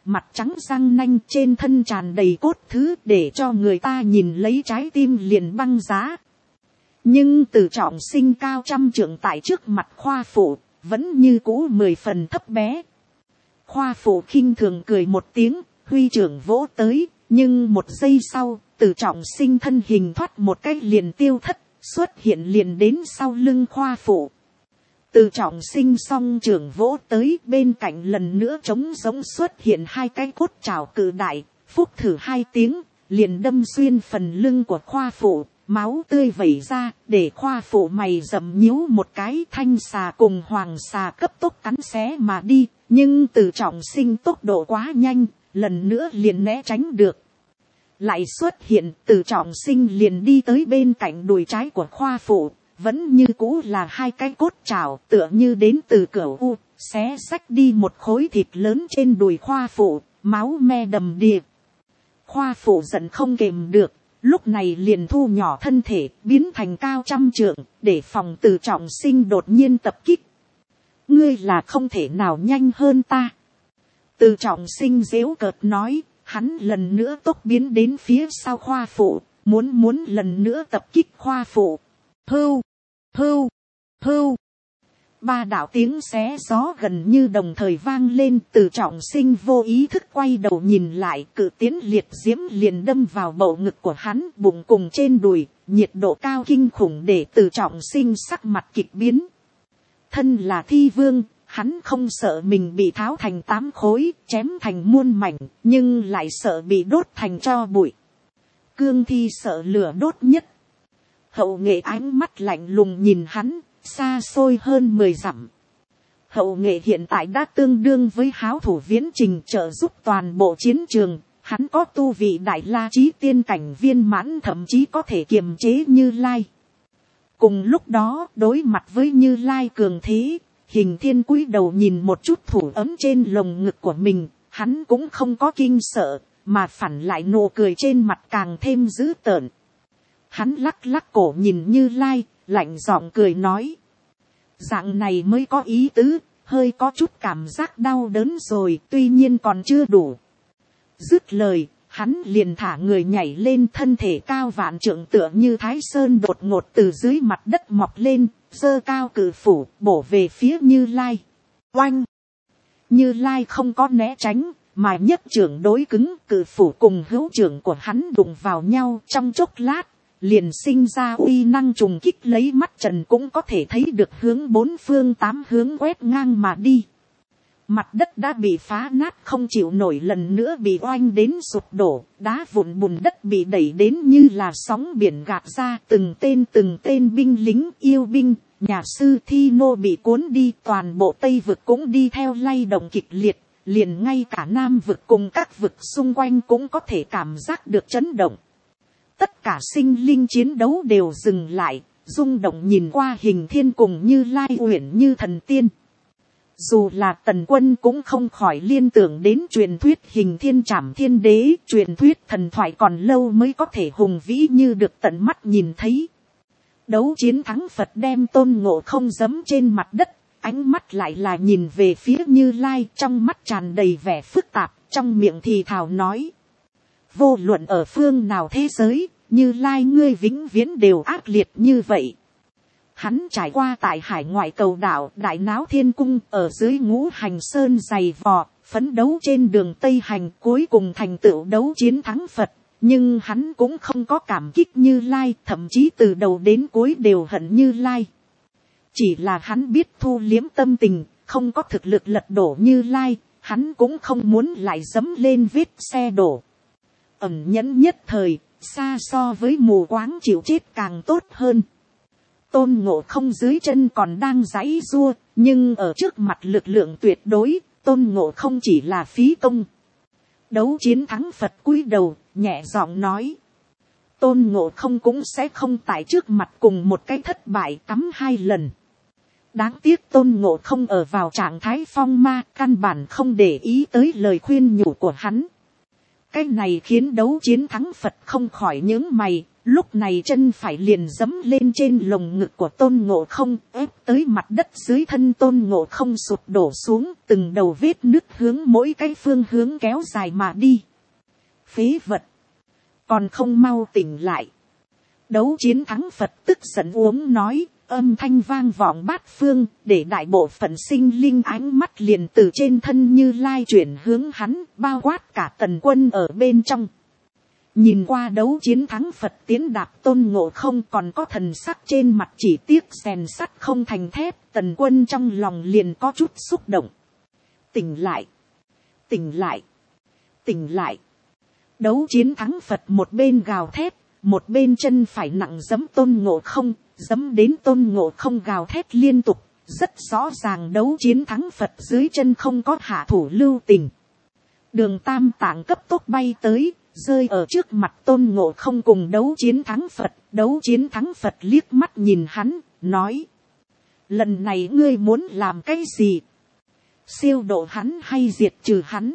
mặt trắng răng nanh, trên thân tràn đầy cốt thứ, để cho người ta nhìn lấy trái tim liền băng giá. Nhưng Từ Trọng Sinh cao trăm trượng tại trước mặt Khoa Phụ, vẫn như cũ 10 phần thấp bé. Khoa Phụ khinh thường cười một tiếng, huy trưởng vỗ tới, nhưng một giây sau, Từ Trọng Sinh thân hình thoát một cái liền tiêu thất, xuất hiện liền đến sau lưng Khoa Phụ. Từ Trọng Sinh song trưởng vỗ tới, bên cạnh lần nữa trống giống xuất hiện hai cái cốt trảo cự đại, phúc thử 2 tiếng, liền đâm xuyên phần lưng của Khoa Phụ, máu tươi vẩy ra, để Khoa Phụ mày rậm nhíu một cái. Thanh xà cùng hoàng xà cấp tốc cắn xé mà đi, nhưng Từ Trọng Sinh tốc độ quá nhanh, lần nữa liền né tránh được. Lại xuất hiện, Từ Trọng Sinh liền đi tới bên cạnh đùi trái của Khoa Phụ, vẫn như cũ là 2 cái cốt trảo, tựa như đến từ Cửu U, xé xách đi một khối thịt lớn trên đùi Khoa Phụ, máu me đầm đìa. Khoa Phụ giận không kềm được, lúc này liền thu nhỏ thân thể, biến thành cao trăm trượng, để phòng Từ Trọng Sinh đột nhiên tập kích. Ngươi là không thể nào nhanh hơn ta. Từ Trọng Sinh giễu cợt nói, hắn lần nữa tốc biến đến phía sau Khoa Phụ, muốn lần nữa tập kích Khoa Phụ. Hưu, hưu, hưu. 3 đạo tiếng xé gió gần như đồng thời vang lên. Từ Trọng Sinh vô ý thức quay đầu nhìn lại, cự tiến liệt diễm liền đâm vào bầu ngực của hắn, bụng cùng trên đùi, nhiệt độ cao kinh khủng để Từ Trọng Sinh sắc mặt kịch biến. Thân là thi vương, hắn không sợ mình bị tháo thành 8 khối, chém thành muôn mảnh, nhưng lại sợ bị đốt thành tro bụi. Cương thi sợ lửa đốt nhất. Hậu Nghệ ánh mắt lạnh lùng nhìn hắn, xa xôi hơn 10 dặm. Hậu Nghệ hiện tại đã tương đương với Háo Thủ Viễn Trình, trợ giúp toàn bộ chiến trường. Hắn có tu vị đại la chí tiên cảnh viên mãn, thậm chí có thể kiềm chế Như Lai. Cùng lúc đó, đối mặt với Như Lai cường thế, Hình Thiên cúi đầu nhìn một chút thủ ấm trên lồng ngực của mình, hắn cũng không có kinh sợ, mà phản lại nụ cười trên mặt càng thêm dữ tợn. Hắn lắc lắc cổ nhìn Như Lai, lạnh giọng cười nói. Dạng này mới có ý tứ, hơi có chút cảm giác đau đớn rồi, tuy nhiên còn chưa đủ. Dứt lời, hắn liền thả người nhảy lên, thân thể cao vạn trượng tựa như Thái Sơn đột ngột từ dưới mặt đất mọc lên, giơ cao cự phủ, bổ về phía Như Lai. Oanh! Như Lai không có né tránh, mà nhất trưởng đối cứng, cự phủ cùng hữu trưởng của hắn đụng vào nhau trong chốc lát, liền sinh ra uy năng trùng kích, lấy mắt trần cũng có thể thấy được hướng 4 phương 8 hướng quét ngang mà đi. Mặt đất đã bị phá nát không chịu nổi, lần nữa bị oanh đến sụp đổ, đá vụn bùn đất bị đẩy đến như là sóng biển gạt ra, từng tên binh lính yêu binh, nhà sư thi nô bị cuốn đi, toàn bộ Tây vực cũng đi theo lay động kịch liệt, liền ngay cả Nam vực cùng các vực xung quanh cũng có thể cảm giác được chấn động. Tất cả sinh linh chiến đấu đều dừng lại, rung động nhìn qua Hình Thiên cùng Như Lai uyển như thần tiên. Dù là Tần Quân cũng không khỏi liên tưởng đến truyền thuyết Hình Thiên trảm thiên đế, truyền thuyết thần thoại còn lâu mới có thể hùng vĩ như được tận mắt nhìn thấy. Đấu chiến thắng Phật đem Tôn Ngộ Không giẫm trên mặt đất, ánh mắt lại là nhìn về phía Như Lai, trong mắt tràn đầy vẻ phức tạp, trong miệng thì thào nói. Vô luận ở phương nào thế giới, Như Lai ngươi vĩnh viễn đều ác liệt như vậy. Hắn trải qua tại hải ngoại cầu đảo Đại Náo Thiên Cung, ở dưới Ngũ Hành Sơn dày vò, phấn đấu trên đường Tây Hành, cuối cùng thành tựu đấu chiến thắng Phật. Nhưng hắn cũng không có cảm kích Như Lai, thậm chí từ đầu đến cuối đều hận Như Lai. Chỉ là hắn biết thu liếm tâm tình, không có thực lực lật đổ Như Lai, hắn cũng không muốn lại dẫm lên vết xe đổ. Ẩn nhẫn nhất thời, xa so với mù quáng chịu chết càng tốt hơn. Tôn Ngộ Không dưới chân còn đang giãy giụa, nhưng ở trước mặt lực lượng tuyệt đối, Tôn Ngộ Không chỉ là phí công. Đấu chiến thắng Phật cúi đầu, nhẹ giọng nói. Tôn Ngộ Không cũng sẽ không tại trước mặt cùng một cái thất bại cắm 2 lần. Đáng tiếc Tôn Ngộ Không ở vào trạng thái phong ma, căn bản không để ý tới lời khuyên nhủ của hắn. Cái này khiến đấu chiến thắng Phật không khỏi nhướng mày, Lúc này chân phải liền giẫm lên trên lồng ngực của Tôn Ngộ Không, ép tới mặt đất dưới thân Tôn Ngộ Không sụp đổ xuống, từng đầu vết nứt hướng mỗi cái phương hướng kéo dài mà đi. Phế vật, còn không mau tỉnh lại. Đấu chiến thắng Phật tức giận uống nói, âm thanh vang vọng bát phương, để đại bộ phận sinh linh ánh mắt liền từ trên thân Như Lai chuyển hướng hắn, bao quát cả Tần Quân ở bên trong. Nhìn qua đấu chiến thắng Phật tiến đạp Tôn Ngộ Không còn có thần sắc trên mặt chỉ tiếc rèn sắt không thành thép, Tần Quân trong lòng liền có chút xúc động. Tỉnh lại, tỉnh lại, tỉnh lại. Đấu chiến thắng Phật một bên gào thét, một bên chân phải nặng giẫm Tôn Ngộ Không, giẫm đến Tôn Ngộ Không gào thét liên tục, rất rõ ràng đấu chiến thắng Phật dưới chân không có hạ thủ lưu tình. Đường Tam Tạng cấp tốc bay tới, rơi ở trước mặt Tôn Ngộ Không cùng đấu chiến thắng Phật. Đấu chiến thắng Phật liếc mắt nhìn hắn, nói: lần này ngươi muốn làm cái gì? Siêu độ hắn hay diệt trừ hắn?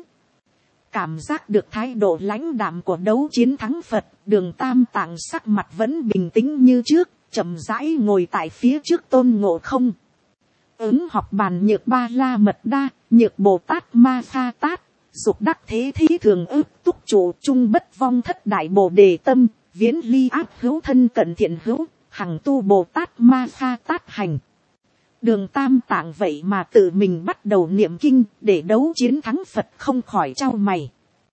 Cảm giác được thái độ lãnh đạm của đấu chiến thắng Phật, Đường Tam Tạng sắc mặt vẫn bình tĩnh như trước, chậm rãi ngồi tại phía trước Tôn Ngộ Không. Ứng học bàn nhược ba la mật đa, nhược Bồ Tát ma pha tát, dục đắc thế thí thường ức túc chủ trung bất vong thất đại bồ đề tâm, viễn ly áp hữu thân cận thiện hữu, hằng tu Bồ Tát ma pha tát hành. Đường Tam Tạng vậy mà tự mình bắt đầu niệm kinh, để đấu chiến thắng Phật không khỏi chau mày.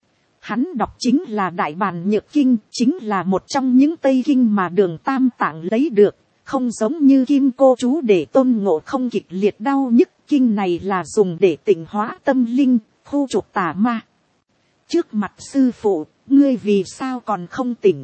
Hắn đọc chính là Đại Bàn Nhược Kinh, chính là một trong những Tây Kinh mà Đường Tam Tạng lấy được, không giống như Kim Cô Chú để Tôn Ngộ Không kịch liệt đau nhức. Kinh này là dùng để tịnh hóa tâm linh, khu trục tà ma. Trước mặt sư phụ, ngươi vì sao còn không tỉnh?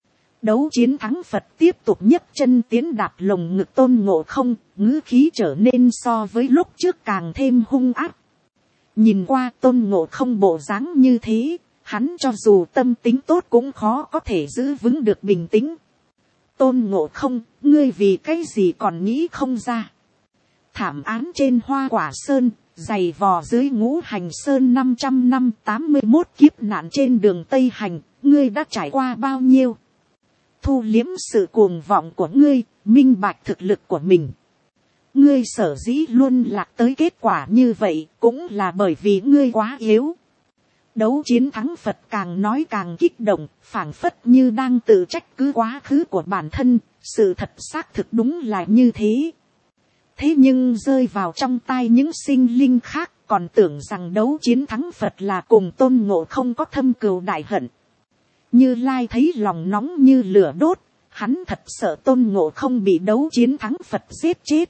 Đấu chiến thắng Phật tiếp tục nhấc chân tiến đạp lồng ngực Tôn Ngộ Không, ngữ khí trở nên so với lúc trước càng thêm hung ác. Nhìn qua Tôn Ngộ Không bộ dáng như thế, hắn cho dù tâm tính tốt cũng khó có thể giữ vững được bình tĩnh. Tôn Ngộ Không, ngươi vì cái gì còn nghĩ không ra? Thảm án trên Hoa Quả Sơn, giày vò dưới Ngũ Hành Sơn 500 năm 81 kiếp nạn trên đường Tây Hành, ngươi đã trải qua bao nhiêu? Thu liếm sự cuồng vọng của ngươi, minh bạch thực lực của mình. Ngươi sở dĩ luôn lạc tới kết quả như vậy, cũng là bởi vì ngươi quá yếu. Đấu chiến thắng Phật càng nói càng kích động, phảng phất như đang tự trách cứ quá khứ của bản thân, sự thật xác thực đúng là như thế. Thế nhưng rơi vào trong tai những sinh linh khác, còn tưởng rằng đấu chiến thắng Phật là cùng Tôn Ngộ Không có thâm cừu đại hận. Như Lai thấy lòng nóng như lửa đốt, hắn thật sợ Tôn Ngộ Không bị đấu chiến thắng Phật giết chết.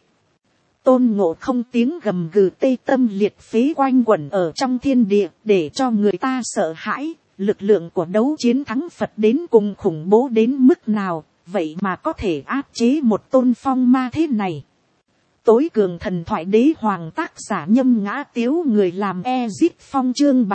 Tôn Ngộ Không tiếng gầm gừ tê tâm liệt phế quanh quẩn ở trong thiên địa, để cho người ta sợ hãi. Lực lượng của đấu chiến thắng Phật đến cùng khủng bố đến mức nào, vậy mà có thể áp chế một tôn phong ma thế này. Tối cường thần thoại đế hoàng tác giả Nhâm Ngã Tiếu, người làm Ezit Phong, chương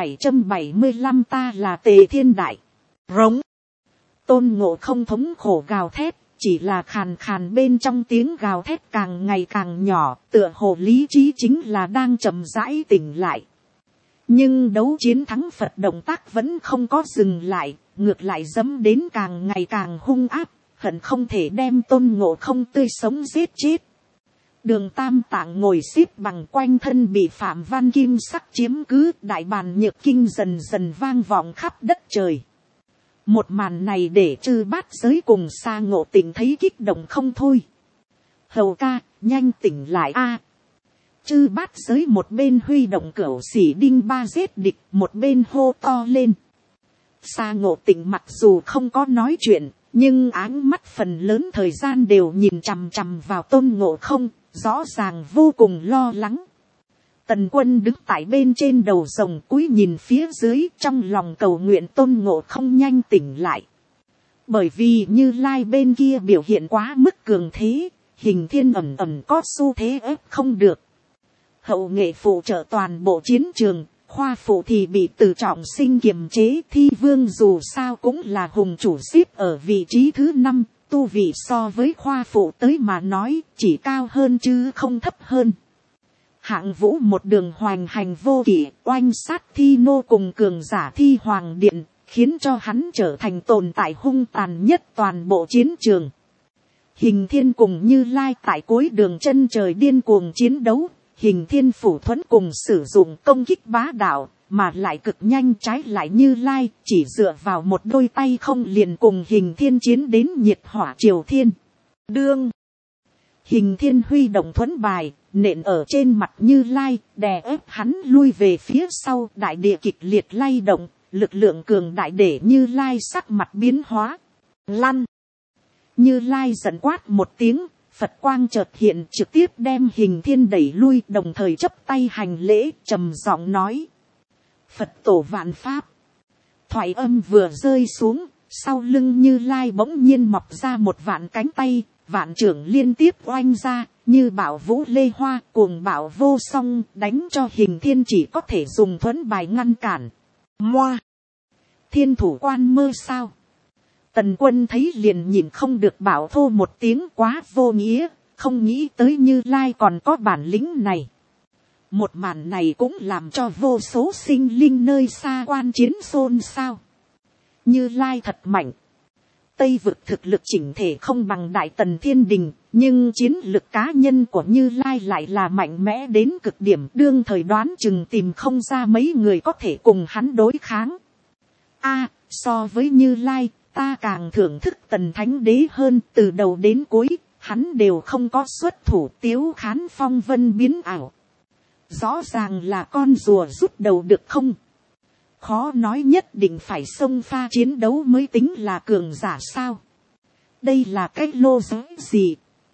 775, ta là Tề Thiên Đại. Rống. Tôn Ngộ Không thống khổ gào thét, chỉ là khàn khàn bên trong tiếng gào thét càng ngày càng nhỏ, tựa hồ lý trí chính là đang chậm rãi tỉnh lại. Nhưng đấu chiến thắng Phật động tác vẫn không có dừng lại, ngược lại dẫm đến càng ngày càng hung áp, hận không thể đem Tôn Ngộ Không tươi sống giết chết. Đường Tam Tạng ngồi xếp bằng, quanh thân bị Phạm Văn Kim sắc chiếm cứ, Đại Bàn Nhược Kinh dần dần vang vọng khắp đất trời. Một màn này để Chư Bát Giới cùng Sa Ngộ Tịnh thấy kích động không thôi. Hầu ca, nhanh tỉnh lại a! Chư Bát Giới một bên huy động cửu xỉ đinh ba giết địch, một bên hô to lên. Sa Ngộ Tịnh mặc dù không có nói chuyện, nhưng áng mắt phần lớn thời gian đều nhìn chằm chằm vào Tôn Ngộ Không, rõ ràng vô cùng lo lắng. Tần Quân đứng tại bên trên đầu rồng cúi nhìn phía dưới, trong lòng cầu nguyện Tôn Ngộ Không nhanh tỉnh lại. Bởi vì Như Lai bên kia biểu hiện quá mức cường thế, Hình Thiên ẩn ẩn có xu thế ép không được. Hậu nghệ phụ trợ toàn bộ chiến trường, Khoa phụ thì bị Từ Trọng Sinh kiềm chế. Thi Vương dù sao cũng là hùng chủ xếp ở vị trí thứ 5, tu vị so với Khoa phụ tới mà nói chỉ cao hơn chứ không thấp hơn. Hạng Vũ một đường hoành hành vô kỷ, oanh sát Thi Nô cùng cường giả Thi Hoàng Điện, khiến cho hắn trở thành tồn tại hung tàn nhất toàn bộ chiến trường. Hình Thiên cùng Như Lai tại cuối đường chân trời điên cuồng chiến đấu, Hình Thiên phủ thuẫn cùng sử dụng công kích bá đạo, mà lại cực nhanh, trái lại Như Lai chỉ dựa vào một đôi tay không liền cùng Hình Thiên chiến đến nhiệt hỏa triều thiên. Đương Hình Thiên huy động thuẫn bài, nện ở trên mặt Như Lai, đè ép hắn lui về phía sau, đại địa kịch liệt lay động, lực lượng cường đại để Như Lai sắc mặt biến hóa. Lăn! Như Lai giận quát một tiếng, Phật quang chợt hiện, trực tiếp đem Hình Thiên đẩy lui, đồng thời chắp tay hành lễ, trầm giọng nói: Phật tổ vạn pháp. Thoại âm vừa rơi xuống, sau lưng Như Lai bỗng nhiên mọc ra một vạn cánh tay, vạn trưởng liên tiếp oanh ra, như bảo vũ lê hoa, cuồng bạo vô song, đánh cho Hình Thiên chỉ có thể dùng thuẫn bài ngăn cản. Moa! Thiên thủ quan mơ sao? Tần Quân thấy liền nhìn không được bảo thô một tiếng, quá vô nghĩa, không nghĩ tới Như Lai còn có bản lĩnh này. Một màn này cũng làm cho vô số sinh linh nơi xa quan chiến xôn xao. Như Lai thật mạnh. Tây vực thực lực chỉnh thể không bằng Đại Tần Thiên Đình, nhưng chiến lực cá nhân của Như Lai lại là mạnh mẽ đến cực điểm, đương thời đoán chừng tìm không ra mấy người có thể cùng hắn đối kháng. So với Như Lai, ta càng thưởng thức Tần Thánh Đế hơn, từ đầu đến cuối, hắn đều không có xuất thủ, Tiếu Khán phong vân biến ảo. Rõ ràng là con rùa rút đầu được không? Khó nói nhất định phải xông pha chiến đấu mới tính là cường giả sao? Đây là cái lô giới gì?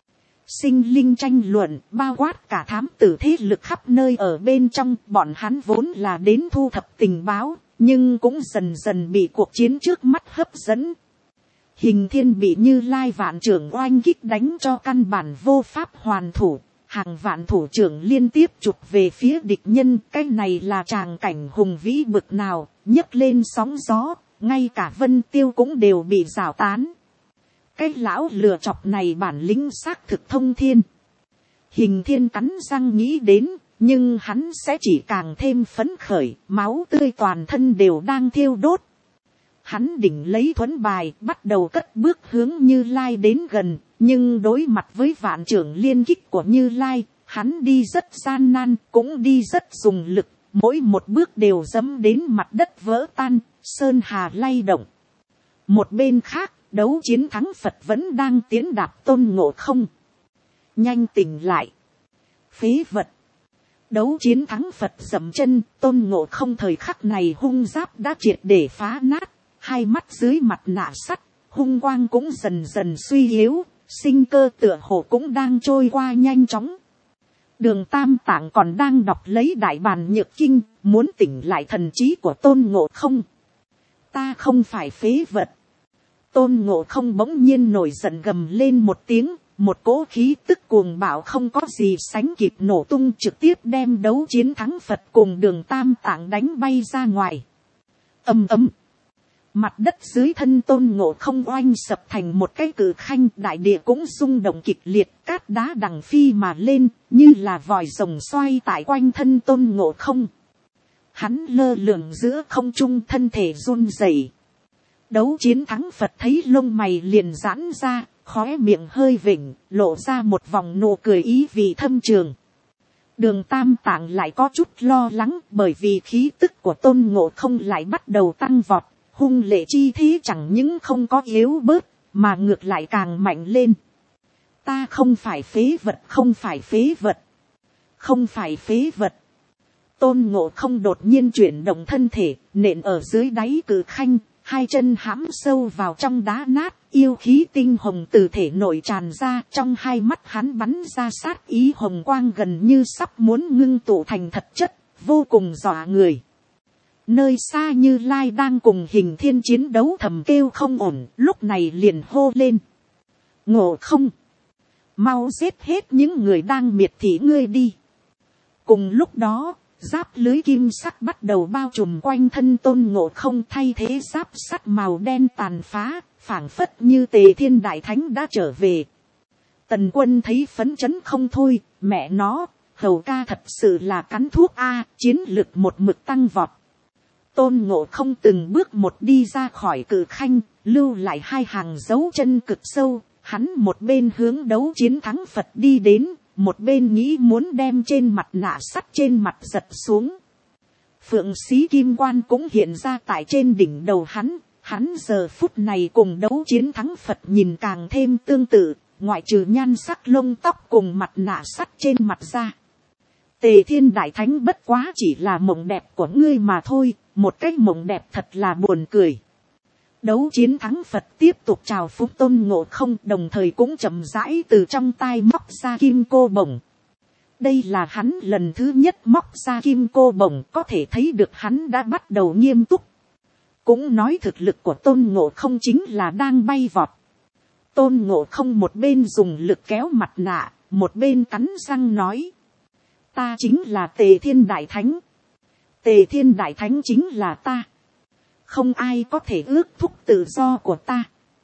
Sinh linh tranh luận, bao quát cả thám tử thế lực khắp nơi ở bên trong, bọn hắn vốn là đến thu thập tình báo, nhưng cũng dần dần bị cuộc chiến trước mắt hấp dẫn. Hình Thiên bị Như Lai vạn trưởng oanh kích đánh cho căn bản vô pháp hoàn thủ, hàng vạn thủ trưởng liên tiếp chụp về phía địch nhân, cái này là tràng cảnh hùng vĩ bực nào, nhấc lên sóng gió, ngay cả Vân Tiêu cũng đều bị rào tán. Cái lão lừa chọc này bản lĩnh xác thực thông thiên. Hình Thiên cắn răng nghĩ đến, nhưng hắn sẽ chỉ càng thêm phấn khởi, máu tươi toàn thân đều đang thiêu đốt. Hắn đỉnh lấy thuẫn bài, bắt đầu cất bước hướng Như Lai đến gần, nhưng đối mặt với vạn trưởng liên kích của Như Lai, hắn đi rất gian nan, cũng đi rất dùng lực, mỗi một bước đều dẫm đến mặt đất vỡ tan, sơn hà lay động. Một bên khác, đấu chiến thắng Phật vẫn đang tiến đạp Tôn Ngộ Không. Nhanh tỉnh lại. Phế vật. Đấu chiến thắng Phật dậm chân, Tôn Ngộ Không thời khắc này hung giáp đã triệt để phá nát, hai mắt dưới mặt nạ sắt, hung quang cũng dần dần suy yếu, sinh cơ tựa hồ cũng đang trôi qua nhanh chóng. Đường Tam Tạng còn đang đọc lấy Đại Bàn Nhược Kinh, muốn tỉnh lại thần trí của Tôn Ngộ Không. Ta không phải phế vật. Tôn Ngộ Không bỗng nhiên nổi giận gầm lên một tiếng, một cỗ khí tức cuồng bạo không có gì sánh kịp nổ tung, trực tiếp đem đấu chiến thắng Phật cùng Đường Tam Tạng đánh bay ra ngoài. Ầm ầm. Mặt đất dưới thân Tôn Ngộ Không oanh sập thành một cái cự khanh, đại địa cũng rung động kịch liệt, cát đá đằng phi mà lên, như là vòi rồng xoay tại quanh thân Tôn Ngộ Không. Hắn lơ lửng giữa không trung, thân thể run rẩy. Đấu chiến thắng Phật thấy lông mày liền giãn ra, khóe miệng hơi vểnh, lộ ra một vòng nụ cười ý vị thâm trường. Đường Tam Tạng lại có chút lo lắng, bởi vì khí tức của Tôn Ngộ Không lại bắt đầu tăng vọt. Hung lệ chi thế chẳng những không có yếu bớt, mà ngược lại càng mạnh lên. Ta không phải phế vật, không phải phế vật, không phải phế vật. Tôn Ngộ Không đột nhiên chuyển động thân thể, nện ở dưới đáy cự khanh, hai chân hãm sâu vào trong đá nát, yêu khí tinh hồng từ thể nội tràn ra, trong hai mắt hắn bắn ra sát ý hồng quang gần như sắp muốn ngưng tụ thành thật chất, vô cùng dọa người. Nơi xa Như Lai đang cùng Hình Thiên chiến đấu thầm kêu không ổn, lúc này liền hô lên. Ngộ Không! Mau giết hết những người đang miệt thị ngươi đi. Cùng lúc đó, giáp lưới kim sắc bắt đầu bao trùm quanh thân Tôn Ngộ Không, thay thế giáp sắt màu đen tàn phá, phảng phất như Tề Thiên Đại Thánh đã trở về. Tần Quân thấy phấn chấn không thôi, mẹ nó, Hầu ca thật sự là cắn thuốc A, chiến lực một mực tăng vọt. Tôn Ngộ Không từng bước một đi ra khỏi cự khanh, lưu lại hai hàng dấu chân cực sâu. Hắn một bên hướng đấu chiến thắng Phật đi đến, một bên nghĩ muốn đem trên mặt nạ sắt trên mặt giật xuống. Phượng xí kim quan cũng hiện ra tại trên đỉnh đầu hắn. Hắn giờ phút này cùng đấu chiến thắng Phật nhìn càng thêm tương tự, ngoại trừ nhan sắc lông tóc cùng mặt nạ sắt trên mặt ra. Tề Thiên Đại Thánh bất quá chỉ là mộng đẹp của ngươi mà thôi, một cái mộng đẹp thật là buồn cười. Đấu chiến thắng Phật tiếp tục chào phúng Tôn Ngộ Không, đồng thời cũng chậm rãi từ trong tai móc ra kim cô bổng. Đây là hắn lần thứ nhất móc ra kim cô bổng, có thể thấy được hắn đã bắt đầu nghiêm túc. Cũng nói thực lực của Tôn Ngộ Không chính là đang bay vọt. Tôn Ngộ Không một bên dùng lực kéo mặt nạ, một bên cắn răng nói. Ta chính là Tề Thiên Đại Thánh. Tề Thiên Đại Thánh chính là ta. Không ai có thể ước thúc tự do của ta.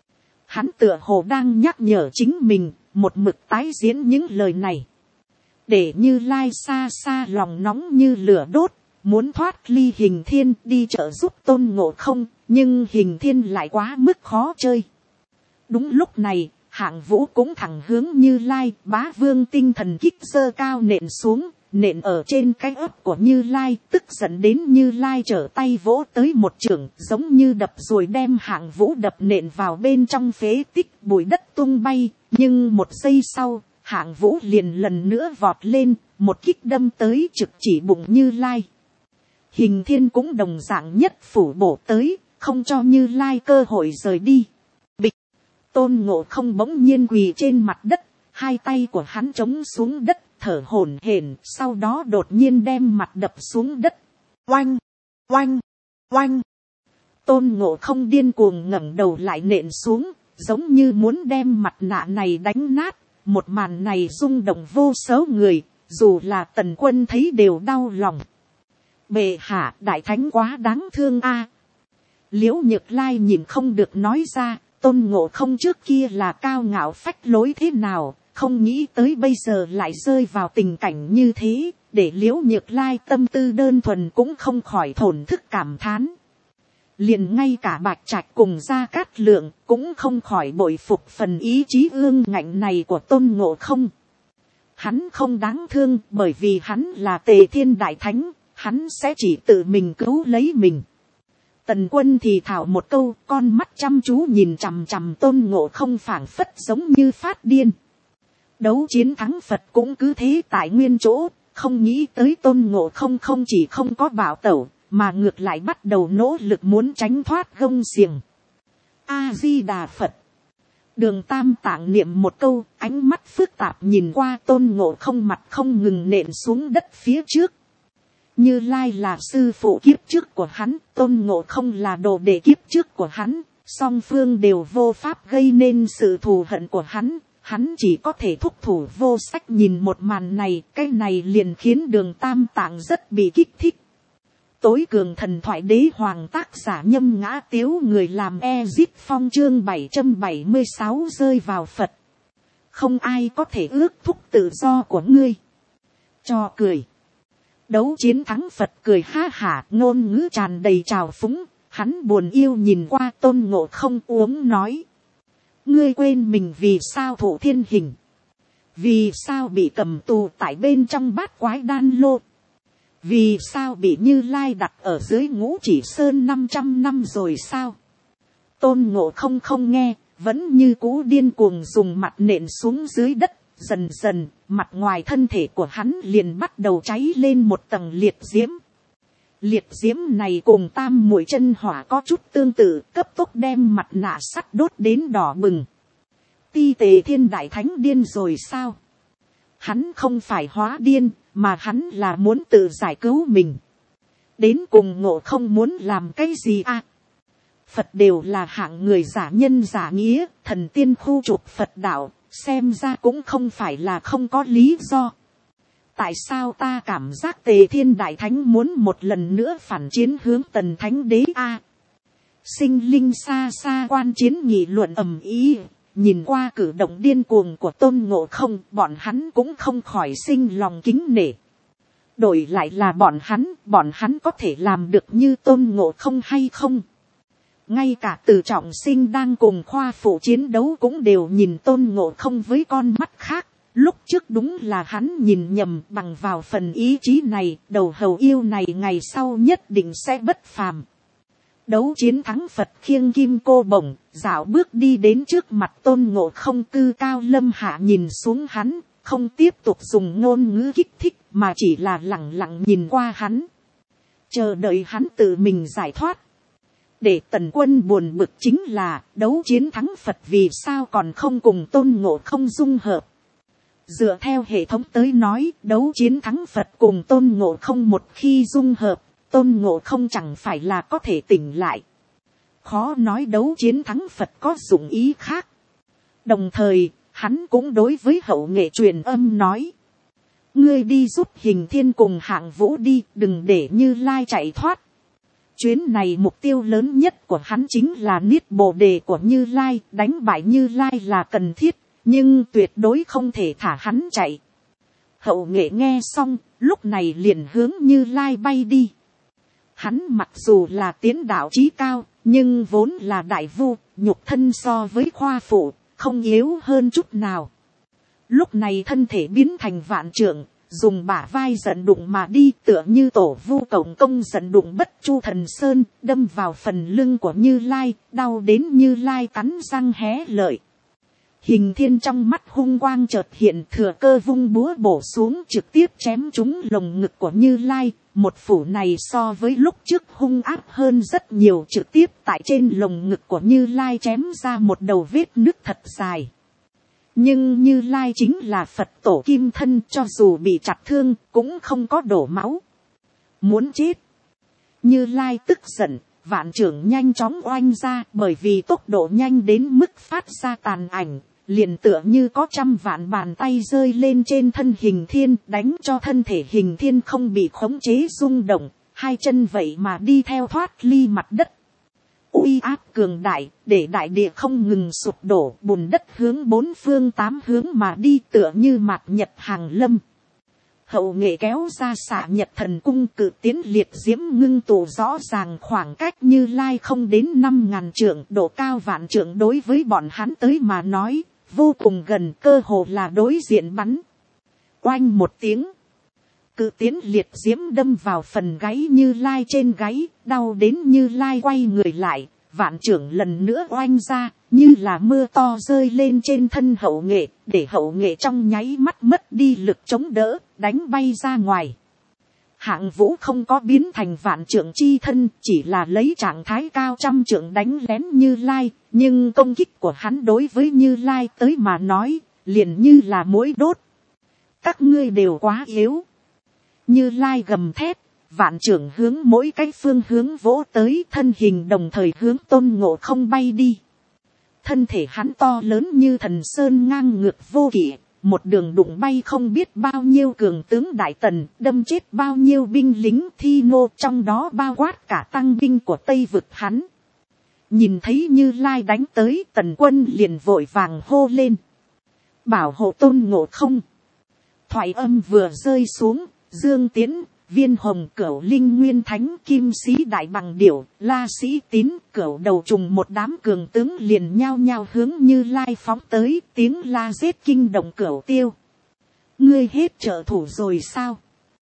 Hắn tựa hồ đang nhắc nhở chính mình, một mực tái diễn những lời này. Để Như Lai xa xa lòng nóng như lửa đốt, muốn thoát ly Hình Thiên đi trợ giúp Tôn Ngộ Không, nhưng Hình Thiên lại quá mức khó chơi. Đúng lúc này, Hạng Vũ cũng thẳng hướng Như Lai, Bá Vương tinh thần kích giơ cao nện xuống, nện ở trên cái ấp của Như Lai, tức giận đến Như Lai trở tay vỗ tới một chưởng, giống như đập rồi đem Hạng Vũ đập nện vào bên trong phế tích, bụi đất tung bay. Nhưng một giây sau, Hạng Vũ liền lần nữa vọt lên, một kích đâm tới trực chỉ bụng Như Lai. Hình Thiên cũng đồng dạng nhất phủ bổ tới, không cho Như Lai cơ hội rời đi. Bịch, Tôn Ngộ Không bỗng nhiên quỳ trên mặt đất, hai tay của hắn chống xuống đất, thở hổn hển, sau đó đột nhiên đem mặt đập xuống đất. Oanh, oanh, oanh. Tôn Ngộ Không điên cuồng ngẩng đầu lại nện xuống, giống như muốn đem mặt nạ này đánh nát. Một màn này rung động vô số người, dù là Tần Quân thấy đều đau lòng. Bệ hạ, Đại Thánh quá đáng thương a. Liễu Nhược Lai nhìn không được nói ra, Tôn Ngộ Không trước kia là cao ngạo phách lối thế nào, không nghĩ tới bây giờ lại rơi vào tình cảnh như thế, để Liễu Nhược Lai tâm tư đơn thuần cũng không khỏi thổn thức cảm thán. Liền ngay cả Bạch Trạch cùng Gia Cát Lượng cũng không khỏi bội phục phần ý chí ương ngạnh này của Tôn Ngộ Không. Hắn không đáng thương bởi vì hắn là Tề Thiên Đại Thánh, hắn sẽ chỉ tự mình cứu lấy mình. Tần Quân thì thảo một câu, con mắt chăm chú nhìn chằm chằm Tôn Ngộ Không phảng phất giống như phát điên. Đấu chiến thắng Phật cũng cứ thế tại nguyên chỗ, không nghĩ tới Tôn Ngộ Không không chỉ không có bảo tẩu, mà ngược lại bắt đầu nỗ lực muốn tránh thoát gông xiềng. A Di Đà Phật. Đường Tam Tạng niệm một câu, ánh mắt phức tạp nhìn qua Tôn Ngộ Không, mặt không ngừng nện xuống đất phía trước. Như Lai là sư phụ kiếp trước của hắn, Tôn Ngộ Không là đồ đệ kiếp trước của hắn, song phương đều vô pháp gây nên sự thù hận của hắn. Hắn chỉ có thể thúc thủ vô sách nhìn một màn này, cái này liền khiến Đường Tam Tạng rất bị kích thích. Tối cường thần thoại đế hoàng tác giả Nhâm Ngã Tiếu, người làm Ezip Phong, chương 776 rơi vào Phật. Không ai có thể ước thúc tự do của ngươi. Cho cười. Đấu chiến thắng Phật cười ha hả, ngôn ngữ tràn đầy trào phúng. Hắn buồn yêu nhìn qua Tôn Ngộ Không uống nói. Ngươi quên mình vì sao thụ thiên hình. Vì sao bị cầm tù tại bên trong bát quái đan lô. Vì sao bị Như Lai đặt ở dưới Ngũ Chỉ Sơn 500 năm rồi sao? Tôn Ngộ Không không nghe, vẫn như cũ điên cuồng dùng mặt nện xuống dưới đất. Dần dần, mặt ngoài thân thể của hắn liền bắt đầu cháy lên một tầng liệt diễm. Liệt diễm này cùng tam muội chân hỏa có chút tương tự, cấp tốc đem mặt nạ sắt đốt đến đỏ bừng. Ti Tề Thiên Đại Thánh điên rồi sao? Hắn không phải hóa điên, mà hắn là muốn tự giải cứu mình. Đến cùng Ngộ Không muốn làm cái gì à? Phật đều là hạng người giả nhân giả nghĩa, thần tiên khu trục Phật đạo, xem ra cũng không phải là không có lý do. Tại sao ta cảm giác Tề Thiên Đại Thánh muốn một lần nữa phản chiến hướng Tần Thánh Đế a? Sinh linh xa xa quan chiến nghị luận ầm ĩ, nhìn qua cử động điên cuồng của Tôn Ngộ Không, bọn hắn cũng không khỏi sinh lòng kính nể. đổi lại là bọn hắn có thể làm được như Tôn Ngộ Không hay không? Ngay cả Từ Trọng Sinh đang cùng khoa phụ chiến đấu cũng đều nhìn Tôn Ngộ Không với con mắt khác. Lúc trước đúng là hắn nhìn nhầm, bằng vào phần ý chí này, đầu hầu yêu này ngày sau nhất định sẽ bất phàm. Đấu chiến thắng Phật khiêng kim cô bổng, dạo bước đi đến trước mặt Tôn Ngộ Không, cư cao lâm hạ nhìn xuống hắn, không tiếp tục dùng ngôn ngữ kích thích mà chỉ là lẳng lặng nhìn qua hắn, chờ đợi hắn tự mình giải thoát. Để Tần Quân buồn bực chính là đấu chiến thắng Phật vì sao còn không cùng Tôn Ngộ Không dung hợp. Dựa theo hệ thống tới nói, đấu chiến thắng Phật cùng Tôn Ngộ Không một khi dung hợp, Tôn Ngộ Không chẳng phải là có thể tỉnh lại. Khó nói đấu chiến thắng Phật có dụng ý khác. Đồng thời, hắn cũng đối với Hậu Nghệ truyền âm nói: ngươi đi giúp Hình Thiên cùng Hạng Vũ đi, đừng để Như Lai chạy thoát. Chuyến này mục tiêu lớn nhất của hắn chính là niết bồ đề của Như Lai, đánh bại Như Lai là cần thiết, nhưng tuyệt đối không thể thả hắn chạy. Hậu Nghệ nghe xong, lúc này liền hướng Như Lai bay đi. Hắn mặc dù là tiến đạo chí cao, nhưng vốn là đại vu, nhục thân so với khoa phụ, không yếu hơn chút nào. Lúc này thân thể biến thành vạn trượng, dùng bả vai giận đụng mà đi, tựa như tổ vu cộng công giận đụng Bất Chu Thần Sơn, đâm vào phần lưng của Như Lai, đau đến Như Lai cắn răng hé lợi. Hình Thiên trong mắt hung quang chợt hiện, thừa cơ vung búa bổ xuống, trực tiếp chém trúng lồng ngực của Như Lai. Một phủ này so với lúc trước hung áp hơn rất nhiều, trực tiếp tại trên lồng ngực của Như Lai chém ra một đầu vết nứt thật dài. Nhưng Như Lai chính là Phật tổ kim thân, cho dù bị chặt thương cũng không có đổ máu. Muốn chết. Như Lai tức giận, vạn trưởng nhanh chóng oanh ra, bởi vì tốc độ nhanh đến mức phát ra tàn ảnh, liền tựa như có trăm vạn bàn tay rơi lên trên thân Hình Thiên, đánh cho thân thể Hình Thiên không bị khống chế rung động, hai chân vậy mà đi theo thoát ly mặt đất. Uy áp cường đại, để đại địa không ngừng sụp đổ, bùn đất hướng bốn phương tám hướng mà đi, tựa như mạt nhật hàng lâm. Hậu Nghệ kéo ra xạ nhật thần cung, cự tiến liệt diễm ngưng tụ rõ ràng khoảng cách Như Lai không đến 5.000 trượng, độ cao vạn trượng đối với bọn hắn tới mà nói, vô cùng gần, cơ hồ là đối diện bắn. Oanh một tiếng, cự tiến liệt diễm đâm vào phần gáy Như Lai trên gáy, đau đến Như Lai quay người lại, vạn trưởng lần nữa oanh ra, như là mưa to rơi lên trên thân Hậu Nghệ, để Hậu Nghệ trong nháy mắt mất đi lực chống đỡ, đánh bay ra ngoài. Hạng Vũ không có biến thành vạn trưởng chi thân, chỉ là lấy trạng thái cao trăm trưởng đánh lén Như Lai, nhưng công kích của hắn đối với Như Lai tới mà nói, liền như là muỗi đốt. Các ngươi đều quá yếu. Như Lai gầm thét, vạn trưởng hướng mỗi cái phương hướng vỗ tới, thân hình đồng thời hướng Tôn Ngộ Không bay đi. Thân thể hắn to lớn như thần sơn ngang ngược vô kỷ, một đường đụng bay không biết bao nhiêu cường tướng đại tần, đâm chết bao nhiêu binh lính thi nô, trong đó bao quát cả tăng binh của Tây vực hắn. Nhìn thấy Như Lai đánh tới, Tần Quân liền vội vàng hô lên: bảo hộ Tôn Ngộ Không. Thoại âm vừa rơi xuống, Dương Tiễn, Viên Hồng, Cửu Linh Nguyên Thánh, Kim Sĩ Đại Bằng Điểu, La Sĩ Tín, Cửu Đầu Trùng một đám cường tướng liền nhao nhao hướng Như Lai phóng tới, tiếng la giết kinh động Cửu Tiêu. Ngươi hết trợ thủ rồi sao?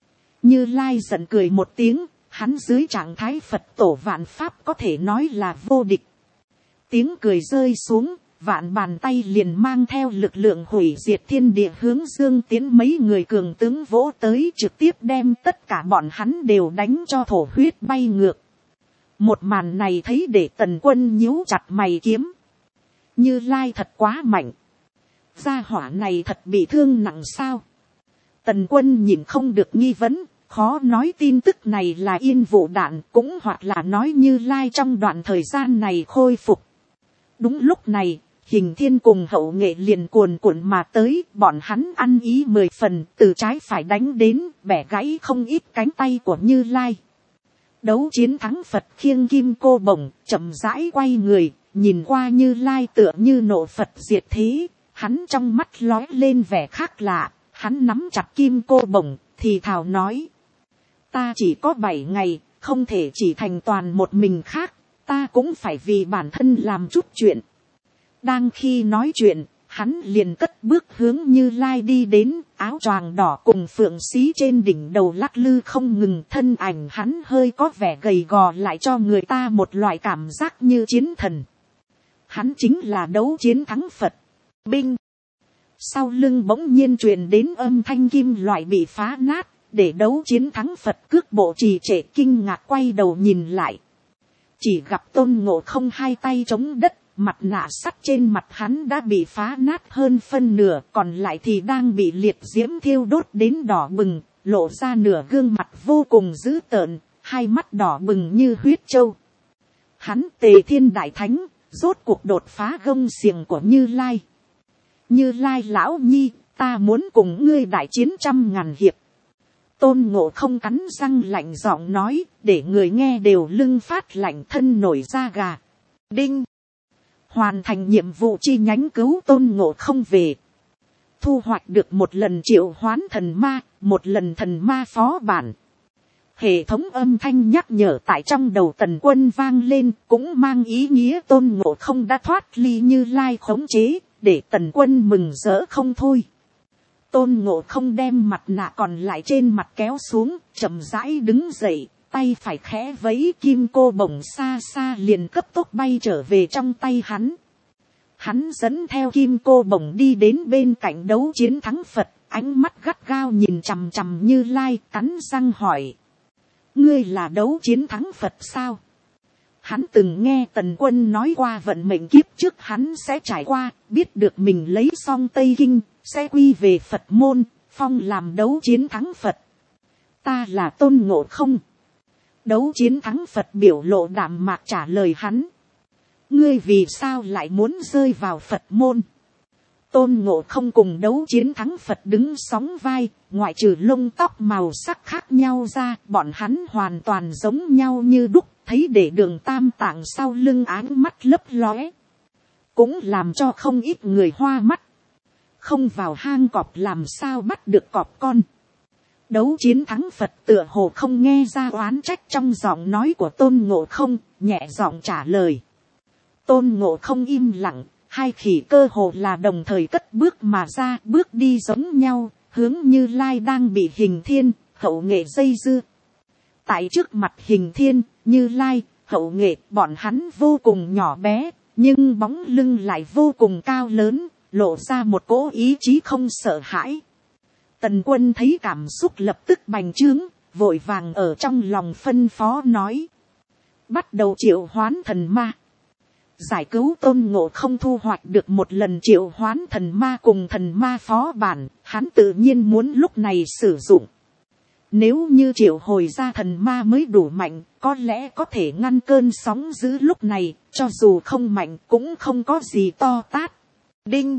Như Lai giận cười một tiếng, hắn dưới trạng thái Phật tổ vạn pháp có thể nói là vô địch. Tiếng cười rơi xuống, vạn bàn tay liền mang theo lực lượng hủy diệt thiên địa hướng Dương Tiễn mấy người cường tướng vỗ tới, trực tiếp đem tất cả bọn hắn đều đánh cho thổ huyết bay ngược. Một màn này thấy để Tần Quân nhíu chặt mày kiếm. Như Lai thật quá mạnh. Gia hỏa này thật bị thương nặng sao? Tần Quân nhìn không được nghi vấn, khó nói tin tức này là yên vụ đạn, cũng hoặc là nói Như Lai trong đoạn thời gian này khôi phục. Đúng lúc này, Hình Thiên cùng Hậu Nghệ liền cuồn cuộn mà tới, bọn hắn ăn ý 10 phần, từ trái phải đánh đến, bẻ gãy không ít cánh tay của Như Lai. Đấu chiến thắng Phật khiêng kim cô bổng, chậm rãi quay người, nhìn qua Như Lai tựa như nộ Phật diệt thế, hắn trong mắt lóe lên vẻ khác lạ, hắn nắm chặt kim cô bổng, thì thào nói: Ta chỉ có 7 ngày, không thể chỉ thành toàn một mình khác, ta cũng phải vì bản thân làm chút chuyện. Đang khi nói chuyện, hắn liền cất bước hướng Như Lai đi đến, áo choàng đỏ cùng phượng xí trên đỉnh đầu lắc lư không ngừng, thân ảnh hắn hơi có vẻ gầy gò lại cho người ta một loại cảm giác như chiến thần. Hắn chính là đấu chiến thắng Phật. Binh. Sau lưng bỗng nhiên truyền đến âm thanh kim loại bị phá nát, để đấu chiến thắng Phật cước bộ trì trệ kinh ngạc quay đầu nhìn lại. Chỉ gặp Tôn Ngộ Không hai tay chống đất, mặt nạ sắt trên mặt hắn đã bị phá nát hơn phân nửa, còn lại thì đang bị liệt diễm thiêu đốt đến đỏ bừng, lộ ra nửa gương mặt vô cùng dữ tợn, hai mắt đỏ bừng như huyết trâu. Hắn Tề Thiên Đại Thánh, rốt cuộc đột phá gông xiềng của Như Lai. Như Lai lão nhi, ta muốn cùng ngươi đại chiến 100.000 hiệp. Tôn Ngộ Không cắn răng lạnh giọng nói, để người nghe đều lưng phát lạnh, thân nổi da gà. Đinh. Hoàn thành nhiệm vụ chi nhánh cứu Tôn Ngộ Không về. Thu hoạch được một lần triệu hoán thần ma, một lần thần ma phó bản. Hệ thống âm thanh nhắc nhở tại trong đầu Tần Quân vang lên, cũng mang ý nghĩa Tôn Ngộ Không đã thoát ly Như Lai khống chế, để Tần Quân mừng rỡ không thôi. Tôn Ngộ Không đem mặt nạ còn lại trên mặt kéo xuống, chậm rãi đứng dậy, tay phải khẽ vẫy, kim cô bổng xa xa liền cấp tốc bay trở về trong tay hắn. Hắn dẫn theo kim cô bổng đi đến bên cạnh đấu chiến thắng Phật, ánh mắt gắt gao nhìn chằm chằm Như Lai, cắn răng hỏi. Ngươi là đấu chiến thắng Phật sao? Hắn từng nghe Tần Quân nói qua vận mệnh kiếp trước hắn sẽ trải qua, biết được mình lấy xong Tây Kinh, sẽ quy về Phật môn, phong làm đấu chiến thắng Phật. Ta là Tôn Ngộ Không. Đấu chiến thắng Phật biểu lộ đạm mạc trả lời hắn. Ngươi vì sao lại muốn rơi vào Phật môn? Tôn Ngộ Không cùng đấu chiến thắng Phật đứng sóng vai, ngoại trừ lông tóc màu sắc khác nhau ra, bọn hắn hoàn toàn giống nhau như đúc, thấy để Đường Tam Tạng sau lưng áng mắt lấp lóe. Cũng làm cho không ít người hoa mắt. Không vào hang cọp làm sao bắt được cọp con. Đấu chiến thắng Phật tựa hồ không nghe ra oán trách trong giọng nói của Tôn Ngộ Không, nhẹ giọng trả lời. Tôn Ngộ Không im lặng, hai khỉ cơ hồ là đồng thời cất bước mà ra, bước đi giống nhau, hướng Như Lai đang bị Hình Thiên, Hậu Nghệ dây dưa. Tại trước mặt Hình Thiên, Như Lai, Hậu Nghệ, bọn hắn vô cùng nhỏ bé, nhưng bóng lưng lại vô cùng cao lớn, lộ ra một cỗ ý chí không sợ hãi. Tần Quân thấy cảm xúc lập tức bành trướng, vội vàng ở trong lòng phân phó nói. Bắt đầu triệu hoán thần ma. Giải cứu Tôn Ngộ Không thu hoạch được một lần triệu hoán thần ma cùng thần ma phó bản, hắn tự nhiên muốn lúc này sử dụng. Nếu như triệu hồi ra thần ma mới đủ mạnh, có lẽ có thể ngăn cơn sóng dữ lúc này, cho dù không mạnh cũng không có gì to tát. Đinh.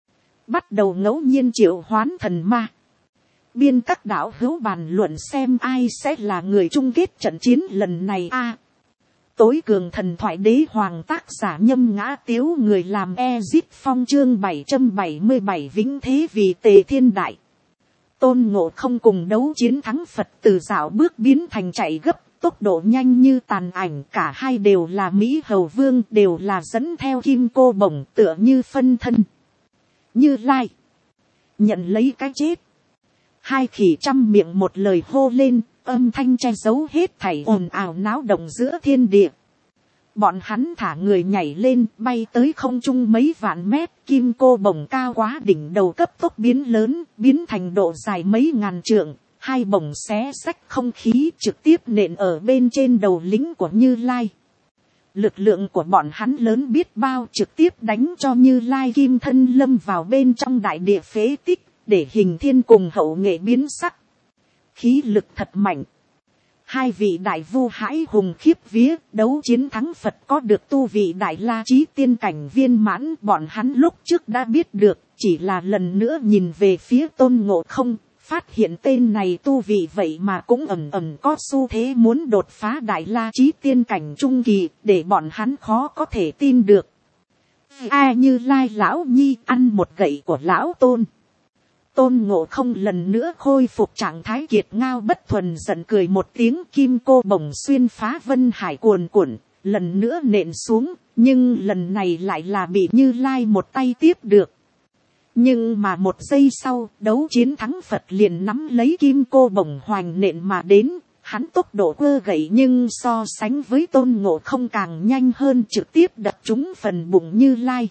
Bắt đầu ngẫu nhiên triệu hoán thần ma. Biên các đạo hữu bàn luận xem ai sẽ là người chung kết trận chiến lần này a. Tối cường thần thoại đế hoàng tác giả Nhâm Ngã Tiếu, người làm Ezip Phong, chương 777 vĩnh thế vì Tề Thiên Đại. Tôn Ngộ Không cùng đấu chiến thắng Phật từ dạo bước biến thành chạy gấp, tốc độ nhanh như tàn ảnh, cả hai đều là Mỹ Hầu Vương, đều là dẫn theo kim cô bổng tựa như phân thân. Như Lai. Nhận lấy cái chết. Hai khỉ trăm miệng một lời hô lên, âm thanh che giấu hết thảy ồn ào náo động giữa thiên địa. Bọn hắn thả người nhảy lên, bay tới không trung mấy vạn mét, kim cô bổng cao quá đỉnh đầu cấp tốc biến lớn, biến thành độ dài mấy ngàn trượng, hai bổng xé xách không khí trực tiếp nện ở bên trên đầu lính của Như Lai. Lực lượng của bọn hắn lớn biết bao, trực tiếp đánh cho Như Lai kim thân lâm vào bên trong đại địa phế tích, để Hình Thiên cùng Hậu Nghệ biến sắc. Khí lực thật mạnh. Hai vị đại vu hãi hùng khiếp vía, đấu chiến thắng Phật có được tu vị đại la chí tiên cảnh viên mãn, bọn hắn lúc trước đã biết được, chỉ là lần nữa nhìn về phía Tôn Ngộ Không, phát hiện tên này tu vị vậy mà cũng ẩn ẩn có xu thế muốn đột phá đại la chí tiên cảnh trung kỳ, để bọn hắn khó có thể tin được. Như Lai lão nhi ăn một gậy của lão Tôn. Tôn Ngộ Không lần nữa khôi phục trạng thái kiệt ngao bất thuần, giận cười một tiếng, kim cô bổng xuyên phá vân hải cuồn cuộn, lần nữa nện xuống, nhưng lần này lại là bị Như Lai một tay tiếp được. Nhưng mà một giây sau, đấu chiến thắng Phật liền nắm lấy kim cô bổng hoành nện mà đến. Hắn tốc độ quơ gậy nhưng so sánh với Tôn Ngộ Không càng nhanh hơn, trực tiếp đập trúng phần bụng Như Lai.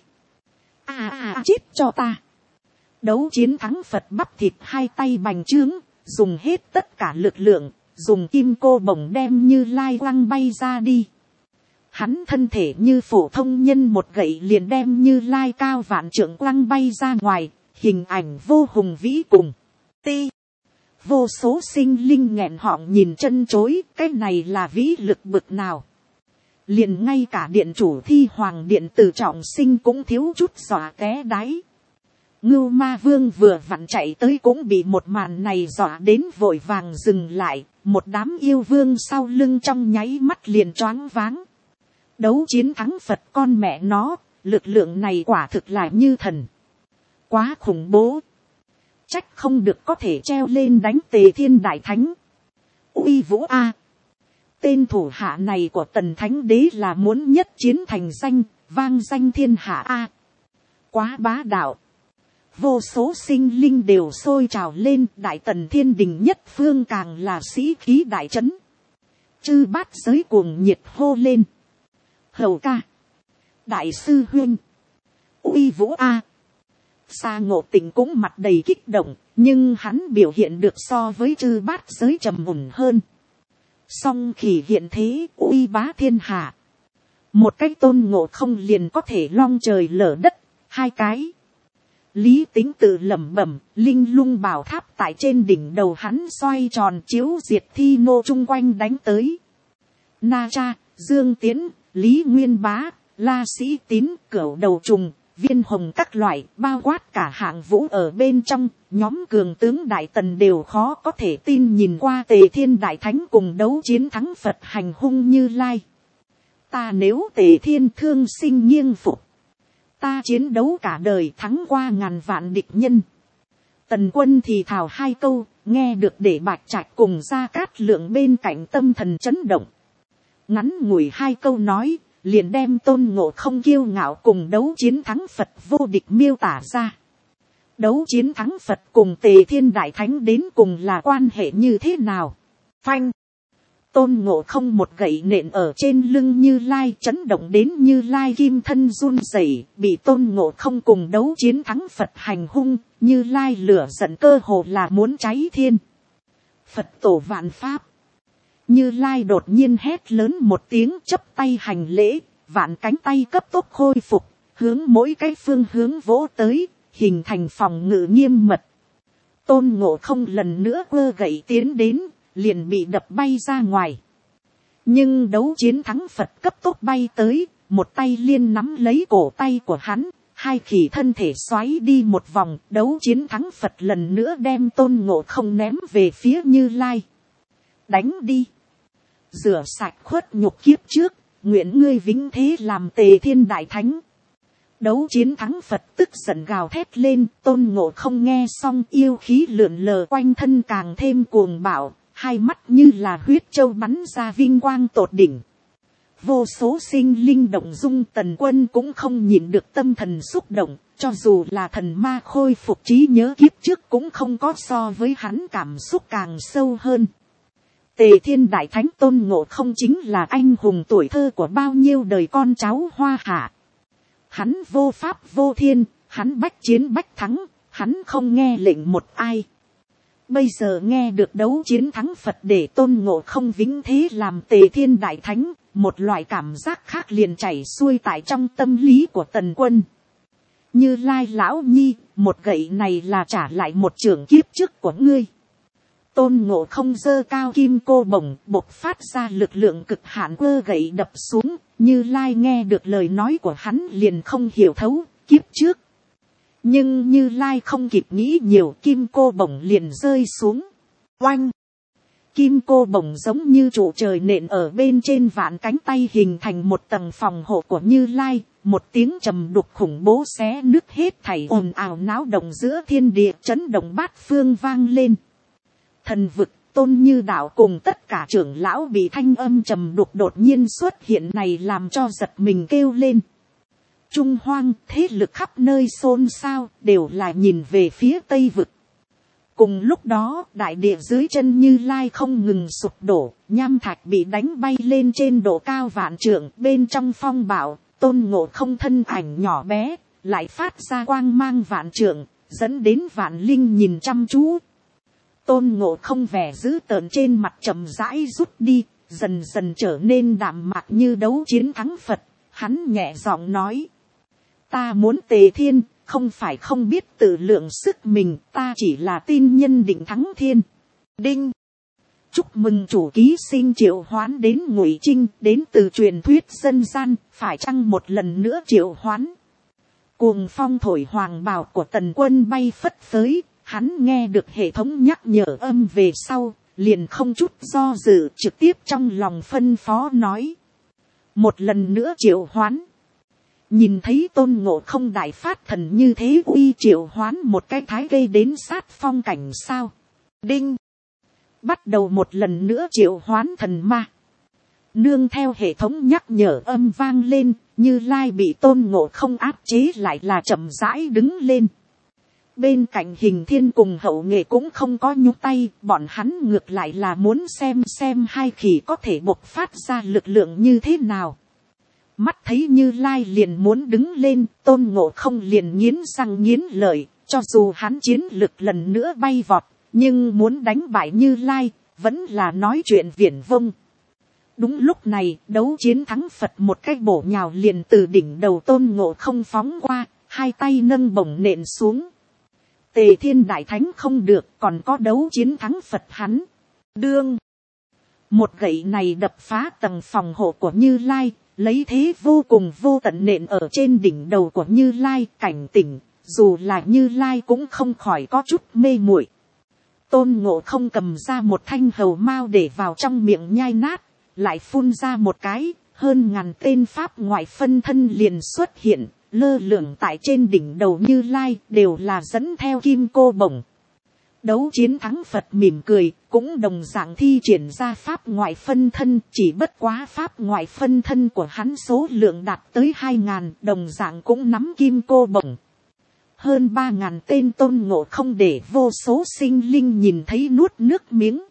Chết cho ta. Đấu chiến thắng Phật bắp thịt hai tay bành trướng, dùng hết tất cả lực lượng, dùng kim cô bổng đem Như Lai quăng bay ra đi. Hắn thân thể như phổ thông nhân một gậy liền đem Như Lai cao vạn trượng quăng bay ra ngoài, hình ảnh vô hùng vĩ cùng. Vô số sinh linh nghẹn họng nhìn chân chối, cái này là vĩ lực bực nào. Liền ngay cả điện chủ Thi Hoàng điện Từ Trọng Sinh cũng thiếu chút dọa té đáy. Ngưu Ma Vương vừa vặn chạy tới cũng bị một màn này dọa đến vội vàng dừng lại, một đám yêu vương sau lưng trong nháy mắt liền choáng váng. Đấu chiến thắng Phật con mẹ nó, lực lượng này quả thực là như thần. Quá khủng bố. Trách không được có thể treo lên đánh Tề Thiên Đại Thánh. Uy vũ a. Tên thủ hạ này của Tần Thánh Đế là muốn nhất chiến thành danh, vang danh thiên hạ a. Quá bá đạo. Vô số sinh linh đều sôi trào lên, Đại Tần Thiên Đình nhất phương càng là sĩ khí đại trấn. Chư bát giới cuồng nhiệt hô lên. Hầu ca. Đại sư huynh. Uy vũ a. Sa Ngộ Tịnh cũng mặt đầy kích động, nhưng hắn biểu hiện được so với chư bát giới trầm ổn hơn. Song khi hiện thế uy bá thiên hạ. Một cái Tôn Ngộ Không liền có thể long trời lở đất, hai cái. Lý Tính tự lẩm bẩm, linh lung bảo tháp tại trên đỉnh đầu hắn xoay tròn chiếu diệt thi nô chung quanh đánh tới. Na Cha, Dương Tiến, Lý Nguyên Bá, La Sĩ Tín, Cửu Đầu Trùng, Viên Hồng các loại, bao quát cả hạng vũ ở bên trong, nhóm cường tướng Đại Tần đều khó có thể tin nhìn qua Tề Thiên Đại Thánh cùng đấu chiến thắng Phật hành hung Như Lai. Ta nếu Tề Thiên thương sinh nghiêng phục, ta chiến đấu cả đời thắng qua ngàn vạn địch nhân. Tần Quân thì thào hai câu, nghe được để Bạch Trạch cùng Gia Cát Lượng bên cạnh tâm thần chấn động. Ngắn ngủi hai câu nói, liền đem Tôn Ngộ Không kiêu ngạo cùng đấu chiến thắng Phật vô địch miêu tả ra. Đấu chiến thắng Phật cùng Tề Thiên Đại Thánh đến cùng là quan hệ như thế nào? Phanh! Tôn Ngộ Không một gậy nện ở trên lưng Như Lai, chấn động đến Như Lai kim thân run rẩy, bị Tôn Ngộ Không cùng đấu chiến thắng Phật hành hung, Như Lai lửa giận cơ hồ là muốn cháy thiên. Phật tổ vạn pháp. Như Lai đột nhiên hét lớn một tiếng, chắp tay hành lễ, vạn cánh tay cấp tốc khôi phục, hướng mỗi cái phương hướng vỗ tới, hình thành phòng ngự nghiêm mật. Tôn Ngộ Không lần nữa quơ gậy tiến đến, liền bị đập bay ra ngoài. Nhưng đấu chiến thắng Phật cấp tốc bay tới, một tay liên nắm lấy cổ tay của hắn, hai khỉ thân thể xoáy đi một vòng, đấu chiến thắng Phật lần nữa đem Tôn Ngộ Không ném về phía Như Lai. Đánh đi. Rửa sạch khuất nhục kiếp trước, nguyện ngươi vĩnh thế làm Tề Thiên Đại Thánh. Đấu chiến thắng Phật tức giận gào thét lên, Tôn Ngộ Không nghe xong yêu khí lượn lờ quanh thân càng thêm cuồng bạo, hai mắt như là huyết châu bắn ra vinh quang tột đỉnh. Vô số sinh linh động dung, Tần Quân cũng không nhịn được tâm thần xúc động, cho dù là thần ma khôi phục trí nhớ kiếp trước cũng không có so với hắn cảm xúc càng sâu hơn. Tề Thiên Đại Thánh Tôn Ngộ Không chính là anh hùng tuổi thơ của bao nhiêu đời con cháu Hoa Hạ. Hắn vô pháp vô thiên, hắn bách chiến bách thắng, hắn không nghe lệnh một ai. Bây giờ nghe được đấu chiến thắng Phật để Tôn Ngộ Không vĩnh thế làm Tề Thiên Đại Thánh, một loại cảm giác khác liền chảy xuôi tại trong tâm lý của Tần Quân. Như Lai lão nhi, một gậy này là trả lại một trường kiếp trước của ngươi. Tôn Ngộ Không giơ cao kim cô bổng, bộc phát ra lực lượng cực hạn quơ gậy đập xuống. Như Lai nghe được lời nói của hắn liền không hiểu thấu, kiếp trước. Nhưng Như Lai không kịp nghĩ nhiều, kim cô bổng liền rơi xuống. Oanh! Kim cô bổng giống như trụ trời nện ở bên trên vạn cánh tay hình thành một tầng phòng hộ của Như Lai, một tiếng trầm đục khủng bố xé nứt hết thảy ồn ào náo động giữa thiên địa, chấn động bát phương vang lên. Thần vực, Tôn Như Đạo cùng tất cả trưởng lão bị thanh âm trầm đục đột nhiên xuất hiện này làm cho giật mình kêu lên. Trung hoang, thế lực khắp nơi xôn xao, đều là nhìn về phía Tây vực. Cùng lúc đó, đại địa dưới chân Như Lai không ngừng sụp đổ, nham thạch bị đánh bay lên trên độ cao vạn trượng, bên trong phong bạo, Tôn Ngộ Không thân ảnh nhỏ bé, lại phát ra quang mang vạn trượng, dẫn đến vạn linh nhìn chăm chú. Tôn Ngộ Không vẻ dữ tợn trên mặt chậm rãi rút đi, dần dần trở nên đạm mạc như đấu chiến thắng Phật, hắn nhẹ giọng nói. Ta muốn Tề Thiên, không phải không biết tự lượng sức mình, ta chỉ là tin nhân định thắng thiên. Đinh. Chúc mừng chủ ký sinh triệu hoán đến Ngụy Trinh, đến từ truyền thuyết dân gian, phải chăng một lần nữa triệu hoán. Cuồng phong thổi hoàng bào của Tần Quân bay phất phới, hắn nghe được hệ thống nhắc nhở âm về sau, liền không chút do dự trực tiếp trong lòng phân phó nói. Một lần nữa triệu hoán. Nhìn thấy Tôn Ngộ Không đại phát thần như thế uy triệu hoán một cái thái gây đến sát phong cảnh sao. Đinh. Bắt đầu một lần nữa triệu hoán thần ma. Nương theo hệ thống nhắc nhở âm vang lên, Như Lai bị Tôn Ngộ Không áp chế lại là chậm rãi đứng lên. Bên cạnh Hình Thiên cùng Hậu Nghệ cũng không có nhúc tay, bọn hắn ngược lại là muốn xem hai khỉ có thể bộc phát ra lực lượng như thế nào. Mắt thấy Như Lai liền muốn đứng lên, Tôn Ngộ Không liền nghiến răng nghiến lợi, cho dù hắn chiến lực lần nữa bay vọt, nhưng muốn đánh bại Như Lai, vẫn là nói chuyện viển vông. Đúng lúc này, đấu chiến thắng Phật một cái bổ nhào liền từ đỉnh đầu Tôn Ngộ Không phóng qua, hai tay nâng bổng nện xuống. Tề Thiên Đại Thánh không được, còn có đấu chiến thắng Phật hắn. Đương. Một gậy này đập phá tầng phòng hộ của Như Lai, lấy thế vô cùng vô tận nện ở trên đỉnh đầu của Như Lai, cảnh tỉnh, dù là Như Lai cũng không khỏi có chút mê muội. Tôn Ngộ Không cầm ra một thanh hầu mao để vào trong miệng nhai nát, lại phun ra một cái, hơn ngàn tên pháp ngoại phân thân liền xuất hiện, lơ lửng tại trên đỉnh đầu Như Lai, đều là dẫn theo kim cô bổng. Đấu chiến thắng Phật mỉm cười, cũng đồng dạng thi triển ra pháp ngoại phân thân, chỉ bất quá pháp ngoại phân thân của hắn số lượng đạt tới 2.000, đồng dạng cũng nắm kim cô bổng. Hơn 3.000 tên Tôn Ngộ Không để vô số sinh linh nhìn thấy nuốt nước miếng.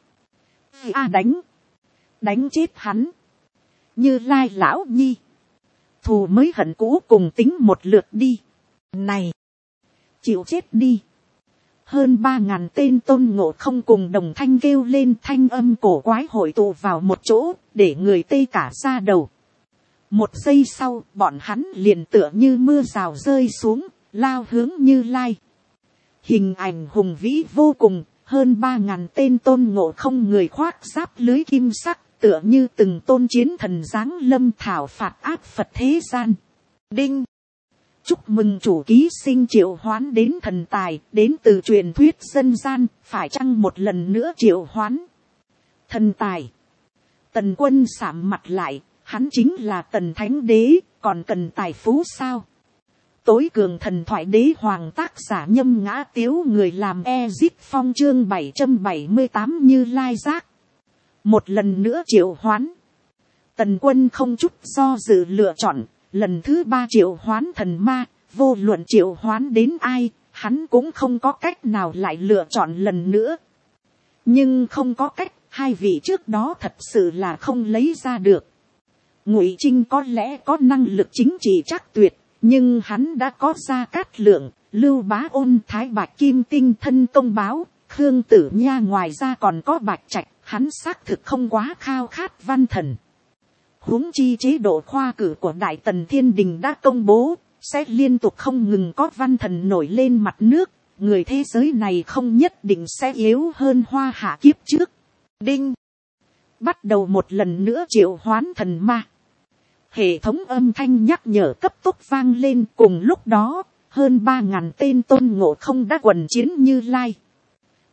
Đánh chết hắn. Như Lai lão nhi. Thù mới hận cũ cùng tính một lượt đi. Này. Chịu chết đi. Hơn 3.000 tên Tôn Ngộ Không cùng đồng thanh kêu lên, thanh âm cổ quái hội tụ vào một chỗ, để người tê cả da đầu. Một giây sau, bọn hắn liền tựa như mưa rào rơi xuống, lao hướng Như Lai. Hình ảnh hùng vĩ vô cùng, hơn 3.000 tên Tôn Ngộ Không người khoác giáp lưới kim sắc, tựa như từng tôn chiến thần giáng lâm thảo phạt áp Phật thế gian. Đinh. Chúc mừng chủ ký sinh triệu hoán đến thần tài, đến từ truyền thuyết dân gian, phải chăng một lần nữa triệu hoán. Thần tài. Tần Quân sạm mặt lại, hắn chính là Tần Thánh Đế, còn cần tài phú sao? Tối cường thần thoại đế hoàng tác giả Nhâm Ngã Tiếu, người làm Ezip Phong chương 778 Như Lai giác. Một lần nữa triệu hoán. Tần Quân không chút do dự lựa chọn. Lần thứ 3 triệu hoán thần ma, vô luận triệu hoán đến ai, hắn cũng không có cách nào lại lựa chọn lần nữa. Nhưng không có cách, hai vị trước đó thật sự là không lấy ra được. Ngụy Trinh có lẽ có năng lực chính trị chắc tuyệt, nhưng hắn đã có Gia Cát Lượng, Lưu Bá Ôn, Thái Bạch Kim Tinh thân công báo, Khương Tử Nha, ngoài ra còn có Bạch Trạch, hắn xác thực không quá khao khát văn thần. Huống chi chế độ khoa cử của Đại Tần Thiên Đình đã công bố, sẽ liên tục không ngừng có văn thần nổi lên mặt nước, người thế giới này không nhất định sẽ yếu hơn Hoa Hạ kiếp trước. Đinh. Bắt đầu một lần nữa triệu hoán thần ma. Hệ thống âm thanh nhắc nhở cấp tốc vang lên, cùng lúc đó, hơn 3.000 tên Tôn Ngộ Không đã quần chiến Như Lai.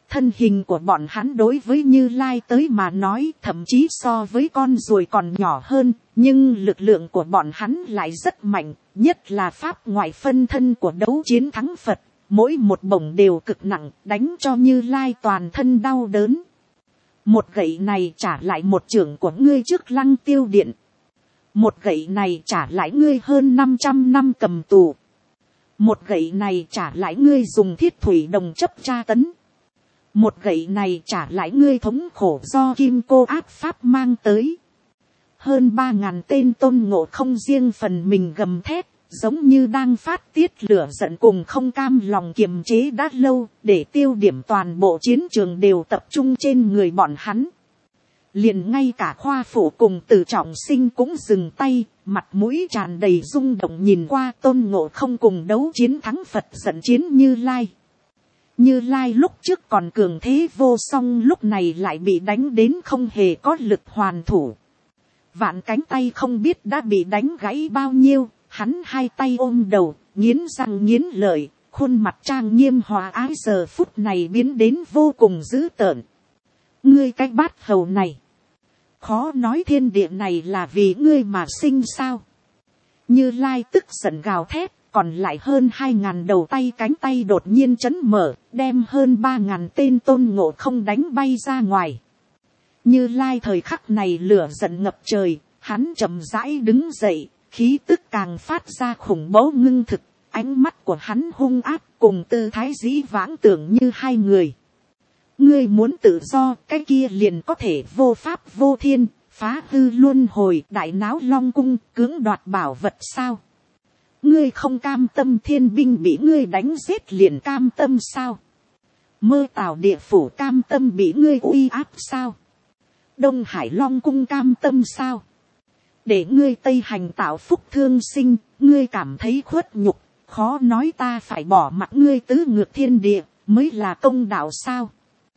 Thân hình của bọn hắn đối với Như Lai tới mà nói thậm chí so với con ruồi còn nhỏ hơn, nhưng lực lượng của bọn hắn lại rất mạnh, nhất là pháp ngoại phân thân của đấu chiến thắng Phật. Mỗi một bổng đều cực nặng, đánh cho Như Lai toàn thân đau đớn. Một gậy này trả lại một chưởng của ngươi trước Lăng Tiêu Điện. Một gậy này trả lại ngươi hơn 500 năm cầm tù. Một gậy này trả lại ngươi dùng thiết thủy đồng chấp tra tấn. Một gậy này trả lại ngươi thống khổ do kim cô áp pháp mang tới. Hơn 3.000 tên Tôn Ngộ Không riêng phần mình gầm thét, giống như đang phát tiết lửa giận cùng không cam lòng kiềm chế đã lâu, để tiêu điểm toàn bộ chiến trường đều tập trung trên người bọn hắn. Liền ngay cả Khoa Phủ cùng Từ Trọng Sinh cũng dừng tay, mặt mũi tràn đầy rung động nhìn qua Tôn Ngộ Không cùng đấu chiến thắng Phật giận chiến Như Lai. Như Lai lúc trước còn cường thế vô song, lúc này lại bị đánh đến không hề có lực hoàn thủ. Vạn cánh tay không biết đã bị đánh gãy bao nhiêu, hắn hai tay ôm đầu, nghiến răng nghiến lợi, khuôn mặt trang nghiêm hòa ái giờ phút này biến đến vô cùng dữ tợn. Ngươi cái bát hầu này, khó nói thiên địa này là vì ngươi mà sinh sao? Như Lai tức giận gào thét, còn lại hơn 2.000 đầu tay cánh tay đột nhiên chấn mở, đem hơn 3.000 tên Tôn Ngộ Không đánh bay ra ngoài. Như Lai thời khắc này lửa giận ngập trời, hắn chậm rãi đứng dậy, khí tức càng phát ra khủng bố ngưng thực, ánh mắt của hắn hung ác cùng tư thái dĩ vãng tưởng như hai người. Ngươi muốn tự do, cái kia liền có thể vô pháp vô thiên, phá hư luân hồi, đại náo long cung, cưỡng đoạt bảo vật sao? Ngươi không cam tâm thiên binh bị ngươi đánh giết liền cam tâm sao? Mơ tào địa phủ cam tâm bị ngươi uy áp sao? Đông Hải Long cung cam tâm sao? Để ngươi Tây Hành tạo phúc thương sinh, ngươi cảm thấy khuất nhục, khó nói ta phải bỏ mặc ngươi tứ ngược thiên địa, mới là công đạo sao?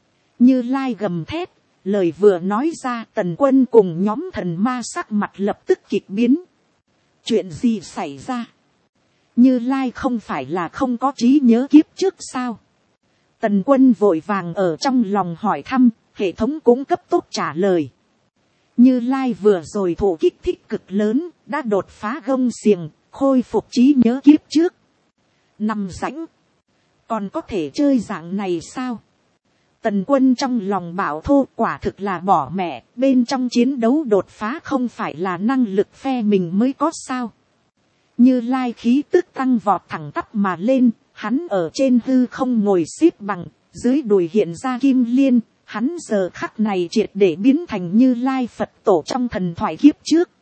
Như Lai gầm thét, lời vừa nói ra Tần Quân cùng nhóm thần ma sắc mặt lập tức kịch biến. Chuyện gì xảy ra? Như Lai không phải là không có trí nhớ kiếp trước sao? Tần Quân vội vàng ở trong lòng hỏi thăm, hệ thống cũng cấp tốc trả lời. Như Lai vừa rồi thụ kích thích cực lớn, đã đột phá gông xiềng, khôi phục trí nhớ kiếp trước. Nằm rãnh, còn có thể chơi dạng này sao? Tần Quân trong lòng bảo thô, quả thực là bỏ mẹ, bên trong chiến đấu đột phá không phải là năng lực phe mình mới có sao? Như Lai khí tức tăng vọt thẳng tắp mà lên, hắn ở trên hư không ngồi xếp bằng, dưới đùi hiện ra kim liên, hắn giờ khắc này triệt để biến thành Như Lai Phật tổ trong thần thoại kiếp trước.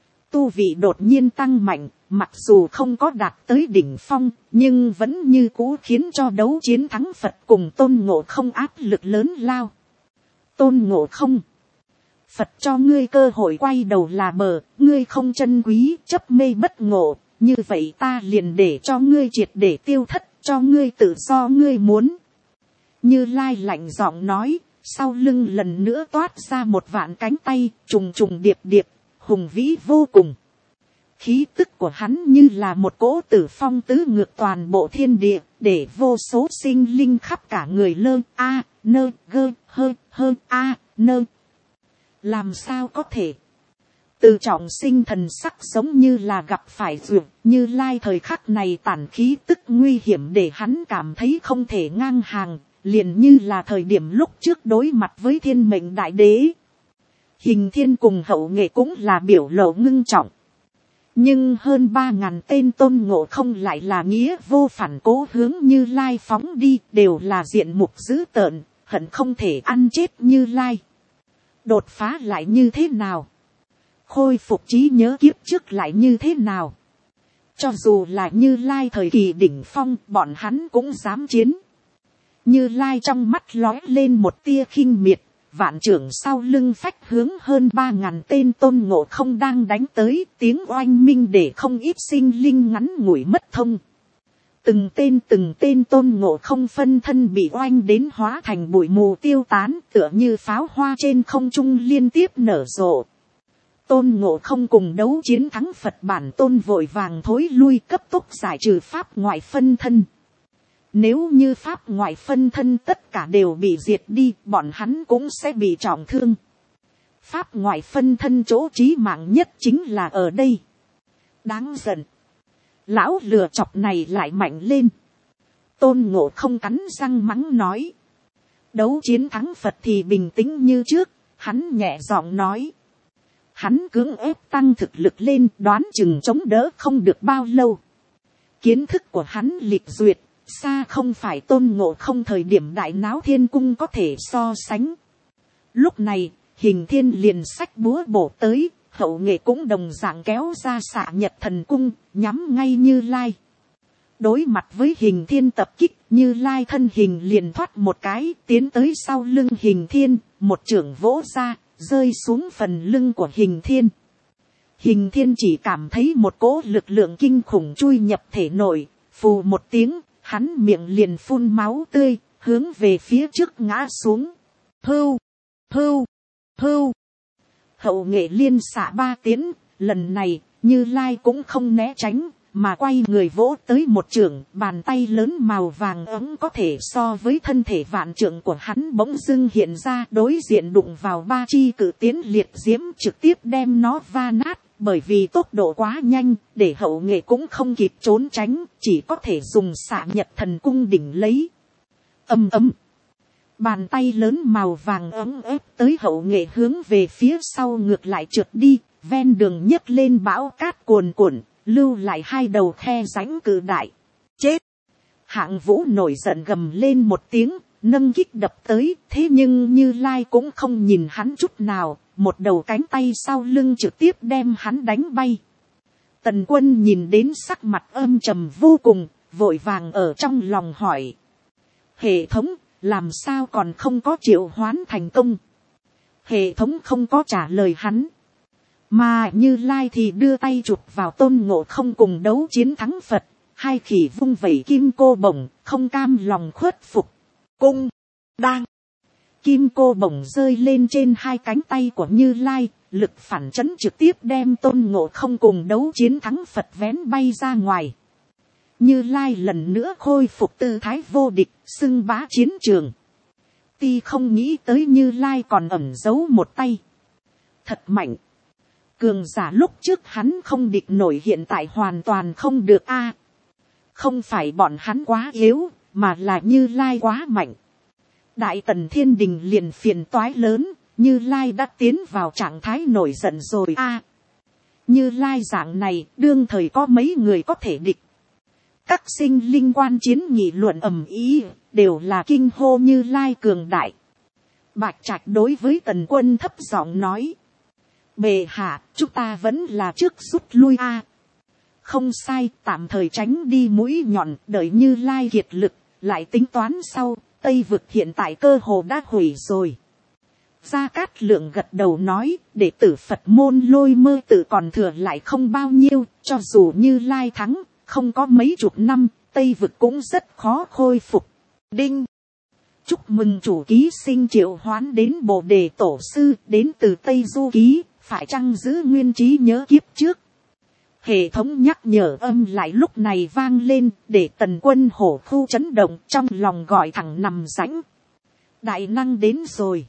Tu vị đột nhiên tăng mạnh, mặc dù không có đạt tới đỉnh phong, nhưng vẫn như cũ khiến cho đấu chiến thắng Phật cùng Tôn Ngộ Không áp lực lớn lao. Tôn Ngộ Không, Phật cho ngươi cơ hội quay đầu là bờ, ngươi không trân quý, chấp mê bất ngộ, như vậy ta liền để cho ngươi triệt để tiêu thất, cho ngươi tự do ngươi muốn. Như Lai lạnh giọng nói, sau lưng lần nữa toát ra một vạn cánh tay, trùng trùng điệp điệp, hùng vĩ vô cùng. Khí tức của hắn như là một cỗ tử phong tứ ngược toàn bộ thiên địa, để vô số sinh linh khắp cả người lơ, a, nơ, gơ, hơ, hơ, a, nơ. Làm sao có thể? Từ Trọng Sinh thần sắc giống như là gặp phải duyệt, Như Lai thời khắc này tản khí tức nguy hiểm để hắn cảm thấy không thể ngang hàng, liền như là thời điểm lúc trước đối mặt với Thiên Mệnh Đại Đế. Hình Thiên cùng Hậu Nghệ cũng là biểu lộ ngưng trọng. Nhưng hơn 3.000 tên Tôn Ngộ Không lại là nghĩa vô phản cố hướng Như Lai phóng đi, đều là diện mục dữ tợn, hận không thể ăn chết Như Lai. Đột phá lại như thế nào? Khôi phục trí nhớ kiếp trước lại như thế nào? Cho dù là Như Lai thời kỳ đỉnh phong, bọn hắn cũng dám chiến. Như Lai trong mắt lóe lên một tia khinh miệt, vạn trưởng sau lưng phách hướng hơn 3.000 tên Tôn Ngộ Không đang đánh tới, tiếng oanh minh để không ít sinh linh ngắn ngủi mất thông. Từng tên Tôn Ngộ Không phân thân bị oanh đến hóa thành bụi mù tiêu tán, tựa như pháo hoa trên không trung liên tiếp nở rộ. Tôn Ngộ Không cùng đấu chiến thắng Phật bản tôn vội vàng thối lui, cấp tốc giải trừ pháp ngoại phân thân. Nếu như pháp ngoại phân thân tất cả đều bị diệt đi, bọn hắn cũng sẽ bị trọng thương. Pháp ngoại phân thân chỗ chí mạng nhất chính là ở đây. Đáng giận. Lão lừa chọc này lại mạnh lên. Tôn Ngộ Không cắn răng mắng nói. Đấu chiến thắng Phật thì bình tĩnh như trước. Hắn nhẹ giọng nói. Hắn cưỡng ép tăng thực lực lên, đoán chừng chống đỡ không được bao lâu. Kiến thức của hắn lịch duyệt, xa không phải Tôn Ngộ Không thời điểm đại náo thiên cung có thể so sánh. Lúc này, Hình Thiên liền xách búa bổ tới, Hậu Nghệ cũng đồng dạng kéo ra xạ nhật thần cung, nhắm ngay Như Lai. Đối mặt với Hình Thiên tập kích, Như Lai thân hình liền thoát một cái, tiến tới sau lưng Hình Thiên, một chưởng vỗ ra, rơi xuống phần lưng của Hình Thiên. Hình Thiên chỉ cảm thấy một cỗ lực lượng kinh khủng chui nhập thể nội, phù một tiếng, hắn miệng liền phun máu tươi, hướng về phía trước ngã xuống. Hưu, hưu, hưu. Hậu Nghệ liên xạ 3 tiến, lần này, Như Lai cũng không né tránh, mà quay người vỗ tới một chưởng, bàn tay lớn màu vàng ấm có thể so với thân thể vạn trượng của hắn bỗng dưng hiện ra, đối diện đụng vào 3 chi cự tiến liệt diễm, trực tiếp đem nó va nát. Bởi vì tốc độ quá nhanh, để Hậu Nghệ cũng không kịp trốn tránh, chỉ có thể dùng xạ nhật thần cung đỉnh lấy. Ầm ầm. Bàn tay lớn màu vàng ấm ép tới Hậu Nghệ hướng về phía sau ngược lại trượt đi, ven đường nhấc lên bão cát cuồn cuộn, lưu lại 2 đầu khe rãnh cự đại. Chết! Hạng Vũ nổi giận gầm lên một tiếng, nâng kích đập tới, thế nhưng Như Lai cũng không nhìn hắn chút nào, một đầu cánh tay sau lưng trực tiếp đem hắn đánh bay. Tần Quân nhìn đến sắc mặt âm trầm vô cùng, vội vàng ở trong lòng hỏi. Hệ thống, làm sao còn không có triệu hoán thành công? Hệ thống không có trả lời hắn. Mà Như Lai thì đưa tay chụp vào Tôn Ngộ Không cùng đấu chiến thắng Phật. 2 khỉ vung vẩy kim cô bổng, không cam lòng khuất phục. Cung, đang. Kim cô bổng rơi lên trên 2 cánh tay của Như Lai, lực phản chấn trực tiếp đem Tôn Ngộ Không cùng đấu chiến thắng Phật vén bay ra ngoài. Như Lai lần nữa khôi phục tư thái vô địch, xưng bá chiến trường. Ti không nghĩ tới Như Lai còn ẩn giấu một tay. Thật mạnh. Cường giả lúc trước hắn không địch nổi, hiện tại hoàn toàn không được a. Không phải bọn hắn quá yếu, mà là Như Lai quá mạnh. Đại Tần Thiên Đình liền phiền toái lớn, Như Lai đã tiến vào trạng thái nổi giận rồi a. Như Lai dạng này, đương thời có mấy người có thể địch. Các sinh linh quan chiến nghị luận ầm ĩ, đều là kinh hô Như Lai cường đại. Bạch Trạch đối với Tần Quân thấp giọng nói. Bệ hạ, chúng ta vẫn là trước rút lui a. Không sai, tạm thời tránh đi mũi nhọn, đợi Như Lai kiệt lực, lại tính toán sau. Tây vực hiện tại cơ hồ đã hủy rồi. Gia Cát Lượng gật đầu nói, đệ tử Phật môn Lôi Mơ Tự còn thừa lại không bao nhiêu, cho dù Như Lai thắng, không có mấy chục năm, Tây vực cũng rất khó khôi phục. Đinh! Chúc mừng chủ ký sinh triệu hoán đến Bồ Đề Tổ Sư, đến từ Tây Du Ký, phải chăng giữ nguyên trí nhớ kiếp trước. Hệ thống nhắc nhở âm lại lúc này vang lên, để Tần Quân hổ khu chấn động, trong lòng gọi thẳng nằm rãnh. Đại năng đến rồi.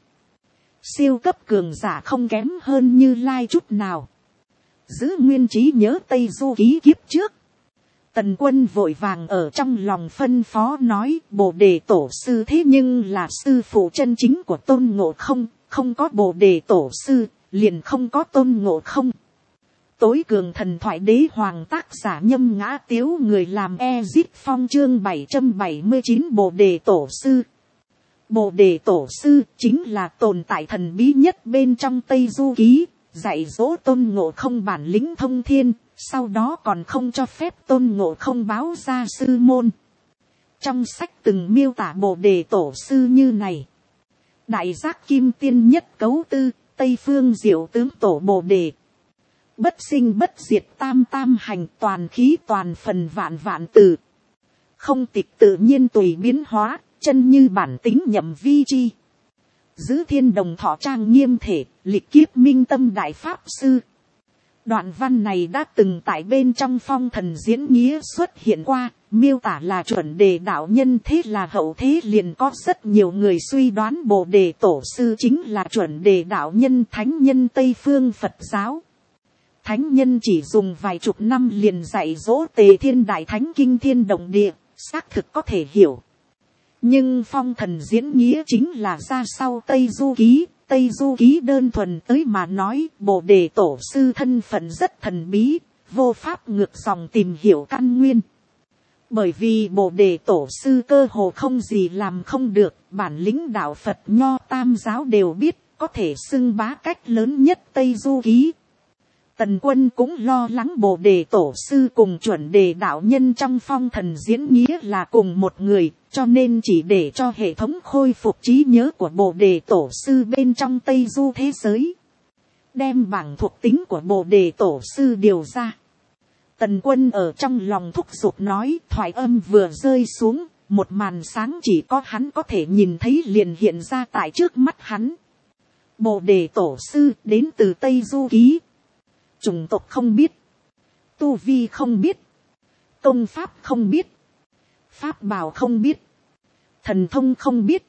Siêu cấp cường giả không kém hơn Như Lai chút nào. Giữ nguyên trí nhớ Tây Du Ký kiếp trước. Tần Quân vội vàng ở trong lòng phân phó nói, Bồ Đề Tổ Sư thế nhưng là sư phụ chân chính của Tôn Ngộ Không, không có Bồ Đề Tổ Sư, liền không có Tôn Ngộ Không. Tối cường thần thoại đế hoàng tác giả Nhâm Ngã Tiếu, người làm Ezip Phong, chương 779 Bồ Đề Tổ Sư. Bồ Đề Tổ Sư chính là tồn tại thần bí nhất bên trong Tây Du Ký, dạy dỗ Tôn Ngộ Không bản lĩnh thông thiên, sau đó còn không cho phép Tôn Ngộ Không báo ra sư môn. Trong sách từng miêu tả Bồ Đề Tổ Sư như này. Đại giác kim tiên nhất cấu tư, Tây phương diệu tướng tổ Bồ Đề. Bất sinh bất diệt tam tam hành, toàn khí toàn phần vạn vạn từ. Không tịch tự nhiên tùy biến hóa, chân như bản tính nhậm vi chi. Giữ thiên đồng thọ trang nghiêm thể, lịch kiếp minh tâm đại pháp sư. Đoạn văn này đã từng tại bên trong phong thần diễn nghĩa xuất hiện qua, miêu tả là chuẩn đề đạo nhân, thế là hậu thế liền có rất nhiều người suy đoán Bồ Đề Tổ sư chính là chuẩn đề đạo nhân, thánh nhân Tây phương Phật giáo. Thánh nhân chỉ dùng vài chục năm liền dạy dỗ Tề Thiên Đại Thánh kinh thiên động địa, xác thực có thể hiểu. Nhưng phong thần diễn nghĩa chính là ra sau Tây Du Ký. Tây Du Ký đơn thuần tới mà nói, Bồ Đề Tổ sư thân phận rất thần bí, vô pháp ngược dòng tìm hiểu căn nguyên. Bởi vì Bồ Đề Tổ sư cơ hồ không gì làm không được, bản lĩnh đạo Phật Nho Tam giáo đều biết, có thể xưng bá cách lớn nhất Tây Du Ký. Tần Quân cũng lo lắng Bồ Đề Tổ sư cùng chuẩn đề đạo nhân trong phong thần diễn nghĩa là cùng một người, cho nên chỉ để cho hệ thống khôi phục trí nhớ của Bồ Đề Tổ sư bên trong Tây Du thế giới. Đem bảng thuộc tính của Bồ Đề Tổ sư điều ra. Tần Quân ở trong lòng thúc giục nói, thoại âm vừa rơi xuống, một màn sáng chỉ có hắn có thể nhìn thấy liền hiện ra tại trước mắt hắn. Bồ Đề Tổ sư đến từ Tây Du Ký. Chủng tộc không biết, tu vi không biết, công pháp không biết, pháp bảo không biết, thần thông không biết,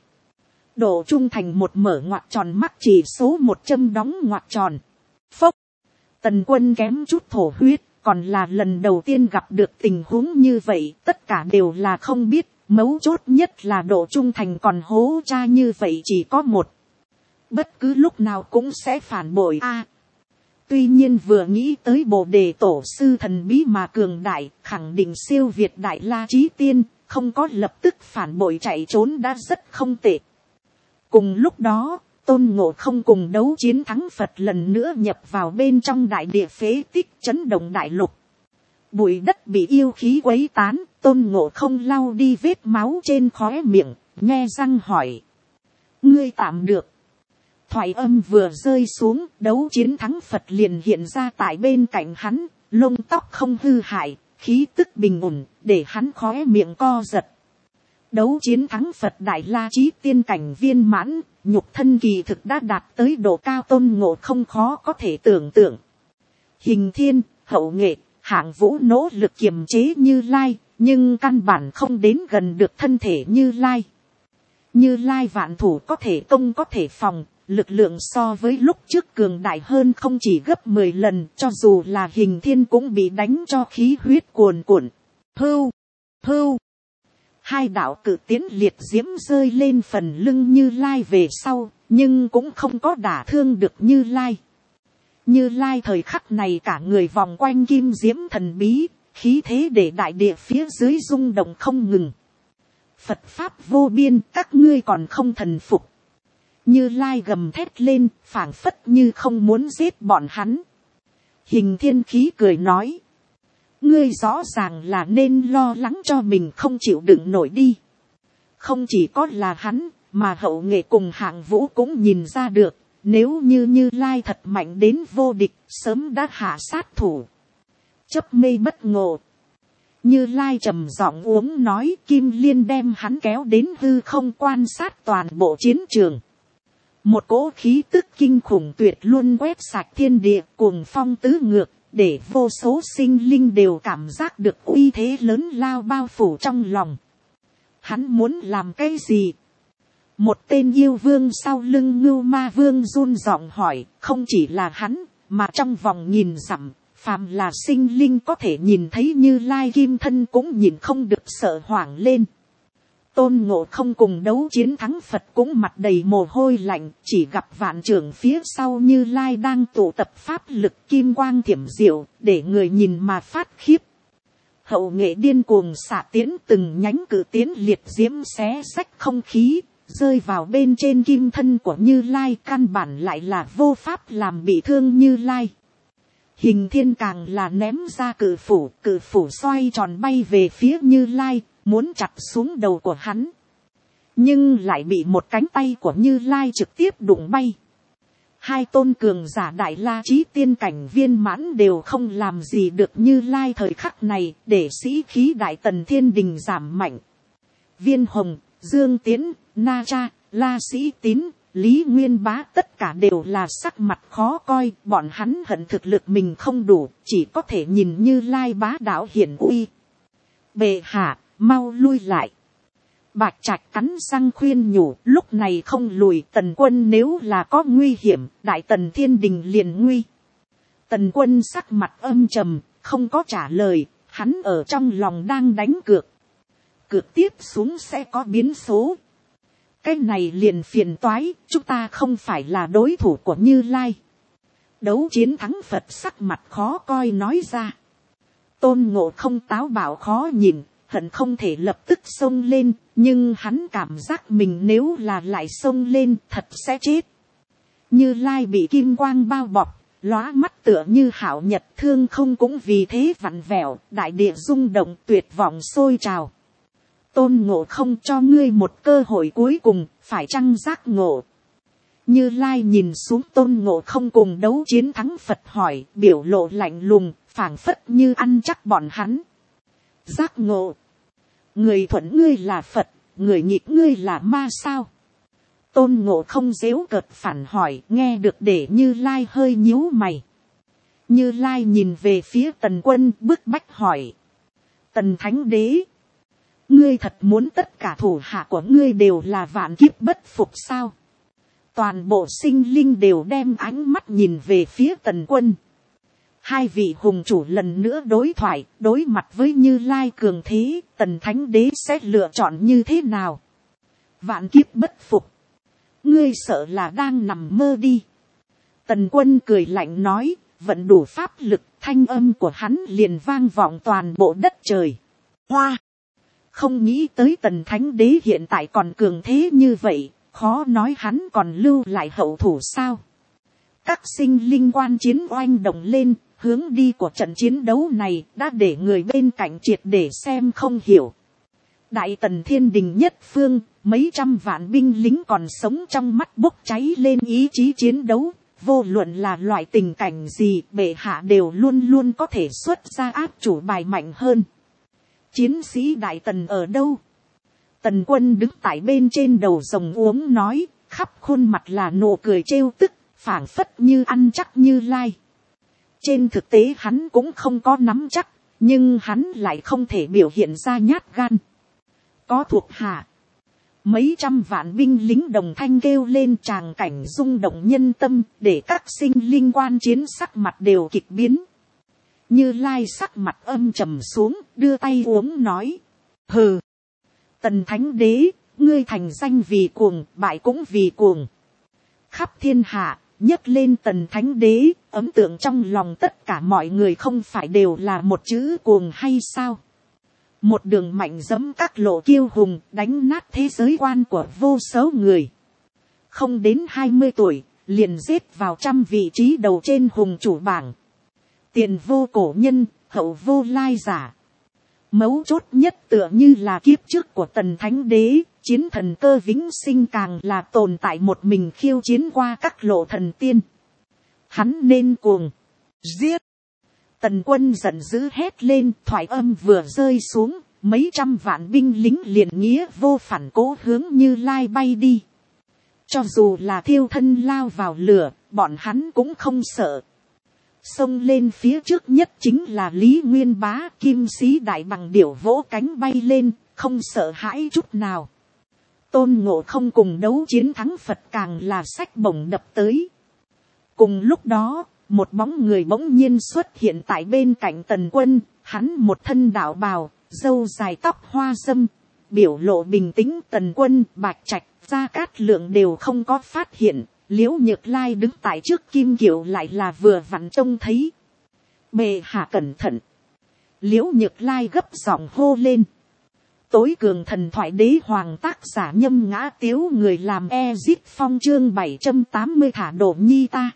độ trung thành một mở ngoặc tròn, mắc chỉ số 100 đóng ngoặc tròn. Phốc, Tần Quân kém chút thổ huyết, còn là lần đầu tiên gặp được tình huống như vậy, tất cả đều là không biết, mấu chốt nhất là độ trung thành còn hố cha như vậy chỉ có một. Bất cứ lúc nào cũng sẽ phản bội a. Tuy nhiên vừa nghĩ tới Bồ Đề Tổ sư thần bí mà cường đại, khẳng định siêu việt Đại La Chí Tiên, không có lập tức phản bội chạy trốn đã rất không tệ. Cùng lúc đó, Tôn Ngộ Không cùng đấu chiến thắng Phật lần nữa nhập vào bên trong đại địa phế tích, chấn động đại lục. Bụi đất bị yêu khí quấy tán, Tôn Ngộ Không lau đi vết máu trên khóe miệng, nhe răng hỏi: ngươi tạm được. Thoại âm vừa rơi xuống, đấu chiến thắng Phật liền hiện ra tại bên cạnh hắn, lông tóc không hư hại, khí tức bình ổn, để hắn khóe miệng co giật. Đấu chiến thắng Phật Đại La Chí Tiên cảnh viên mãn, nhục thân kỳ thực đã đạt tới độ cao Tôn Ngộ Không khó có thể tưởng tượng. Hình Thiên, Hậu Nghệ, Hạng Vũ nỗ lực kiềm chế Như Lai, nhưng căn bản không đến gần được thân thể Như Lai. Như Lai vạn thủ có thể công có thể phòng, lực lượng so với lúc trước cường đại hơn không chỉ gấp 10 lần, cho dù là Hình Thiên cũng bị đánh cho khí huyết cuồn cuộn. Hưu, hưu. Hai đạo cự tiến liệt diễm rơi lên phần lưng Như Lai về sau, nhưng cũng không có đả thương được Như Lai. Như Lai thời khắc này cả người vòng quanh kim diễm thần bí, khí thế để đại địa phía dưới rung động không ngừng. Phật pháp vô biên, các ngươi còn không thần phục. Như Lai gầm thét lên, phảng phất như không muốn giết bọn hắn. Hình Thiên khí cười nói: ngươi rõ ràng là nên lo lắng cho mình không chịu đựng nổi đi. Không chỉ có là hắn, mà Hậu Nghệ cùng Hạng Vũ cũng nhìn ra được, nếu như Như Lai thật mạnh đến vô địch, sớm đã hạ sát thủ. Chấp mê bất ngộ. Như Lai trầm giọng uống nói, Kim Liên đem hắn kéo đến hư không quan sát toàn bộ chiến trường. Một cỗ khí tức kinh khủng tuyệt luôn quét sạch thiên địa, cuồng phong tứ ngược, để vô số sinh linh đều cảm giác được uy thế lớn lao bao phủ trong lòng. Hắn muốn làm cái gì? Một tên yêu vương sau lưng Ngưu Ma Vương run giọng hỏi, không chỉ là hắn, mà trong vòng nghìn dặm, phàm là sinh linh có thể nhìn thấy Như Lai kim thân cũng nhìn không được sợ hoảng lên. Tôn Ngộ Không cùng đấu chiến thắng Phật cũng mặt đầy mồ hôi lạnh, chỉ gặp vạn trưởng phía sau Như Lai đang tụ tập pháp lực kim quang thiểm diệu, để người nhìn mà phát khiếp. Hậu Nghệ điên cuồng xạ tiễn từng nhánh cử tiến liệt diễm xé xách không khí, rơi vào bên trên kim thân của Như Lai, căn bản lại là vô pháp làm bị thương Như Lai. Hình Thiên càng là ném ra cử phủ xoay tròn bay về phía Như Lai, muốn chặt xuống đầu của hắn. Nhưng lại bị một cánh tay của Như Lai trực tiếp đụng bay. Hai tôn cường giả Đại La Chí Tiên cảnh viên mãn đều không làm gì được Như Lai thời khắc này, để sĩ khí Đại Tần Thiên Đình giảm mạnh. Viên Hồng, Dương Tiến, Na Cha, La Sĩ Tín, Lý Nguyên Bá tất cả đều là sắc mặt khó coi, bọn hắn hận thực lực mình không đủ, chỉ có thể nhìn Như Lai bá đạo hiển uy. Bệ hạ, mau lui lại. Bạch Trạch cắn răng khuyên nhủ, lúc này không lùi, Tần Quân nếu là có nguy hiểm, Đại Tần Thiên Đình liền nguy. Tần Quân sắc mặt âm trầm, không có trả lời, hắn ở trong lòng đang đánh cược. Cược tiếp xuống sẽ có biến số. Cái này liền phiền toái, chúng ta không phải là đối thủ của Như Lai. Đấu chiến thắng Phật sắc mặt khó coi nói ra. Tôn Ngộ Không táo bạo khó nhìn, hận không thể lập tức xông lên, nhưng hắn cảm giác mình nếu là lại xông lên thật sẽ chết. Như Lai bị kim quang bao bọc, lóa mắt tựa như hạo nhật, thương không cũng vì thế vặn vẹo, đại địa rung động, tuyệt vọng sôi trào. Tôn Ngộ Không, cho ngươi một cơ hội cuối cùng, phải chăng giác ngộ? Như Lai nhìn xuống Tôn Ngộ Không cùng đấu chiến thắng Phật hỏi, biểu lộ lạnh lùng, phảng phất như ăn chắc bọn hắn. Giác ngộ. Người thuận ngươi là Phật, người nghịch ngươi là ma sao? Tôn Ngộ Không giễu cợt phản hỏi, nghe được để Như Lai hơi nhíu mày. Như Lai nhìn về phía Tần Quân bức bách hỏi. Tần Thánh Đế, ngươi thật muốn tất cả thủ hạ của ngươi đều là vạn kiếp bất phục sao? Toàn bộ sinh linh đều đem ánh mắt nhìn về phía Tần Quân. Hai vị hùng chủ lần nữa đối thoại, đối mặt với Như Lai cường thế, Tần Thánh Đế sẽ lựa chọn như thế nào? Vạn kiếp bất phục. Ngươi sợ là đang nằm mơ đi. Tần Quân cười lạnh nói, vận đủ pháp lực, thanh âm của hắn liền vang vọng toàn bộ đất trời. Hoa! Không nghĩ tới Tần Thánh Đế hiện tại còn cường thế như vậy, khó nói hắn còn lưu lại hậu thủ sao. Các sinh linh quan chiến oanh động lên, hướng đi của trận chiến đấu này đã để người bên cạnh triệt để xem không hiểu. Đại Tần Thiên Đình nhất phương, mấy trăm vạn binh lính còn sống trong mắt bốc cháy lên ý chí chiến đấu. Vô luận là loại tình cảnh gì, bệ hạ đều luôn luôn có thể xuất ra áp chủ bài mạnh hơn. Chiến sĩ Đại Tần ở đâu? Tần Quân đứng tại bên trên đầu rồng uống nói, khắp khuôn mặt là nụ cười trêu tức, phảng phất như ăn chắc Như Lai. Trên thực tế hắn cũng không có nắm chắc, nhưng hắn lại không thể biểu hiện ra nhát gan. Có thuộc hạ, mấy trăm vạn binh lính đồng thanh kêu lên, tràng cảnh rung động nhân tâm, để các sinh linh quan chiến sắc mặt đều kịch biến. Như Lai sắc mặt âm trầm xuống, đưa tay uống nói. Hừ! Tần Thánh Đế, ngươi thành danh vì cuồng, bại cũng vì cuồng. Khắp thiên hạ, nhấc lên Tần Thánh Đế, ấn tượng trong lòng tất cả mọi người không phải đều là một chữ cuồng hay sao? Một đường mạnh giẫm các lộ kiêu hùng, đánh nát thế giới quan của vô số người. Không đến 20 tuổi, liền giết vào 100 vị trí đầu trên hùng chủ bảng. Tiền vô cổ nhân, hậu vô lai giả. Mấu chốt nhất tựa như là kiếp trước của Tần Thánh Đế, chiến thần Cơ Vĩnh Sinh càng là tồn tại một mình khiêu chiến qua các lộ thần tiên. Hắn nên cuồng, giết. Tần Quân giận dữ hét lên, thoại âm vừa rơi xuống, mấy trăm vạn binh lính liền nghĩa vô phản cố hướng Như Lai bay đi. Cho dù là thiêu thân lao vào lửa, bọn hắn cũng không sợ. Xông lên phía trước nhất chính là Lý Nguyên Bá, kim sĩ đại bằng điểu vỗ cánh bay lên, không sợ hãi chút nào. Tôn Ngộ Không cùng đấu chiến thắng Phật càng là xách bổng đập tới. Cùng lúc đó, một bóng người bỗng nhiên xuất hiện tại bên cạnh Tần Quân, hắn một thân đạo bào, râu dài tóc hoa râm, biểu lộ bình tĩnh. Tần Quân, Bạch Trạch, Gia Cát Lượng đều không có phát hiện. Liễu Nhược Lai đứng tại trước kim kiệu lại là vừa vặn trông thấy. Bệ hạ cẩn thận. Liễu Nhược Lai gấp giọng hô lên. Tối cường thần thoại đế hoàng tác giả Nhâm Ngã Tiếu, người làm Ezip Phong, chương 780 thả đổ nhi ta.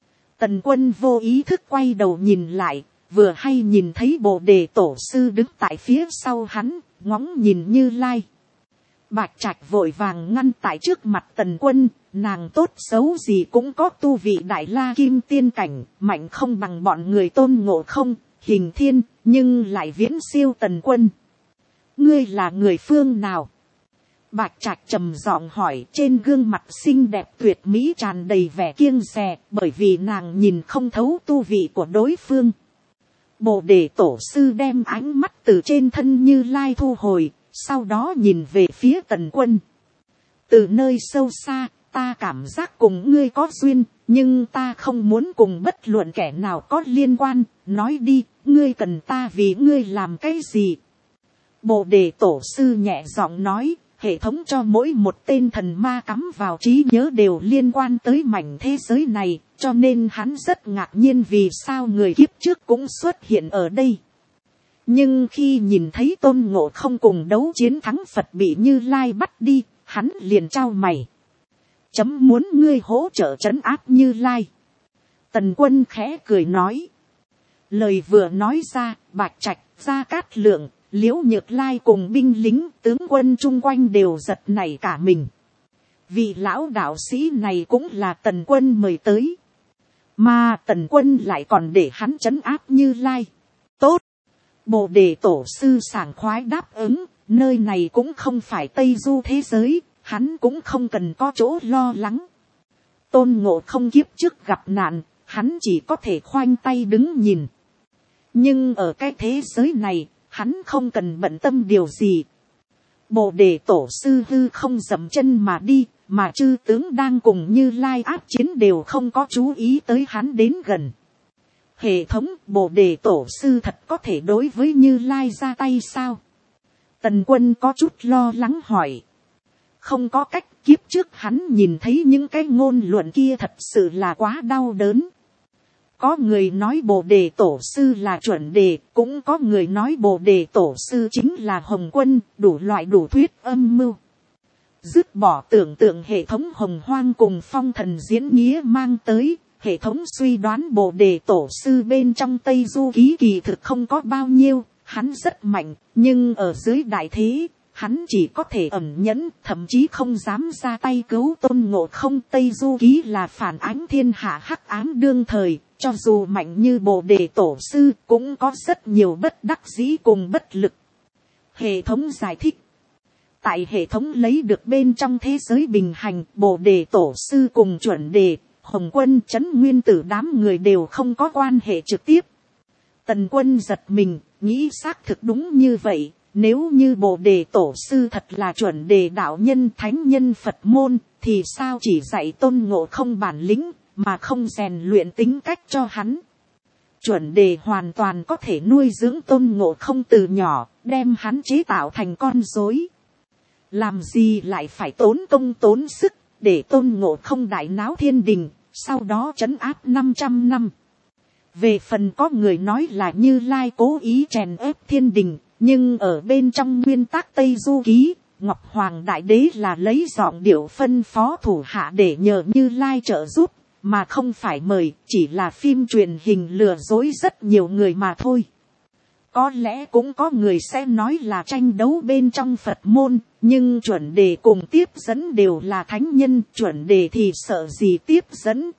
Tần Quân vô ý thức quay đầu nhìn lại, vừa hay nhìn thấy Bồ Đề Tổ sư đứng tại phía sau hắn, ngóng nhìn Như Lai. Bạch Trạch vội vàng ngăn tại trước mặt Tần Quân, nàng tốt xấu gì cũng có tu vị đại la kim tiên cảnh, mạnh không bằng bọn người Tôn Ngộ Không, Hình Thiên, nhưng lại viễn siêu Tần Quân. Ngươi là người phương nào? Bạch Trạch trầm giọng hỏi, trên gương mặt xinh đẹp tuyệt mỹ tràn đầy vẻ kiêng dè, bởi vì nàng nhìn không thấu tu vị của đối phương. Bồ đề tổ sư đem ánh mắt từ trên thân Như Lai thu hồi, sau đó nhìn về phía Tần Quân. Từ nơi sâu xa, ta cảm giác cùng ngươi có duyên, nhưng ta không muốn cùng bất luận kẻ nào có liên quan, nói đi, ngươi cần ta vì ngươi làm cái gì? Bồ đề tổ sư nhẹ giọng nói, hệ thống cho mỗi một tên thần ma cắm vào trí nhớ đều liên quan tới mảnh thế giới này, cho nên hắn rất ngạc nhiên vì sao người kiếp trước cũng xuất hiện ở đây. Nhưng khi nhìn thấy Tôn Ngộ Không cùng đấu chiến thắng Phật bị Như Lai bắt đi, hắn liền trao mày. Chấm muốn ngươi hỗ trợ trấn áp Như Lai. Tần Quân khẽ cười nói. Lời vừa nói ra, Bạch Trạch, Gia Cát Lượng, Liễu Nhược Lai cùng binh lính tướng quân chung quanh đều giật nảy cả mình. Vị lão đạo sĩ này cũng là Tần Quân mời tới. Mà Tần Quân lại còn để hắn trấn áp Như Lai. Tốt. Bồ đề tổ sư sảng khoái đáp ứng, nơi này cũng không phải Tây Du thế giới, hắn cũng không cần có chỗ lo lắng. Tôn Ngộ Không kiếp trước gặp nạn, hắn chỉ có thể khoanh tay đứng nhìn. Nhưng ở cái thế giới này, hắn không cần bận tâm điều gì. Bồ đề tổ sư hư không dậm chân mà đi, mà chư tướng đang cùng Như Lai áp chiến đều không có chú ý tới hắn đến gần. Hệ thống, Bồ đề tổ sư thật có thể đối với Như Lai ra tay sao? Tần Quân có chút lo lắng hỏi. Không có cách, kiếp trước hắn nhìn thấy những cái ngôn luận kia thật sự là quá đau đớn. Có người nói Bồ đề tổ sư là chuẩn đề, cũng có người nói Bồ đề tổ sư chính là Hồng Quân, đủ loại đủ thuyết âm mưu. Dứt bỏ tưởng tượng hệ thống Hồng Hoang cùng Phong Thần diễn nghĩa mang tới, hệ thống suy đoán Bồ đề tổ sư bên trong Tây Du ký kỳ thực không có bao nhiêu, hắn rất mạnh, nhưng ở dưới đại thế, hắn chỉ có thể ẩn nhẫn, thậm chí không dám ra tay cứu Tôn Ngộ Không. Tây Du ký là phản ánh thiên hạ hắc ám đương thời, cho dù mạnh như Bồ đề tổ sư cũng có rất nhiều bất đắc dĩ cùng bất lực. Hệ thống giải thích. Tại hệ thống lấy được bên trong thế giới bình hành, Bồ đề tổ sư cùng chuẩn đề, Hồng Quân, Trấn Nguyên Tử đám người đều không có quan hệ trực tiếp. Tần Quân giật mình, nghĩ xác thực đúng như vậy. Nếu như Bồ đề tổ sư thật là chuẩn đề đạo nhân thánh nhân Phật môn, thì sao chỉ dạy Tôn Ngộ Không bản lĩnh, mà không rèn luyện tính cách cho hắn. Chuẩn đề hoàn toàn có thể nuôi dưỡng Tôn Ngộ Không từ nhỏ, đem hắn chế tạo thành con rối. Làm gì lại phải tốn công tốn sức, để Tôn Ngộ Không đại náo thiên đình, sau đó trấn áp 500 năm. Về phần có người nói là Như Lai cố ý chèn ép thiên đình, nhưng ở bên trong nguyên tắc Tây Du ký, Ngọc Hoàng Đại Đế là lấy giọng điệu phân phó thủ hạ để nhờ Như Lai trợ giúp, mà không phải mời, chỉ là phim truyền hình lừa dối rất nhiều người mà thôi. Có lẽ cũng có người sẽ nói là tranh đấu bên trong Phật môn, nhưng chuẩn đề cùng tiếp dẫn đều là thánh nhân, chuẩn đề thì sợ gì tiếp dẫn.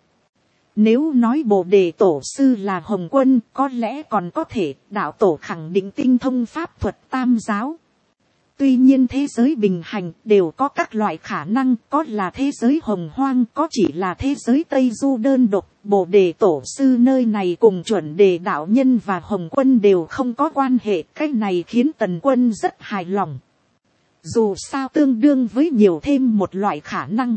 Nếu nói Bồ đề tổ sư là Hồng Quân, có lẽ còn có thể, đạo tổ khẳng định tinh thông pháp thuật tam giáo. Tuy nhiên thế giới bình hành đều có các loại khả năng, có là thế giới Hồng Hoang, có chỉ là thế giới Tây Du đơn độc. Bồ đề tổ sư nơi này cùng chuẩn đề đạo nhân và Hồng Quân đều không có quan hệ, cái này khiến Tần Quân rất hài lòng. Dù sao tương đương với nhiều thêm một loại khả năng.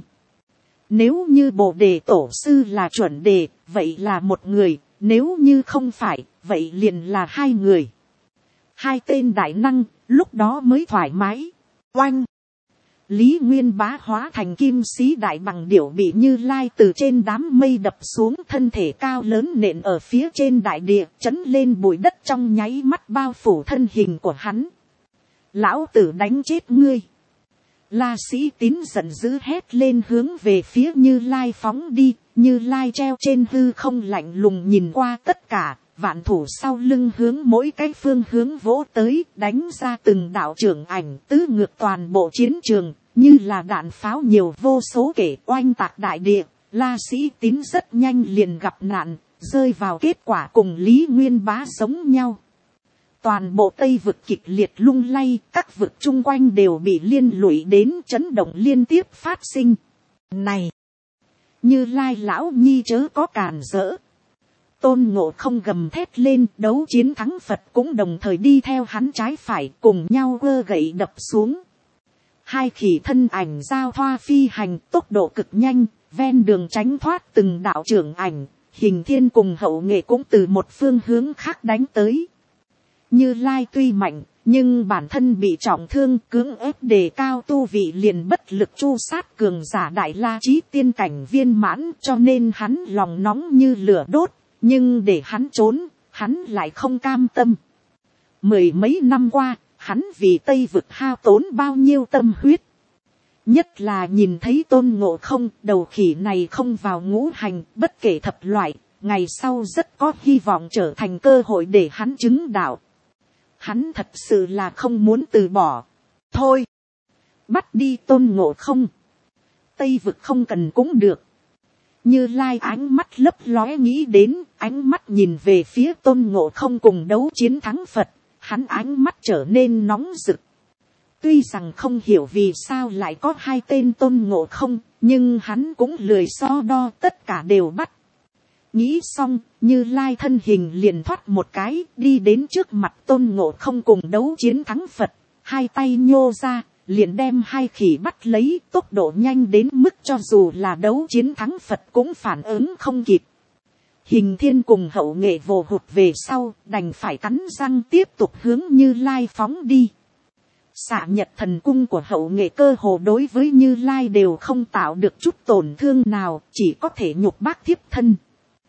Nếu như Bồ đề tổ sư là chuẩn đề, vậy là một người, nếu như không phải, vậy liền là hai người. Hai tên đại năng, lúc đó mới thoải mái. Oanh! Lý Nguyên Bá hóa thành kim sĩ đại bằng điểu bị Như Lai từ trên đám mây đập xuống, thân thể cao lớn nện ở phía trên đại địa, chấn lên bụi đất trong nháy mắt bao phủ thân hình của hắn. Lão tử đánh chết ngươi! La Sĩ Tín giận dữ hét lên hướng về phía Như Lai phóng đi. Như Lai treo trên hư không lạnh lùng nhìn qua tất cả, vạn thủ sau lưng hướng mỗi cái phương hướng vỗ tới, đánh ra từng đạo trưởng ảnh tứ ngược toàn bộ chiến trường, như là đạn pháo nhiều vô số kể oanh tạc đại địa. La Sĩ Tín rất nhanh liền gặp nạn, rơi vào kết quả cùng Lý Nguyên Bá giống nhau. Toàn bộ Tây vực kịch liệt lung lay, các vực chung quanh đều bị liên lụy đến chấn động liên tiếp phát sinh. Này, Như Lai lão nhi chớ có cản rỡ. Tôn Ngộ Không gầm thét lên, đấu chiến thắng Phật cũng đồng thời đi theo hắn trái phải cùng nhau quơ gậy đập xuống. Hai khỉ thân ảnh giao thoa phi hành tốc độ cực nhanh, ven đường tránh thoát từng đạo trưởng ảnh, Hình Thiên cùng Hậu Nghệ cũng từ một phương hướng khác đánh tới. Như Lai tuy mạnh, nhưng bản thân bị trọng thương, cưỡng ép đề cao tu vị liền bất lực chu sát cường giả Đại La Chí tiên cảnh viên mãn, cho nên hắn lòng nóng như lửa đốt, nhưng để hắn trốn, hắn lại không cam tâm. Mười mấy năm qua, hắn vì Tây vực hao tốn bao nhiêu tâm huyết. Nhất là nhìn thấy Tôn Ngộ Không, đầu khỉ này không vào ngũ hành, bất kể thập loại, ngày sau rất có hy vọng trở thành cơ hội để hắn chứng đạo. Hắn thật sự là không muốn từ bỏ. Thôi, bắt đi Tôn Ngộ Không. Tây vực không cần cũng được. Như Lai ánh mắt lấp lóe nghĩ đến, ánh mắt nhìn về phía Tôn Ngộ Không cùng đấu chiến thắng Phật, hắn ánh mắt trở nên nóng rực. Tuy rằng không hiểu vì sao lại có hai tên Tôn Ngộ Không, nhưng hắn cũng lười so đo, tất cả đều bắt. Nghĩ xong, Như Lai thân hình liền thoát một cái, đi đến trước mặt Tôn Ngộ Không cùng đấu chiến thắng Phật, hai tay nhô ra, liền đem hai khỉ bắt lấy, tốc độ nhanh đến mức cho dù là đấu chiến thắng Phật cũng phản ứng không kịp. Hình Thiên cùng Hậu Nghệ vồ hụt về sau, đành phải cắn răng tiếp tục hướng Như Lai phóng đi. Xạ Nhật Thần Cung của Hậu Nghệ cơ hồ đối với Như Lai đều không tạo được chút tổn thương nào, chỉ có thể nhục bác thiếp thân.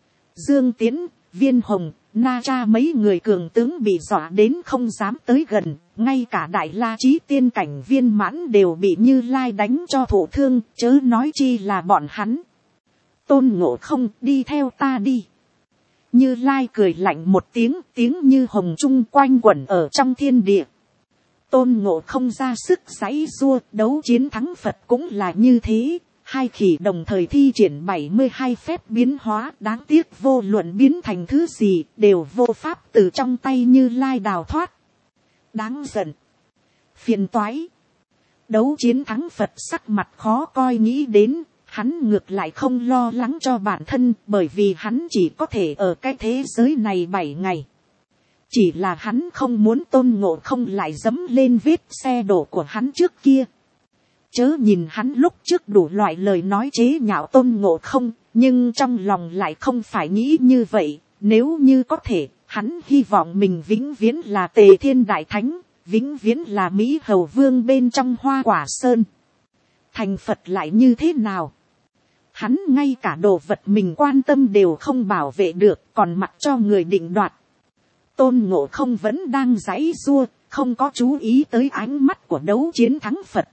Dương Tiến, Viên Hồng, Na Cha mấy người cường tướng bị dọa đến không dám tới gần, ngay cả Đại La Chí tiên cảnh viên mãn đều bị Như Lai đánh cho thụ thương, chớ nói chi là bọn hắn. Tôn Ngộ Không, đi theo ta đi. Như Lai cười lạnh một tiếng, tiếng như hồng trung quanh quẩn ở trong thiên địa. Tôn Ngộ Không ra sức giãy giụa, đấu chiến thắng Phật cũng là như thế. Hai khỉ đồng thời thi triển 72 phép biến hóa, đáng tiếc vô luận biến thành thứ gì, đều vô pháp từ trong tay Như Lai đào thoát. Đáng giận. Phiền toái. Đấu chiến thắng Phật sắc mặt khó coi nghĩ đến, hắn ngược lại không lo lắng cho bản thân, bởi vì hắn chỉ có thể ở cái thế giới này 7 ngày. Chỉ là hắn không muốn Tôn Ngộ Không lại dẫm lên vết xe đổ của hắn trước kia. Chớ nhìn hắn lúc trước đủ loại lời nói chế nhạo Tôn Ngộ Không, nhưng trong lòng lại không phải nghĩ như vậy. Nếu như có thể, hắn hy vọng mình vĩnh viễn là Tề Thiên Đại Thánh, vĩnh viễn là Mỹ Hầu Vương bên trong Hoa Quả Sơn. Thành Phật lại như thế nào? Hắn ngay cả đồ vật mình quan tâm đều không bảo vệ được, còn mặc cho người định đoạt. Tôn Ngộ Không vẫn đang giãy giụa, không có chú ý tới ánh mắt của đấu chiến thắng Phật.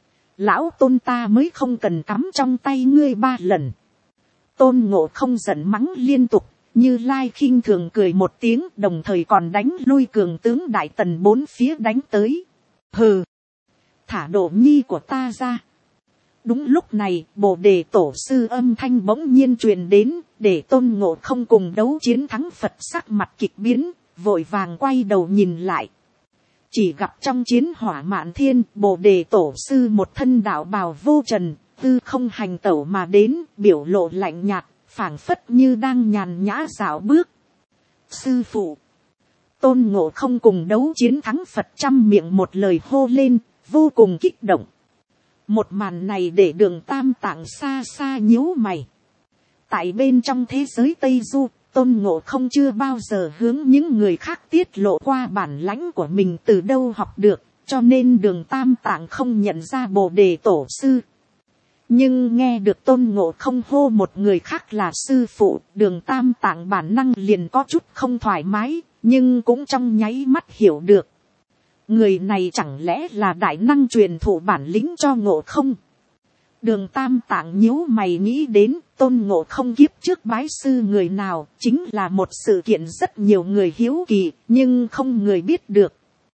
Lão Tôn ta mới không cần cắm trong tay ngươi 3 lần. Tôn Ngộ Không giận mắng liên tục, Như Lai khinh thường cười một tiếng, đồng thời còn đánh lui cường tướng Đại Tần 4 phía đánh tới. Hừ, thả Đồ nhi của ta ra. Đúng lúc này, Bồ Đề Tổ sư âm thanh bỗng nhiên truyền đến, để Tôn Ngộ Không cùng đấu chiến thắng Phật sắc mặt kịch biến, vội vàng quay đầu nhìn lại. Chỉ gặp trong chiến hỏa Mạn Thiên, Bồ Đề Tổ sư một thân đạo bào vô trần, tư không hành tẩu mà đến, biểu lộ lạnh nhạt, phảng phất như đang nhàn nhã dạo bước. Sư phụ, Tôn Ngộ Không cùng đấu chiến thắng Phật trăm miệng một lời hô lên, vô cùng kích động. Một màn này để Đường Tam Tạng xa xa nhíu mày. Tại bên trong thế giới Tây Du, Tôn Ngộ Không chưa bao giờ hướng những người khác tiết lộ qua bản lãnh của mình từ đâu học được, cho nên Đường Tam Tạng không nhận ra Bồ Đề Tổ sư. Nhưng nghe được Tôn Ngộ Không hô một người khác là sư phụ, Đường Tam Tạng bản năng liền có chút không thoải mái, nhưng cũng trong nháy mắt hiểu được. Người này chẳng lẽ là đại năng truyền thụ bản lĩnh cho Ngộ Không? Đường Tam Tạng nhíu mày nghĩ đến Tôn Ngộ Không kiếp trước bái sư người nào, chính là một sự kiện rất nhiều người hiếu kỳ, nhưng không người biết được.